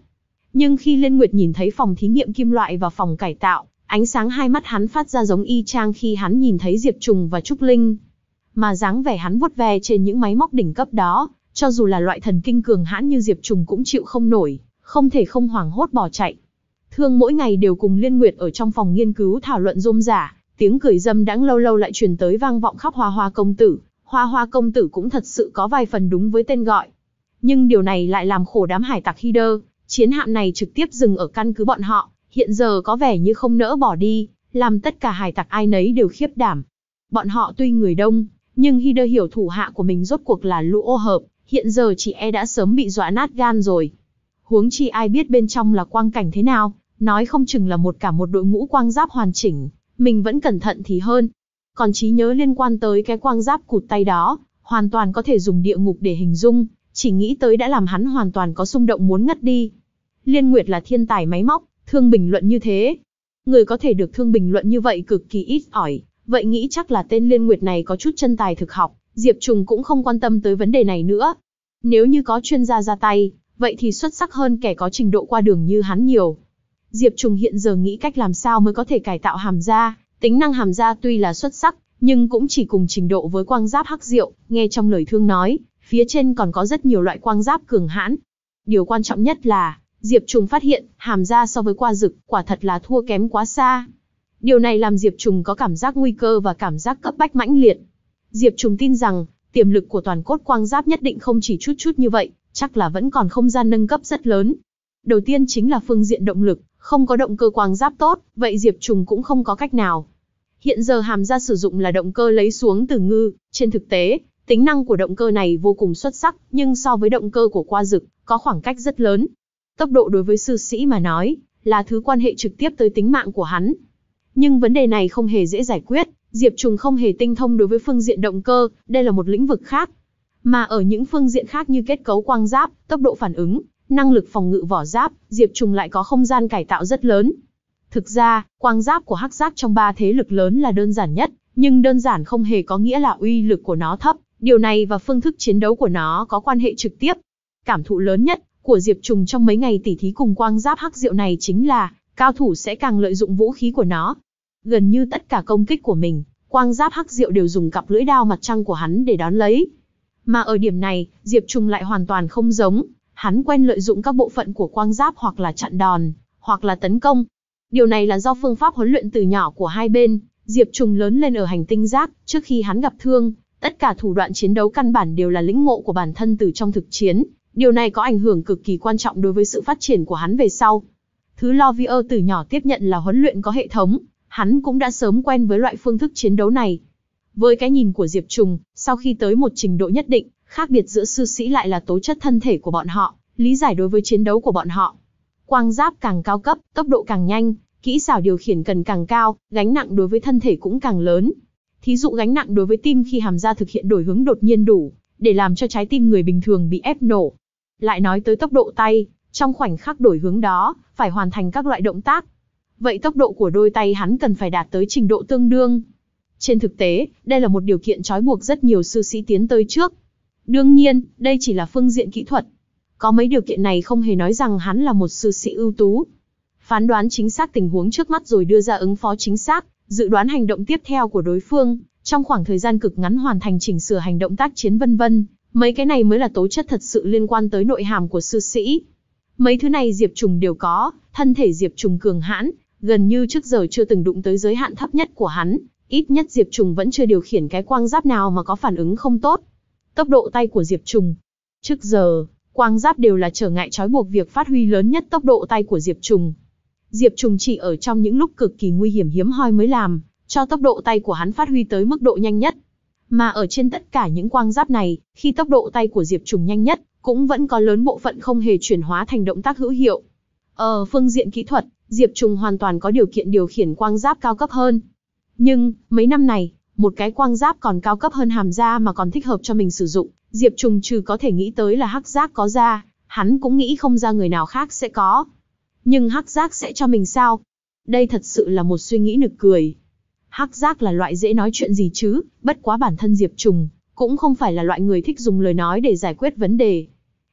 Nhưng khi Liên Nguyệt nhìn thấy phòng thí nghiệm kim loại và phòng cải tạo, ánh sáng hai mắt hắn phát ra giống y chang khi hắn nhìn thấy Diệp Trùng và Trúc Linh. Mà dáng vẻ hắn vuốt ve trên những máy móc đỉnh cấp đó, cho dù là loại thần kinh cường hãn như Diệp Trùng cũng chịu không nổi, không thể không hoảng hốt bỏ chạy. Thương mỗi ngày đều cùng Liên Nguyệt ở trong phòng nghiên cứu thảo luận rôm rả, tiếng cười dâm đãng lâu lâu lại truyền tới vang vọng khắp Hoa Hoa công tử. Hoa Hoa công tử cũng thật sự có vài phần đúng với tên gọi. Nhưng điều này lại làm khổ đám hải tặc Hyder, chiến hạm này trực tiếp dừng ở căn cứ bọn họ, hiện giờ có vẻ như không nỡ bỏ đi, làm tất cả hải tặc ai nấy đều khiếp đảm. Bọn họ tuy người đông, nhưng Hyder hiểu thủ hạ của mình rốt cuộc là lũ ô hợp, hiện giờ chỉ e đã sớm bị dọa nát gan rồi. Huống chi ai biết bên trong là quang cảnh thế nào, nói không chừng là một cả một đội ngũ quang giáp hoàn chỉnh, mình vẫn cẩn thận thì hơn. Còn trí nhớ liên quan tới cái quang giáp cụt tay đó, hoàn toàn có thể dùng địa ngục để hình dung, chỉ nghĩ tới đã làm hắn hoàn toàn có xung động muốn ngất đi. Liên Nguyệt là thiên tài máy móc, Thương bình luận như thế. Người có thể được Thương bình luận như vậy cực kỳ ít ỏi, vậy nghĩ chắc là tên Liên Nguyệt này có chút chân tài thực học, Diệp Trùng cũng không quan tâm tới vấn đề này nữa. Nếu như có chuyên gia ra tay, vậy thì xuất sắc hơn kẻ có trình độ qua đường như hắn nhiều. Diệp Trùng hiện giờ nghĩ cách làm sao mới có thể cải tạo hàm da, tính năng hàm da tuy là xuất sắc, nhưng cũng chỉ cùng trình độ với quang giáp hắc diệu, nghe trong lời Thương nói, phía trên còn có rất nhiều loại quang giáp cường hãn. Điều quan trọng nhất là, Diệp Trùng phát hiện, hàm da so với qua dực, quả thật là thua kém quá xa. Điều này làm Diệp Trùng có cảm giác nguy cơ và cảm giác cấp bách mãnh liệt. Diệp Trùng tin rằng, tiềm lực của toàn cốt quang giáp nhất định không chỉ chút chút như vậy, chắc là vẫn còn không gian nâng cấp rất lớn. Đầu tiên chính là phương diện động lực, không có động cơ quang giáp tốt, vậy Diệp Trùng cũng không có cách nào. Hiện giờ hàm da sử dụng là động cơ lấy xuống từ ngư, trên thực tế, tính năng của động cơ này vô cùng xuất sắc, nhưng so với động cơ của qua dực, có khoảng cách rất lớn. Tốc độ đối với sư sĩ mà nói, là thứ quan hệ trực tiếp tới tính mạng của hắn. Nhưng vấn đề này không hề dễ giải quyết, Diệp Trùng không hề tinh thông đối với phương diện động cơ, đây là một lĩnh vực khác. Mà ở những phương diện khác như kết cấu quang giáp, tốc độ phản ứng, năng lực phòng ngự vỏ giáp, Diệp Trùng lại có không gian cải tạo rất lớn. Thực ra, quang giáp của hắc giáp trong ba thế lực lớn là đơn giản nhất, nhưng đơn giản không hề có nghĩa là uy lực của nó thấp, điều này và phương thức chiến đấu của nó có quan hệ trực tiếp. Cảm thụ lớn nhất của Diệp Trùng trong mấy ngày tỉ thí cùng quang giáp hắc diệu này chính là, cao thủ sẽ càng lợi dụng vũ khí của nó. Gần như tất cả công kích của mình, quang giáp hắc diệu đều dùng cặp lưỡi đao mặt trăng của hắn để đón lấy. Mà ở điểm này, Diệp Trùng lại hoàn toàn không giống, hắn quen lợi dụng các bộ phận của quang giáp hoặc là chặn đòn, hoặc là tấn công. Điều này là do phương pháp huấn luyện từ nhỏ của hai bên. Diệp Trùng lớn lên ở hành tinh rác, trước khi hắn gặp Thương, tất cả thủ đoạn chiến đấu căn bản đều là lĩnh ngộ của bản thân từ trong thực chiến. Điều này có ảnh hưởng cực kỳ quan trọng đối với sự phát triển của hắn về sau. Thứ Lovier từ nhỏ tiếp nhận là huấn luyện có hệ thống, hắn cũng đã sớm quen với loại phương thức chiến đấu này. Với cái nhìn của Diệp Trùng, sau khi tới một trình độ nhất định, khác biệt giữa sư sĩ lại là tố chất thân thể của bọn họ, lý giải đối với chiến đấu của bọn họ. Quang giáp càng cao cấp, tốc độ càng nhanh, kỹ xảo điều khiển cần càng cao, gánh nặng đối với thân thể cũng càng lớn. Thí dụ gánh nặng đối với tim khi hàm da thực hiện đổi hướng đột nhiên đủ, để làm cho trái tim người bình thường bị ép nổ. Lại nói tới tốc độ tay, trong khoảnh khắc đổi hướng đó, phải hoàn thành các loại động tác. Vậy tốc độ của đôi tay hắn cần phải đạt tới trình độ tương đương. Trên thực tế, đây là một điều kiện trói buộc rất nhiều sư sĩ tiến tới trước. Đương nhiên, đây chỉ là phương diện kỹ thuật. Có mấy điều kiện này không hề nói rằng hắn là một sư sĩ ưu tú. Phán đoán chính xác tình huống trước mắt rồi đưa ra ứng phó chính xác, dự đoán hành động tiếp theo của đối phương, trong khoảng thời gian cực ngắn hoàn thành chỉnh sửa hành động tác chiến vân vân. Mấy cái này mới là tố chất thật sự liên quan tới nội hàm của sư sĩ. Mấy thứ này Diệp Trùng đều có, thân thể Diệp Trùng cường hãn, gần như trước giờ chưa từng đụng tới giới hạn thấp nhất của hắn, ít nhất Diệp Trùng vẫn chưa điều khiển cái quang giáp nào mà có phản ứng không tốt. Tốc độ tay của Diệp Trùng. Trước giờ, quang giáp đều là trở ngại trói buộc việc phát huy lớn nhất tốc độ tay của Diệp Trùng. Diệp Trùng chỉ ở trong những lúc cực kỳ nguy hiểm hiếm hoi mới làm cho tốc độ tay của hắn phát huy tới mức độ nhanh nhất. Mà ở trên tất cả những quang giáp này, khi tốc độ tay của Diệp Trùng nhanh nhất, cũng vẫn có lớn bộ phận không hề chuyển hóa thành động tác hữu hiệu. Ở phương diện kỹ thuật, Diệp Trùng hoàn toàn có điều kiện điều khiển quang giáp cao cấp hơn. Nhưng, mấy năm này, một cái quang giáp còn cao cấp hơn hàm da mà còn thích hợp cho mình sử dụng, Diệp Trùng trừ có thể nghĩ tới là hắc giác có da, hắn cũng nghĩ không ra người nào khác sẽ có. Nhưng hắc giác sẽ cho mình sao? Đây thật sự là một suy nghĩ nực cười. Hắc giác là loại dễ nói chuyện gì chứ, bất quá bản thân Diệp Trùng cũng không phải là loại người thích dùng lời nói để giải quyết vấn đề.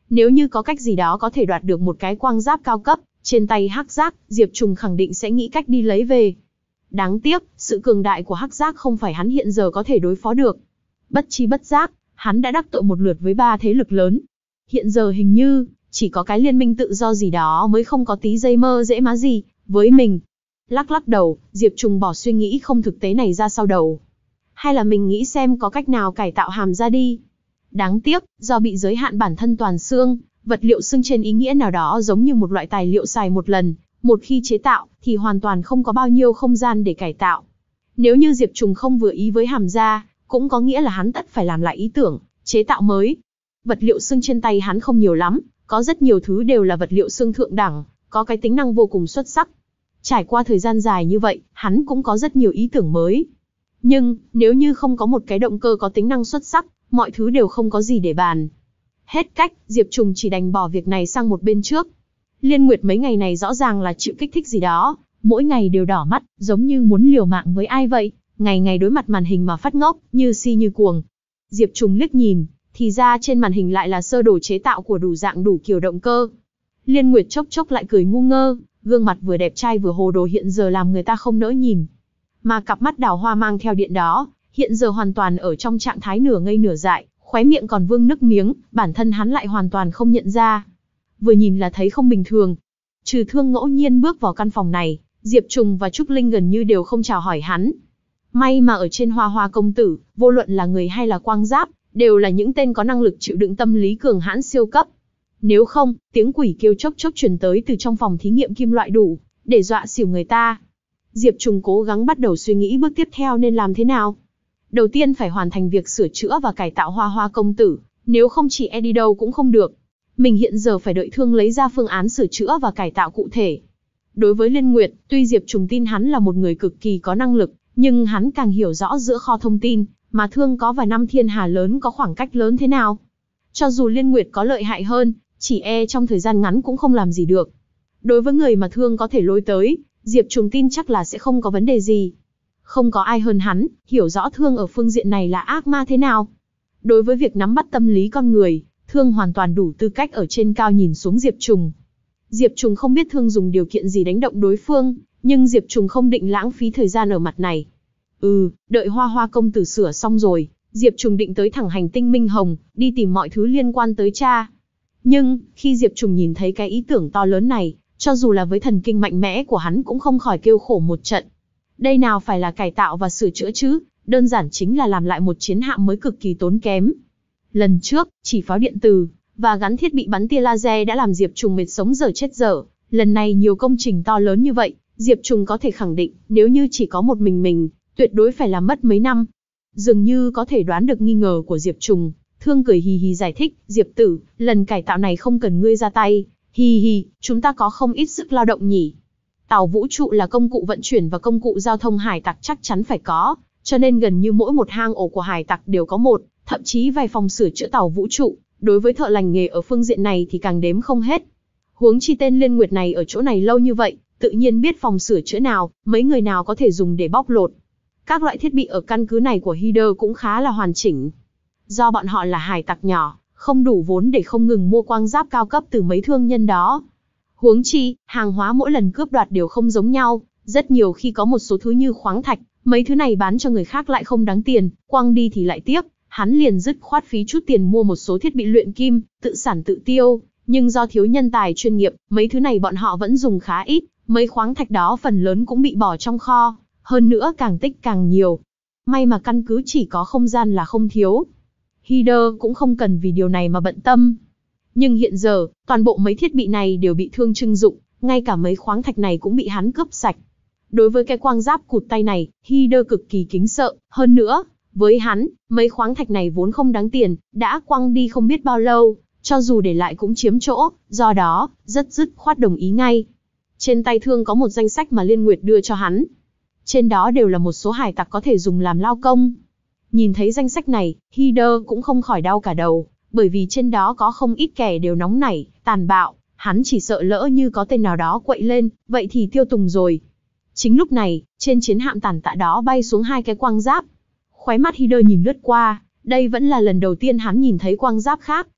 Nếu như có cách gì đó có thể đoạt được một cái quang giáp cao cấp, trên tay Hắc Giác, Diệp Trùng khẳng định sẽ nghĩ cách đi lấy về. Đáng tiếc, sự cường đại của Hắc Giác không phải hắn hiện giờ có thể đối phó được. Bất chi bất giác, hắn đã đắc tội một lượt với ba thế lực lớn. Hiện giờ hình như, chỉ có cái liên minh tự do gì đó mới không có tí dây mơ dễ má gì, với mình. Lắc lắc đầu, Diệp Trùng bỏ suy nghĩ không thực tế này ra sau đầu. Hay là mình nghĩ xem có cách nào cải tạo hàm ra đi. Đáng tiếc, do bị giới hạn bản thân toàn xương, vật liệu xương trên ý nghĩa nào đó giống như một loại tài liệu xài một lần, một khi chế tạo, thì hoàn toàn không có bao nhiêu không gian để cải tạo. Nếu như Diệp Trùng không vừa ý với hàm da, cũng có nghĩa là hắn tất phải làm lại ý tưởng, chế tạo mới. Vật liệu xương trên tay hắn không nhiều lắm, có rất nhiều thứ đều là vật liệu xương thượng đẳng, có cái tính năng vô cùng xuất sắc. Trải qua thời gian dài như vậy, hắn cũng có rất nhiều ý tưởng mới. Nhưng, nếu như không có một cái động cơ có tính năng xuất sắc, mọi thứ đều không có gì để bàn. Hết cách, Diệp Trùng chỉ đành bỏ việc này sang một bên trước. Liên Nguyệt mấy ngày này rõ ràng là chịu kích thích gì đó, mỗi ngày đều đỏ mắt, giống như muốn liều mạng với ai vậy, ngày ngày đối mặt màn hình mà phát ngốc, như si như cuồng. Diệp Trùng liếc nhìn, thì ra trên màn hình lại là sơ đồ chế tạo của đủ dạng đủ kiểu động cơ. Liên Nguyệt chốc chốc lại cười ngu ngơ, gương mặt vừa đẹp trai vừa hồ đồ hiện giờ làm người ta không nỡ nhìn. Mà cặp mắt đào hoa mang theo điện đó, hiện giờ hoàn toàn ở trong trạng thái nửa ngây nửa dại, khóe miệng còn vương nước miếng, bản thân hắn lại hoàn toàn không nhận ra. Vừa nhìn là thấy không bình thường. Trừ Thương ngẫu nhiên bước vào căn phòng này, Diệp Trùng và Trúc Linh gần như đều không chào hỏi hắn. May mà ở trên Hoa Hoa công tử, vô luận là người hay là quang giáp, đều là những tên có năng lực chịu đựng tâm lý cường hãn siêu cấp. Nếu không, tiếng quỷ kêu chốc chốc truyền tới từ trong phòng thí nghiệm kim loại đủ, để dọa xỉu người ta. Diệp Trùng cố gắng bắt đầu suy nghĩ bước tiếp theo nên làm thế nào. Đầu tiên phải hoàn thành việc sửa chữa và cải tạo Hoa Hoa công tử, nếu không chỉ e đi đâu cũng không được. Mình hiện giờ phải đợi Thương lấy ra phương án sửa chữa và cải tạo cụ thể. Đối với Liên Nguyệt, tuy Diệp Trùng tin hắn là một người cực kỳ có năng lực, nhưng hắn càng hiểu rõ giữa kho thông tin mà Thương có và năm thiên hà lớn có khoảng cách lớn thế nào. Cho dù Liên Nguyệt có lợi hại hơn, chỉ e trong thời gian ngắn cũng không làm gì được. Đối với người mà Thương có thể lôi tới, Diệp Trùng tin chắc là sẽ không có vấn đề gì. Không có ai hơn hắn, hiểu rõ Thương ở phương diện này là ác ma thế nào. Đối với việc nắm bắt tâm lý con người, Thương hoàn toàn đủ tư cách ở trên cao nhìn xuống Diệp Trùng. Diệp Trùng không biết Thương dùng điều kiện gì đánh động đối phương, nhưng Diệp Trùng không định lãng phí thời gian ở mặt này. Ừ, đợi Hoa Hoa công tử sửa xong rồi, Diệp Trùng định tới thẳng hành tinh Minh Hồng, đi tìm mọi thứ liên quan tới cha. Nhưng, khi Diệp Trùng nhìn thấy cái ý tưởng to lớn này, cho dù là với thần kinh mạnh mẽ của hắn cũng không khỏi kêu khổ một trận. Đây nào phải là cải tạo và sửa chữa chứ, đơn giản chính là làm lại một chiến hạm mới cực kỳ tốn kém. Lần trước, chỉ pháo điện từ và gắn thiết bị bắn tia laser đã làm Diệp Trùng mệt sống dở chết dở. Lần này nhiều công trình to lớn như vậy, Diệp Trùng có thể khẳng định, nếu như chỉ có một mình mình, tuyệt đối phải làm mất mấy năm. Dường như có thể đoán được nghi ngờ của Diệp Trùng, Thương cười hì hì giải thích, Diệp tử, lần cải tạo này không cần ngươi ra tay, hì hì, chúng ta có không ít sức lao động nhỉ. Tàu vũ trụ là công cụ vận chuyển và công cụ giao thông hải tặc chắc chắn phải có, cho nên gần như mỗi một hang ổ của hải tặc đều có một, thậm chí vài phòng sửa chữa tàu vũ trụ, đối với thợ lành nghề ở phương diện này thì càng đếm không hết. Huống chi tên Liên Nguyệt này ở chỗ này lâu như vậy, tự nhiên biết phòng sửa chữa nào, mấy người nào có thể dùng để bóc lột. Các loại thiết bị ở căn cứ này của Hyder cũng khá là hoàn chỉnh. Do bọn họ là hải tặc nhỏ, không đủ vốn để không ngừng mua quang giáp cao cấp từ mấy thương nhân đó. Huống chi, hàng hóa mỗi lần cướp đoạt đều không giống nhau, rất nhiều khi có một số thứ như khoáng thạch, mấy thứ này bán cho người khác lại không đáng tiền, quăng đi thì lại tiếc, hắn liền dứt khoát phí chút tiền mua một số thiết bị luyện kim, tự sản tự tiêu, nhưng do thiếu nhân tài chuyên nghiệp, mấy thứ này bọn họ vẫn dùng khá ít, mấy khoáng thạch đó phần lớn cũng bị bỏ trong kho, hơn nữa càng tích càng nhiều. May mà căn cứ chỉ có không gian là không thiếu. Hyder cũng không cần vì điều này mà bận tâm. Nhưng hiện giờ, toàn bộ mấy thiết bị này đều bị Thương trưng dụng, ngay cả mấy khoáng thạch này cũng bị hắn cướp sạch. Đối với cái quang giáp cụt tay này, Hyder cực kỳ kính sợ, hơn nữa, với hắn, mấy khoáng thạch này vốn không đáng tiền, đã quăng đi không biết bao lâu, cho dù để lại cũng chiếm chỗ, do đó, rất dứt khoát đồng ý ngay. Trên tay Thương có một danh sách mà Liên Nguyệt đưa cho hắn. Trên đó đều là một số hải tặc có thể dùng làm lao công. Nhìn thấy danh sách này, Hyder cũng không khỏi đau cả đầu, bởi vì trên đó có không ít kẻ đều nóng nảy, tàn bạo, hắn chỉ sợ lỡ như có tên nào đó quậy lên, vậy thì tiêu tùng rồi. Chính lúc này, trên chiến hạm tàn tạ đó bay xuống hai cái quang giáp. Khóe mắt Hyder nhìn lướt qua, đây vẫn là lần đầu tiên hắn nhìn thấy quang giáp khác,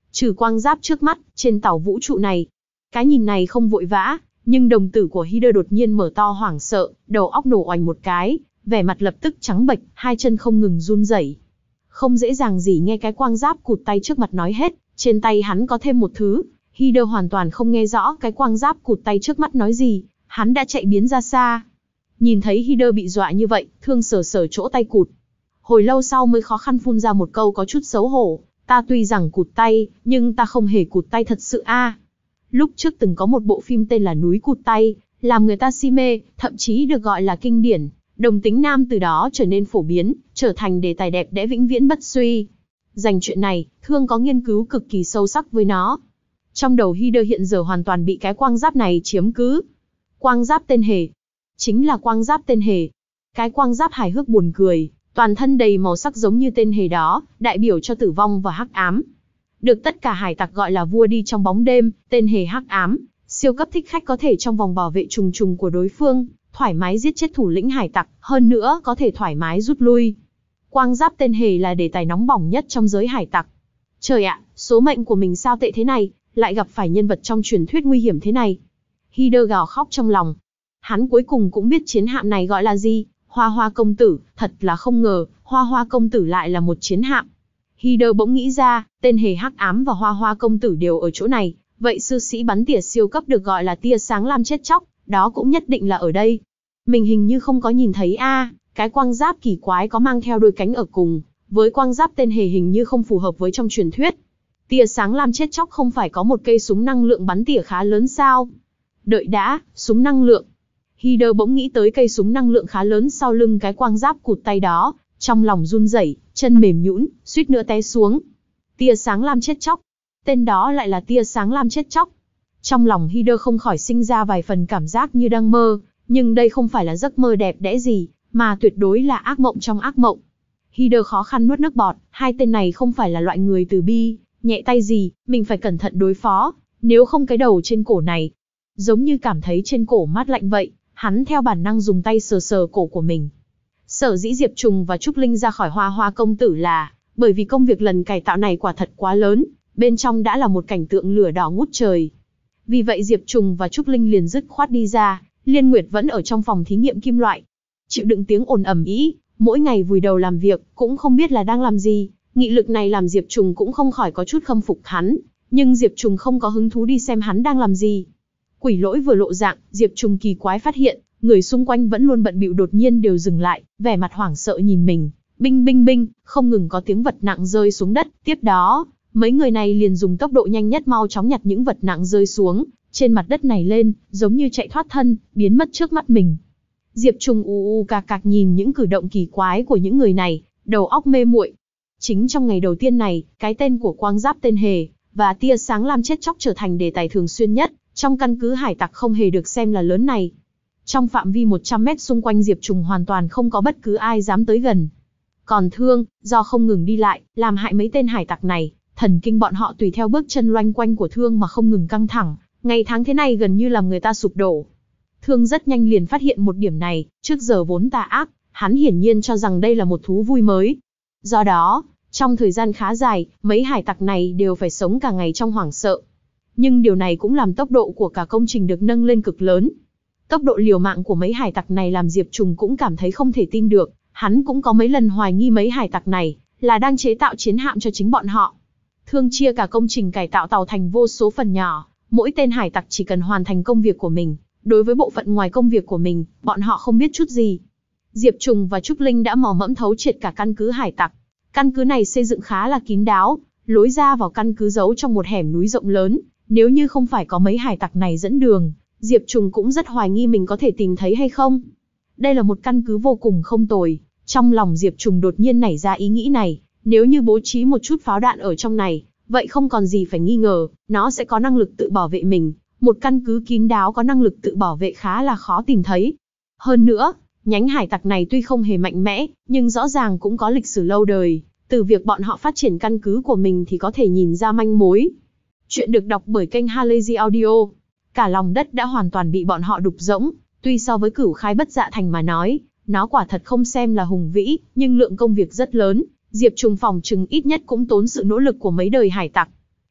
Trừ quang giáp trước mắt, trên tàu vũ trụ này. Cái nhìn này không vội vã, nhưng đồng tử của Hyder đột nhiên mở to hoảng sợ, đầu óc nổ oành một cái, vẻ mặt lập tức trắng bệch, hai chân không ngừng run rẩy. Không dễ dàng gì nghe cái quang giáp cụt tay trước mặt nói hết, trên tay hắn có thêm một thứ. Hyder hoàn toàn không nghe rõ cái quang giáp cụt tay trước mắt nói gì, hắn đã chạy biến ra xa. Nhìn thấy Hyder bị dọa như vậy, Thương sờ sờ chỗ tay cụt. Hồi lâu sau mới khó khăn phun ra một câu có chút xấu hổ, ta tuy rằng cụt tay, nhưng ta không hề cụt tay thật sự a. Lúc trước từng có một bộ phim tên là Núi Cụt Tay, làm người ta si mê, thậm chí được gọi là kinh điển. Đồng tính nam từ đó trở nên phổ biến, trở thành đề tài đẹp đẽ vĩnh viễn bất suy. Dành chuyện này, Thương có nghiên cứu cực kỳ sâu sắc với nó. Trong đầu Hyder hiện giờ hoàn toàn bị cái quang giáp này chiếm cứ. Quang giáp tên Hề. Chính là quang giáp tên Hề. Cái quang giáp hài hước buồn cười, toàn thân đầy màu sắc giống như tên Hề đó, đại biểu cho tử vong và hắc ám. Được tất cả hải tặc gọi là vua đi trong bóng đêm, tên Hề hắc ám, siêu cấp thích khách có thể trong vòng bảo vệ trùng trùng của đối phương, thoải mái giết chết thủ lĩnh hải tặc, hơn nữa có thể thoải mái rút lui. Quang giáp tên Hề là đề tài nóng bỏng nhất trong giới hải tặc. Trời ạ, số mệnh của mình sao tệ thế này, lại gặp phải nhân vật trong truyền thuyết nguy hiểm thế này. Hyder gào khóc trong lòng. Hắn cuối cùng cũng biết chiến hạm này gọi là gì, Hoa Hoa công tử, thật là không ngờ, Hoa Hoa công tử lại là một chiến hạm. Hyder bỗng nghĩ ra, tên Hề hắc ám và Hoa Hoa công tử đều ở chỗ này, vậy sư sĩ bắn tỉa siêu cấp được gọi là tia sáng lam chết chóc, đó cũng nhất định là ở đây. Mình hình như không có nhìn thấy a, à, cái quang giáp kỳ quái có mang theo đôi cánh ở cùng, với quang giáp tên Hề hình như không phù hợp với trong truyền thuyết. Tia sáng lam chết chóc không phải có một cây súng năng lượng bắn tỉa khá lớn sao? Đợi đã, súng năng lượng. Hyder bỗng nghĩ tới cây súng năng lượng khá lớn sau lưng cái quang giáp cụt tay đó, trong lòng run rẩy, chân mềm nhũn, suýt nữa té xuống. Tia sáng lam chết chóc. Tên đó lại là tia sáng lam chết chóc. Trong lòng Hyder không khỏi sinh ra vài phần cảm giác như đang mơ, nhưng đây không phải là giấc mơ đẹp đẽ gì, mà tuyệt đối là ác mộng trong ác mộng. Hyder khó khăn nuốt nước bọt, hai tên này không phải là loại người từ bi, nhẹ tay gì, mình phải cẩn thận đối phó, nếu không cái đầu trên cổ này. Giống như cảm thấy trên cổ mát lạnh vậy, hắn theo bản năng dùng tay sờ sờ cổ của mình. Sở dĩ Diệp Trùng và Trúc Linh ra khỏi Hoa Hoa công tử là, bởi vì công việc lần cải tạo này quả thật quá lớn, bên trong đã là một cảnh tượng lửa đỏ ngút trời. Vì vậy Diệp Trùng và Trúc Linh liền dứt khoát đi ra, Liên Nguyệt vẫn ở trong phòng thí nghiệm kim loại. Chịu đựng tiếng ồn ầm ĩ, mỗi ngày vùi đầu làm việc, cũng không biết là đang làm gì, nghị lực này làm Diệp Trùng cũng không khỏi có chút khâm phục hắn, nhưng Diệp Trùng không có hứng thú đi xem hắn đang làm gì. Quỷ lỗi vừa lộ dạng, Diệp Trùng kỳ quái phát hiện, người xung quanh vẫn luôn bận bịu đột nhiên đều dừng lại, vẻ mặt hoảng sợ nhìn mình, binh binh binh, không ngừng có tiếng vật nặng rơi xuống đất, tiếp đó, mấy người này liền dùng tốc độ nhanh nhất mau chóng nhặt những vật nặng rơi xuống, trên mặt đất này lên, giống như chạy thoát thân, biến mất trước mắt mình. Diệp Trùng u u cạc cạc nhìn những cử động kỳ quái của những người này, đầu óc mê muội. Chính trong ngày đầu tiên này, cái tên của quang giáp tên Hề, và tia sáng lam chết chóc trở thành đề tài thường xuyên nhất, trong căn cứ hải tặc không hề được xem là lớn này. Trong phạm vi một trăm mét xung quanh Diệp Trùng hoàn toàn không có bất cứ ai dám tới gần. Còn Thương, do không ngừng đi lại, làm hại mấy tên hải tặc này, thần kinh bọn họ tùy theo bước chân loanh quanh của Thương mà không ngừng căng thẳng, ngày tháng thế này gần như làm người ta sụp đổ. Thương rất nhanh liền phát hiện một điểm này, trước giờ vốn tà ác, hắn hiển nhiên cho rằng đây là một thú vui mới. Do đó, trong thời gian khá dài, mấy hải tặc này đều phải sống cả ngày trong hoảng sợ. Nhưng điều này cũng làm tốc độ của cả công trình được nâng lên cực lớn. Tốc độ liều mạng của mấy hải tặc này làm Diệp Trùng cũng cảm thấy không thể tin được, hắn cũng có mấy lần hoài nghi mấy hải tặc này là đang chế tạo chiến hạm cho chính bọn họ. Thương chia cả công trình cải tạo tàu thành vô số phần nhỏ, mỗi tên hải tặc chỉ cần hoàn thành công việc của mình, đối với bộ phận ngoài công việc của mình, bọn họ không biết chút gì. Diệp Trùng và Trúc Linh đã mò mẫm thấu triệt cả căn cứ hải tặc. Căn cứ này xây dựng khá là kín đáo, lối ra vào căn cứ giấu trong một hẻm núi rộng lớn, nếu như không phải có mấy hải tặc này dẫn đường, Diệp Trùng cũng rất hoài nghi mình có thể tìm thấy hay không. Đây là một căn cứ vô cùng không tồi, trong lòng Diệp Trùng đột nhiên nảy ra ý nghĩ này, nếu như bố trí một chút pháo đạn ở trong này, vậy không còn gì phải nghi ngờ, nó sẽ có năng lực tự bảo vệ mình, một căn cứ kín đáo có năng lực tự bảo vệ khá là khó tìm thấy. Hơn nữa, nhánh hải tặc này tuy không hề mạnh mẽ, nhưng rõ ràng cũng có lịch sử lâu đời, từ việc bọn họ phát triển căn cứ của mình thì có thể nhìn ra manh mối. Chuyện được đọc bởi kênh Halazy Audio. Cả lòng đất đã hoàn toàn bị bọn họ đục rỗng, tuy so với Cửu Khai Bất Dạ Thành mà nói, nó quả thật không xem là hùng vĩ, nhưng lượng công việc rất lớn, Diệp Trùng phòng chừng ít nhất cũng tốn sự nỗ lực của mấy đời hải tặc.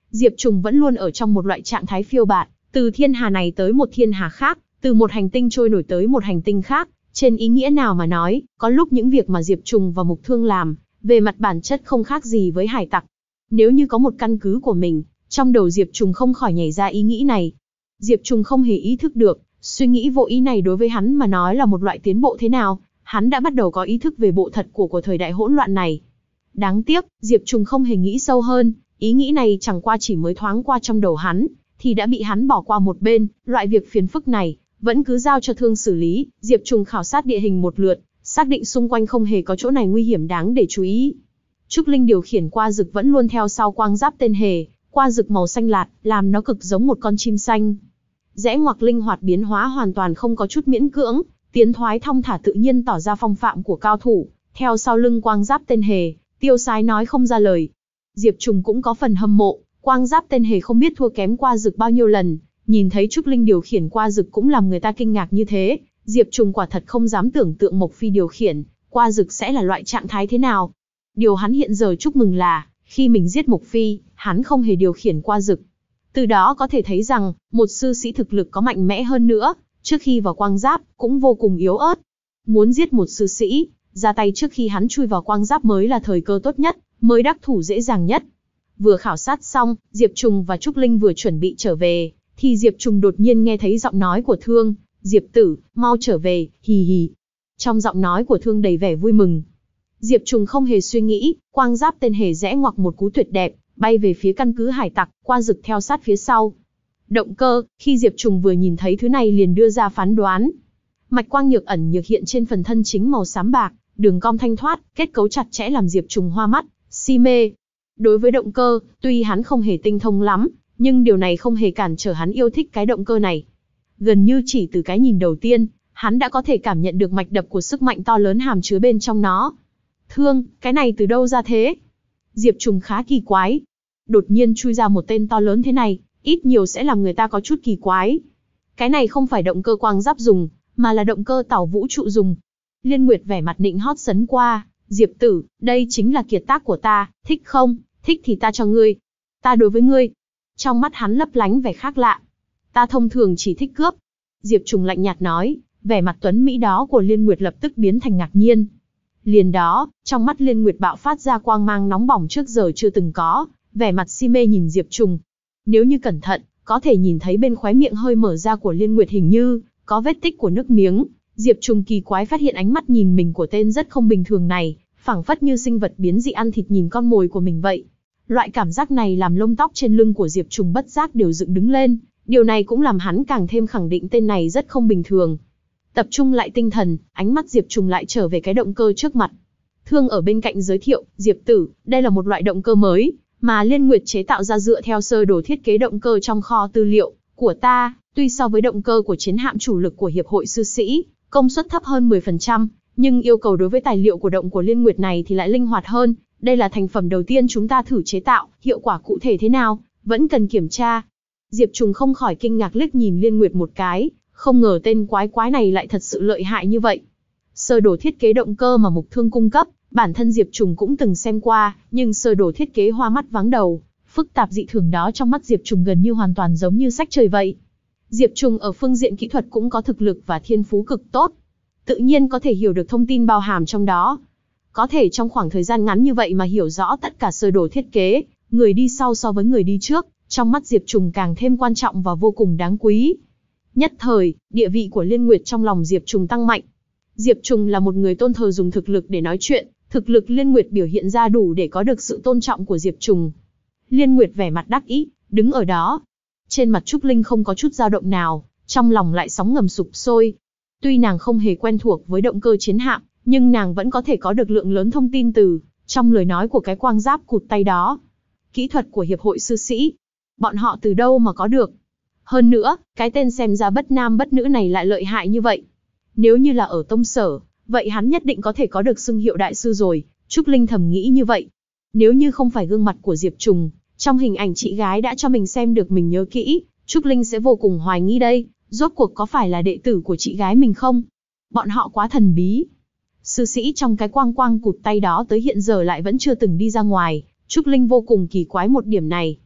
Diệp Trùng vẫn luôn ở trong một loại trạng thái phiêu bạt, từ thiên hà này tới một thiên hà khác, từ một hành tinh trôi nổi tới một hành tinh khác. Trên ý nghĩa nào mà nói, có lúc những việc mà Diệp Trùng và Mục Thương làm, về mặt bản chất không khác gì với hải tặc. Nếu như có một căn cứ của mình, trong đầu Diệp Trùng không khỏi nhảy ra ý nghĩ này. Diệp Trùng không hề ý thức được, suy nghĩ vô ý này đối với hắn mà nói là một loại tiến bộ thế nào, hắn đã bắt đầu có ý thức về bộ thật của của thời đại hỗn loạn này. Đáng tiếc, Diệp Trùng không hề nghĩ sâu hơn, ý nghĩ này chẳng qua chỉ mới thoáng qua trong đầu hắn, thì đã bị hắn bỏ qua một bên, loại việc phiền phức này, vẫn cứ giao cho Thương xử lý. Diệp Trùng khảo sát địa hình một lượt, xác định xung quanh không hề có chỗ này nguy hiểm đáng để chú ý. Trúc Linh điều khiển qua dực vẫn luôn theo sau quang giáp tên hề, qua dực màu xanh lạt, làm nó cực giống một con chim xanh. Rẽ ngoặc linh hoạt biến hóa hoàn toàn không có chút miễn cưỡng, tiến thoái thong thả tự nhiên tỏ ra phong phạm của cao thủ, theo sau lưng quang giáp tên hề, tiêu sái nói không ra lời. Diệp Trùng cũng có phần hâm mộ, quang giáp tên hề không biết thua kém qua dực bao nhiêu lần, nhìn thấy Trúc Linh điều khiển qua dực cũng làm người ta kinh ngạc như thế, Diệp Trùng quả thật không dám tưởng tượng Mộc Phi điều khiển qua dực sẽ là loại trạng thái thế nào. Điều hắn hiện giờ chúc mừng là, khi mình giết Mộc Phi, hắn không hề điều khiển qua dực. Từ đó có thể thấy rằng, một sư sĩ thực lực có mạnh mẽ hơn nữa, trước khi vào quang giáp, cũng vô cùng yếu ớt. Muốn giết một sư sĩ, ra tay trước khi hắn chui vào quang giáp mới là thời cơ tốt nhất, mới đắc thủ dễ dàng nhất. Vừa khảo sát xong, Diệp Trùng và Trúc Linh vừa chuẩn bị trở về, thì Diệp Trùng đột nhiên nghe thấy giọng nói của Thương, Diệp tử, mau trở về, hì hì. Trong giọng nói của Thương đầy vẻ vui mừng. Diệp Trùng không hề suy nghĩ, quang giáp tên hề rẽ ngoặc một cú tuyệt đẹp, bay về phía căn cứ hải tặc, qua dực theo sát phía sau. Động cơ, khi Diệp Trùng vừa nhìn thấy thứ này liền đưa ra phán đoán. Mạch quang nhược ẩn nhược hiện trên phần thân chính màu xám bạc, đường cong thanh thoát, kết cấu chặt chẽ làm Diệp Trùng hoa mắt, si mê. Đối với động cơ, tuy hắn không hề tinh thông lắm, nhưng điều này không hề cản trở hắn yêu thích cái động cơ này. Gần như chỉ từ cái nhìn đầu tiên, hắn đã có thể cảm nhận được mạch đập của sức mạnh to lớn hàm chứa bên trong nó. Thương, cái này từ đâu ra thế? Diệp Trùng khá kỳ quái. Đột nhiên chui ra một tên to lớn thế này, ít nhiều sẽ làm người ta có chút kỳ quái. Cái này không phải động cơ quang giáp dùng, mà là động cơ tàu vũ trụ dùng. Liên Nguyệt vẻ mặt nịnh hót sấn qua, Diệp tử, đây chính là kiệt tác của ta, thích không? Thích thì ta cho ngươi. Ta đối với ngươi. Trong mắt hắn lấp lánh vẻ khác lạ. Ta thông thường chỉ thích cướp. Diệp Trùng lạnh nhạt nói, vẻ mặt tuấn mỹ đó của Liên Nguyệt lập tức biến thành ngạc nhiên. Liền đó, trong mắt Liên Nguyệt bạo phát ra quang mang nóng bỏng trước giờ chưa từng có, vẻ mặt si mê nhìn Diệp Trùng. Nếu như cẩn thận, có thể nhìn thấy bên khóe miệng hơi mở ra của Liên Nguyệt hình như có vết tích của nước miếng. Diệp Trùng kỳ quái phát hiện ánh mắt nhìn mình của tên rất không bình thường này, phảng phất như sinh vật biến dị ăn thịt nhìn con mồi của mình vậy. Loại cảm giác này làm lông tóc trên lưng của Diệp Trùng bất giác đều dựng đứng lên, điều này cũng làm hắn càng thêm khẳng định tên này rất không bình thường. Tập trung lại tinh thần, ánh mắt Diệp Trùng lại trở về cái động cơ trước mặt. Thương ở bên cạnh giới thiệu, Diệp tử, đây là một loại động cơ mới, mà Liên Nguyệt chế tạo ra dựa theo sơ đồ thiết kế động cơ trong kho tư liệu của ta, tuy so với động cơ của chiến hạm chủ lực của Hiệp hội Sư Sĩ, công suất thấp hơn mười phần trăm, nhưng yêu cầu đối với tài liệu của động của Liên Nguyệt này thì lại linh hoạt hơn. Đây là thành phẩm đầu tiên chúng ta thử chế tạo, hiệu quả cụ thể thế nào, vẫn cần kiểm tra. Diệp Trùng không khỏi kinh ngạc liếc nhìn Liên Nguyệt một cái, không ngờ tên quái quái này lại thật sự lợi hại như vậy. Sơ đồ thiết kế động cơ mà Mục Thương cung cấp, bản thân Diệp Trùng cũng từng xem qua, nhưng sơ đồ thiết kế hoa mắt váng đầu, phức tạp dị thường đó trong mắt Diệp Trùng gần như hoàn toàn giống như sách trời vậy. Diệp Trùng ở phương diện kỹ thuật cũng có thực lực và thiên phú cực tốt, tự nhiên có thể hiểu được thông tin bao hàm trong đó. Có thể trong khoảng thời gian ngắn như vậy mà hiểu rõ tất cả sơ đồ thiết kế, người đi sau so với người đi trước, trong mắt Diệp Trùng càng thêm quan trọng và vô cùng đáng quý. Nhất thời, địa vị của Liên Nguyệt trong lòng Diệp Trùng tăng mạnh. Diệp Trùng là một người tôn thờ dùng thực lực để nói chuyện, thực lực Liên Nguyệt biểu hiện ra đủ để có được sự tôn trọng của Diệp Trùng. Liên Nguyệt vẻ mặt đắc ý, đứng ở đó. Trên mặt Trúc Linh không có chút dao động nào, trong lòng lại sóng ngầm sục sôi. Tuy nàng không hề quen thuộc với động cơ chiến hạm, nhưng nàng vẫn có thể có được lượng lớn thông tin từ trong lời nói của cái quang giáp cụt tay đó. Kỹ thuật của Hiệp hội Sư Sĩ, bọn họ từ đâu mà có được? Hơn nữa, cái tên xem ra bất nam bất nữ này lại lợi hại như vậy. Nếu như là ở tông sở, vậy hắn nhất định có thể có được xưng hiệu đại sư rồi, Trúc Linh thầm nghĩ như vậy. Nếu như không phải gương mặt của Diệp Trùng, trong hình ảnh chị gái đã cho mình xem được mình nhớ kỹ, Trúc Linh sẽ vô cùng hoài nghi đây, rốt cuộc có phải là đệ tử của chị gái mình không? Bọn họ quá thần bí. Sư sĩ trong cái quang quang cụt tay đó tới hiện giờ lại vẫn chưa từng đi ra ngoài, Trúc Linh vô cùng kỳ quái một điểm này.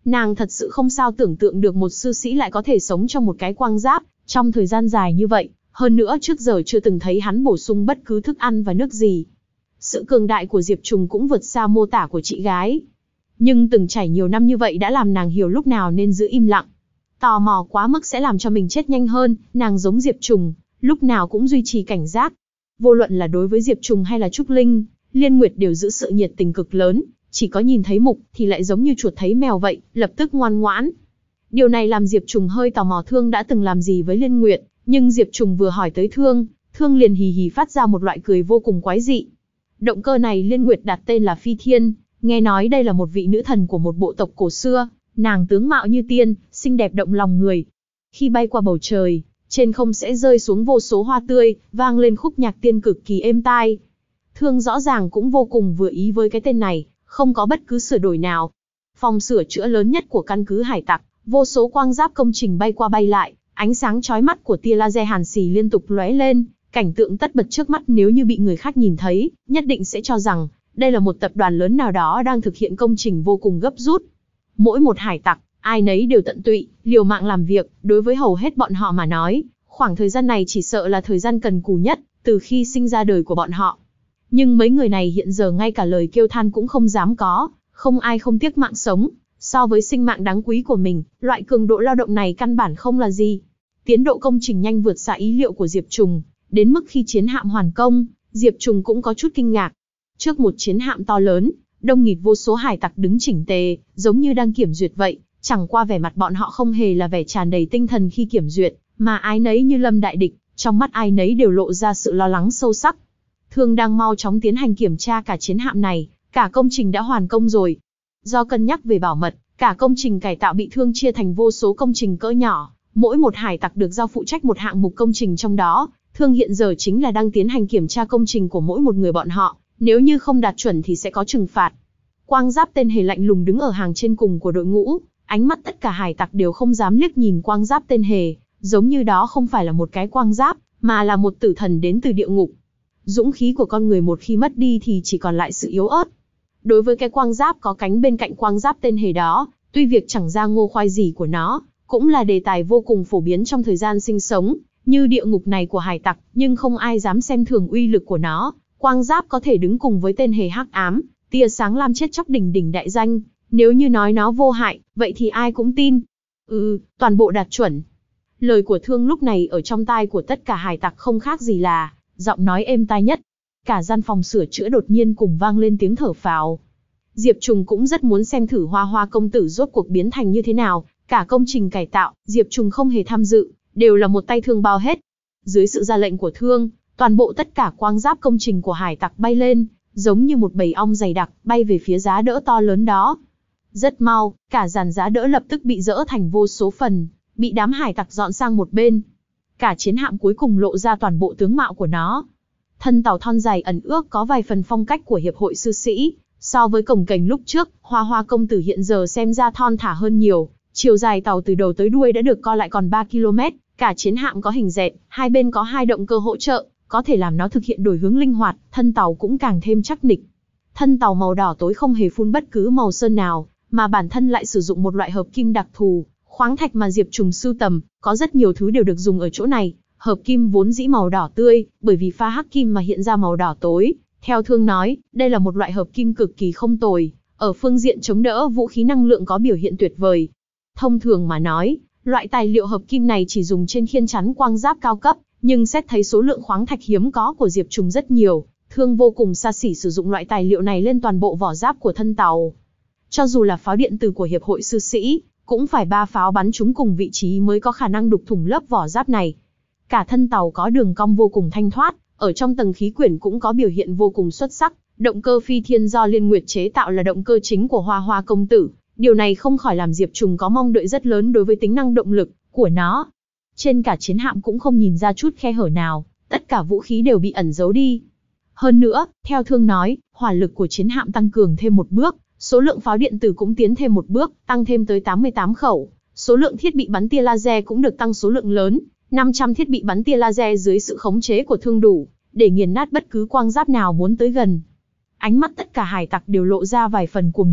Nàng thật sự không sao tưởng tượng được một sư sĩ lại có thể sống trong một cái quang giáp, trong thời gian dài như vậy, hơn nữa trước giờ chưa từng thấy hắn bổ sung bất cứ thức ăn và nước gì. Sự cường đại của Diệp Trùng cũng vượt xa mô tả của chị gái. Nhưng từng trải nhiều năm như vậy đã làm nàng hiểu lúc nào nên giữ im lặng. Tò mò quá mức sẽ làm cho mình chết nhanh hơn, nàng giống Diệp Trùng, lúc nào cũng duy trì cảnh giác. Vô luận là đối với Diệp Trùng hay là Trúc Linh, Liên Nguyệt đều giữ sự nhiệt tình cực lớn, chỉ có nhìn thấy mục thì lại giống như chuột thấy mèo vậy, lập tức ngoan ngoãn. Điều này làm Diệp Trùng hơi tò mò Thương đã từng làm gì với Liên Nguyệt, nhưng Diệp Trùng vừa hỏi tới Thương, Thương liền hì hì phát ra một loại cười vô cùng quái dị. Động cơ này Liên Nguyệt đặt tên là Phi Thiên, nghe nói đây là một vị nữ thần của một bộ tộc cổ xưa, nàng tướng mạo như tiên, xinh đẹp động lòng người. Khi bay qua bầu trời, trên không sẽ rơi xuống vô số hoa tươi, vang lên khúc nhạc tiên cực kỳ êm tai. Thương rõ ràng cũng vô cùng vừa ý với cái tên này, không có bất cứ sửa đổi nào. Phòng sửa chữa lớn nhất của căn cứ hải tặc, vô số quang giáp công trình bay qua bay lại, ánh sáng chói mắt của tia laser hàn xì liên tục lóe lên, cảnh tượng tất bật trước mắt nếu như bị người khác nhìn thấy, nhất định sẽ cho rằng đây là một tập đoàn lớn nào đó đang thực hiện công trình vô cùng gấp rút. Mỗi một hải tặc, ai nấy đều tận tụy, liều mạng làm việc, đối với hầu hết bọn họ mà nói, khoảng thời gian này chỉ sợ là thời gian cần cù nhất, từ khi sinh ra đời của bọn họ. Nhưng mấy người này hiện giờ ngay cả lời kêu than cũng không dám có, không ai không tiếc mạng sống. So với sinh mạng đáng quý của mình, loại cường độ lao động này căn bản không là gì. Tiến độ công trình nhanh vượt xa ý liệu của Diệp Trùng, đến mức khi chiến hạm hoàn công, Diệp Trùng cũng có chút kinh ngạc. Trước một chiến hạm to lớn, đông nghịt vô số hải tặc đứng chỉnh tề, giống như đang kiểm duyệt vậy, chẳng qua vẻ mặt bọn họ không hề là vẻ tràn đầy tinh thần khi kiểm duyệt, mà ai nấy như lâm đại địch, trong mắt ai nấy đều lộ ra sự lo lắng sâu sắc. Thương đang mau chóng tiến hành kiểm tra cả chiến hạm này, cả công trình đã hoàn công rồi. Do cân nhắc về bảo mật, cả công trình cải tạo bị Thương chia thành vô số công trình cỡ nhỏ, mỗi một hải tặc được giao phụ trách một hạng mục công trình trong đó. Thương hiện giờ chính là đang tiến hành kiểm tra công trình của mỗi một người bọn họ, nếu như không đạt chuẩn thì sẽ có trừng phạt. Quang giáp tên hề lạnh lùng đứng ở hàng trên cùng của đội ngũ, ánh mắt tất cả hải tặc đều không dám liếc nhìn quang giáp tên hề, giống như đó không phải là một cái quang giáp, mà là một tử thần đến từ địa ngục. Dũng khí của con người một khi mất đi thì chỉ còn lại sự yếu ớt. Đối với cái quang giáp có cánh bên cạnh quang giáp tên hề đó, tuy việc chẳng ra ngô khoai gì của nó, cũng là đề tài vô cùng phổ biến trong thời gian sinh sống, như địa ngục này của hải tặc, nhưng không ai dám xem thường uy lực của nó. Quang giáp có thể đứng cùng với tên hề hắc ám, tia sáng lam chết chóc đỉnh đỉnh đại danh, nếu như nói nó vô hại, vậy thì ai cũng tin. Ừ, toàn bộ đạt chuẩn. Lời của Thương lúc này ở trong tai của tất cả hải tặc không khác gì là giọng nói êm tai nhất. Cả gian phòng sửa chữa đột nhiên cùng vang lên tiếng thở phào. Diệp Trùng cũng rất muốn xem thử Hoa Hoa công tử rốt cuộc biến thành như thế nào. Cả công trình cải tạo, Diệp Trùng không hề tham dự, đều là một tay Thương bao hết. Dưới sự ra lệnh của Thương, toàn bộ tất cả quang giáp công trình của hải tặc bay lên, giống như một bầy ong dày đặc, bay về phía giá đỡ to lớn đó. Rất mau, cả dàn giá đỡ lập tức bị dỡ thành vô số phần, bị đám hải tặc dọn sang một bên. Cả chiến hạm cuối cùng lộ ra toàn bộ tướng mạo của nó. Thân tàu thon dài ẩn ước có vài phần phong cách của hiệp hội sư sĩ, so với cồng kềnh lúc trước, Hoa Hoa công tử hiện giờ xem ra thon thả hơn nhiều. Chiều dài tàu từ đầu tới đuôi đã được co lại còn ba ki lô mét, cả chiến hạm có hình dẹt, hai bên có hai động cơ hỗ trợ, có thể làm nó thực hiện đổi hướng linh hoạt, thân tàu cũng càng thêm chắc nịch. Thân tàu màu đỏ tối không hề phun bất cứ màu sơn nào, mà bản thân lại sử dụng một loại hợp kim đặc thù, khoáng thạch mà Diệp Trùng sưu tầm, có rất nhiều thứ đều được dùng ở chỗ này. Hợp kim vốn dĩ màu đỏ tươi, bởi vì pha hắc kim mà hiện ra màu đỏ tối. Theo Thương nói, đây là một loại hợp kim cực kỳ không tồi, ở phương diện chống đỡ vũ khí năng lượng có biểu hiện tuyệt vời. Thông thường mà nói, loại tài liệu hợp kim này chỉ dùng trên khiên chắn quang giáp cao cấp, nhưng xét thấy số lượng khoáng thạch hiếm có của Diệp Trùng rất nhiều, Thương vô cùng xa xỉ sử dụng loại tài liệu này lên toàn bộ vỏ giáp của thân tàu. Cho dù là pháo điện tử của hiệp hội sư sĩ, cũng phải ba pháo bắn trúng cùng vị trí mới có khả năng đục thủng lớp vỏ giáp này. Cả thân tàu có đường cong vô cùng thanh thoát, ở trong tầng khí quyển cũng có biểu hiện vô cùng xuất sắc. Động cơ Phi Thiên do Liên Nguyệt chế tạo là động cơ chính của Hoa Hoa công tử. Điều này không khỏi làm Diệp Trùng có mong đợi rất lớn đối với tính năng động lực của nó. Trên cả chiến hạm cũng không nhìn ra chút khe hở nào, tất cả vũ khí đều bị ẩn giấu đi. Hơn nữa, theo Thương nói, hỏa lực của chiến hạm tăng cường thêm một bước, số lượng pháo điện tử cũng tiến thêm một bước, tăng thêm tới tám mươi tám khẩu. Số lượng thiết bị bắn tia laser cũng được tăng số lượng lớn, năm trăm thiết bị bắn tia laser dưới sự khống chế của Thương đủ, để nghiền nát bất cứ quang giáp nào muốn tới gần. Ánh mắt tất cả hải tặc đều lộ ra vài phần cuồng nhiệt,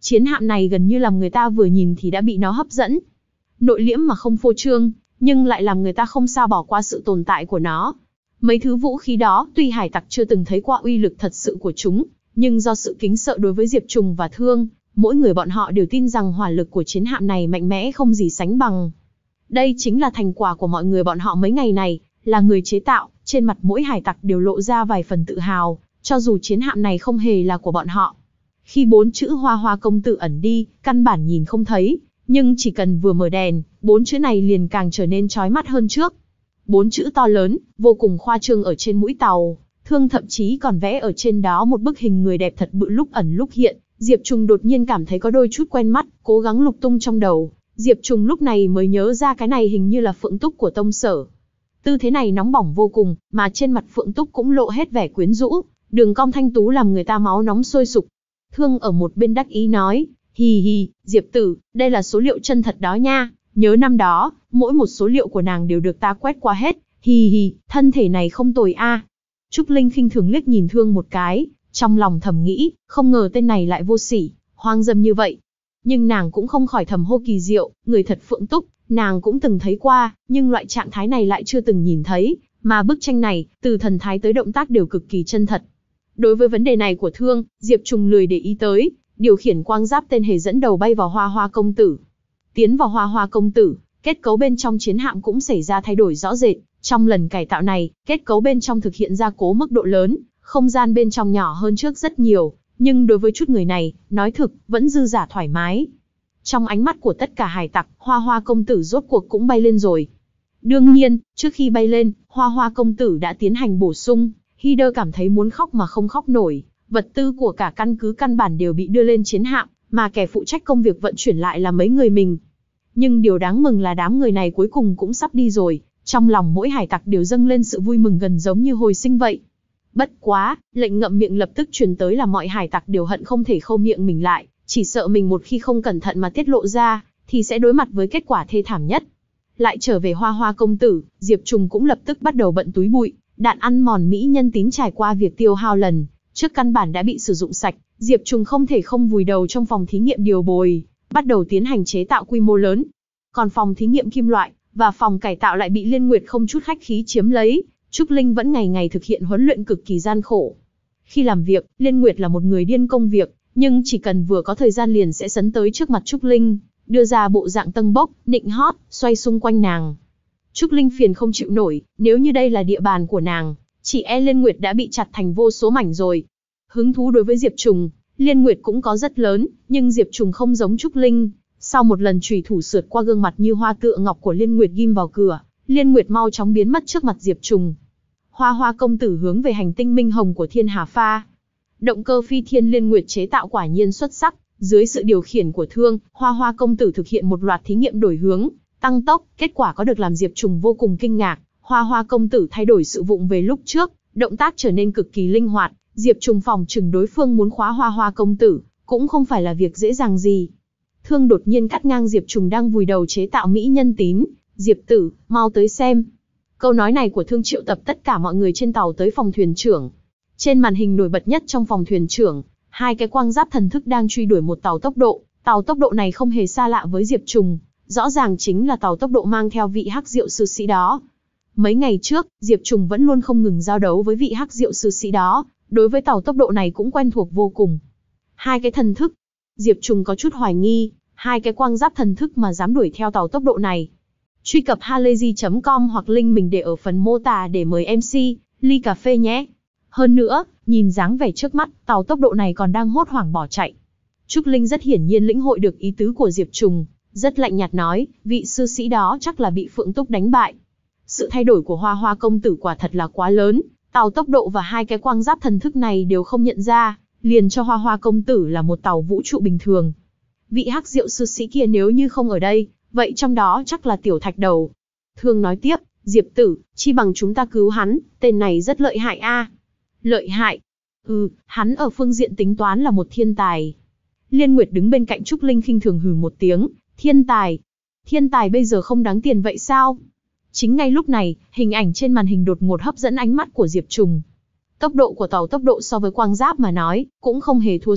Chiến hạm này gần như làm người ta vừa nhìn thì đã bị nó hấp dẫn. Nội liễm mà không phô trương, nhưng lại làm người ta không sao bỏ qua sự tồn tại của nó. Mấy thứ vũ khí đó, tuy hải tặc chưa từng thấy qua uy lực thật sự của chúng, nhưng do sự kính sợ đối với Diệp Trùng và Thương, mỗi người bọn họ đều tin rằng hỏa lực của chiến hạm này mạnh mẽ không gì sánh bằng. Đây chính là thành quả của mọi người bọn họ mấy ngày này, là người chế tạo, trên mặt mỗi hải tặc đều lộ ra vài phần tự hào, cho dù chiến hạm này không hề là của bọn họ. Khi bốn chữ Hoa Hoa công tử ẩn đi, căn bản nhìn không thấy, nhưng chỉ cần vừa mở đèn, bốn chữ này liền càng trở nên chói mắt hơn trước. Bốn chữ to lớn, vô cùng khoa trương ở trên mũi tàu, Thương thậm chí còn vẽ ở trên đó một bức hình người đẹp thật bự lúc ẩn lúc hiện. Diệp Trùng đột nhiên cảm thấy có đôi chút quen mắt, cố gắng lục tung trong đầu. Diệp Trùng lúc này mới nhớ ra cái này hình như là Phượng Túc của Tông Sở. Tư thế này nóng bỏng vô cùng, mà trên mặt Phượng Túc cũng lộ hết vẻ quyến rũ, đường cong thanh tú làm người ta máu nóng sôi sục. Thương ở một bên đắc ý nói, hì hì, Diệp tử, đây là số liệu chân thật đó nha, nhớ năm đó, mỗi một số liệu của nàng đều được ta quét qua hết, hì hì, thân thể này không tồi a. Trúc Linh khinh thường liếc nhìn Thương một cái, trong lòng thầm nghĩ, không ngờ tên này lại vô sỉ, hoang dâm như vậy. Nhưng nàng cũng không khỏi thầm hô kỳ diệu, người thật Phượng Túc, nàng cũng từng thấy qua, nhưng loại trạng thái này lại chưa từng nhìn thấy, mà bức tranh này, từ thần thái tới động tác đều cực kỳ chân thật. Đối với vấn đề này của Thương, Diệp Trùng lười để ý tới, điều khiển quang giáp tên hề dẫn đầu bay vào Hoa Hoa công tử. Tiến vào Hoa Hoa công tử, kết cấu bên trong chiến hạm cũng xảy ra thay đổi rõ rệt. Trong lần cải tạo này, kết cấu bên trong thực hiện gia cố mức độ lớn, không gian bên trong nhỏ hơn trước rất nhiều, nhưng đối với chút người này, nói thực, vẫn dư dả thoải mái. Trong ánh mắt của tất cả hải tặc, Hoa Hoa công tử rốt cuộc cũng bay lên rồi. Đương nhiên, trước khi bay lên, Hoa Hoa công tử đã tiến hành bổ sung. Hider cảm thấy muốn khóc mà không khóc nổi, vật tư của cả căn cứ căn bản đều bị đưa lên chiến hạm, mà kẻ phụ trách công việc vận chuyển lại là mấy người mình. Nhưng điều đáng mừng là đám người này cuối cùng cũng sắp đi rồi, trong lòng mỗi hải tặc đều dâng lên sự vui mừng gần giống như hồi sinh vậy. Bất quá, lệnh ngậm miệng lập tức truyền tới là mọi hải tặc đều hận không thể khâu miệng mình lại, chỉ sợ mình một khi không cẩn thận mà tiết lộ ra, thì sẽ đối mặt với kết quả thê thảm nhất. Lại trở về Hoa Hoa công tử, Diệp Trùng cũng lập tức bắt đầu bận túi bụi, đạn ăn mòn mỹ nhân tín trải qua việc tiêu hao lần trước căn bản đã bị sử dụng sạch, Diệp Trùng không thể không vùi đầu trong phòng thí nghiệm điều bồi, bắt đầu tiến hành chế tạo quy mô lớn. Còn phòng thí nghiệm kim loại và phòng cải tạo lại bị Liên Nguyệt không chút khách khí chiếm lấy. Trúc Linh vẫn ngày ngày thực hiện huấn luyện cực kỳ gian khổ. Khi làm việc, Liên Nguyệt là một người điên công việc, nhưng chỉ cần vừa có thời gian liền sẽ sấn tới trước mặt Trúc Linh, đưa ra bộ dạng tâng bốc, nịnh hót, xoay xung quanh nàng. Trúc Linh phiền không chịu nổi, nếu như đây là địa bàn của nàng, chỉ e Liên Nguyệt đã bị chặt thành vô số mảnh rồi. Hứng thú đối với Diệp Trùng, Liên Nguyệt cũng có rất lớn, nhưng Diệp Trùng không giống Trúc Linh. Sau một lần chùy thủ sượt qua gương mặt như hoa tựa ngọc của Liên Nguyệt ghim vào cửa, Liên Nguyệt mau chóng biến mất trước mặt Diệp Trùng. Hoa Hoa công tử hướng về hành tinh minh hồng của Thiên Hà Pha. Động cơ phi thiên Liên Nguyệt chế tạo quả nhiên xuất sắc, dưới sự điều khiển của Thương, Hoa Hoa công tử thực hiện một loạt thí nghiệm đổi hướng, tăng tốc, kết quả có được làm Diệp Trùng vô cùng kinh ngạc. Hoa Hoa công tử thay đổi sự vụng về lúc trước, động tác trở nên cực kỳ linh hoạt, Diệp Trùng phòng chừng đối phương muốn khóa Hoa Hoa công tử, cũng không phải là việc dễ dàng gì. Thương đột nhiên cắt ngang Diệp Trùng đang vùi đầu chế tạo mỹ nhân tín, Diệp tử, mau tới xem. Câu nói này của Thương triệu tập tất cả mọi người trên tàu tới phòng thuyền trưởng. Trên màn hình nổi bật nhất trong phòng thuyền trưởng, hai cái quang giáp thần thức đang truy đuổi một tàu tốc độ, tàu tốc độ này không hề xa lạ với Diệp Trùng, rõ ràng chính là tàu tốc độ mang theo vị hắc diệu sư sĩ đó. Mấy ngày trước, Diệp Trùng vẫn luôn không ngừng giao đấu với vị hắc diệu sư sĩ đó, đối với tàu tốc độ này cũng quen thuộc vô cùng. Hai cái thần thức, Diệp Trùng có chút hoài nghi, hai cái quang giáp thần thức mà dám đuổi theo tàu tốc độ này. Truy cập halayzi chấm com hoặc link mình để ở phần mô tả để mời em xê, ly cà phê nhé. Hơn nữa, nhìn dáng vẻ trước mắt, tàu tốc độ này còn đang hốt hoảng bỏ chạy. Trúc Linh rất hiển nhiên lĩnh hội được ý tứ của Diệp Trùng, rất lạnh nhạt nói, vị sư sĩ đó chắc là bị Phượng Túc đánh bại. Sự thay đổi của Hoa Hoa công tử quả thật là quá lớn, tàu tốc độ và hai cái quang giáp thần thức này đều không nhận ra, liền cho Hoa Hoa công tử là một tàu vũ trụ bình thường. Vị hắc diệu sư sĩ kia nếu như không ở đây, vậy trong đó chắc là Tiểu Thạch Đầu. Thương nói tiếp, Diệp tử, chi bằng chúng ta cứu hắn, tên này rất lợi hại a. Lợi hại? Ừ, hắn ở phương diện tính toán là một thiên tài. Liên Nguyệt đứng bên cạnh Trúc Linh khinh thường hừ một tiếng, thiên tài? Thiên tài bây giờ không đáng tiền vậy sao? Chính ngay lúc này, hình ảnh trên màn hình đột ngột hấp dẫn ánh mắt của Diệp Trùng. Tốc độ của tàu tốc độ so với quang giáp mà nói, cũng không hề thua sút,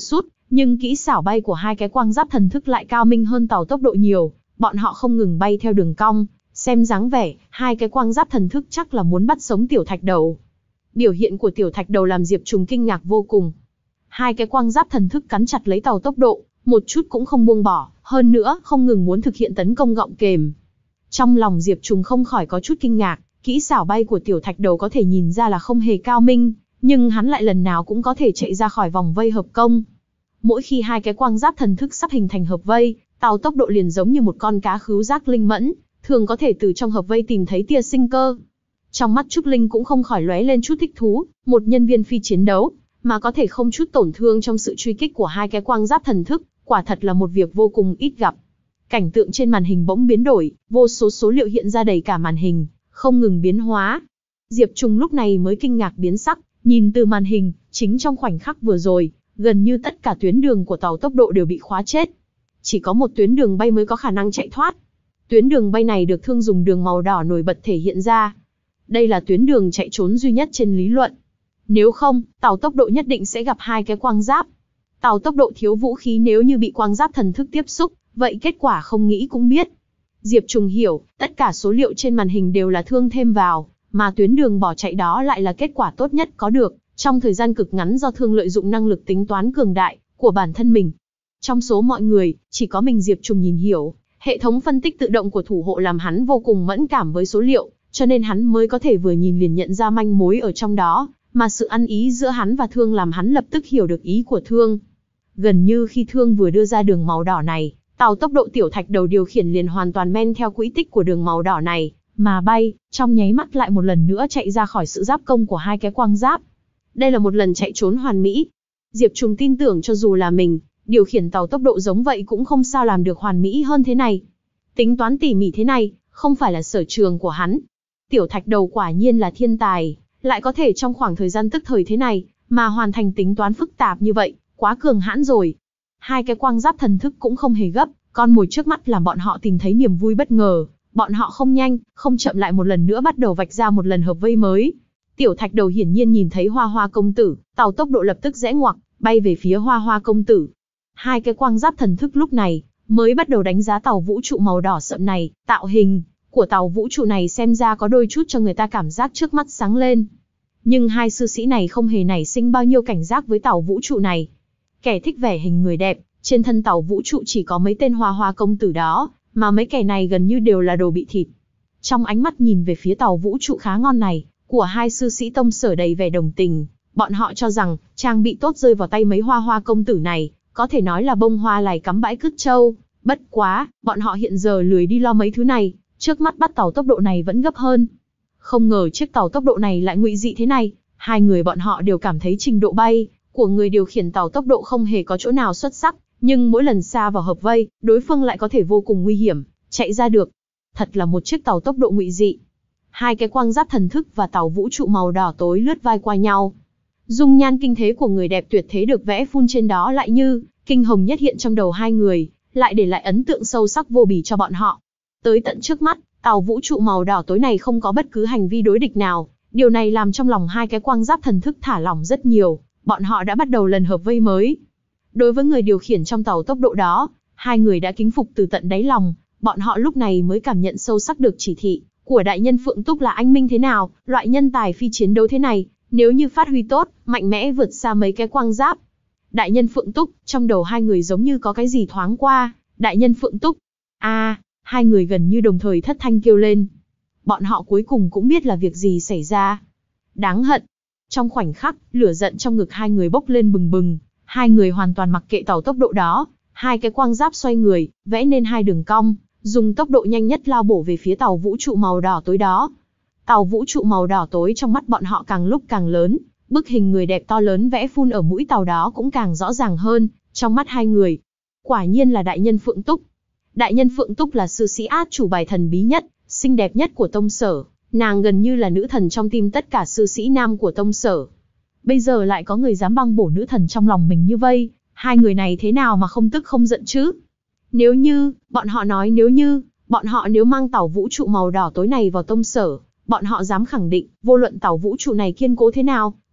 Nhưng kỹ xảo bay của hai cái quang giáp thần thức lại cao minh hơn tàu tốc độ nhiều, bọn họ không ngừng bay theo đường cong, xem dáng vẻ, hai cái quang giáp thần thức chắc là muốn bắt sống tiểu thạch đầu. Biểu hiện của tiểu thạch đầu làm Diệp Trùng kinh ngạc vô cùng. Hai cái quang giáp thần thức cắn chặt lấy tàu tốc độ, một chút cũng không buông bỏ, hơn nữa không ngừng muốn thực hiện tấn công gọng kềm. Trong lòng Diệp Trùng không khỏi có chút kinh ngạc, kỹ xảo bay của tiểu thạch đầu có thể nhìn ra là không hề cao minh, nhưng hắn lại lần nào cũng có thể chạy ra khỏi vòng vây hợp công. Mỗi khi hai cái quang giáp thần thức sắp hình thành hợp vây, tàu tốc độ liền giống như một con cá khứu giác linh mẫn, thường có thể từ trong hợp vây tìm thấy tia sinh cơ. Trong mắt Trúc Linh cũng không khỏi lóe lên chút thích thú, một nhân viên phi chiến đấu, mà có thể không chút tổn thương trong sự truy kích của hai cái quang giáp thần thức, quả thật là một việc vô cùng ít gặp. Cảnh tượng trên màn hình bỗng biến đổi, vô số số liệu hiện ra đầy cả màn hình, không ngừng biến hóa. Diệp Trùng lúc này mới kinh ngạc biến sắc, nhìn từ màn hình, chính trong khoảnh khắc vừa rồi, gần như tất cả tuyến đường của tàu tốc độ đều bị khóa chết. Chỉ có một tuyến đường bay mới có khả năng chạy thoát. Tuyến đường bay này được thương dùng đường màu đỏ nổi bật thể hiện ra. Đây là tuyến đường chạy trốn duy nhất trên lý luận. Nếu không, tàu tốc độ nhất định sẽ gặp hai cái quang giáp. Tàu tốc độ thiếu vũ khí nếu như bị quang giáp thần thức tiếp xúc, vậy kết quả không nghĩ cũng biết. Diệp Trùng hiểu, tất cả số liệu trên màn hình đều là thương thêm vào, mà tuyến đường bỏ chạy đó lại là kết quả tốt nhất có được, trong thời gian cực ngắn do thương lợi dụng năng lực tính toán cường đại của bản thân mình. Trong số mọi người, chỉ có mình Diệp Trùng nhìn hiểu, hệ thống phân tích tự động của thủ hộ làm hắn vô cùng mẫn cảm với số liệu, cho nên hắn mới có thể vừa nhìn liền nhận ra manh mối ở trong đó, mà sự ăn ý giữa hắn và Thương làm hắn lập tức hiểu được ý của Thương. Gần như khi Thương vừa đưa ra đường màu đỏ này, tàu tốc độ tiểu thạch đầu điều khiển liền hoàn toàn men theo quỹ tích của đường màu đỏ này, mà bay, trong nháy mắt lại một lần nữa chạy ra khỏi sự giáp công của hai cái quang giáp. Đây là một lần chạy trốn hoàn mỹ. Diệp Trùng tin tưởng cho dù là mình, điều khiển tàu tốc độ giống vậy cũng không sao làm được hoàn mỹ hơn thế này. Tính toán tỉ mỉ thế này, không phải là sở trường của hắn. Tiểu thạch đầu quả nhiên là thiên tài, lại có thể trong khoảng thời gian tức thời thế này, mà hoàn thành tính toán phức tạp như vậy, quá cường hãn rồi. Hai cái quang giáp thần thức cũng không hề gấp, con mồi trước mắt làm bọn họ tìm thấy niềm vui bất ngờ. Bọn họ không nhanh, không chậm lại một lần nữa bắt đầu vạch ra một lần hợp vây mới. Tiểu thạch đầu hiển nhiên nhìn thấy Hoa Hoa công tử, tàu tốc độ lập tức rẽ ngoặc, bay về phía Hoa Hoa công tử. Hai cái quang giáp thần thức lúc này mới bắt đầu đánh giá tàu vũ trụ màu đỏ sậm này, tạo hình của tàu vũ trụ này xem ra có đôi chút cho người ta cảm giác trước mắt sáng lên. Nhưng hai sư sĩ này không hề nảy sinh bao nhiêu cảnh giác với tàu vũ trụ này. Kẻ thích vẻ hình người đẹp, trên thân tàu vũ trụ chỉ có mấy tên Hoa Hoa công tử đó, mà mấy kẻ này gần như đều là đồ bị thịt. Trong ánh mắt nhìn về phía tàu vũ trụ khá ngon này, của hai sư sĩ tông sở đầy vẻ đồng tình, bọn họ cho rằng, trang bị tốt rơi vào tay mấy Hoa Hoa công tử này, có thể nói là bông hoa lài cắm bãi cứt trâu. Bất quá, bọn họ hiện giờ lười đi lo mấy thứ này, trước mắt bắt tàu tốc độ này vẫn gấp hơn. Không ngờ chiếc tàu tốc độ này lại ngụy dị thế này, hai người bọn họ đều cảm thấy trình độ bay của người điều khiển tàu tốc độ không hề có chỗ nào xuất sắc, nhưng mỗi lần xa vào hợp vây, đối phương lại có thể vô cùng nguy hiểm, chạy ra được. Thật là một chiếc tàu tốc độ ngụy dị. Hai cái quang giáp thần thức và tàu vũ trụ màu đỏ tối lướt vai qua nhau. Dung nhan kinh thế của người đẹp tuyệt thế được vẽ phun trên đó lại như kinh hồng nhất hiện trong đầu hai người, lại để lại ấn tượng sâu sắc vô bì cho bọn họ. Tới tận trước mắt, tàu vũ trụ màu đỏ tối này không có bất cứ hành vi đối địch nào, điều này làm trong lòng hai cái quang giáp thần thức thả lỏng rất nhiều, bọn họ đã bắt đầu lần hợp vây mới. Đối với người điều khiển trong tàu tốc độ đó, hai người đã kính phục từ tận đáy lòng, bọn họ lúc này mới cảm nhận sâu sắc được chỉ thị của đại nhân Phượng Túc là anh minh thế nào, loại nhân tài phi chiến đấu thế này, nếu như phát huy tốt, mạnh mẽ vượt xa mấy cái quang giáp. Đại nhân Phượng Túc, trong đầu hai người giống như có cái gì thoáng qua, đại nhân Phượng Túc. A, à, hai người gần như đồng thời thất thanh kêu lên. Bọn họ cuối cùng cũng biết là việc gì xảy ra. Đáng hận. Trong khoảnh khắc, lửa giận trong ngực hai người bốc lên bừng bừng, hai người hoàn toàn mặc kệ tàu tốc độ đó, hai cái quang giáp xoay người, vẽ nên hai đường cong, dùng tốc độ nhanh nhất lao bổ về phía tàu vũ trụ màu đỏ tối đó. Tàu vũ trụ màu đỏ tối trong mắt bọn họ càng lúc càng lớn, bức hình người đẹp to lớn vẽ phun ở mũi tàu đó cũng càng rõ ràng hơn, trong mắt hai người. Quả nhiên là đại nhân Phượng Túc. Đại nhân Phượng Túc là sư sĩ át chủ bài thần bí nhất, xinh đẹp nhất của tông sở, nàng gần như là nữ thần trong tim tất cả sư sĩ nam của tông sở. Bây giờ lại có người dám băng bổ nữ thần trong lòng mình như vây, hai người này thế nào mà không tức không giận chứ? Nếu như, bọn họ nói nếu như, bọn họ nếu mang tàu vũ trụ màu đỏ tối này vào tông sở, bọn họ dám khẳng định, vô luận tàu vũ trụ này kiên cố thế nào,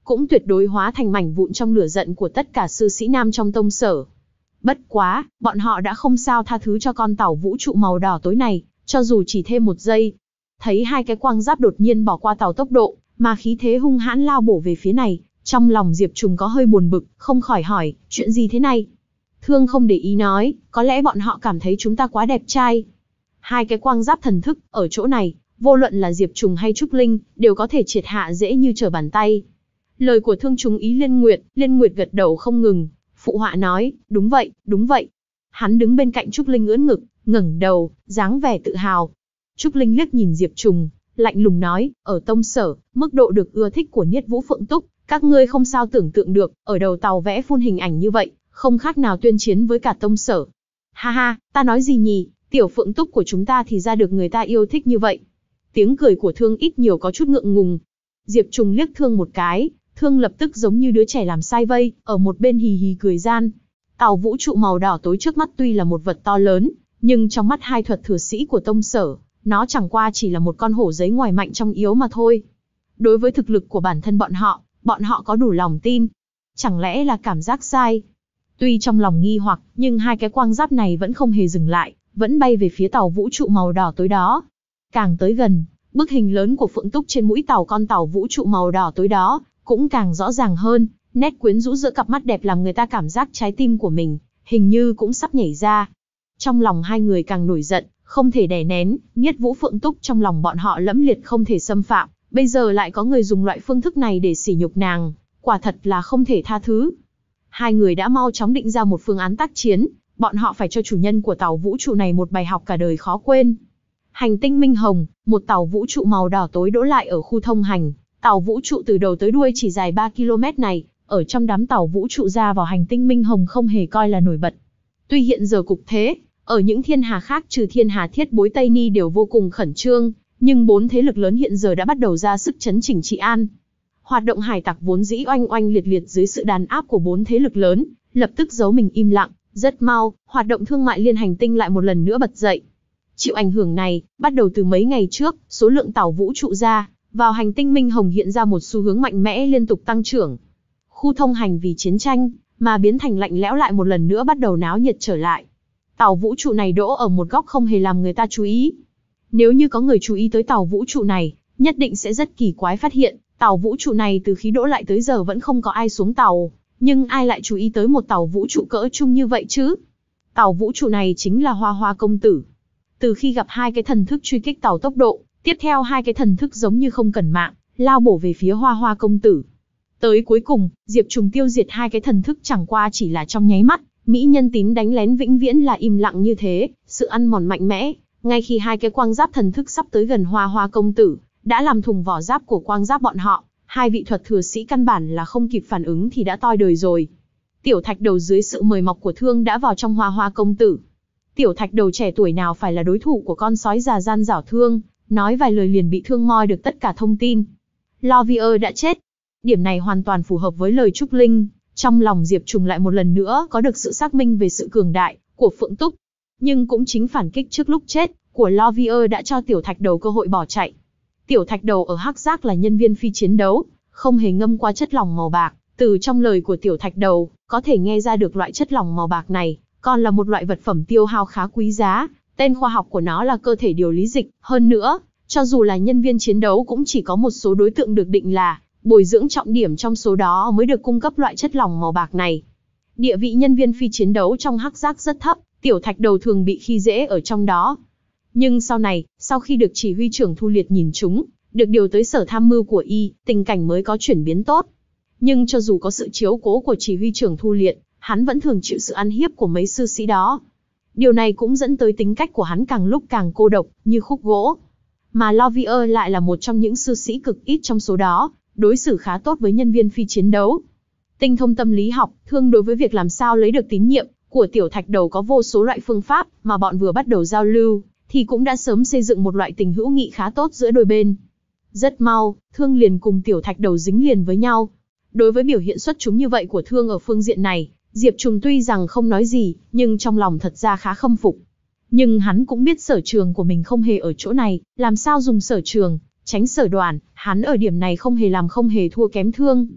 cũng tuyệt đối hóa thành mảnh vụn trong lửa giận của tất cả sư sĩ nam trong tông sở. Bất quá, bọn họ đã không sao tha thứ cho con tàu vũ trụ màu đỏ tối này, cho dù chỉ thêm một giây. Thấy hai cái quang giáp đột nhiên bỏ qua tàu tốc độ, mà khí thế hung hãn lao bổ về phía này, trong lòng Diệp Trùng có hơi buồn bực, không khỏi hỏi, chuyện gì thế này? Thương không để ý nói, có lẽ bọn họ cảm thấy chúng ta quá đẹp trai. Hai cái quang giáp thần thức, ở chỗ này, vô luận là Diệp Trùng hay Trúc Linh, đều có thể triệt hạ dễ như trở bàn tay. Lời của Thương trúng ý Liên Nguyệt, Liên Nguyệt gật đầu không ngừng, phụ họa nói, đúng vậy, đúng vậy. Hắn đứng bên cạnh Trúc Linh ưỡn ngực, ngẩng đầu, dáng vẻ tự hào. Trúc Linh liếc nhìn Diệp Trùng, lạnh lùng nói, ở tông sở, mức độ được ưa thích của Niết Vũ Phượng Túc, các ngươi không sao tưởng tượng được, ở đầu tàu vẽ phun hình ảnh như vậy, không khác nào tuyên chiến với cả tông sở. Ha ha, ta nói gì nhỉ, tiểu Phượng Túc của chúng ta thì ra được người ta yêu thích như vậy. Tiếng cười của Thương ít nhiều có chút ngượng ngùng. Diệp Trùng liếc Thương một cái, Thương lập tức giống như đứa trẻ làm sai vây, ở một bên hì hì cười gian. Tàu vũ trụ màu đỏ tối trước mắt tuy là một vật to lớn, nhưng trong mắt hai thuật thừa sĩ của tông sở, nó chẳng qua chỉ là một con hổ giấy ngoài mạnh trong yếu mà thôi. Đối với thực lực của bản thân bọn họ, bọn họ có đủ lòng tin. Chẳng lẽ là cảm giác sai? Tuy trong lòng nghi hoặc, nhưng hai cái quang giáp này vẫn không hề dừng lại, vẫn bay về phía tàu vũ trụ màu đỏ tối đó. Càng tới gần, bức hình lớn của Phượng Túc trên mũi tàu con tàu vũ trụ màu đỏ tối đó, cũng càng rõ ràng hơn, nét quyến rũ giữa cặp mắt đẹp làm người ta cảm giác trái tim của mình, hình như cũng sắp nhảy ra. Trong lòng hai người càng nổi giận, không thể đè nén, Niết Vũ Phượng Túc trong lòng bọn họ lẫm liệt không thể xâm phạm, bây giờ lại có người dùng loại phương thức này để sỉ nhục nàng, quả thật là không thể tha thứ. Hai người đã mau chóng định ra một phương án tác chiến, bọn họ phải cho chủ nhân của tàu vũ trụ này một bài học cả đời khó quên. Hành tinh Minh Hồng, một tàu vũ trụ màu đỏ tối đỗ lại ở khu thông hành, tàu vũ trụ từ đầu tới đuôi chỉ dài ba ki lô mét này, ở trong đám tàu vũ trụ ra vào hành tinh Minh Hồng không hề coi là nổi bật. Tuy hiện giờ cục thế, ở những thiên hà khác trừ thiên hà Thiết Bối Tây Ni đều vô cùng khẩn trương, nhưng bốn thế lực lớn hiện giờ đã bắt đầu ra sức chấn chỉnh trị an. Hoạt động hải tặc vốn dĩ oanh oanh liệt liệt dưới sự đàn áp của bốn thế lực lớn, lập tức giấu mình im lặng, rất mau, hoạt động thương mại liên hành tinh lại một lần nữa bật dậy. Chịu ảnh hưởng này, bắt đầu từ mấy ngày trước, số lượng tàu vũ trụ ra vào hành tinh Minh Hồng hiện ra một xu hướng mạnh mẽ liên tục tăng trưởng. Khu thông hành vì chiến tranh mà biến thành lạnh lẽo lại một lần nữa bắt đầu náo nhiệt trở lại. Tàu vũ trụ này đỗ ở một góc không hề làm người ta chú ý. Nếu như có người chú ý tới tàu vũ trụ này, nhất định sẽ rất kỳ quái phát hiện, tàu vũ trụ này từ khi đỗ lại tới giờ vẫn không có ai xuống tàu, nhưng ai lại chú ý tới một tàu vũ trụ cỡ trung như vậy chứ? Tàu vũ trụ này chính là Hoa Hoa công tử. Từ khi gặp hai cái thần thức truy kích tàu tốc độ, tiếp theo hai cái thần thức giống như không cần mạng, lao bổ về phía Hoa Hoa công tử. Tới cuối cùng, Diệp Trùng tiêu diệt hai cái thần thức chẳng qua chỉ là trong nháy mắt, mỹ nhân tím đánh lén vĩnh viễn là im lặng như thế, sự ăn mòn mạnh mẽ, ngay khi hai cái quang giáp thần thức sắp tới gần Hoa Hoa công tử, đã làm thủng vỏ giáp của quang giáp bọn họ, hai vị thuật thừa sĩ căn bản là không kịp phản ứng thì đã toi đời rồi. Tiểu Thạch Đầu dưới sự mời mọc của Thương đã vào trong Hoa Hoa công tử. Tiểu Thạch Đầu trẻ tuổi nào phải là đối thủ của con sói già gian dảo Thương, nói vài lời liền bị Thương moi được tất cả thông tin. Lovier đã chết. Điểm này hoàn toàn phù hợp với lời Trúc Linh, trong lòng Diệp Trùng lại một lần nữa có được sự xác minh về sự cường đại của Phượng Túc. Nhưng cũng chính phản kích trước lúc chết của Lovier đã cho Tiểu Thạch Đầu cơ hội bỏ chạy. Tiểu Thạch Đầu ở Hắc Giác là nhân viên phi chiến đấu, không hề ngâm qua chất lỏng màu bạc. Từ trong lời của Tiểu Thạch Đầu, có thể nghe ra được loại chất lỏng màu bạc này còn là một loại vật phẩm tiêu hao khá quý giá. Tên khoa học của nó là cơ thể điều lý dịch. Hơn nữa, cho dù là nhân viên chiến đấu cũng chỉ có một số đối tượng được định là bồi dưỡng trọng điểm trong số đó mới được cung cấp loại chất lỏng màu bạc này. Địa vị nhân viên phi chiến đấu trong Hắc Giác rất thấp, Tiểu Thạch Đầu thường bị khi dễ ở trong đó. Nhưng sau này, sau khi được chỉ huy trưởng Thu Liệt nhìn trúng, được điều tới sở tham mưu của y, tình cảnh mới có chuyển biến tốt. Nhưng cho dù có sự chiếu cố của chỉ huy trưởng Thu Liệt, hắn vẫn thường chịu sự ăn hiếp của mấy sư sĩ đó. Điều này cũng dẫn tới tính cách của hắn càng lúc càng cô độc, như khúc gỗ. Mà Lovier lại là một trong những sư sĩ cực ít trong số đó, đối xử khá tốt với nhân viên phi chiến đấu. Tinh thông tâm lý học, Thương đối với việc làm sao lấy được tín nhiệm của Tiểu Thạch Đầu có vô số loại phương pháp, mà bọn vừa bắt đầu giao lưu, thì cũng đã sớm xây dựng một loại tình hữu nghị khá tốt giữa đôi bên. Rất mau, Thương liền cùng Tiểu Thạch Đầu dính liền với nhau. Đối với biểu hiện xuất chúng như vậy của Thương ở phương diện này, Diệp Trùng tuy rằng không nói gì, nhưng trong lòng thật ra khá khâm phục. Nhưng hắn cũng biết sở trường của mình không hề ở chỗ này, làm sao dùng sở trường, tránh sở đoàn, hắn ở điểm này không hề làm không hề thua kém Thương.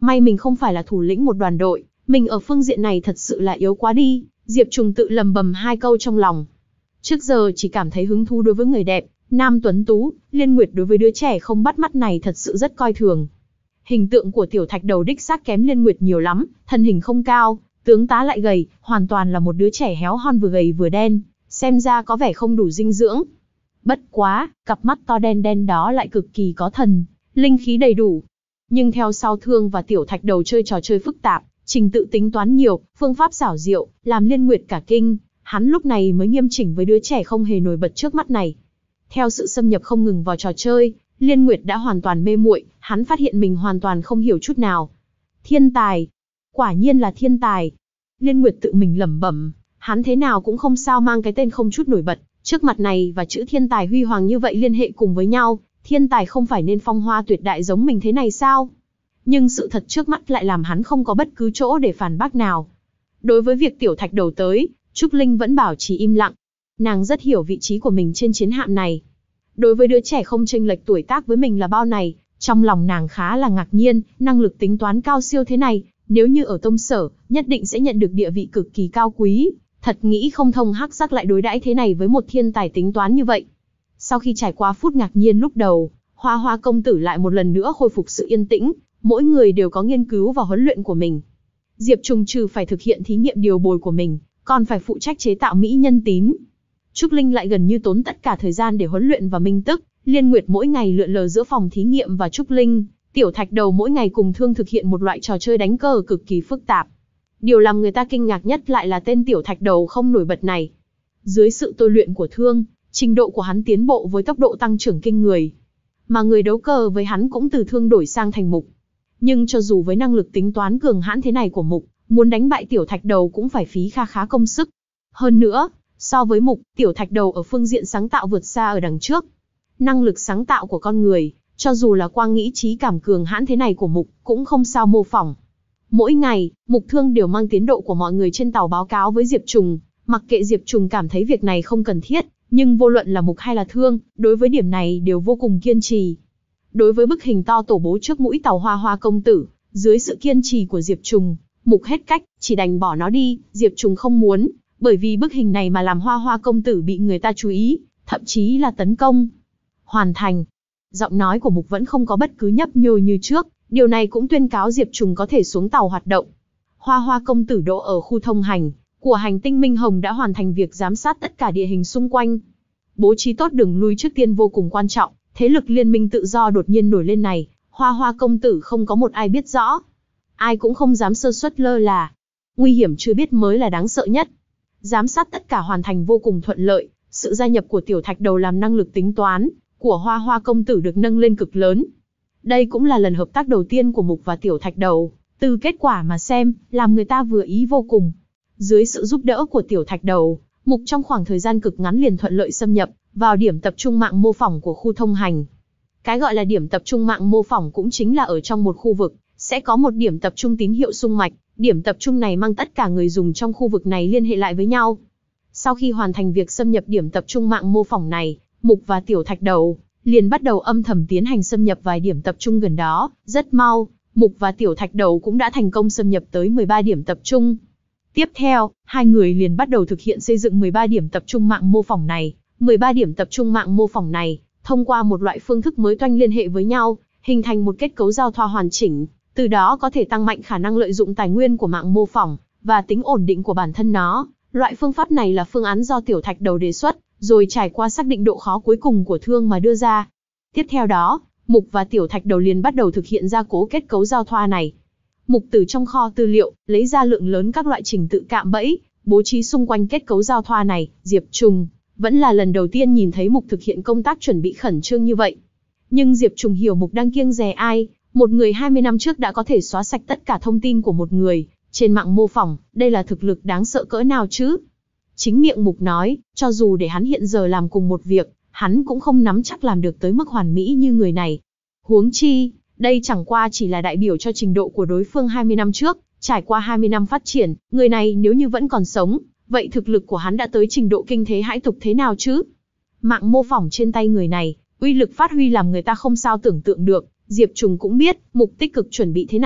May mình không phải là thủ lĩnh một đoàn đội, mình ở phương diện này thật sự là yếu quá đi, Diệp Trùng tự lầm bầm hai câu trong lòng. Trước giờ chỉ cảm thấy hứng thú đối với người đẹp, nam tuấn tú, Liên Nguyệt đối với đứa trẻ không bắt mắt này thật sự rất coi thường. Hình tượng của tiểu thạch đầu đích xác kém Liên Nguyệt nhiều lắm, thân hình không cao, tướng tá lại gầy, hoàn toàn là một đứa trẻ héo hon vừa gầy vừa đen, xem ra có vẻ không đủ dinh dưỡng. Bất quá, cặp mắt to đen đen đó lại cực kỳ có thần, linh khí đầy đủ. Nhưng theo sau Thương và tiểu thạch đầu chơi trò chơi phức tạp, trình tự tính toán nhiều, phương pháp xảo diệu, làm Liên Nguyệt cả kinh, hắn lúc này mới nghiêm chỉnh với đứa trẻ không hề nổi bật trước mắt này. Theo sự xâm nhập không ngừng vào trò chơi, Liên Nguyệt đã hoàn toàn mê muội, hắn phát hiện mình hoàn toàn không hiểu chút nào. Thiên tài, quả nhiên là thiên tài. Liên Nguyệt tự mình lẩm bẩm, hắn thế nào cũng không sao mang cái tên không chút nổi bật, trước mặt này và chữ thiên tài huy hoàng như vậy liên hệ cùng với nhau, thiên tài không phải nên phong hoa tuyệt đại giống mình thế này sao? Nhưng sự thật trước mắt lại làm hắn không có bất cứ chỗ để phản bác nào. Đối với việc tiểu thạch đầu tới, Trúc Linh vẫn bảo trì im lặng. Nàng rất hiểu vị trí của mình trên chiến hạm này. Đối với đứa trẻ không chênh lệch tuổi tác với mình là bao này, trong lòng nàng khá là ngạc nhiên, năng lực tính toán cao siêu thế này, nếu như ở tông sở, nhất định sẽ nhận được địa vị cực kỳ cao quý, thật nghĩ không thông hắc sắc lại đối đãi thế này với một thiên tài tính toán như vậy. Sau khi trải qua phút ngạc nhiên lúc đầu, Hoa Hoa công tử lại một lần nữa khôi phục sự yên tĩnh, mỗi người đều có nghiên cứu và huấn luyện của mình. Diệp Trùng trừ phải thực hiện thí nghiệm điều bồi của mình, còn phải phụ trách chế tạo mỹ nhân tím. Trúc Linh lại gần như tốn tất cả thời gian để huấn luyện và minh tức, Liên Nguyệt mỗi ngày lượn lờ giữa phòng thí nghiệm và Trúc Linh, tiểu thạch đầu mỗi ngày cùng Thương thực hiện một loại trò chơi đánh cờ cực kỳ phức tạp. Điều làm người ta kinh ngạc nhất lại là tên tiểu thạch đầu không nổi bật này. Dưới sự tôi luyện của Thương, trình độ của hắn tiến bộ với tốc độ tăng trưởng kinh người. Mà người đấu cờ với hắn cũng từ Thương đổi sang thành Mục. Nhưng cho dù với năng lực tính toán cường hãn thế này của Mục, muốn đánh bại tiểu thạch đầu cũng phải phí kha khá công sức. Hơn nữa, so với Mục, tiểu thạch đầu ở phương diện sáng tạo vượt xa ở đằng trước. Năng lực sáng tạo của con người, cho dù là quang nghĩ trí cảm cường hãn thế này của Mục, cũng không sao mô phỏng. Mỗi ngày, Mục Thương đều mang tiến độ của mọi người trên tàu báo cáo với Diệp Trùng, mặc kệ Diệp Trùng cảm thấy việc này không cần thiết, nhưng vô luận là Mục hay là Thương, đối với điểm này đều vô cùng kiên trì. Đối với bức hình to tổ bố trước mũi tàu Hoa Hoa công tử, dưới sự kiên trì của Diệp Trùng, Mục hết cách, chỉ đành bỏ nó đi, Diệp Trùng không muốn, bởi vì bức hình này mà làm Hoa Hoa công tử bị người ta chú ý, thậm chí là tấn công. Hoàn thành. Giọng nói của Mục vẫn không có bất cứ nhấp nhô như trước, điều này cũng tuyên cáo Diệp Trùng có thể xuống tàu hoạt động. Hoa Hoa công tử đỗ ở khu thông hành của hành tinh Minh Hồng đã hoàn thành việc giám sát tất cả địa hình xung quanh. Bố trí tốt đường lui trước tiên vô cùng quan trọng, thế lực liên minh tự do đột nhiên nổi lên này, Hoa Hoa công tử không có một ai biết rõ. Ai cũng không dám sơ suất lơ là. Nguy hiểm chưa biết mới là đáng sợ nhất. Giám sát tất cả hoàn thành vô cùng thuận lợi, sự gia nhập của tiểu thạch đầu làm năng lực tính toán của Hoa Hoa công tử được nâng lên cực lớn. Đây cũng là lần hợp tác đầu tiên của Mục và tiểu thạch đầu, từ kết quả mà xem, làm người ta vừa ý vô cùng. Dưới sự giúp đỡ của tiểu thạch đầu, Mục trong khoảng thời gian cực ngắn liền thuận lợi xâm nhập vào điểm tập trung mạng mô phỏng của khu thông hành. Cái gọi là điểm tập trung mạng mô phỏng cũng chính là ở trong một khu vực, sẽ có một điểm tập trung tín hiệu xung mạch, điểm tập trung này mang tất cả người dùng trong khu vực này liên hệ lại với nhau. Sau khi hoàn thành việc xâm nhập điểm tập trung mạng mô phỏng này, Mục và tiểu thạch đầu liền bắt đầu âm thầm tiến hành xâm nhập vài điểm tập trung gần đó, rất mau, Mục và tiểu thạch đầu cũng đã thành công xâm nhập tới mười ba điểm tập trung. Tiếp theo, hai người liền bắt đầu thực hiện xây dựng mười ba điểm tập trung mạng mô phỏng này. mười ba điểm tập trung mạng mô phỏng này, thông qua một loại phương thức mới toanh liên hệ với nhau, hình thành một kết cấu giao thoa hoàn chỉnh, từ đó có thể tăng mạnh khả năng lợi dụng tài nguyên của mạng mô phỏng, và tính ổn định của bản thân nó. Loại phương pháp này là phương án do tiểu thạch đầu đề xuất, rồi trải qua xác định độ khó cuối cùng của Thương mà đưa ra. Tiếp theo đó, Mục và tiểu thạch đầu liền bắt đầu thực hiện gia cố kết cấu giao thoa này. Mục từ trong kho tư liệu, lấy ra lượng lớn các loại trình tự cạm bẫy, bố trí xung quanh kết cấu giao thoa này. Diệp Trùng vẫn là lần đầu tiên nhìn thấy Mục thực hiện công tác chuẩn bị khẩn trương như vậy. Nhưng Diệp Trùng hiểu Mục đang kiêng dè ai, một người hai mươi năm trước đã có thể xóa sạch tất cả thông tin của một người trên mạng mô phỏng, đây là thực lực đáng sợ cỡ nào chứ? Chính miệng Mục nói, cho dù để hắn hiện giờ làm cùng một việc, hắn cũng không nắm chắc làm được tới mức hoàn mỹ như người này. Huống chi, đây chẳng qua chỉ là đại biểu cho trình độ của đối phương hai mươi năm trước, trải qua hai mươi năm phát triển, người này nếu như vẫn còn sống, vậy thực lực của hắn đã tới trình độ kinh thế hãi tục thế nào chứ? Mạng mô phỏng trên tay người này, uy lực phát huy làm người ta không sao tưởng tượng được. Diệp Trùng cũng biết, Mục tích cực chuẩn bị thế này,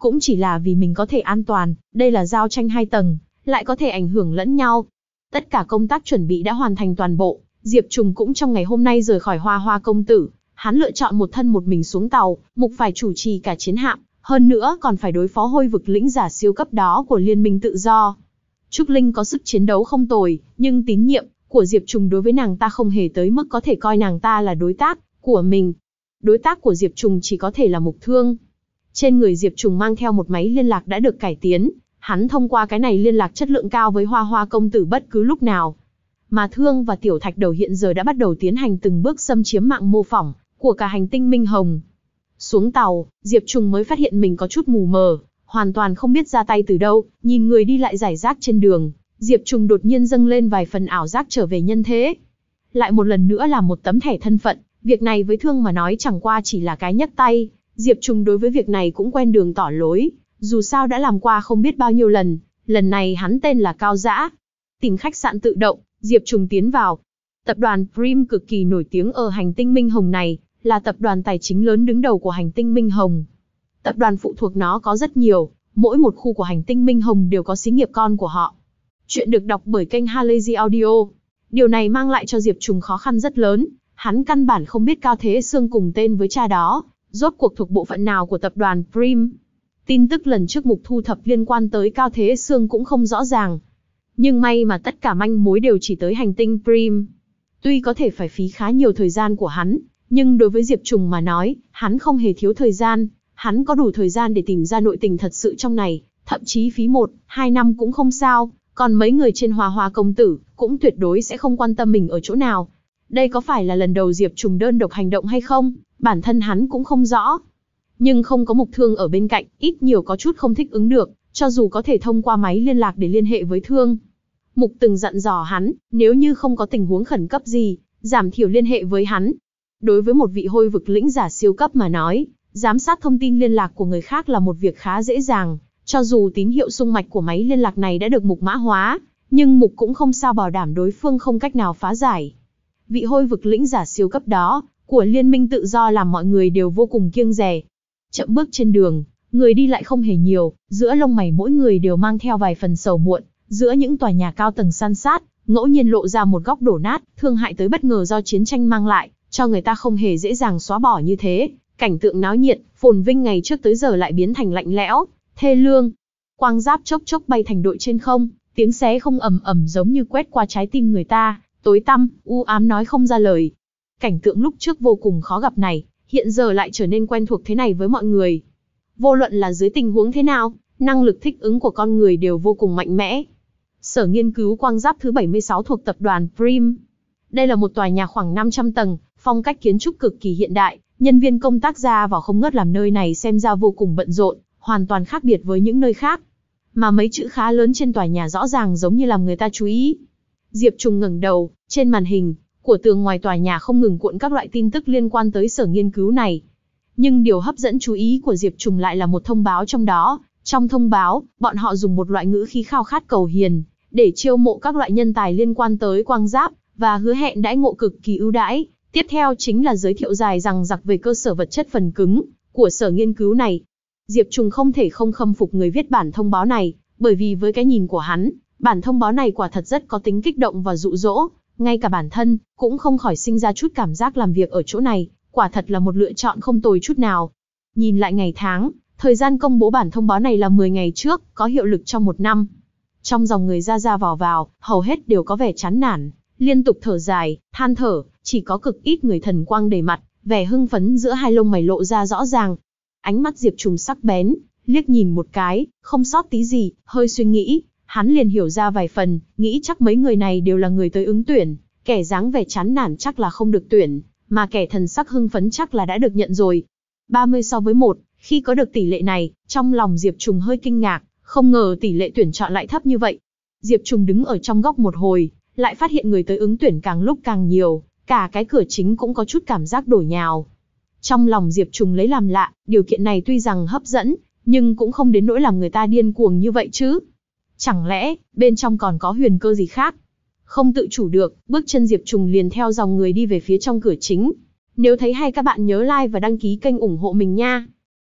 cũng chỉ là vì mình có thể an toàn, đây là giao tranh hai tầng, lại có thể ảnh hưởng lẫn nhau. Tất cả công tác chuẩn bị đã hoàn thành toàn bộ, Diệp Trùng cũng trong ngày hôm nay rời khỏi Hoa Hoa công tử, hắn lựa chọn một thân một mình xuống tàu, mục phải chủ trì cả chiến hạm, hơn nữa còn phải đối phó hôi vực lĩnh giả siêu cấp đó của Liên minh tự do. Trúc Linh có sức chiến đấu không tồi, nhưng tín nhiệm của Diệp Trùng đối với nàng ta không hề tới mức có thể coi nàng ta là đối tác của mình. Đối tác của Diệp Trùng chỉ có thể là Mục Thương. Trên người Diệp Trùng mang theo một máy liên lạc đã được cải tiến, hắn thông qua cái này liên lạc chất lượng cao với Hoa Hoa công tử bất cứ lúc nào. Mà Thương và Tiểu Thạch Đầu hiện giờ đã bắt đầu tiến hành từng bước xâm chiếm mạng mô phỏng của cả hành tinh Minh Hồng. Xuống tàu, Diệp Trùng mới phát hiện mình có chút mù mờ, hoàn toàn không biết ra tay từ đâu, nhìn người đi lại rải rác trên đường, Diệp Trùng đột nhiên dâng lên vài phần ảo giác trở về nhân thế. Lại một lần nữa là một tấm thẻ thân phận, việc này với Thương mà nói chẳng qua chỉ là cái nhấc tay, Diệp Trùng đối với việc này cũng quen đường tỏ lối, dù sao đã làm qua không biết bao nhiêu lần, lần này hắn tên là Cao Dã. Tìm khách sạn tự động, Diệp Trùng tiến vào. Tập đoàn Prim cực kỳ nổi tiếng ở hành tinh Minh Hồng này, là tập đoàn tài chính lớn đứng đầu của hành tinh Minh Hồng. Tập đoàn phụ thuộc nó có rất nhiều, mỗi một khu của hành tinh Minh Hồng đều có xí nghiệp con của họ. Chuyện được đọc bởi kênh Halazy Audio. Điều này mang lại cho Diệp Trùng khó khăn rất lớn, hắn căn bản không biết Cao Thế Sương cùng tên với cha đó, rốt cuộc thuộc bộ phận nào của tập đoàn Prim. Tin tức lần trước Mục thu thập liên quan tới Cao Thế Sương cũng không rõ ràng. Nhưng may mà tất cả manh mối đều chỉ tới hành tinh Prim. Tuy có thể phải phí khá nhiều thời gian của hắn, nhưng đối với Diệp Trùng mà nói, hắn không hề thiếu thời gian, hắn có đủ thời gian để tìm ra nội tình thật sự trong này, thậm chí phí một, hai năm cũng không sao, còn mấy người trên Hoa Hoa công tử, cũng tuyệt đối sẽ không quan tâm mình ở chỗ nào. Đây có phải là lần đầu Diệp Trùng đơn độc hành động hay không, bản thân hắn cũng không rõ. Nhưng không có Mục Thương ở bên cạnh, ít nhiều có chút không thích ứng được, cho dù có thể thông qua máy liên lạc để liên hệ với Thương. Mục từng dặn dò hắn, nếu như không có tình huống khẩn cấp gì, giảm thiểu liên hệ với hắn. Đối với một vị hôi vực lĩnh giả siêu cấp mà nói, giám sát thông tin liên lạc của người khác là một việc khá dễ dàng, cho dù tín hiệu xung mạch của máy liên lạc này đã được Mục mã hóa, nhưng Mục cũng không sao bảo đảm đối phương không cách nào phá giải. Vị hôi vực lĩnh giả siêu cấp đó, của Liên minh tự do làm mọi người đều vô cùng kiêng dè. Chậm bước trên đường, người đi lại không hề nhiều, giữa lông mày mỗi người đều mang theo vài phần sầu muộn, giữa những tòa nhà cao tầng san sát, ngẫu nhiên lộ ra một góc đổ nát, thương hại tới bất ngờ do chiến tranh mang lại, cho người ta không hề dễ dàng xóa bỏ như thế. Cảnh tượng náo nhiệt, phồn vinh ngày trước tới giờ lại biến thành lạnh lẽo, thê lương. Quang giáp chốc chốc bay thành đội trên không, tiếng xé không ầm ầm giống như quét qua trái tim người ta, tối tăm, u ám nói không ra lời. Cảnh tượng lúc trước vô cùng khó gặp này, hiện giờ lại trở nên quen thuộc thế này với mọi người. Vô luận là dưới tình huống thế nào, năng lực thích ứng của con người đều vô cùng mạnh mẽ. Sở nghiên cứu quang giáp thứ bảy mươi sáu thuộc tập đoàn Prim. Đây là một tòa nhà khoảng năm trăm tầng, phong cách kiến trúc cực kỳ hiện đại, nhân viên công tác ra vào không ngớt làm nơi này xem ra vô cùng bận rộn, hoàn toàn khác biệt với những nơi khác. Mà mấy chữ khá lớn trên tòa nhà rõ ràng giống như làm người ta chú ý. Diệp Trùng ngẩng đầu, trên màn hình của tường ngoài tòa nhà không ngừng cuộn các loại tin tức liên quan tới sở nghiên cứu này. Nhưng điều hấp dẫn chú ý của Diệp Trùng lại là một thông báo trong đó. Trong thông báo, bọn họ dùng một loại ngữ khí khao khát cầu hiền, để chiêu mộ các loại nhân tài liên quan tới quang giáp, và hứa hẹn đãi ngộ cực kỳ ưu đãi. Tiếp theo chính là giới thiệu dài dằng dặc về cơ sở vật chất phần cứng của sở nghiên cứu này. Diệp Trùng không thể không khâm phục người viết bản thông báo này, bởi vì với cái nhìn của hắn, bản thông báo này quả thật rất có tính kích động và dụ dỗ, ngay cả bản thân cũng không khỏi sinh ra chút cảm giác làm việc ở chỗ này, quả thật là một lựa chọn không tồi chút nào. Nhìn lại ngày tháng, thời gian công bố bản thông báo này là mười ngày trước, có hiệu lực trong một năm. Trong dòng người ra ra vào vào, hầu hết đều có vẻ chán nản, liên tục thở dài, than thở, chỉ có cực ít người thần quang đầy mặt, vẻ hưng phấn giữa hai lông mày lộ ra rõ ràng. Ánh mắt Diệp Trùng sắc bén, liếc nhìn một cái, không sót tí gì, hơi suy nghĩ, hắn liền hiểu ra vài phần, nghĩ chắc mấy người này đều là người tới ứng tuyển, kẻ dáng vẻ chán nản chắc là không được tuyển, mà kẻ thần sắc hưng phấn chắc là đã được nhận rồi. ba mươi so với một, khi có được tỷ lệ này, trong lòng Diệp Trùng hơi kinh ngạc, không ngờ tỷ lệ tuyển chọn lại thấp như vậy. Diệp Trùng đứng ở trong góc một hồi, lại phát hiện người tới ứng tuyển càng lúc càng nhiều, cả cái cửa chính cũng có chút cảm giác đổi nhào. Trong lòng Diệp Trùng lấy làm lạ, điều kiện này tuy rằng hấp dẫn, nhưng cũng không đến nỗi làm người ta điên cuồng như vậy chứ. Chẳng lẽ, bên trong còn có huyền cơ gì khác? Không tự chủ được, bước chân Diệp Trùng liền theo dòng người đi về phía trong cửa chính. Nếu thấy hay các bạn nhớ like và đăng ký kênh ủng hộ mình nha.